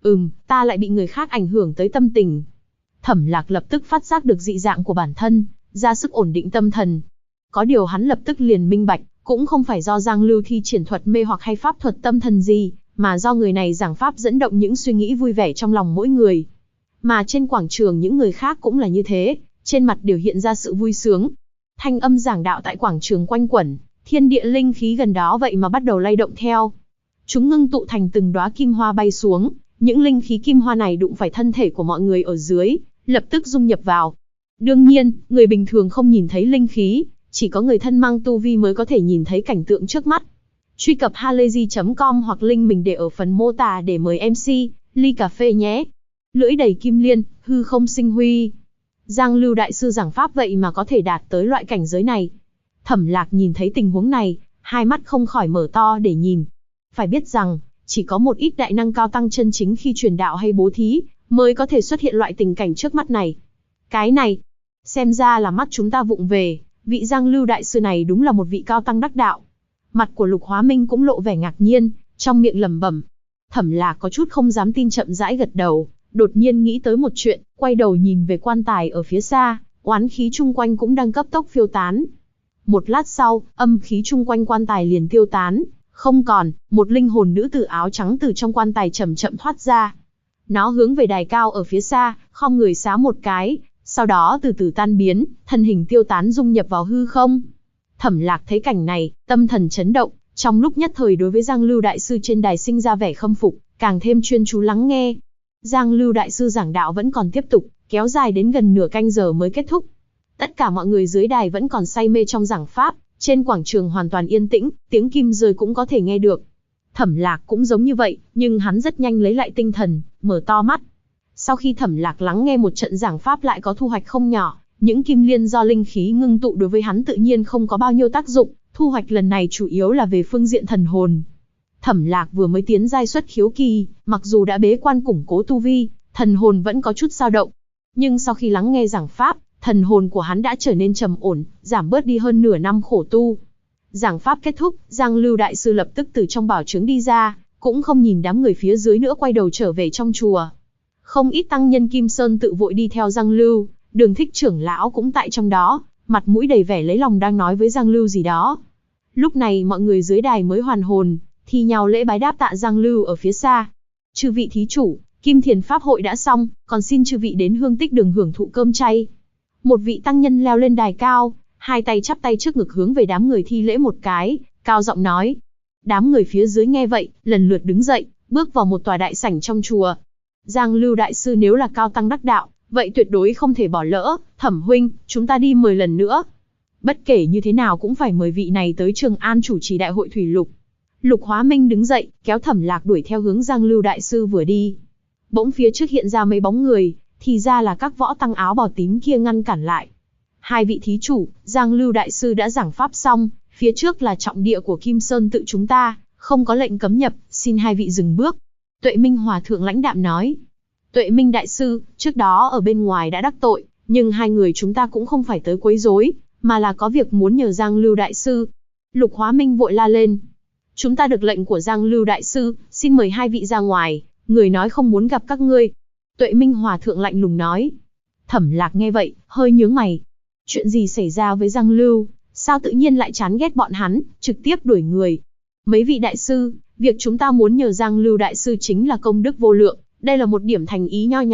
Ta lại bị người khác ảnh hưởng tới tâm tình. Thẩm Lạc lập tức phát giác được dị dạng của bản thân, ra sức ổn định tâm thần. Có điều hắn lập tức liền minh bạch, cũng không phải do Giang Lưu thi triển thuật mê hoặc hay pháp thuật tâm thần gì, mà do người này giảng pháp dẫn động những suy nghĩ vui vẻ trong lòng mỗi người. Mà trên quảng trường những người khác cũng là như thế, trên mặt đều hiện ra sự vui sướng. Thanh âm giảng đạo tại quảng trường quanh quẩn, thiên địa linh khí gần đó vậy mà bắt đầu lay động theo. Chúng ngưng tụ thành từng đóa kim hoa bay xuống, những linh khí kim hoa này đụng phải thân thể của mọi người ở dưới, lập tức dung nhập vào. Đương nhiên, người bình thường không nhìn thấy linh khí, chỉ có người thân mang tu vi mới có thể nhìn thấy cảnh tượng trước mắt. Truy cập halayzi.com hoặc link mình để ở phần mô tả để mời MC, ly cà phê nhé. Lưỡi đầy kim liên, hư không sinh huy. Giang Lưu đại sư giảng pháp vậy mà có thể đạt tới loại cảnh giới này. Thẩm Lạc nhìn thấy tình huống này, hai mắt không khỏi mở to để nhìn. Phải biết rằng, chỉ có một ít đại năng cao tăng chân chính khi truyền đạo hay bố thí, mới có thể xuất hiện loại tình cảnh trước mắt này. Cái này, xem ra là mắt chúng ta vụng về, vị Giang Lưu đại sư này đúng là một vị cao tăng đắc đạo. Mặt của Lục Hóa Minh cũng lộ vẻ ngạc nhiên, trong miệng lẩm bẩm. Thẩm Lạc có chút không dám tin chậm rãi gật đầu, đột nhiên nghĩ tới một chuyện, quay đầu nhìn về quan tài ở phía xa, oán khí chung quanh cũng đang cấp tốc phiêu tán. Một lát sau, âm khí chung quanh quan tài liền tiêu tán, không còn, một linh hồn nữ tử áo trắng từ trong quan tài chậm chậm thoát ra. Nó hướng về đài cao ở phía xa, khom người xá một cái, sau đó từ từ tan biến, thân hình tiêu tán dung nhập vào hư không. Thẩm Lạc thấy cảnh này, tâm thần chấn động, trong lúc nhất thời đối với Giang Lưu đại sư trên đài sinh ra vẻ khâm phục, càng thêm chuyên chú lắng nghe. Giang Lưu đại sư giảng đạo vẫn còn tiếp tục, kéo dài đến gần nửa canh giờ mới kết thúc. Tất cả mọi người dưới đài vẫn còn say mê trong giảng pháp, trên quảng trường hoàn toàn yên tĩnh, tiếng kim rơi cũng có thể nghe được. Thẩm Lạc cũng giống như vậy, nhưng hắn rất nhanh lấy lại tinh thần, mở to mắt. Sau khi Thẩm Lạc lắng nghe một trận giảng pháp lại có thu hoạch không nhỏ, những kim liên do linh khí ngưng tụ đối với hắn tự nhiên không có bao nhiêu tác dụng, thu hoạch lần này chủ yếu là về phương diện thần hồn. Thẩm Lạc vừa mới tiến giai xuất khiếu kỳ, mặc dù đã bế quan củng cố tu vi, thần hồn vẫn có chút dao động. Nhưng sau khi lắng nghe giảng pháp, thần hồn của hắn đã trở nên trầm ổn, giảm bớt đi hơn nửa năm khổ tu. Giảng pháp kết thúc, Giang Lưu đại sư lập tức từ trong bảo chứng đi ra, cũng không nhìn đám người phía dưới nữa quay đầu trở về trong chùa. Không ít tăng nhân Kim Sơn tự vội đi theo Giang Lưu, Đường Thích trưởng lão cũng tại trong đó, mặt mũi đầy vẻ lấy lòng đang nói với Giang Lưu gì đó. Lúc này mọi người dưới đài mới hoàn hồn, thì nhào lễ bái đáp tạ Giang Lưu ở phía xa. Chư vị thí chủ, Kim Thiền Pháp hội đã xong, còn xin chư vị đến Hương Tích Đường hưởng thụ cơm chay. Một vị tăng nhân leo lên đài cao, hai tay chắp tay trước ngực hướng về đám người thi lễ một cái, cao giọng nói. Đám người phía dưới nghe vậy, lần lượt đứng dậy, bước vào một tòa đại sảnh trong chùa. Giang Lưu đại sư nếu là cao tăng đắc đạo, vậy tuyệt đối không thể bỏ lỡ. Thẩm huynh, chúng ta đi 10 lần nữa. Bất kể như thế nào cũng phải mời vị này tới Trường An chủ trì đại hội thủy lục. Lục Hóa Minh đứng dậy, kéo Thẩm Lạc đuổi theo hướng Giang Lưu đại sư vừa đi. Bỗng phía trước hiện ra mấy bóng người, thì ra là các võ tăng áo bào tím kia ngăn cản lại. Hai vị thí chủ, Giang Lưu đại sư đã giảng pháp xong, phía trước là trọng địa của Kim Sơn tự chúng ta, không có lệnh cấm nhập, xin hai vị dừng bước. Tuệ Minh Hòa thượng lãnh đạm nói. Tuệ Minh đại sư, trước đó ở bên ngoài đã đắc tội, nhưng hai người chúng ta cũng không phải tới quấy rối, mà là có việc muốn nhờ Giang Lưu đại sư. Lục Hóa Minh vội la lên. Chúng ta được lệnh của Giang Lưu đại sư, xin mời hai vị ra ngoài, người nói không muốn gặp các ngươi. Tuệ Minh Hòa thượng lạnh lùng nói. Thẩm Lạc nghe vậy, hơi nhướng mày. Chuyện gì xảy ra với Giang Lưu, sao tự nhiên lại chán ghét bọn hắn, trực tiếp đuổi người. Mấy vị đại sư, việc chúng ta muốn nhờ Giang Lưu đại sư chính là công đức vô lượng, đây là một điểm thành ý nho nhỏ,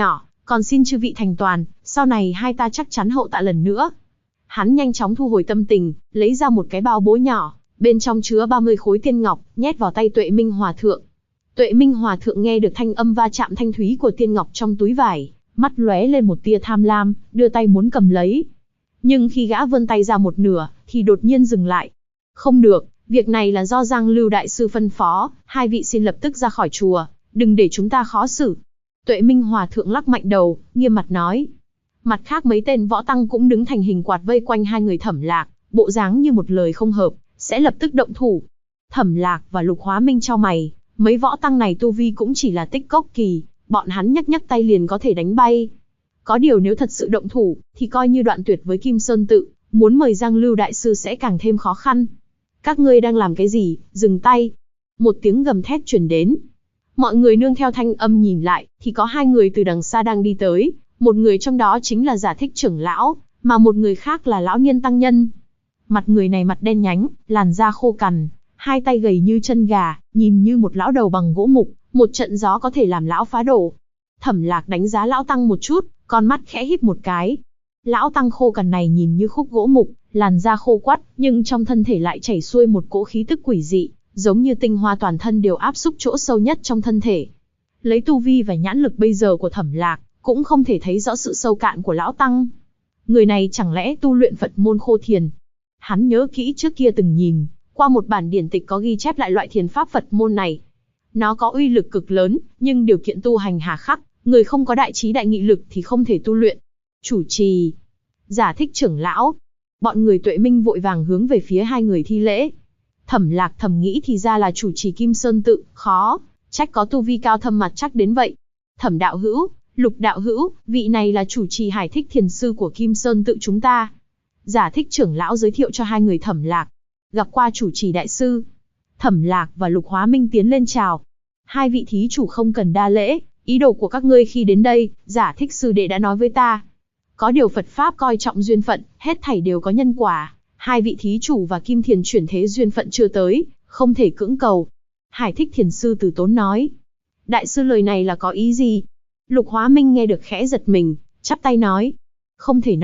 Còn xin chư vị thành toàn, sau này hai ta chắc chắn hậu tạ lần nữa. Hắn nhanh chóng thu hồi tâm tình, lấy ra một cái bao bố nhỏ, bên trong chứa 30 khối tiên ngọc, nhét vào tay Tuệ Minh Hòa Thượng. Tuệ Minh Hòa Thượng nghe được thanh âm va chạm thanh thúy của tiên ngọc trong túi vải, mắt lóe lên một tia tham lam, đưa tay muốn cầm lấy. Nhưng khi gã vươn tay ra một nửa, thì đột nhiên dừng lại. Không được, việc này là do Giang Lưu Đại Sư phân phó, hai vị xin lập tức ra khỏi chùa, đừng để chúng ta khó xử. Tuệ Minh Hòa Thượng lắc mạnh đầu, nghiêm mặt nói. Mặt khác mấy tên võ tăng cũng đứng thành hình quạt vây quanh hai người Thẩm Lạc, bộ dáng như một lời không hợp, sẽ lập tức động thủ. Thẩm Lạc và Lục Hóa Minh chau mày, mấy võ tăng này tu vi cũng chỉ là tích cốc kỳ, bọn hắn nhấc nhấc tay liền có thể đánh bay. Có điều nếu thật sự động thủ, thì coi như đoạn tuyệt với Kim Sơn Tự, muốn mời Giang Lưu Đại Sư sẽ càng thêm khó khăn. Các ngươi đang làm cái gì, dừng tay. Một tiếng gầm thét truyền đến. Mọi người nương theo thanh âm nhìn lại, thì có hai người từ đằng xa đang đi tới, một người trong đó chính là Giả Thích trưởng lão, mà một người khác là lão niên tăng nhân. Mặt người này mặt đen nhánh, làn da khô cằn, hai tay gầy như chân gà, nhìn như một lão đầu bằng gỗ mục, một trận gió có thể làm lão phá đổ. Thẩm Lạc đánh giá lão tăng một chút, con mắt khẽ híp một cái. Lão tăng khô cằn này nhìn như khúc gỗ mục, làn da khô quắt, nhưng trong thân thể lại chảy xuôi một cỗ khí tức quỷ dị, giống như tinh hoa toàn thân đều áp xúc chỗ sâu nhất trong thân thể. Lấy tu vi và nhãn lực bây giờ của Thẩm Lạc, cũng không thể thấy rõ sự sâu cạn của lão tăng. Người này chẳng lẽ tu luyện Phật môn Khô Thiền? Hắn nhớ kỹ trước kia từng nhìn qua một bản điển tịch có ghi chép lại loại thiền pháp Phật môn này. Nó có uy lực cực lớn, nhưng điều kiện tu hành hà khắc, người không có đại trí đại nghị lực thì không thể tu luyện. Chủ trì, Giả Thích trưởng lão. Bọn người Tuệ Minh vội vàng hướng về phía hai người thi lễ. Thẩm Lạc thầm nghĩ thì ra là chủ trì Kim Sơn Tự, khó trách có tu vi cao thâm mặt chắc đến vậy. Thẩm đạo hữu, Lục đạo hữu, vị này là chủ trì Hải Thích thiền sư của Kim Sơn Tự chúng ta. Giả Thích trưởng lão giới thiệu cho hai người Thẩm Lạc. Gặp qua chủ trì đại sư. Thẩm Lạc và Lục Hóa Minh tiến lên chào. Hai vị thí chủ không cần đa lễ, ý đồ của các ngươi khi đến đây, Giả Thích sư đệ đã nói với ta. Có điều Phật pháp coi trọng duyên phận, hết thảy đều có nhân quả. Hai vị thí chủ và Kim Thiền chuyển thế duyên phận chưa tới, không thể cưỡng cầu. Hải Thích thiền sư từ tốn nói. Đại sư lời này là có ý gì? Lục Hóa Minh nghe được khẽ giật mình, chắp tay nói. Không thể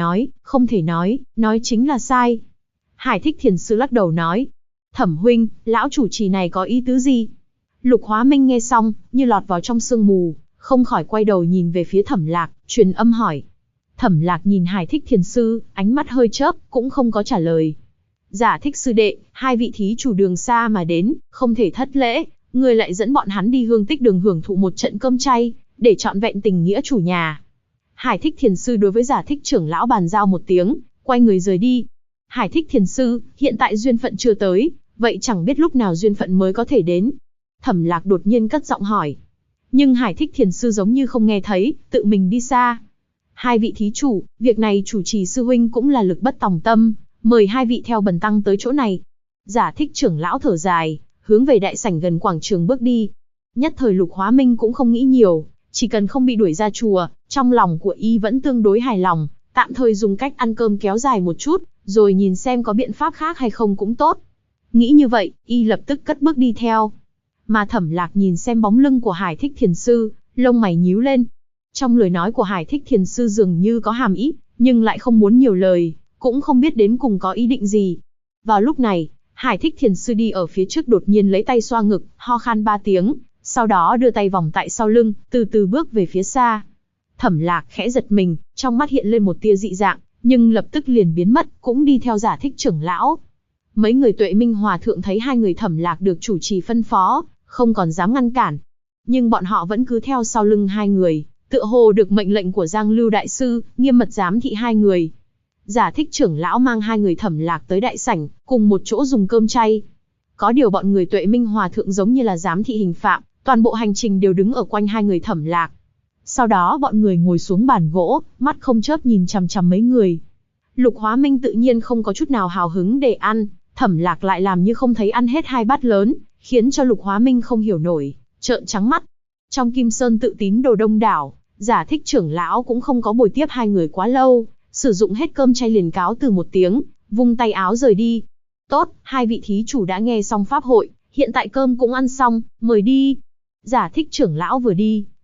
nói chính là sai. Hải Thích thiền sư lắc đầu nói. Thẩm huynh, lão chủ trì này có ý tứ gì? Lục Hóa Minh nghe xong, như lọt vào trong sương mù, không khỏi quay đầu nhìn về phía Thẩm Lạc, truyền âm hỏi. Thẩm Lạc nhìn Hải Thích thiền sư, ánh mắt hơi chớp, cũng không có trả lời. Giả Thích sư đệ, hai vị thí chủ đường xa mà đến, không thể thất lễ, người lại dẫn bọn hắn đi Hương Tích Đường hưởng thụ một trận cơm chay, để trọn vẹn tình nghĩa chủ nhà. Hải Thích thiền sư đối với Giả Thích trưởng lão bàn giao một tiếng, quay người rời đi. Hải Thích thiền sư, hiện tại duyên phận chưa tới, vậy chẳng biết lúc nào duyên phận mới có thể đến. Thẩm Lạc đột nhiên cất giọng hỏi. Nhưng Hải Thích thiền sư giống như không nghe thấy, tự mình đi xa. Hai vị thí chủ, việc này chủ trì sư huynh cũng là lực bất tòng tâm, mời hai vị theo bần tăng tới chỗ này. Giả Thích trưởng lão thở dài, hướng về đại sảnh gần quảng trường bước đi. Nhất thời Lục Hóa Minh cũng không nghĩ nhiều, chỉ cần không bị đuổi ra chùa, trong lòng của y vẫn tương đối hài lòng, tạm thời dùng cách ăn cơm kéo dài một chút, rồi nhìn xem có biện pháp khác hay không cũng tốt. Nghĩ như vậy, y lập tức cất bước đi theo. Mà Thẩm Lạc nhìn xem bóng lưng của Hải Thích thiền sư, lông mày nhíu lên. Trong lời nói của Hải Thích thiền sư dường như có hàm ý, nhưng lại không muốn nhiều lời, cũng không biết đến cùng có ý định gì. Vào lúc này, Hải Thích thiền sư đi ở phía trước đột nhiên lấy tay xoa ngực, ho khan 3 tiếng, sau đó đưa tay vòng tại sau lưng, từ từ bước về phía xa. Thẩm Lạc khẽ giật mình, trong mắt hiện lên một tia dị dạng, nhưng lập tức liền biến mất, cũng đi theo Giả Thích trưởng lão. Mấy người Tuệ Minh Hòa Thượng thấy hai người Thẩm Lạc được chủ trì phân phó, không còn dám ngăn cản. Nhưng bọn họ vẫn cứ theo sau lưng hai người, tựa hồ được mệnh lệnh của Giang Lưu Đại Sư, nghiêm mật giám thị hai người. Giả Thích trưởng lão mang hai người Thẩm Lạc tới đại sảnh, cùng một chỗ dùng cơm chay. Có điều bọn người Tuệ Minh Hòa Thượng giống như là giám thị hình phạm, toàn bộ hành trình đều đứng ở quanh hai người Thẩm Lạc. Sau đó bọn người ngồi xuống bàn gỗ, mắt không chớp nhìn chằm chằm mấy người. Lục Hóa Minh tự nhiên không có chút nào hào hứng để ăn, Thẩm Lạc lại làm như không thấy ăn hết hai bát lớn, khiến cho Lục Hóa Minh không hiểu nổi, trợn trắng mắt. Trong Kim Sơn Tự tín đồ đông đảo, Giả Thích trưởng lão cũng không có bồi tiếp hai người quá lâu, sử dụng hết cơm chay liền cáo từ một tiếng, vung tay áo rời đi. Tốt, hai vị thí chủ đã nghe xong pháp hội, hiện tại cơm cũng ăn xong, mời đi. Giả Thích trưởng lão vừa đi,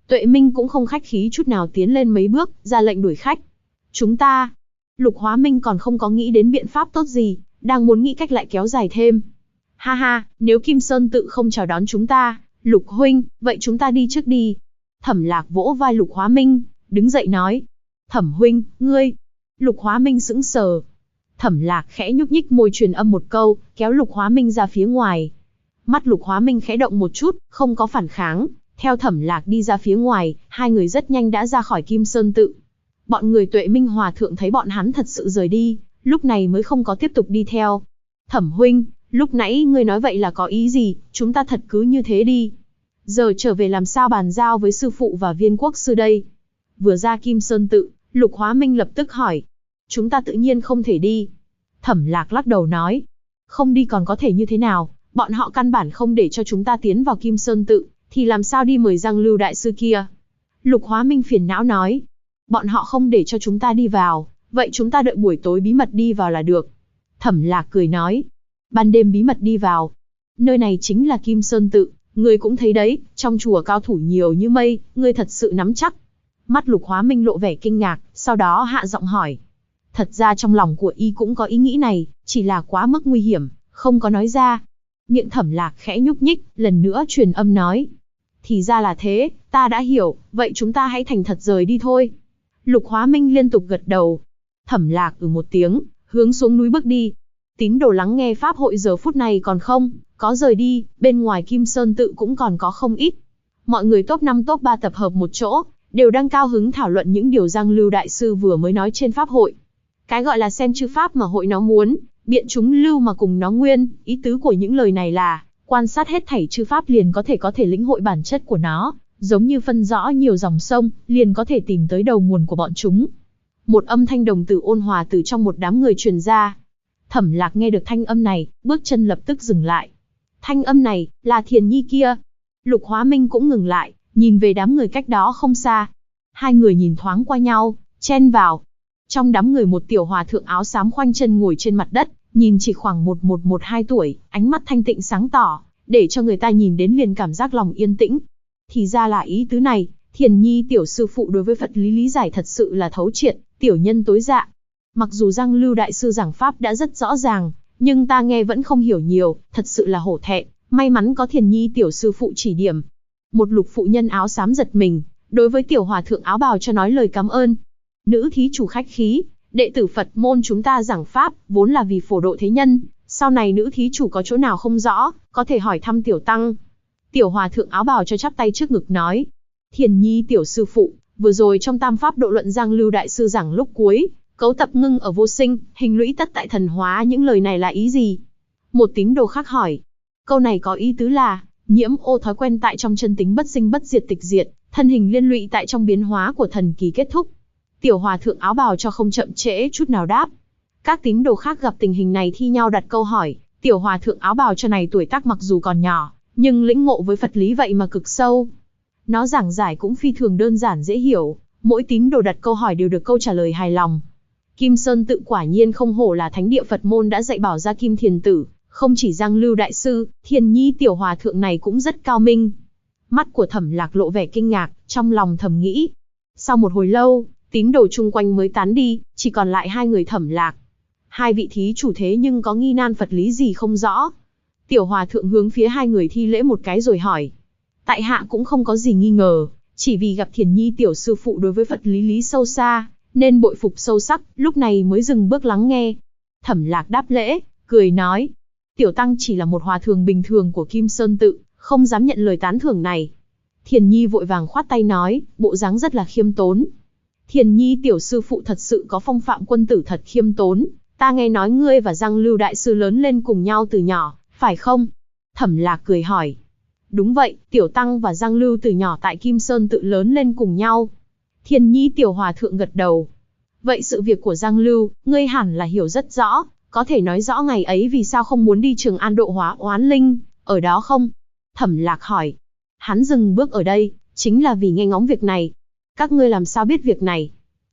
Tuệ Minh cũng không khách khí chút nào tiến lên mấy bước, ra lệnh đuổi khách. Chúng ta, Lục Hóa Minh còn không có nghĩ đến biện pháp tốt gì, đang muốn nghĩ cách lại kéo dài thêm. Ha ha, nếu Kim Sơn tự không chào đón chúng ta, Lục huynh, vậy chúng ta đi trước đi. Thẩm Lạc vỗ vai Lục Hóa Minh, đứng dậy nói. Thẩm huynh, ngươi. Lục Hóa Minh sững sờ. Thẩm Lạc khẽ nhúc nhích môi truyền âm một câu, kéo Lục Hóa Minh ra phía ngoài. Mắt Lục Hóa Minh khẽ động một chút, không có phản kháng. Theo Thẩm Lạc đi ra phía ngoài, hai người rất nhanh đã ra khỏi Kim Sơn tự. Bọn người Tuệ Minh Hòa thượng thấy bọn hắn thật sự rời đi, lúc này mới không có tiếp tục đi theo. Thẩm huynh, lúc nãy ngươi nói vậy là có ý gì, chúng ta thật cứ như thế đi. Giờ trở về làm sao bàn giao với sư phụ và Viên Quốc sư đây? Vừa ra Kim Sơn tự, Lục Hóa Minh lập tức hỏi. Chúng ta tự nhiên không thể đi. Thẩm Lạc lắc đầu nói. Không đi còn có thể như thế nào, bọn họ căn bản không để cho chúng ta tiến vào Kim Sơn tự, thì làm sao đi mời Giang Lưu đại sư kia? Lục Hóa Minh phiền não nói. Bọn họ không để cho chúng ta đi vào, vậy chúng ta đợi buổi tối bí mật đi vào là được. Thẩm Lạc cười nói. Ban đêm bí mật đi vào. Nơi này chính là Kim Sơn tự, ngươi cũng thấy đấy, trong chùa cao thủ nhiều như mây, ngươi thật sự nắm chắc. Mắt Lục Hóa Minh lộ vẻ kinh ngạc, sau đó hạ giọng hỏi. Thật ra trong lòng của y cũng có ý nghĩ này, chỉ là quá mức nguy hiểm, không có nói ra. Miệng Thẩm Lạc khẽ nhúc nhích, lần nữa truyền âm nói. Thì ra là thế, ta đã hiểu, vậy chúng ta hãy thành thật rời đi thôi. Lục Hóa Minh liên tục gật đầu. Thẩm Lạc một tiếng, hướng xuống núi bước đi. Tín đồ lắng nghe pháp hội giờ phút này còn không có rời đi, bên ngoài Kim Sơn tự cũng còn có không ít. Mọi người top 5 top 3 tập hợp một chỗ, đều đang cao hứng thảo luận những điều Giang Lưu đại sư vừa mới nói trên pháp hội. Cái gọi là xem chư pháp mà hội nó muốn, biện chúng lưu mà cùng nó nguyên, ý tứ của những lời này là, quan sát hết thảy chư pháp liền có thể lĩnh hội bản chất của nó, giống như phân rõ nhiều dòng sông, liền có thể tìm tới đầu nguồn của bọn chúng. Một âm thanh đồng tử ôn hòa từ trong một đám người truyền ra. Thẩm Lạc nghe được thanh âm này, bước chân lập tức dừng lại. Thanh âm này, là Thiền Nhi kia. Lục Hóa Minh cũng ngừng lại, nhìn về đám người cách đó không xa. Hai người nhìn thoáng qua nhau, chen vào. Trong đám người một tiểu hòa thượng áo xám khoanh chân ngồi trên mặt đất, nhìn chỉ khoảng 11-12 tuổi, ánh mắt thanh tịnh sáng tỏ, để cho người ta nhìn đến liền cảm giác lòng yên tĩnh. Thì ra là ý tứ này, Thiền Nhi tiểu sư phụ đối với Phật lý lý giải thật sự là thấu triệt, tiểu nhân tối dạ. Mặc dù Giang Lưu đại sư giảng pháp đã rất rõ ràng, nhưng ta nghe vẫn không hiểu nhiều, thật sự là hổ thẹn, may mắn có Thiền Nhi tiểu sư phụ chỉ điểm. Một lục phụ nhân áo xám giật mình, đối với tiểu hòa thượng áo bào cho nói lời cảm ơn. Nữ thí chủ khách khí, đệ tử Phật môn chúng ta giảng pháp, vốn là vì phổ độ thế nhân, sau này nữ thí chủ có chỗ nào không rõ, có thể hỏi thăm tiểu tăng. Tiểu hòa thượng áo bào cho chắp tay trước ngực nói. Thiền Nhi tiểu sư phụ, vừa rồi trong tam pháp độ luận Giang Lưu đại sư giảng lúc cuối, cấu tập ngưng ở vô sinh, hình lũy tất tại thần hóa, những lời này là ý gì? Một tín đồ khác hỏi. Câu này có ý tứ là, nhiễm ô thói quen tại trong chân tính bất sinh bất diệt tịch diệt, thân hình liên lụy tại trong biến hóa của thần kỳ kết thúc. Tiểu hòa thượng áo bào cho không chậm trễ chút nào đáp. Các tín đồ khác gặp tình hình này thi nhau đặt câu hỏi. Tiểu hòa thượng áo bào cho này tuổi tác mặc dù còn nhỏ, nhưng lĩnh ngộ với Phật lý vậy mà cực sâu. Nó giảng giải cũng phi thường đơn giản dễ hiểu, mỗi tín đồ đặt câu hỏi đều được câu trả lời hài lòng. Kim Sơn tự quả nhiên không hổ là thánh địa Phật môn đã dạy bảo ra Kim Thiền tử, không chỉ Giang Lưu đại sư, Thiền Nhi tiểu hòa thượng này cũng rất cao minh. Mắt của Thẩm Lạc lộ vẻ kinh ngạc, trong lòng thầm nghĩ. Sau một hồi lâu, tín đồ chung quanh mới tán đi, chỉ còn lại hai người Thẩm Lạc. Hai vị thí chủ thế nhưng có nghi nan Phật lý gì không rõ. Tiểu hòa thượng hướng phía hai người thi lễ một cái rồi hỏi. Tại hạ cũng không có gì nghi ngờ, chỉ vì gặp Thiền Nhi tiểu sư phụ đối với Phật lý sâu xa, nên bội phục sâu sắc, lúc này mới dừng bước lắng nghe. Thẩm Lạc đáp lễ, cười nói. Tiểu tăng chỉ là một hòa thượng bình thường của Kim Sơn tự, không dám nhận lời tán thưởng này. Thiền Nhi vội vàng khoát tay nói, bộ dáng rất là khiêm tốn. Thiền Nhi tiểu sư phụ thật sự có phong phạm quân tử thật khiêm tốn, ta nghe nói ngươi và Giang Lưu đại sư lớn lên cùng nhau từ nhỏ, phải không? Thẩm Lạc cười hỏi. Đúng vậy, tiểu tăng và Giang Lưu từ nhỏ tại Kim Sơn tự lớn lên cùng nhau. Thiền Nhi tiểu hòa thượng gật đầu. Vậy sự việc của Giang Lưu, ngươi hẳn là hiểu rất rõ, có thể nói rõ ngày ấy vì sao không muốn đi Trường An độ hóa oán linh, ở đó không? Thẩm Lạc hỏi. Hắn dừng bước ở đây, chính là vì nghe ngóng việc này. Các ngươi làm sao biết việc này?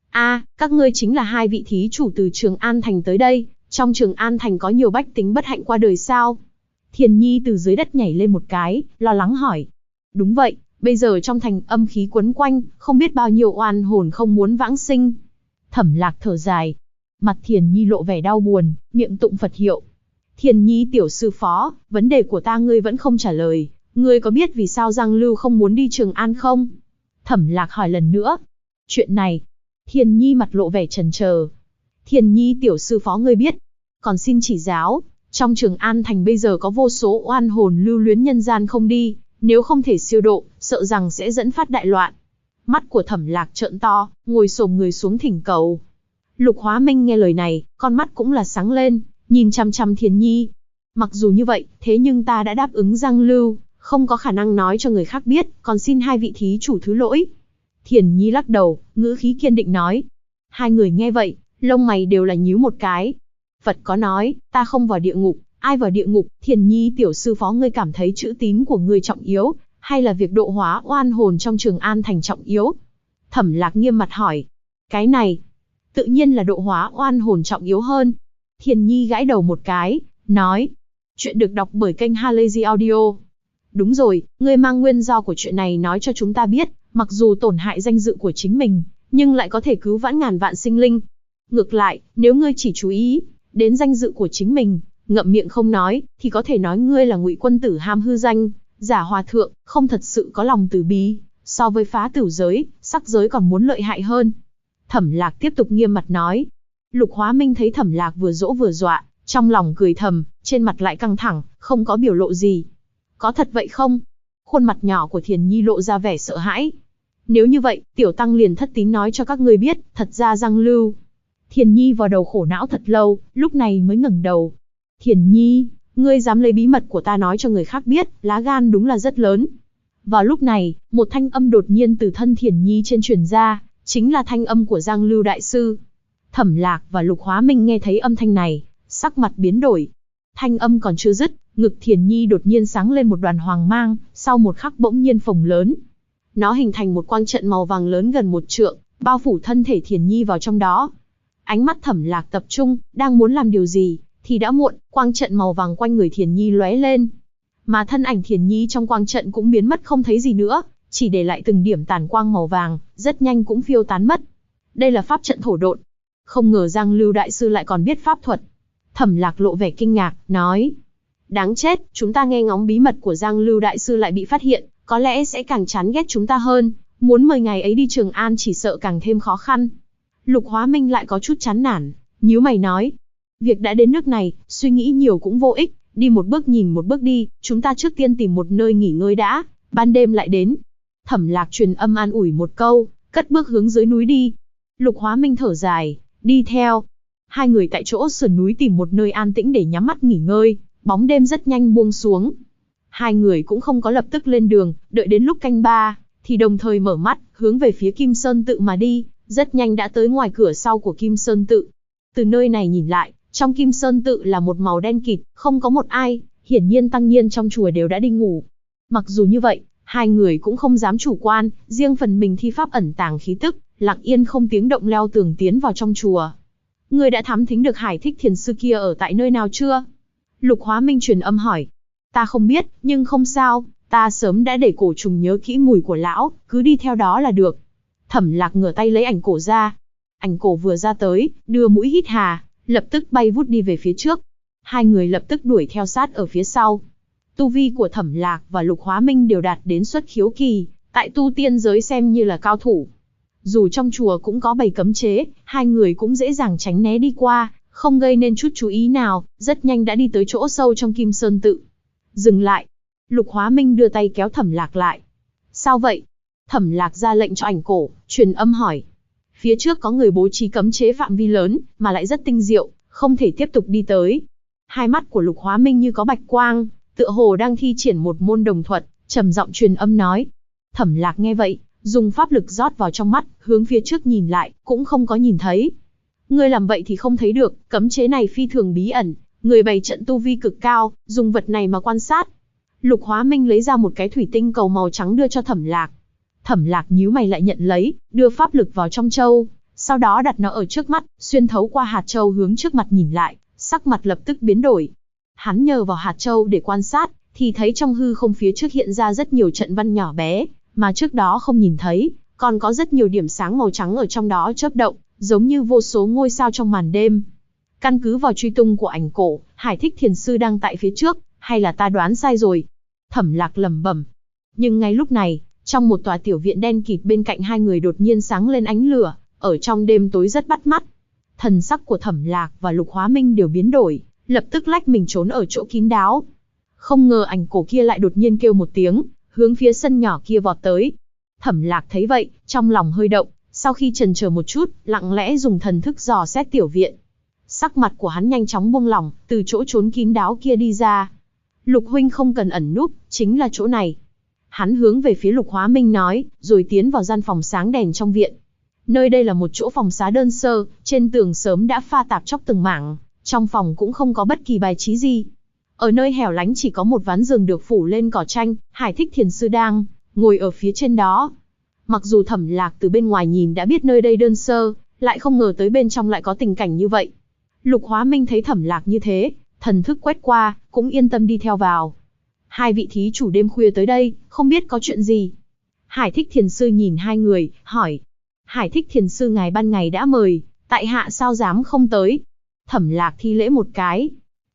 Các ngươi chính là hai vị thí chủ từ Trường An Thành tới đây, trong Trường An Thành có nhiều bách tính bất hạnh qua đời sao? Thiền Nhi từ dưới đất nhảy lên một cái, lo lắng hỏi. Đúng vậy, Bây giờ trong thành âm khí quấn quanh, không biết bao nhiêu oan hồn không muốn vãng sinh. Thẩm Lạc thở dài. Mặt Thiền Nhi lộ vẻ đau buồn, miệng tụng Phật hiệu. Thiền Nhi tiểu sư phó, vấn đề của ta ngươi vẫn không trả lời. Ngươi có biết vì sao Giang Lưu không muốn đi Trường An không? Thẩm Lạc hỏi lần nữa. Chuyện này. Thiền Nhi mặt lộ vẻ chần chờ. Thiền Nhi tiểu sư phó ngươi biết. Còn xin chỉ giáo, trong Trường An thành bây giờ có vô số oan hồn lưu luyến nhân gian không đi. Nếu không thể siêu độ, sợ rằng sẽ dẫn phát đại loạn. Mắt của Thẩm Lạc trợn to, ngồi xổm người xuống thỉnh cầu. Lục Hóa Minh nghe lời này, con mắt cũng là sáng lên, nhìn chăm chăm Thiền Nhi. Mặc dù như vậy, thế nhưng ta đã đáp ứng Giang Lưu, không có khả năng nói cho người khác biết, còn xin hai vị thí chủ thứ lỗi. Thiền Nhi lắc đầu, ngữ khí kiên định nói. Hai người nghe vậy, lông mày đều là nhíu một cái. Phật có nói, ta không vào địa ngục, ai vào địa ngục? Thiền Nhi tiểu sư phó, ngươi cảm thấy chữ tín của ngươi trọng yếu, hay là việc độ hóa oan hồn trong Trường An thành trọng yếu? Thẩm Lạc nghiêm mặt hỏi. Cái này, tự nhiên là độ hóa oan hồn trọng yếu hơn. Thiền Nhi gãi đầu một cái, nói. Chuyện được đọc bởi kênh Halazy Audio. Đúng rồi, ngươi mang nguyên do của chuyện này nói cho chúng ta biết, mặc dù tổn hại danh dự của chính mình, nhưng lại có thể cứu vãn ngàn vạn sinh linh. Ngược lại, nếu ngươi chỉ chú ý đến danh dự của chính mình, ngậm miệng không nói, thì có thể nói ngươi là ngụy quân tử ham hư danh, giả hòa thượng, không thật sự có lòng từ bi, so với phá tử giới, sắc giới còn muốn lợi hại hơn. Thẩm Lạc tiếp tục nghiêm mặt nói. Lục Hóa Minh thấy Thẩm Lạc vừa dỗ vừa dọa, trong lòng cười thầm, trên mặt lại căng thẳng, không có biểu lộ gì. Có thật vậy không? Khuôn mặt nhỏ của Thiền Nhi lộ ra vẻ sợ hãi. Nếu như vậy, tiểu tăng liền thất tín nói cho các ngươi biết, thật ra Giang Lưu. Thiền Nhi vào đầu khổ não thật lâu, lúc này mới ngẩng đầu. Thiền Nhi, ngươi dám lấy bí mật của ta nói cho người khác biết, lá gan đúng là rất lớn. Vào lúc này, một thanh âm đột nhiên từ thân Thiền Nhi trên truyền ra, chính là thanh âm của Giang Lưu đại sư. Thẩm Lạc và Lục Hóa Minh nghe thấy âm thanh này, sắc mặt biến đổi. Thanh âm còn chưa dứt, ngực Thiền Nhi đột nhiên sáng lên một đoàn hoàng mang, sau một khắc bỗng nhiên phồng lớn. Nó hình thành một quang trận màu vàng lớn gần 1 trượng, bao phủ thân thể Thiền Nhi vào trong đó. Ánh mắt Thẩm Lạc tập trung, đang muốn làm điều gì, thì đã muộn, quang trận màu vàng quanh người Thiền Nhi lóe lên. Mà thân ảnh Thiền Nhi trong quang trận cũng biến mất không thấy gì nữa, chỉ để lại từng điểm tàn quang màu vàng, rất nhanh cũng phiêu tán mất. Đây là pháp trận thổ độn. Không ngờ Giang Lưu đại sư lại còn biết pháp thuật. Thẩm Lạc lộ vẻ kinh ngạc, nói. Đáng chết, chúng ta nghe ngóng bí mật của Giang Lưu đại sư lại bị phát hiện, có lẽ sẽ càng chán ghét chúng ta hơn, muốn mời ngày ấy đi Trường An chỉ sợ càng thêm khó khăn. Lục Hóa Minh lại có chút chán nản, nhíu mày nói. Việc đã đến nước này, suy nghĩ nhiều cũng vô ích, đi một bước nhìn một bước đi, chúng ta trước tiên tìm một nơi nghỉ ngơi đã, ban đêm lại đến. Thẩm Lạc truyền âm an ủi một câu, cất bước hướng dưới núi đi. Lục Hóa Minh thở dài, đi theo. Hai người tại chỗ sườn núi tìm một nơi an tĩnh để nhắm mắt nghỉ ngơi, bóng đêm rất nhanh buông xuống. Hai người cũng không có lập tức lên đường, đợi đến lúc canh 3, thì đồng thời mở mắt, hướng về phía Kim Sơn Tự mà đi, rất nhanh đã tới ngoài cửa sau của Kim Sơn Tự. Từ nơi này nhìn lại, trong Kim Sơn Tự là một màu đen kịt, không có một ai, hiển nhiên tăng nhân trong chùa đều đã đi ngủ. Mặc dù như vậy, hai người cũng không dám chủ quan, riêng phần mình thi pháp ẩn tàng khí tức, lặng yên không tiếng động leo tường tiến vào trong chùa. Người đã thám thính được Hải Thích Thiền sư kia ở tại nơi nào chưa? Lục Hóa Minh truyền âm hỏi. Ta không biết, nhưng không sao, ta sớm đã để cổ trùng nhớ kỹ mùi của lão, cứ đi theo đó là được. Thẩm Lạc ngửa tay lấy ảnh cổ ra. Ảnh cổ vừa ra tới, đưa mũi hít hà, lập tức bay vút đi về phía trước. Hai người lập tức đuổi theo sát ở phía sau. Tu vi của Thẩm Lạc và Lục Hóa Minh đều đạt đến xuất khiếu kỳ, tại tu tiên giới xem như là cao thủ. Dù trong chùa cũng có bày cấm chế, hai người cũng dễ dàng tránh né đi qua, không gây nên chút chú ý nào, rất nhanh đã đi tới chỗ sâu trong Kim Sơn Tự. Dừng lại. Lục Hóa Minh đưa tay kéo Thẩm Lạc lại. Sao vậy? Thẩm Lạc ra lệnh cho ảnh cổ, truyền âm hỏi. Phía trước có người bố trí cấm chế phạm vi lớn, mà lại rất tinh diệu, không thể tiếp tục đi tới. Hai mắt của Lục Hóa Minh như có bạch quang, tựa hồ đang thi triển một môn đồng thuật, trầm giọng truyền âm nói. Thẩm Lạc nghe vậy, dùng pháp lực rót vào trong mắt, hướng phía trước nhìn lại, cũng không có nhìn thấy. Ngươi làm vậy thì không thấy được, cấm chế này phi thường bí ẩn, người bày trận tu vi cực cao, dùng vật này mà quan sát. Lục Hóa Minh lấy ra một cái thủy tinh cầu màu trắng đưa cho Thẩm Lạc. Thẩm Lạc nhíu mày lại nhận lấy, đưa pháp lực vào trong châu, sau đó đặt nó ở trước mắt, xuyên thấu qua hạt châu hướng trước mặt nhìn lại, sắc mặt lập tức biến đổi. Hắn nhờ vào hạt châu để quan sát, thì thấy trong hư không phía trước hiện ra rất nhiều trận văn nhỏ bé, mà trước đó không nhìn thấy, còn có rất nhiều điểm sáng màu trắng ở trong đó chớp động, giống như vô số ngôi sao trong màn đêm. Căn cứ vào truy tung của ảnh cổ, Hải Thích Thiền Sư đang tại phía trước, hay là ta đoán sai rồi? Thẩm Lạc lẩm bẩm. Nhưng ngay lúc này, trong một tòa tiểu viện đen kịt bên cạnh hai người đột nhiên sáng lên ánh lửa, ở trong đêm tối rất bắt mắt. Thần sắc của Thẩm Lạc và Lục Hóa Minh đều biến đổi, lập tức lách mình trốn ở chỗ kín đáo. Không ngờ ảnh cổ kia lại đột nhiên kêu một tiếng, hướng phía sân nhỏ kia vọt tới. Thẩm Lạc thấy vậy, trong lòng hơi động, sau khi chần chờ một chút, lặng lẽ dùng thần thức dò xét tiểu viện. Sắc mặt của hắn nhanh chóng buông lỏng, từ chỗ trốn kín đáo kia đi ra. Lục huynh không cần ẩn núp, chính là chỗ này. Hắn hướng về phía Lục Hóa Minh nói, rồi tiến vào gian phòng sáng đèn trong viện. Nơi đây là một chỗ phòng xá đơn sơ, trên tường sớm đã pha tạp chóc từng mảng, trong phòng cũng không có bất kỳ bài trí gì. Ở nơi hẻo lánh chỉ có một ván giường được phủ lên cỏ tranh, Hải Thích Thiền Sư đang ngồi ở phía trên đó. Mặc dù Thẩm Lạc từ bên ngoài nhìn đã biết nơi đây đơn sơ, lại không ngờ tới bên trong lại có tình cảnh như vậy. Lục Hóa Minh thấy Thẩm Lạc như thế, thần thức quét qua, cũng yên tâm đi theo vào. Hai vị thí chủ đêm khuya tới đây, không biết có chuyện gì? Hải Thích Thiền Sư nhìn hai người, hỏi. Hải Thích Thiền Sư ngài ban ngày đã mời, tại hạ sao dám không tới? Thẩm Lạc thi lễ một cái.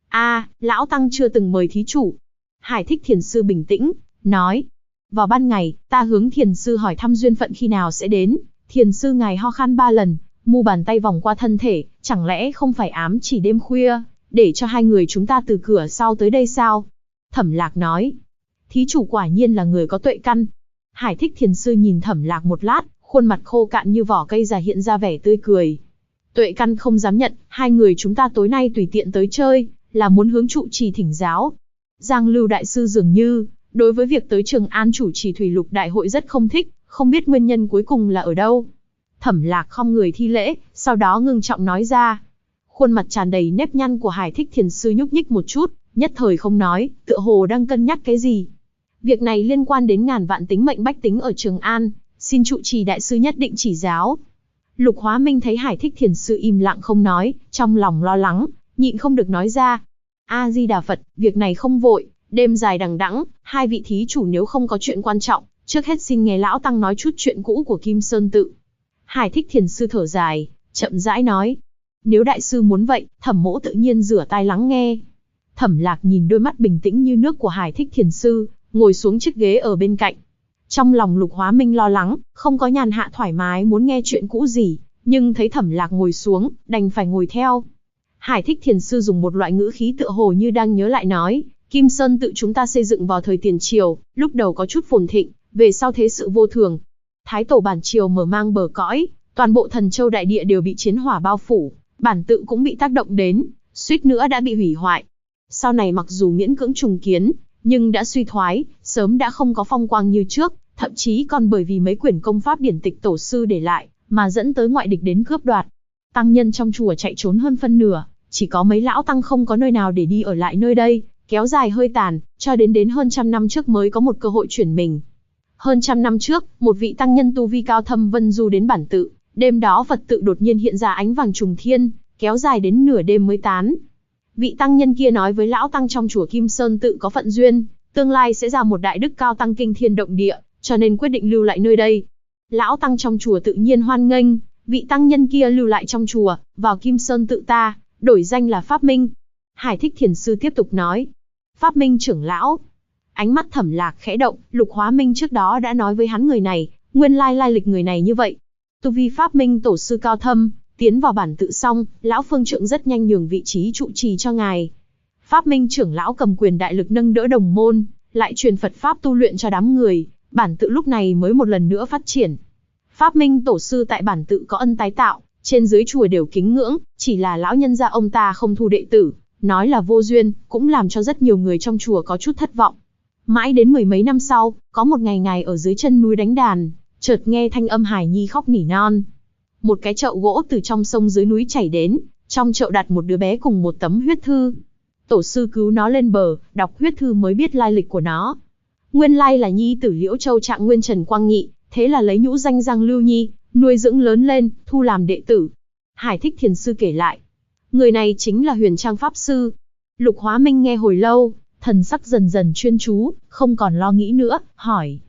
Lão Tăng chưa từng mời thí chủ. Hải Thích Thiền Sư bình tĩnh, nói. Vào ban ngày, ta hướng Thiền Sư hỏi thăm duyên phận khi nào sẽ đến. Thiền Sư ngài ho khan 3 lần, mu bàn tay vòng qua thân thể, chẳng lẽ không phải ám chỉ đêm khuya, để cho hai người chúng ta từ cửa sau tới đây sao? Thẩm Lạc nói. Thí chủ quả nhiên là người có tuệ căn. Hải Thích Thiền Sư nhìn Thẩm Lạc một lát, khuôn mặt khô cạn như vỏ cây già hiện ra vẻ tươi cười. Tuệ căn không dám nhận, hai người chúng ta tối nay tùy tiện tới chơi, là muốn hướng trụ trì thỉnh giáo. Giang Lưu Đại Sư dường như, đối với việc tới Trường An chủ trì thủy lục đại hội rất không thích, không biết nguyên nhân cuối cùng là ở đâu. Thẩm Lạc khom người thi lễ, sau đó ngưng trọng nói ra. Khuôn mặt tràn đầy nếp nhăn của Hải Thích Thiền Sư nhúc nhích một chút, nhất thời không nói, tựa hồ đang cân nhắc cái gì. Việc này liên quan đến ngàn vạn tính mệnh bách tính ở Trường An, xin trụ trì đại sư nhất định chỉ giáo. Lục Hóa Minh thấy Hải Thích Thiền Sư im lặng không nói, trong lòng lo lắng, nhịn không được nói ra. A Di Đà Phật, việc này không vội, đêm dài đằng đẵng, hai vị thí chủ nếu không có chuyện quan trọng, trước hết xin nghe lão tăng nói chút chuyện cũ của Kim Sơn tự. Hải Thích Thiền Sư thở dài, chậm rãi nói. Nếu đại sư muốn vậy, Thẩm mỗ tự nhiên rửa tai lắng nghe. Thẩm Lạc nhìn đôi mắt bình tĩnh như nước của Hải Thích Thiền Sư, ngồi xuống chiếc ghế ở bên cạnh. Trong lòng Lục Hóa Minh lo lắng, không có nhàn hạ thoải mái muốn nghe chuyện cũ gì, nhưng thấy Thẩm Lạc ngồi xuống, đành phải ngồi theo. Hải Thích Thiền Sư dùng một loại ngữ khí tựa hồ như đang nhớ lại nói, Kim Sơn tự chúng ta xây dựng vào thời tiền triều, lúc đầu có chút phồn thịnh, về sau thế sự vô thường. Thái tổ bản triều mở mang bờ cõi, toàn bộ Thần Châu đại địa đều bị chiến hỏa bao phủ, bản tự cũng bị tác động đến, suýt nữa đã bị hủy hoại. Sau này mặc dù miễn cưỡng trùng kiến, nhưng đã suy thoái, sớm đã không có phong quang như trước, thậm chí còn bởi vì mấy quyển công pháp điển tịch tổ sư để lại, mà dẫn tới ngoại địch đến cướp đoạt. Tăng nhân trong chùa chạy trốn hơn phân nửa, chỉ có mấy lão tăng không có nơi nào để đi ở lại nơi đây, kéo dài hơi tàn, cho đến hơn 100 năm trước mới có một cơ hội chuyển mình. Hơn 100 năm trước, một vị tăng nhân tu vi cao thâm vân du đến bản tự, đêm đó Phật tự đột nhiên hiện ra ánh vàng trùng thiên, kéo dài đến nửa đêm mới tán. Vị tăng nhân kia nói với lão tăng trong chùa Kim Sơn tự có phận duyên, tương lai sẽ ra một đại đức cao tăng kinh thiên động địa, cho nên quyết định lưu lại nơi đây. Lão tăng trong chùa tự nhiên hoan nghênh, vị tăng nhân kia lưu lại trong chùa, vào Kim Sơn tự ta, đổi danh là Pháp Minh. Hải Thích Thiền Sư tiếp tục nói. Pháp Minh trưởng lão. Ánh mắt Thẩm Lạc khẽ động, Lục Hóa Minh trước đó đã nói với hắn người này, nguyên lai lịch người này như vậy. Tu vi Pháp Minh tổ sư cao thâm, tiến vào bản tự xong, lão phương trượng rất nhanh nhường vị trí trụ trì cho ngài. Pháp Minh trưởng lão cầm quyền đại lực nâng đỡ đồng môn, lại truyền Phật pháp tu luyện cho đám người, bản tự lúc này mới một lần nữa phát triển. Pháp Minh tổ sư tại bản tự có ân tái tạo, trên dưới chùa đều kính ngưỡng, chỉ là lão nhân gia ông ta không thu đệ tử, nói là vô duyên, cũng làm cho rất nhiều người trong chùa có chút thất vọng. Mãi đến mười mấy năm sau, có một ngày ngài ở dưới chân núi đánh đàn, chợt nghe thanh âm hài nhi khóc nỉ non. Một cái chậu gỗ từ trong sông dưới núi chảy đến, trong chậu đặt một đứa bé cùng một tấm huyết thư. Tổ sư cứu nó lên bờ, đọc huyết thư mới biết lai lịch của nó. Nguyên lai là nhi tử Liễu Châu Trạng Nguyên Trần Quang Nghị, thế là lấy nhũ danh Giang Lưu Nhi, nuôi dưỡng lớn lên, thu làm đệ tử. Hải Thích Thiền Sư kể lại. Người này chính là Huyền Trang Pháp Sư. Lục Hóa Minh nghe hồi lâu, thần sắc dần dần chuyên chú, không còn lo nghĩ nữa, hỏi.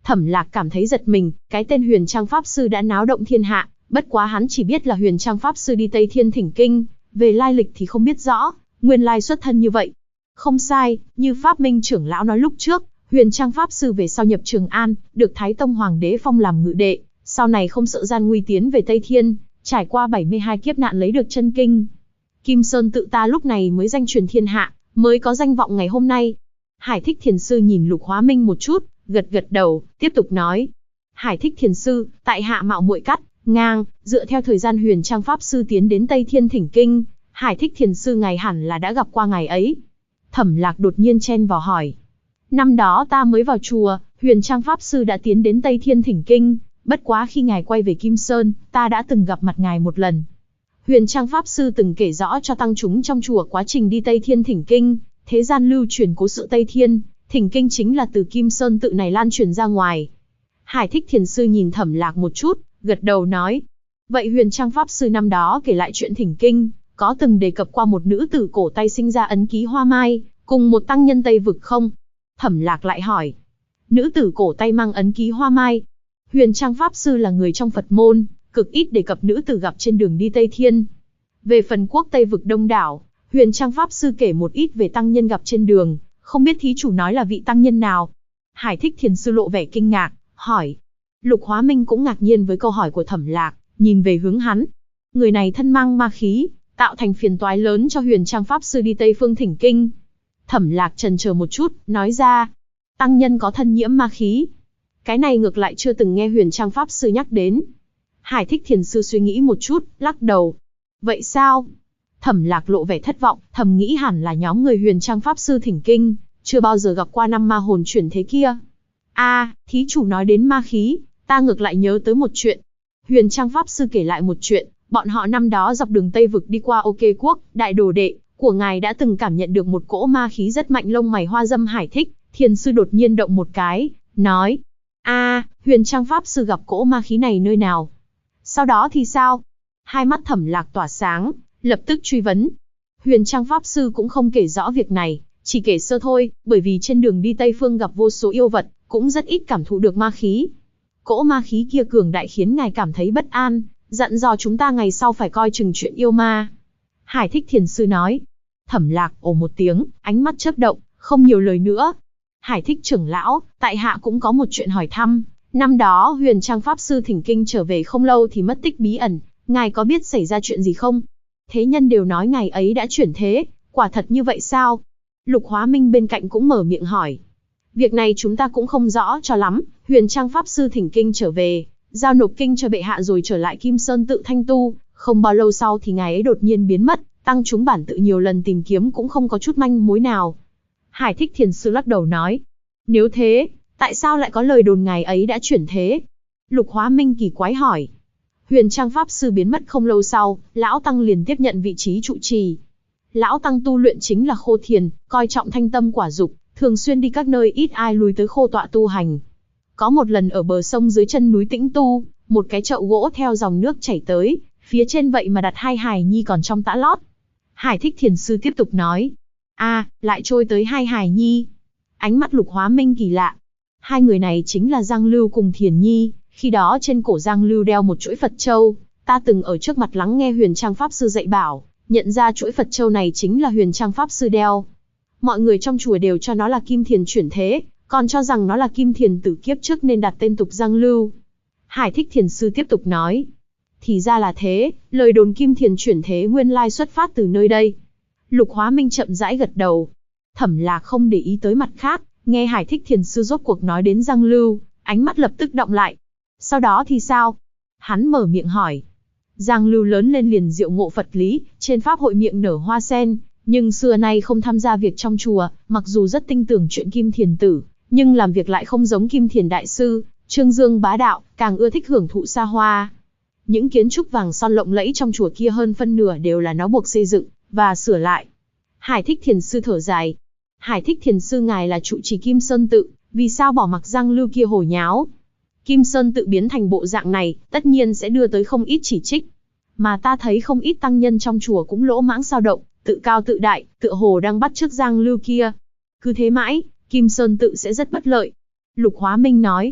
Thẩm Lạc cảm thấy giật mình, cái tên Huyền Trang Pháp Sư đã náo động thiên hạ, bất quá hắn chỉ biết là Huyền Trang Pháp Sư đi Tây Thiên thỉnh kinh, về lai lịch thì không biết rõ, nguyên lai xuất thân như vậy. Không sai, như Pháp Minh trưởng lão nói lúc trước, Huyền Trang Pháp Sư về sau nhập Trường An, được Thái Tông Hoàng đế phong làm ngự đệ, sau này không sợ gian nguy tiến về Tây Thiên, trải qua 72 kiếp nạn lấy được chân kinh. Kim Sơn tự ta lúc này mới danh truyền thiên hạ, mới có danh vọng ngày hôm nay. Hải Thích Thiền Sư nhìn Lục Hóa Minh một chút, gật gật đầu, tiếp tục nói. Hải Thích Thiền Sư, tại hạ mạo muội cắt ngang, dựa theo thời gian Huyền Trang Pháp Sư tiến đến Tây Thiên thỉnh kinh, Hải Thích Thiền Sư ngài hẳn là đã gặp qua ngài ấy. Thẩm Lạc đột nhiên chen vào hỏi. Năm đó ta mới vào chùa, Huyền Trang Pháp Sư đã tiến đến Tây Thiên thỉnh kinh, bất quá khi ngài quay về Kim Sơn, ta đã từng gặp mặt ngài một lần. Huyền Trang Pháp Sư từng kể rõ cho tăng chúng trong chùa quá trình đi Tây Thiên thỉnh kinh, thế gian lưu truyền cố sự Tây Thiên, thỉnh kinh chính là từ Kim Sơn tự này lan truyền ra ngoài. Hải Thích Thiền Sư nhìn Thẩm Lạc một chút, gật đầu nói. Vậy Huyền Trang Pháp Sư năm đó kể lại chuyện thỉnh kinh, có từng đề cập qua một nữ tử cổ tay sinh ra ấn ký hoa mai, cùng một tăng nhân Tây Vực không? Thẩm Lạc lại hỏi. Nữ tử cổ tay mang ấn ký hoa mai. Huyền Trang Pháp Sư là người trong Phật môn, cực ít đề cập nữ tử gặp trên đường đi Tây Thiên. Về phần quốc Tây Vực đông đảo, Huyền Trang Pháp Sư kể một ít về tăng nhân gặp trên đường, không biết thí chủ nói là vị tăng nhân nào. Hải Thích Thiền Sư lộ vẻ kinh ngạc, hỏi. Lục Hóa Minh cũng ngạc nhiên với câu hỏi của Thẩm Lạc, nhìn về hướng hắn. Người này thân mang ma khí, tạo thành phiền toái lớn cho Huyền Trang Pháp Sư đi Tây Phương thỉnh kinh. Thẩm Lạc chần chờ một chút, nói ra. Tăng nhân có thân nhiễm ma khí. Cái này ngược lại chưa từng nghe Huyền Trang Pháp Sư nhắc đến. Hải Thích Thiền Sư suy nghĩ một chút, lắc đầu. Vậy sao? Thẩm Lạc lộ vẻ thất vọng, thầm nghĩ hẳn là nhóm người Huyền Trang Pháp Sư thỉnh kinh, chưa bao giờ gặp qua năm ma hồn chuyển thế kia. Thí chủ nói đến ma khí, ta ngược lại nhớ tới một chuyện. Huyền Trang Pháp Sư kể lại một chuyện, bọn họ năm đó dọc đường Tây Vực đi qua OK Quốc, đại đồ đệ của ngài đã từng cảm nhận được một cỗ ma khí rất mạnh. Lông mày hoa dâm Hải Thích Thiền Sư đột nhiên động một cái, nói. Huyền Trang Pháp Sư gặp cỗ ma khí này nơi nào? Sau đó thì sao? Hai mắt Thẩm Lạc tỏa sáng, lập tức truy vấn. Huyền Trang Pháp Sư cũng không kể rõ việc này, chỉ kể sơ thôi, bởi vì trên đường đi Tây Phương gặp vô số yêu vật, cũng rất ít cảm thụ được ma khí. Cỗ ma khí kia cường đại khiến ngài cảm thấy bất an, dặn dò chúng ta ngày sau phải coi chừng chuyện yêu ma. Hải Thích Thiền Sư nói. Thẩm Lạc ồ một tiếng, ánh mắt chớp động, không nhiều lời nữa. Hải Thích trưởng lão, tại hạ cũng có một chuyện hỏi thăm. Năm đó Huyền Trang Pháp Sư thỉnh kinh trở về không lâu thì mất tích bí ẩn, ngài có biết xảy ra chuyện gì không? Thế nhân đều nói ngài ấy đã chuyển thế, quả thật như vậy sao? Lục Hóa Minh bên cạnh cũng mở miệng hỏi. Việc này chúng ta cũng không rõ cho lắm, Huyền Trang Pháp Sư thỉnh kinh trở về, giao nộp kinh cho bệ hạ rồi trở lại Kim Sơn tự thanh tu, không bao lâu sau thì ngài ấy đột nhiên biến mất, tăng chúng bản tự nhiều lần tìm kiếm cũng không có chút manh mối nào. Hải Thích Thiền Sư lắc đầu nói. Nếu thế, tại sao lại có lời đồn ngài ấy đã chuyển thế? Lục Hóa Minh kỳ quái hỏi. Huyền Trang Pháp Sư biến mất không lâu sau, Lão Tăng liền tiếp nhận vị trí trụ trì. Lão Tăng tu luyện chính là khô thiền, coi trọng thanh tâm quả dục, thường xuyên đi các nơi ít ai lui tới khô tọa tu hành. Có một lần ở bờ sông dưới chân núi tĩnh tu, một cái chậu gỗ theo dòng nước chảy tới, phía trên vậy mà đặt hai hài nhi còn trong tã lót. Hải Thích Thiền Sư tiếp tục nói. Lại trôi tới hai hài nhi. Ánh mắt Lục Hóa Minh kỳ lạ. Hai người này chính là Giang Lưu cùng Thiền Nhi, khi đó trên cổ Giang Lưu đeo một chuỗi Phật châu, ta từng ở trước mặt lắng nghe Huyền Trang Pháp Sư dạy bảo, nhận ra chuỗi Phật châu này chính là Huyền Trang Pháp Sư đeo. Mọi người trong chùa đều cho nó là Kim Thiền chuyển thế, còn cho rằng nó là Kim Thiền tử kiếp trước nên đặt tên tục Giang Lưu. Hải Thích Thiền Sư tiếp tục nói. Thì ra là thế, lời đồn Kim Thiền chuyển thế nguyên lai xuất phát từ nơi đây. Lục Hóa Minh chậm rãi gật đầu. Thẩm Lạc không để ý tới mặt khác, nghe Hải Thích Thiền Sư rốt cuộc nói đến Giang Lưu, ánh mắt lập tức động lại. Sau đó thì sao? Hắn mở miệng hỏi. Giang Lưu lớn lên liền diệu ngộ Phật lý, trên pháp hội miệng nở hoa sen, nhưng xưa nay không tham gia việc trong chùa, mặc dù rất tin tưởng chuyện Kim Thiền tử, nhưng làm việc lại không giống Kim Thiền đại sư, trương dương bá đạo, càng ưa thích hưởng thụ xa hoa. Những kiến trúc vàng son lộng lẫy trong chùa kia hơn phân nửa đều là nó buộc xây dựng và sửa lại. Hải Thích Thiền Sư thở dài. Hải Thích Thiền Sư ngài là trụ trì Kim Sơn tự, vì sao bỏ mặc Giang Lưu kia hồ nháo? Kim Sơn tự biến thành bộ dạng này, tất nhiên sẽ đưa tới không ít chỉ trích. Mà ta thấy không ít tăng nhân trong chùa cũng lỗ mãng sao động, tự cao tự đại, tựa hồ đang bắt chước Giang Lưu kia. Cứ thế mãi, Kim Sơn tự sẽ rất bất lợi. Lục Hóa Minh nói.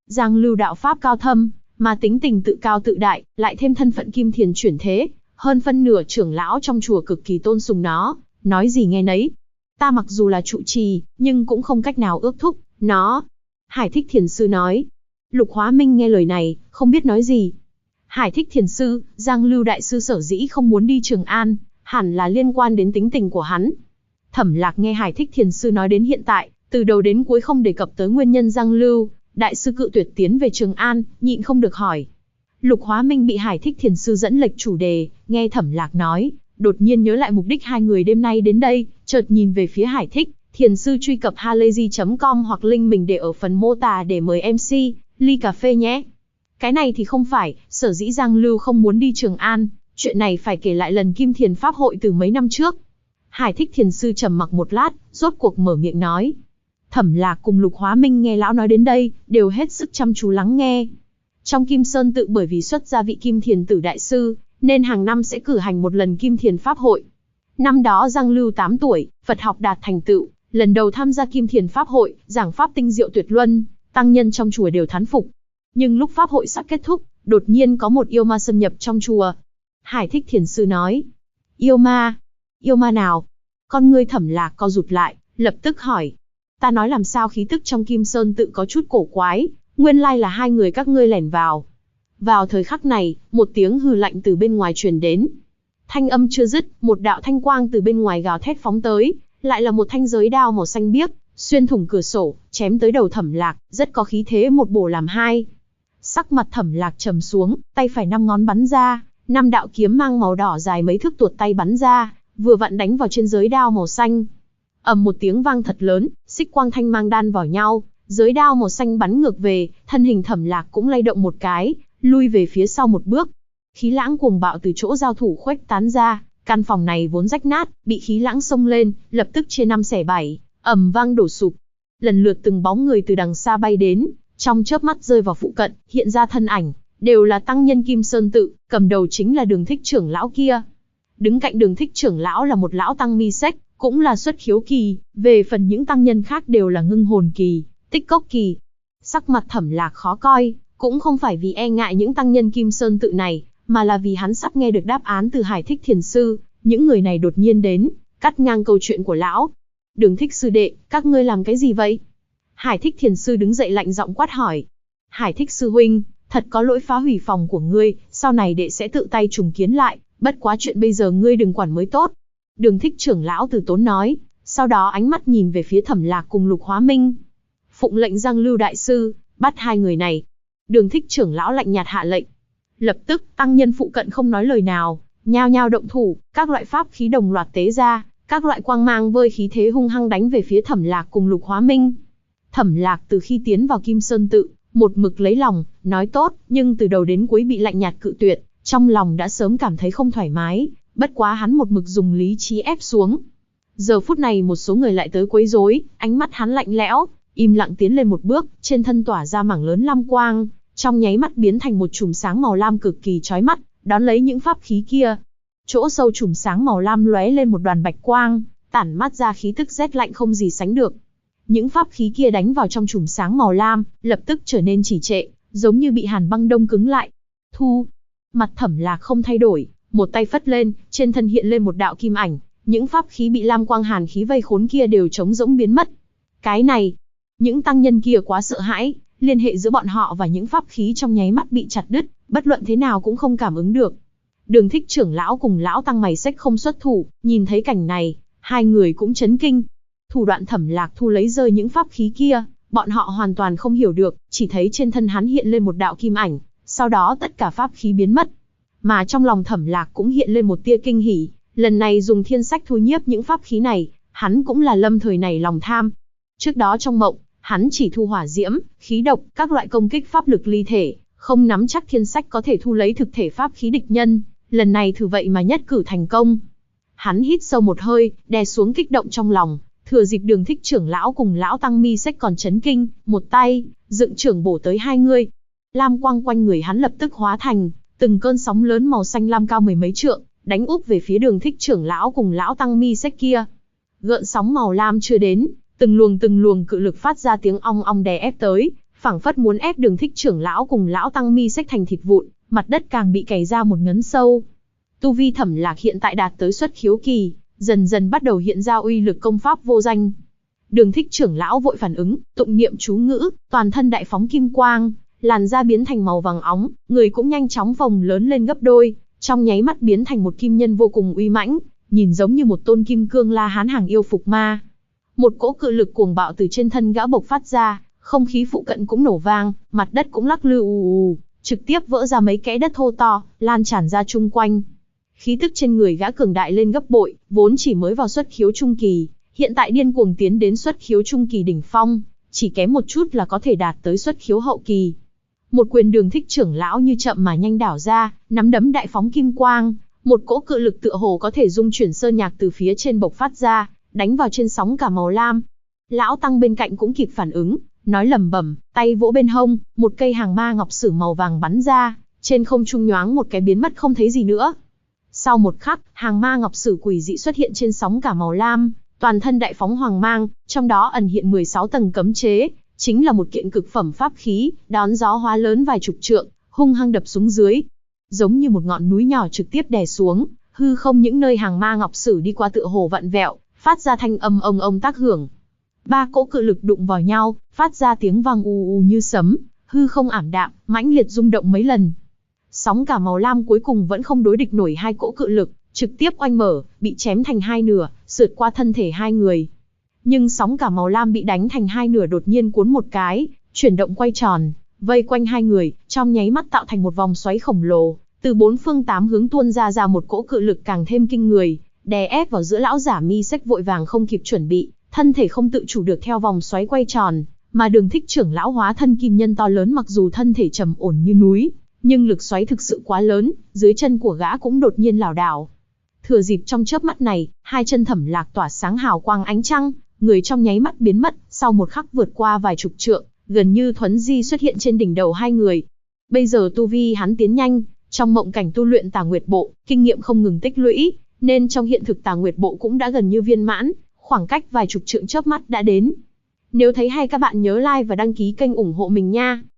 Giang Lưu đạo pháp cao thâm, mà tính tình tự cao tự đại, lại thêm thân phận kim thiền chuyển thế, hơn phân nửa trưởng lão trong chùa cực kỳ tôn sùng nó, nói gì nghe nấy. Ta mặc dù là trụ trì, nhưng cũng không cách nào ước thúc nó. Hải Thích Thiền Sư nói. Lục Hóa Minh nghe lời này, không biết nói gì. Hải Thích Thiền Sư, Giang Lưu đại sư sở dĩ không muốn đi Trường An, hẳn là liên quan đến tính tình của hắn. Thẩm Lạc nghe Hải Thích Thiền Sư nói đến hiện tại, từ đầu đến cuối không đề cập tới nguyên nhân Giang Lưu đại sư cự tuyệt tiến về Trường An, nhịn không được hỏi. Lục Hóa Minh bị Hải Thích Thiền Sư dẫn lệch chủ đề, nghe Thẩm Lạc nói, đột nhiên nhớ lại mục đích hai người đêm nay đến đây, chợt nhìn về phía Hải Thích Thiền Sư. Truy cập halayzi.com hoặc link mình để ở phần mô tả để mời MC ly cà phê nhé. Cái này thì không phải, sở dĩ Giang Lưu không muốn đi Trường An, chuyện này phải kể lại lần Kim Thiền Pháp hội từ mấy năm trước. Hải Thích Thiền Sư trầm mặc một lát, rốt cuộc mở miệng nói. Thẩm Lạc cùng Lục Hóa Minh nghe lão nói đến đây, đều hết sức chăm chú lắng nghe. Trong Kim Sơn tự bởi vì xuất gia vị Kim Thiền Tử đại sư, nên hàng năm sẽ cử hành một lần Kim Thiền Pháp hội. Năm đó Giang Lưu 8 tuổi, Phật học đạt thành tựu, lần đầu tham gia Kim Thiền Pháp hội, giảng pháp tinh diệu tuyệt luân, tăng nhân trong chùa đều thán phục. Nhưng lúc Pháp hội sắp kết thúc, đột nhiên có một yêu ma xâm nhập trong chùa. Hải Thích Thiền Sư nói. Yêu ma? Yêu ma nào? Con ngươi Thẩm Lạc co rụt lại, lập tức hỏi. Ta nói làm sao khí tức trong Kim Sơn tự có chút cổ quái, nguyên lai là hai người các ngươi lẻn vào. Vào thời khắc này, một tiếng hừ lạnh từ bên ngoài truyền đến. Thanh âm chưa dứt, một đạo thanh quang từ bên ngoài gào thét phóng tới, lại là một thanh giới đao màu xanh biếc, xuyên thủng cửa sổ, chém tới đầu Thẩm Lạc, rất có khí thế một bổ làm hai. Sắc mặt Thẩm Lạc trầm xuống, tay phải 5 ngón bắn ra, 5 đạo kiếm mang màu đỏ dài mấy thước tuột tay bắn ra, vừa vặn đánh vào trên giới đao màu xanh. Ầm một tiếng vang thật lớn, xích quang thanh mang đan vào nhau, giới đao màu xanh bắn ngược về, thân hình Thẩm Lạc cũng lay động một cái, lui về phía sau một bước. Khí lãng cuồng bạo từ chỗ giao thủ khuếch tán ra, căn phòng này vốn rách nát, bị khí lãng xông lên, lập tức chia 5 xẻ 7, ầm vang đổ sụp. Lần lượt từng bóng người từ đằng xa bay đến, trong chớp mắt rơi vào phụ cận, hiện ra thân ảnh, đều là tăng nhân Kim Sơn tự, cầm đầu chính là Đường Thích trưởng lão kia. Đứng cạnh Đường Thích trưởng lão là một lão tăng mi xếch, cũng là xuất khiếu kỳ, về phần những tăng nhân khác đều là ngưng hồn kỳ, tích cốc kỳ. Sắc mặt Thẩm Lạc khó coi, cũng không phải vì e ngại những tăng nhân Kim Sơn tự này, mà là vì hắn sắp nghe được đáp án từ Hải Thích Thiền Sư, những người này đột nhiên đến, cắt ngang câu chuyện của lão. Đường Thích sư đệ, các ngươi làm cái gì vậy? Hải Thích Thiền Sư đứng dậy lạnh giọng quát hỏi. Hải Thích sư huynh, thật có lỗi phá hủy phòng của ngươi, sau này đệ sẽ tự tay trùng kiến lại, bất quá chuyện bây giờ ngươi đừng quản mới tốt. Đường Thích trưởng lão từ tốn nói, sau đó ánh mắt nhìn về phía Thẩm Lạc cùng Lục Hóa Minh. Phụng lệnh Giang Lưu đại sư, bắt hai người này. Đường Thích trưởng lão lạnh nhạt hạ lệnh. Lập tức, tăng nhân phụ cận không nói lời nào, nhao nhao động thủ, các loại pháp khí đồng loạt tế ra, các loại quang mang vơi khí thế hung hăng đánh về phía Thẩm Lạc cùng Lục Hóa Minh. Thẩm Lạc từ khi tiến vào Kim Sơn tự, một mực lấy lòng, nói tốt, nhưng từ đầu đến cuối bị lạnh nhạt cự tuyệt, trong lòng đã sớm cảm thấy không thoải mái, bất quá hắn một mực dùng lý trí ép xuống. Giờ phút này một số người lại tới quấy rối, ánh mắt hắn lạnh lẽo, im lặng tiến lên một bước, trên thân tỏa ra mảng lớn lam quang, trong nháy mắt biến thành một chùm sáng màu lam cực kỳ chói mắt, đón lấy những pháp khí kia. Chỗ sâu chùm sáng màu lam lóe lên một đoàn bạch quang, tản mát ra khí tức rét lạnh không gì sánh được. Những pháp khí kia đánh vào trong chùm sáng màu lam, lập tức trở nên trì trệ, giống như bị hàn băng đông cứng lại. Thu. Mặt Thẩm Lạc không thay đổi, một tay phất lên, trên thân hiện lên một đạo kim ảnh, những pháp khí bị lam quang hàn khí vây khốn kia đều trống rỗng biến mất. Cái này, những tăng nhân kia quá sợ hãi, liên hệ giữa bọn họ và những pháp khí trong nháy mắt bị chặt đứt, bất luận thế nào cũng không cảm ứng được. Đường Thích trưởng lão cùng lão tăng mày xếch không xuất thủ, nhìn thấy cảnh này, hai người cũng chấn kinh. Thủ đoạn Thẩm Lạc thu lấy rơi những pháp khí kia, bọn họ hoàn toàn không hiểu được, chỉ thấy trên thân hắn hiện lên một đạo kim ảnh, sau đó tất cả pháp khí biến mất. Mà trong lòng Thẩm Lạc cũng hiện lên một tia kinh hỉ, lần này dùng thiên sách thu nhiếp những pháp khí này, hắn cũng là lâm thời này lòng tham. Trước đó trong mộng, hắn chỉ thu hỏa diễm, khí độc, các loại công kích pháp lực ly thể, không nắm chắc thiên sách có thể thu lấy thực thể pháp khí địch nhân, lần này thử vậy mà nhất cử thành công. Hắn hít sâu một hơi, đè xuống kích động trong lòng, thừa dịp Đường Thích trưởng lão cùng lão tăng mi xếch còn chấn kinh, một tay dựng trưởng bổ tới hai người. Lam quang quanh người hắn lập tức hóa thành từng cơn sóng lớn màu xanh lam cao mười mấy trượng, đánh úp về phía Đường Thích trưởng lão cùng lão tăng mi xếch kia. Gợn sóng màu lam chưa đến, từng luồng cự lực phát ra tiếng ong ong đè ép tới, phảng phất muốn ép Đường Thích trưởng lão cùng lão tăng mi xách thành thịt vụn, mặt đất càng bị cày ra một ngấn sâu. Tu vi Thẩm Lạc hiện tại đạt tới xuất khiếu kỳ, dần dần bắt đầu hiện ra uy lực công pháp vô danh. Đường Thích trưởng lão vội phản ứng, tụng niệm chú ngữ, toàn thân đại phóng kim quang, làn da biến thành màu vàng óng, người cũng nhanh chóng phồng lớn lên gấp đôi, trong nháy mắt biến thành một kim nhân vô cùng uy mãnh, nhìn giống như một tôn kim cương La Hán hàng yêu phục ma. Một cỗ cự lực cuồng bạo từ trên thân gã bộc phát ra, không khí phụ cận cũng nổ vang, mặt đất cũng lắc lư ù ù, trực tiếp vỡ ra mấy kẽ đất thô to, lan tràn ra chung quanh. Khí tức trên người gã cường đại lên gấp bội, vốn chỉ mới vào xuất khiếu trung kỳ, hiện tại điên cuồng tiến đến xuất khiếu trung kỳ đỉnh phong, chỉ kém một chút là có thể đạt tới xuất khiếu hậu kỳ. Một quyền Đường Thích trưởng lão như chậm mà nhanh đảo ra, nắm đấm đại phóng kim quang, một cỗ cự lực tựa hồ có thể dung chuyển sơn nhạc từ phía trên bộc phát ra, đánh vào trên sóng cả màu lam. Lão tăng bên cạnh cũng kịp phản ứng, nói lẩm bẩm, tay vỗ bên hông, một cây hàng ma ngọc sử màu vàng bắn ra, trên không trung nhoáng một cái biến mất không thấy gì nữa. Sau một khắc, hàng ma ngọc sử quỷ dị xuất hiện trên sóng cả màu lam, toàn thân đại phóng hoàng mang, trong đó ẩn hiện 16 tầng cấm chế, chính là một kiện cực phẩm pháp khí, đón gió hóa lớn vài chục trượng, hung hăng đập xuống dưới. Giống như một ngọn núi nhỏ trực tiếp đè xuống, hư không những nơi hàng ma ngọc sử đi qua tựa hồ vặn vẹo, phát ra thanh âm ông tác hưởng. Ba cỗ cự lực đụng vào nhau, phát ra tiếng vang u u như sấm, hư không ảm đạm, mãnh liệt rung động mấy lần. Sóng cả màu lam cuối cùng vẫn không đối địch nổi hai cỗ cự lực, trực tiếp oanh mở, bị chém thành hai nửa, sượt qua thân thể hai người. Nhưng sóng cả màu lam bị đánh thành hai nửa đột nhiên cuốn một cái, chuyển động quay tròn, vây quanh hai người, trong nháy mắt tạo thành một vòng xoáy khổng lồ, từ bốn phương tám hướng tuôn ra một cỗ cự lực càng thêm kinh người, đè ép vào giữa lão giả mi xách vội vàng không kịp chuẩn bị, thân thể không tự chủ được theo vòng xoáy quay tròn, mà Đường Thích trưởng lão hóa thân kim nhân to lớn mặc dù thân thể trầm ổn như núi, nhưng lực xoáy thực sự quá lớn, dưới chân của gã cũng đột nhiên lảo đảo. Thừa dịp trong chớp mắt này, hai chân Thẩm Lạc tỏa sáng hào quang ánh trăng, người trong nháy mắt biến mất, sau một khắc vượt qua vài chục trượng, gần như thuấn di xuất hiện trên đỉnh đầu hai người. Bây giờ tu vi hắn tiến nhanh, trong mộng cảnh tu luyện Tà Nguyệt Bộ, kinh nghiệm không ngừng tích lũy, nên trong hiện thực Tà Nguyệt Bộ cũng đã gần như viên mãn, khoảng cách vài chục trượng chớp mắt đã đến. Nếu thấy hay các bạn nhớ like và đăng ký kênh ủng hộ mình nha.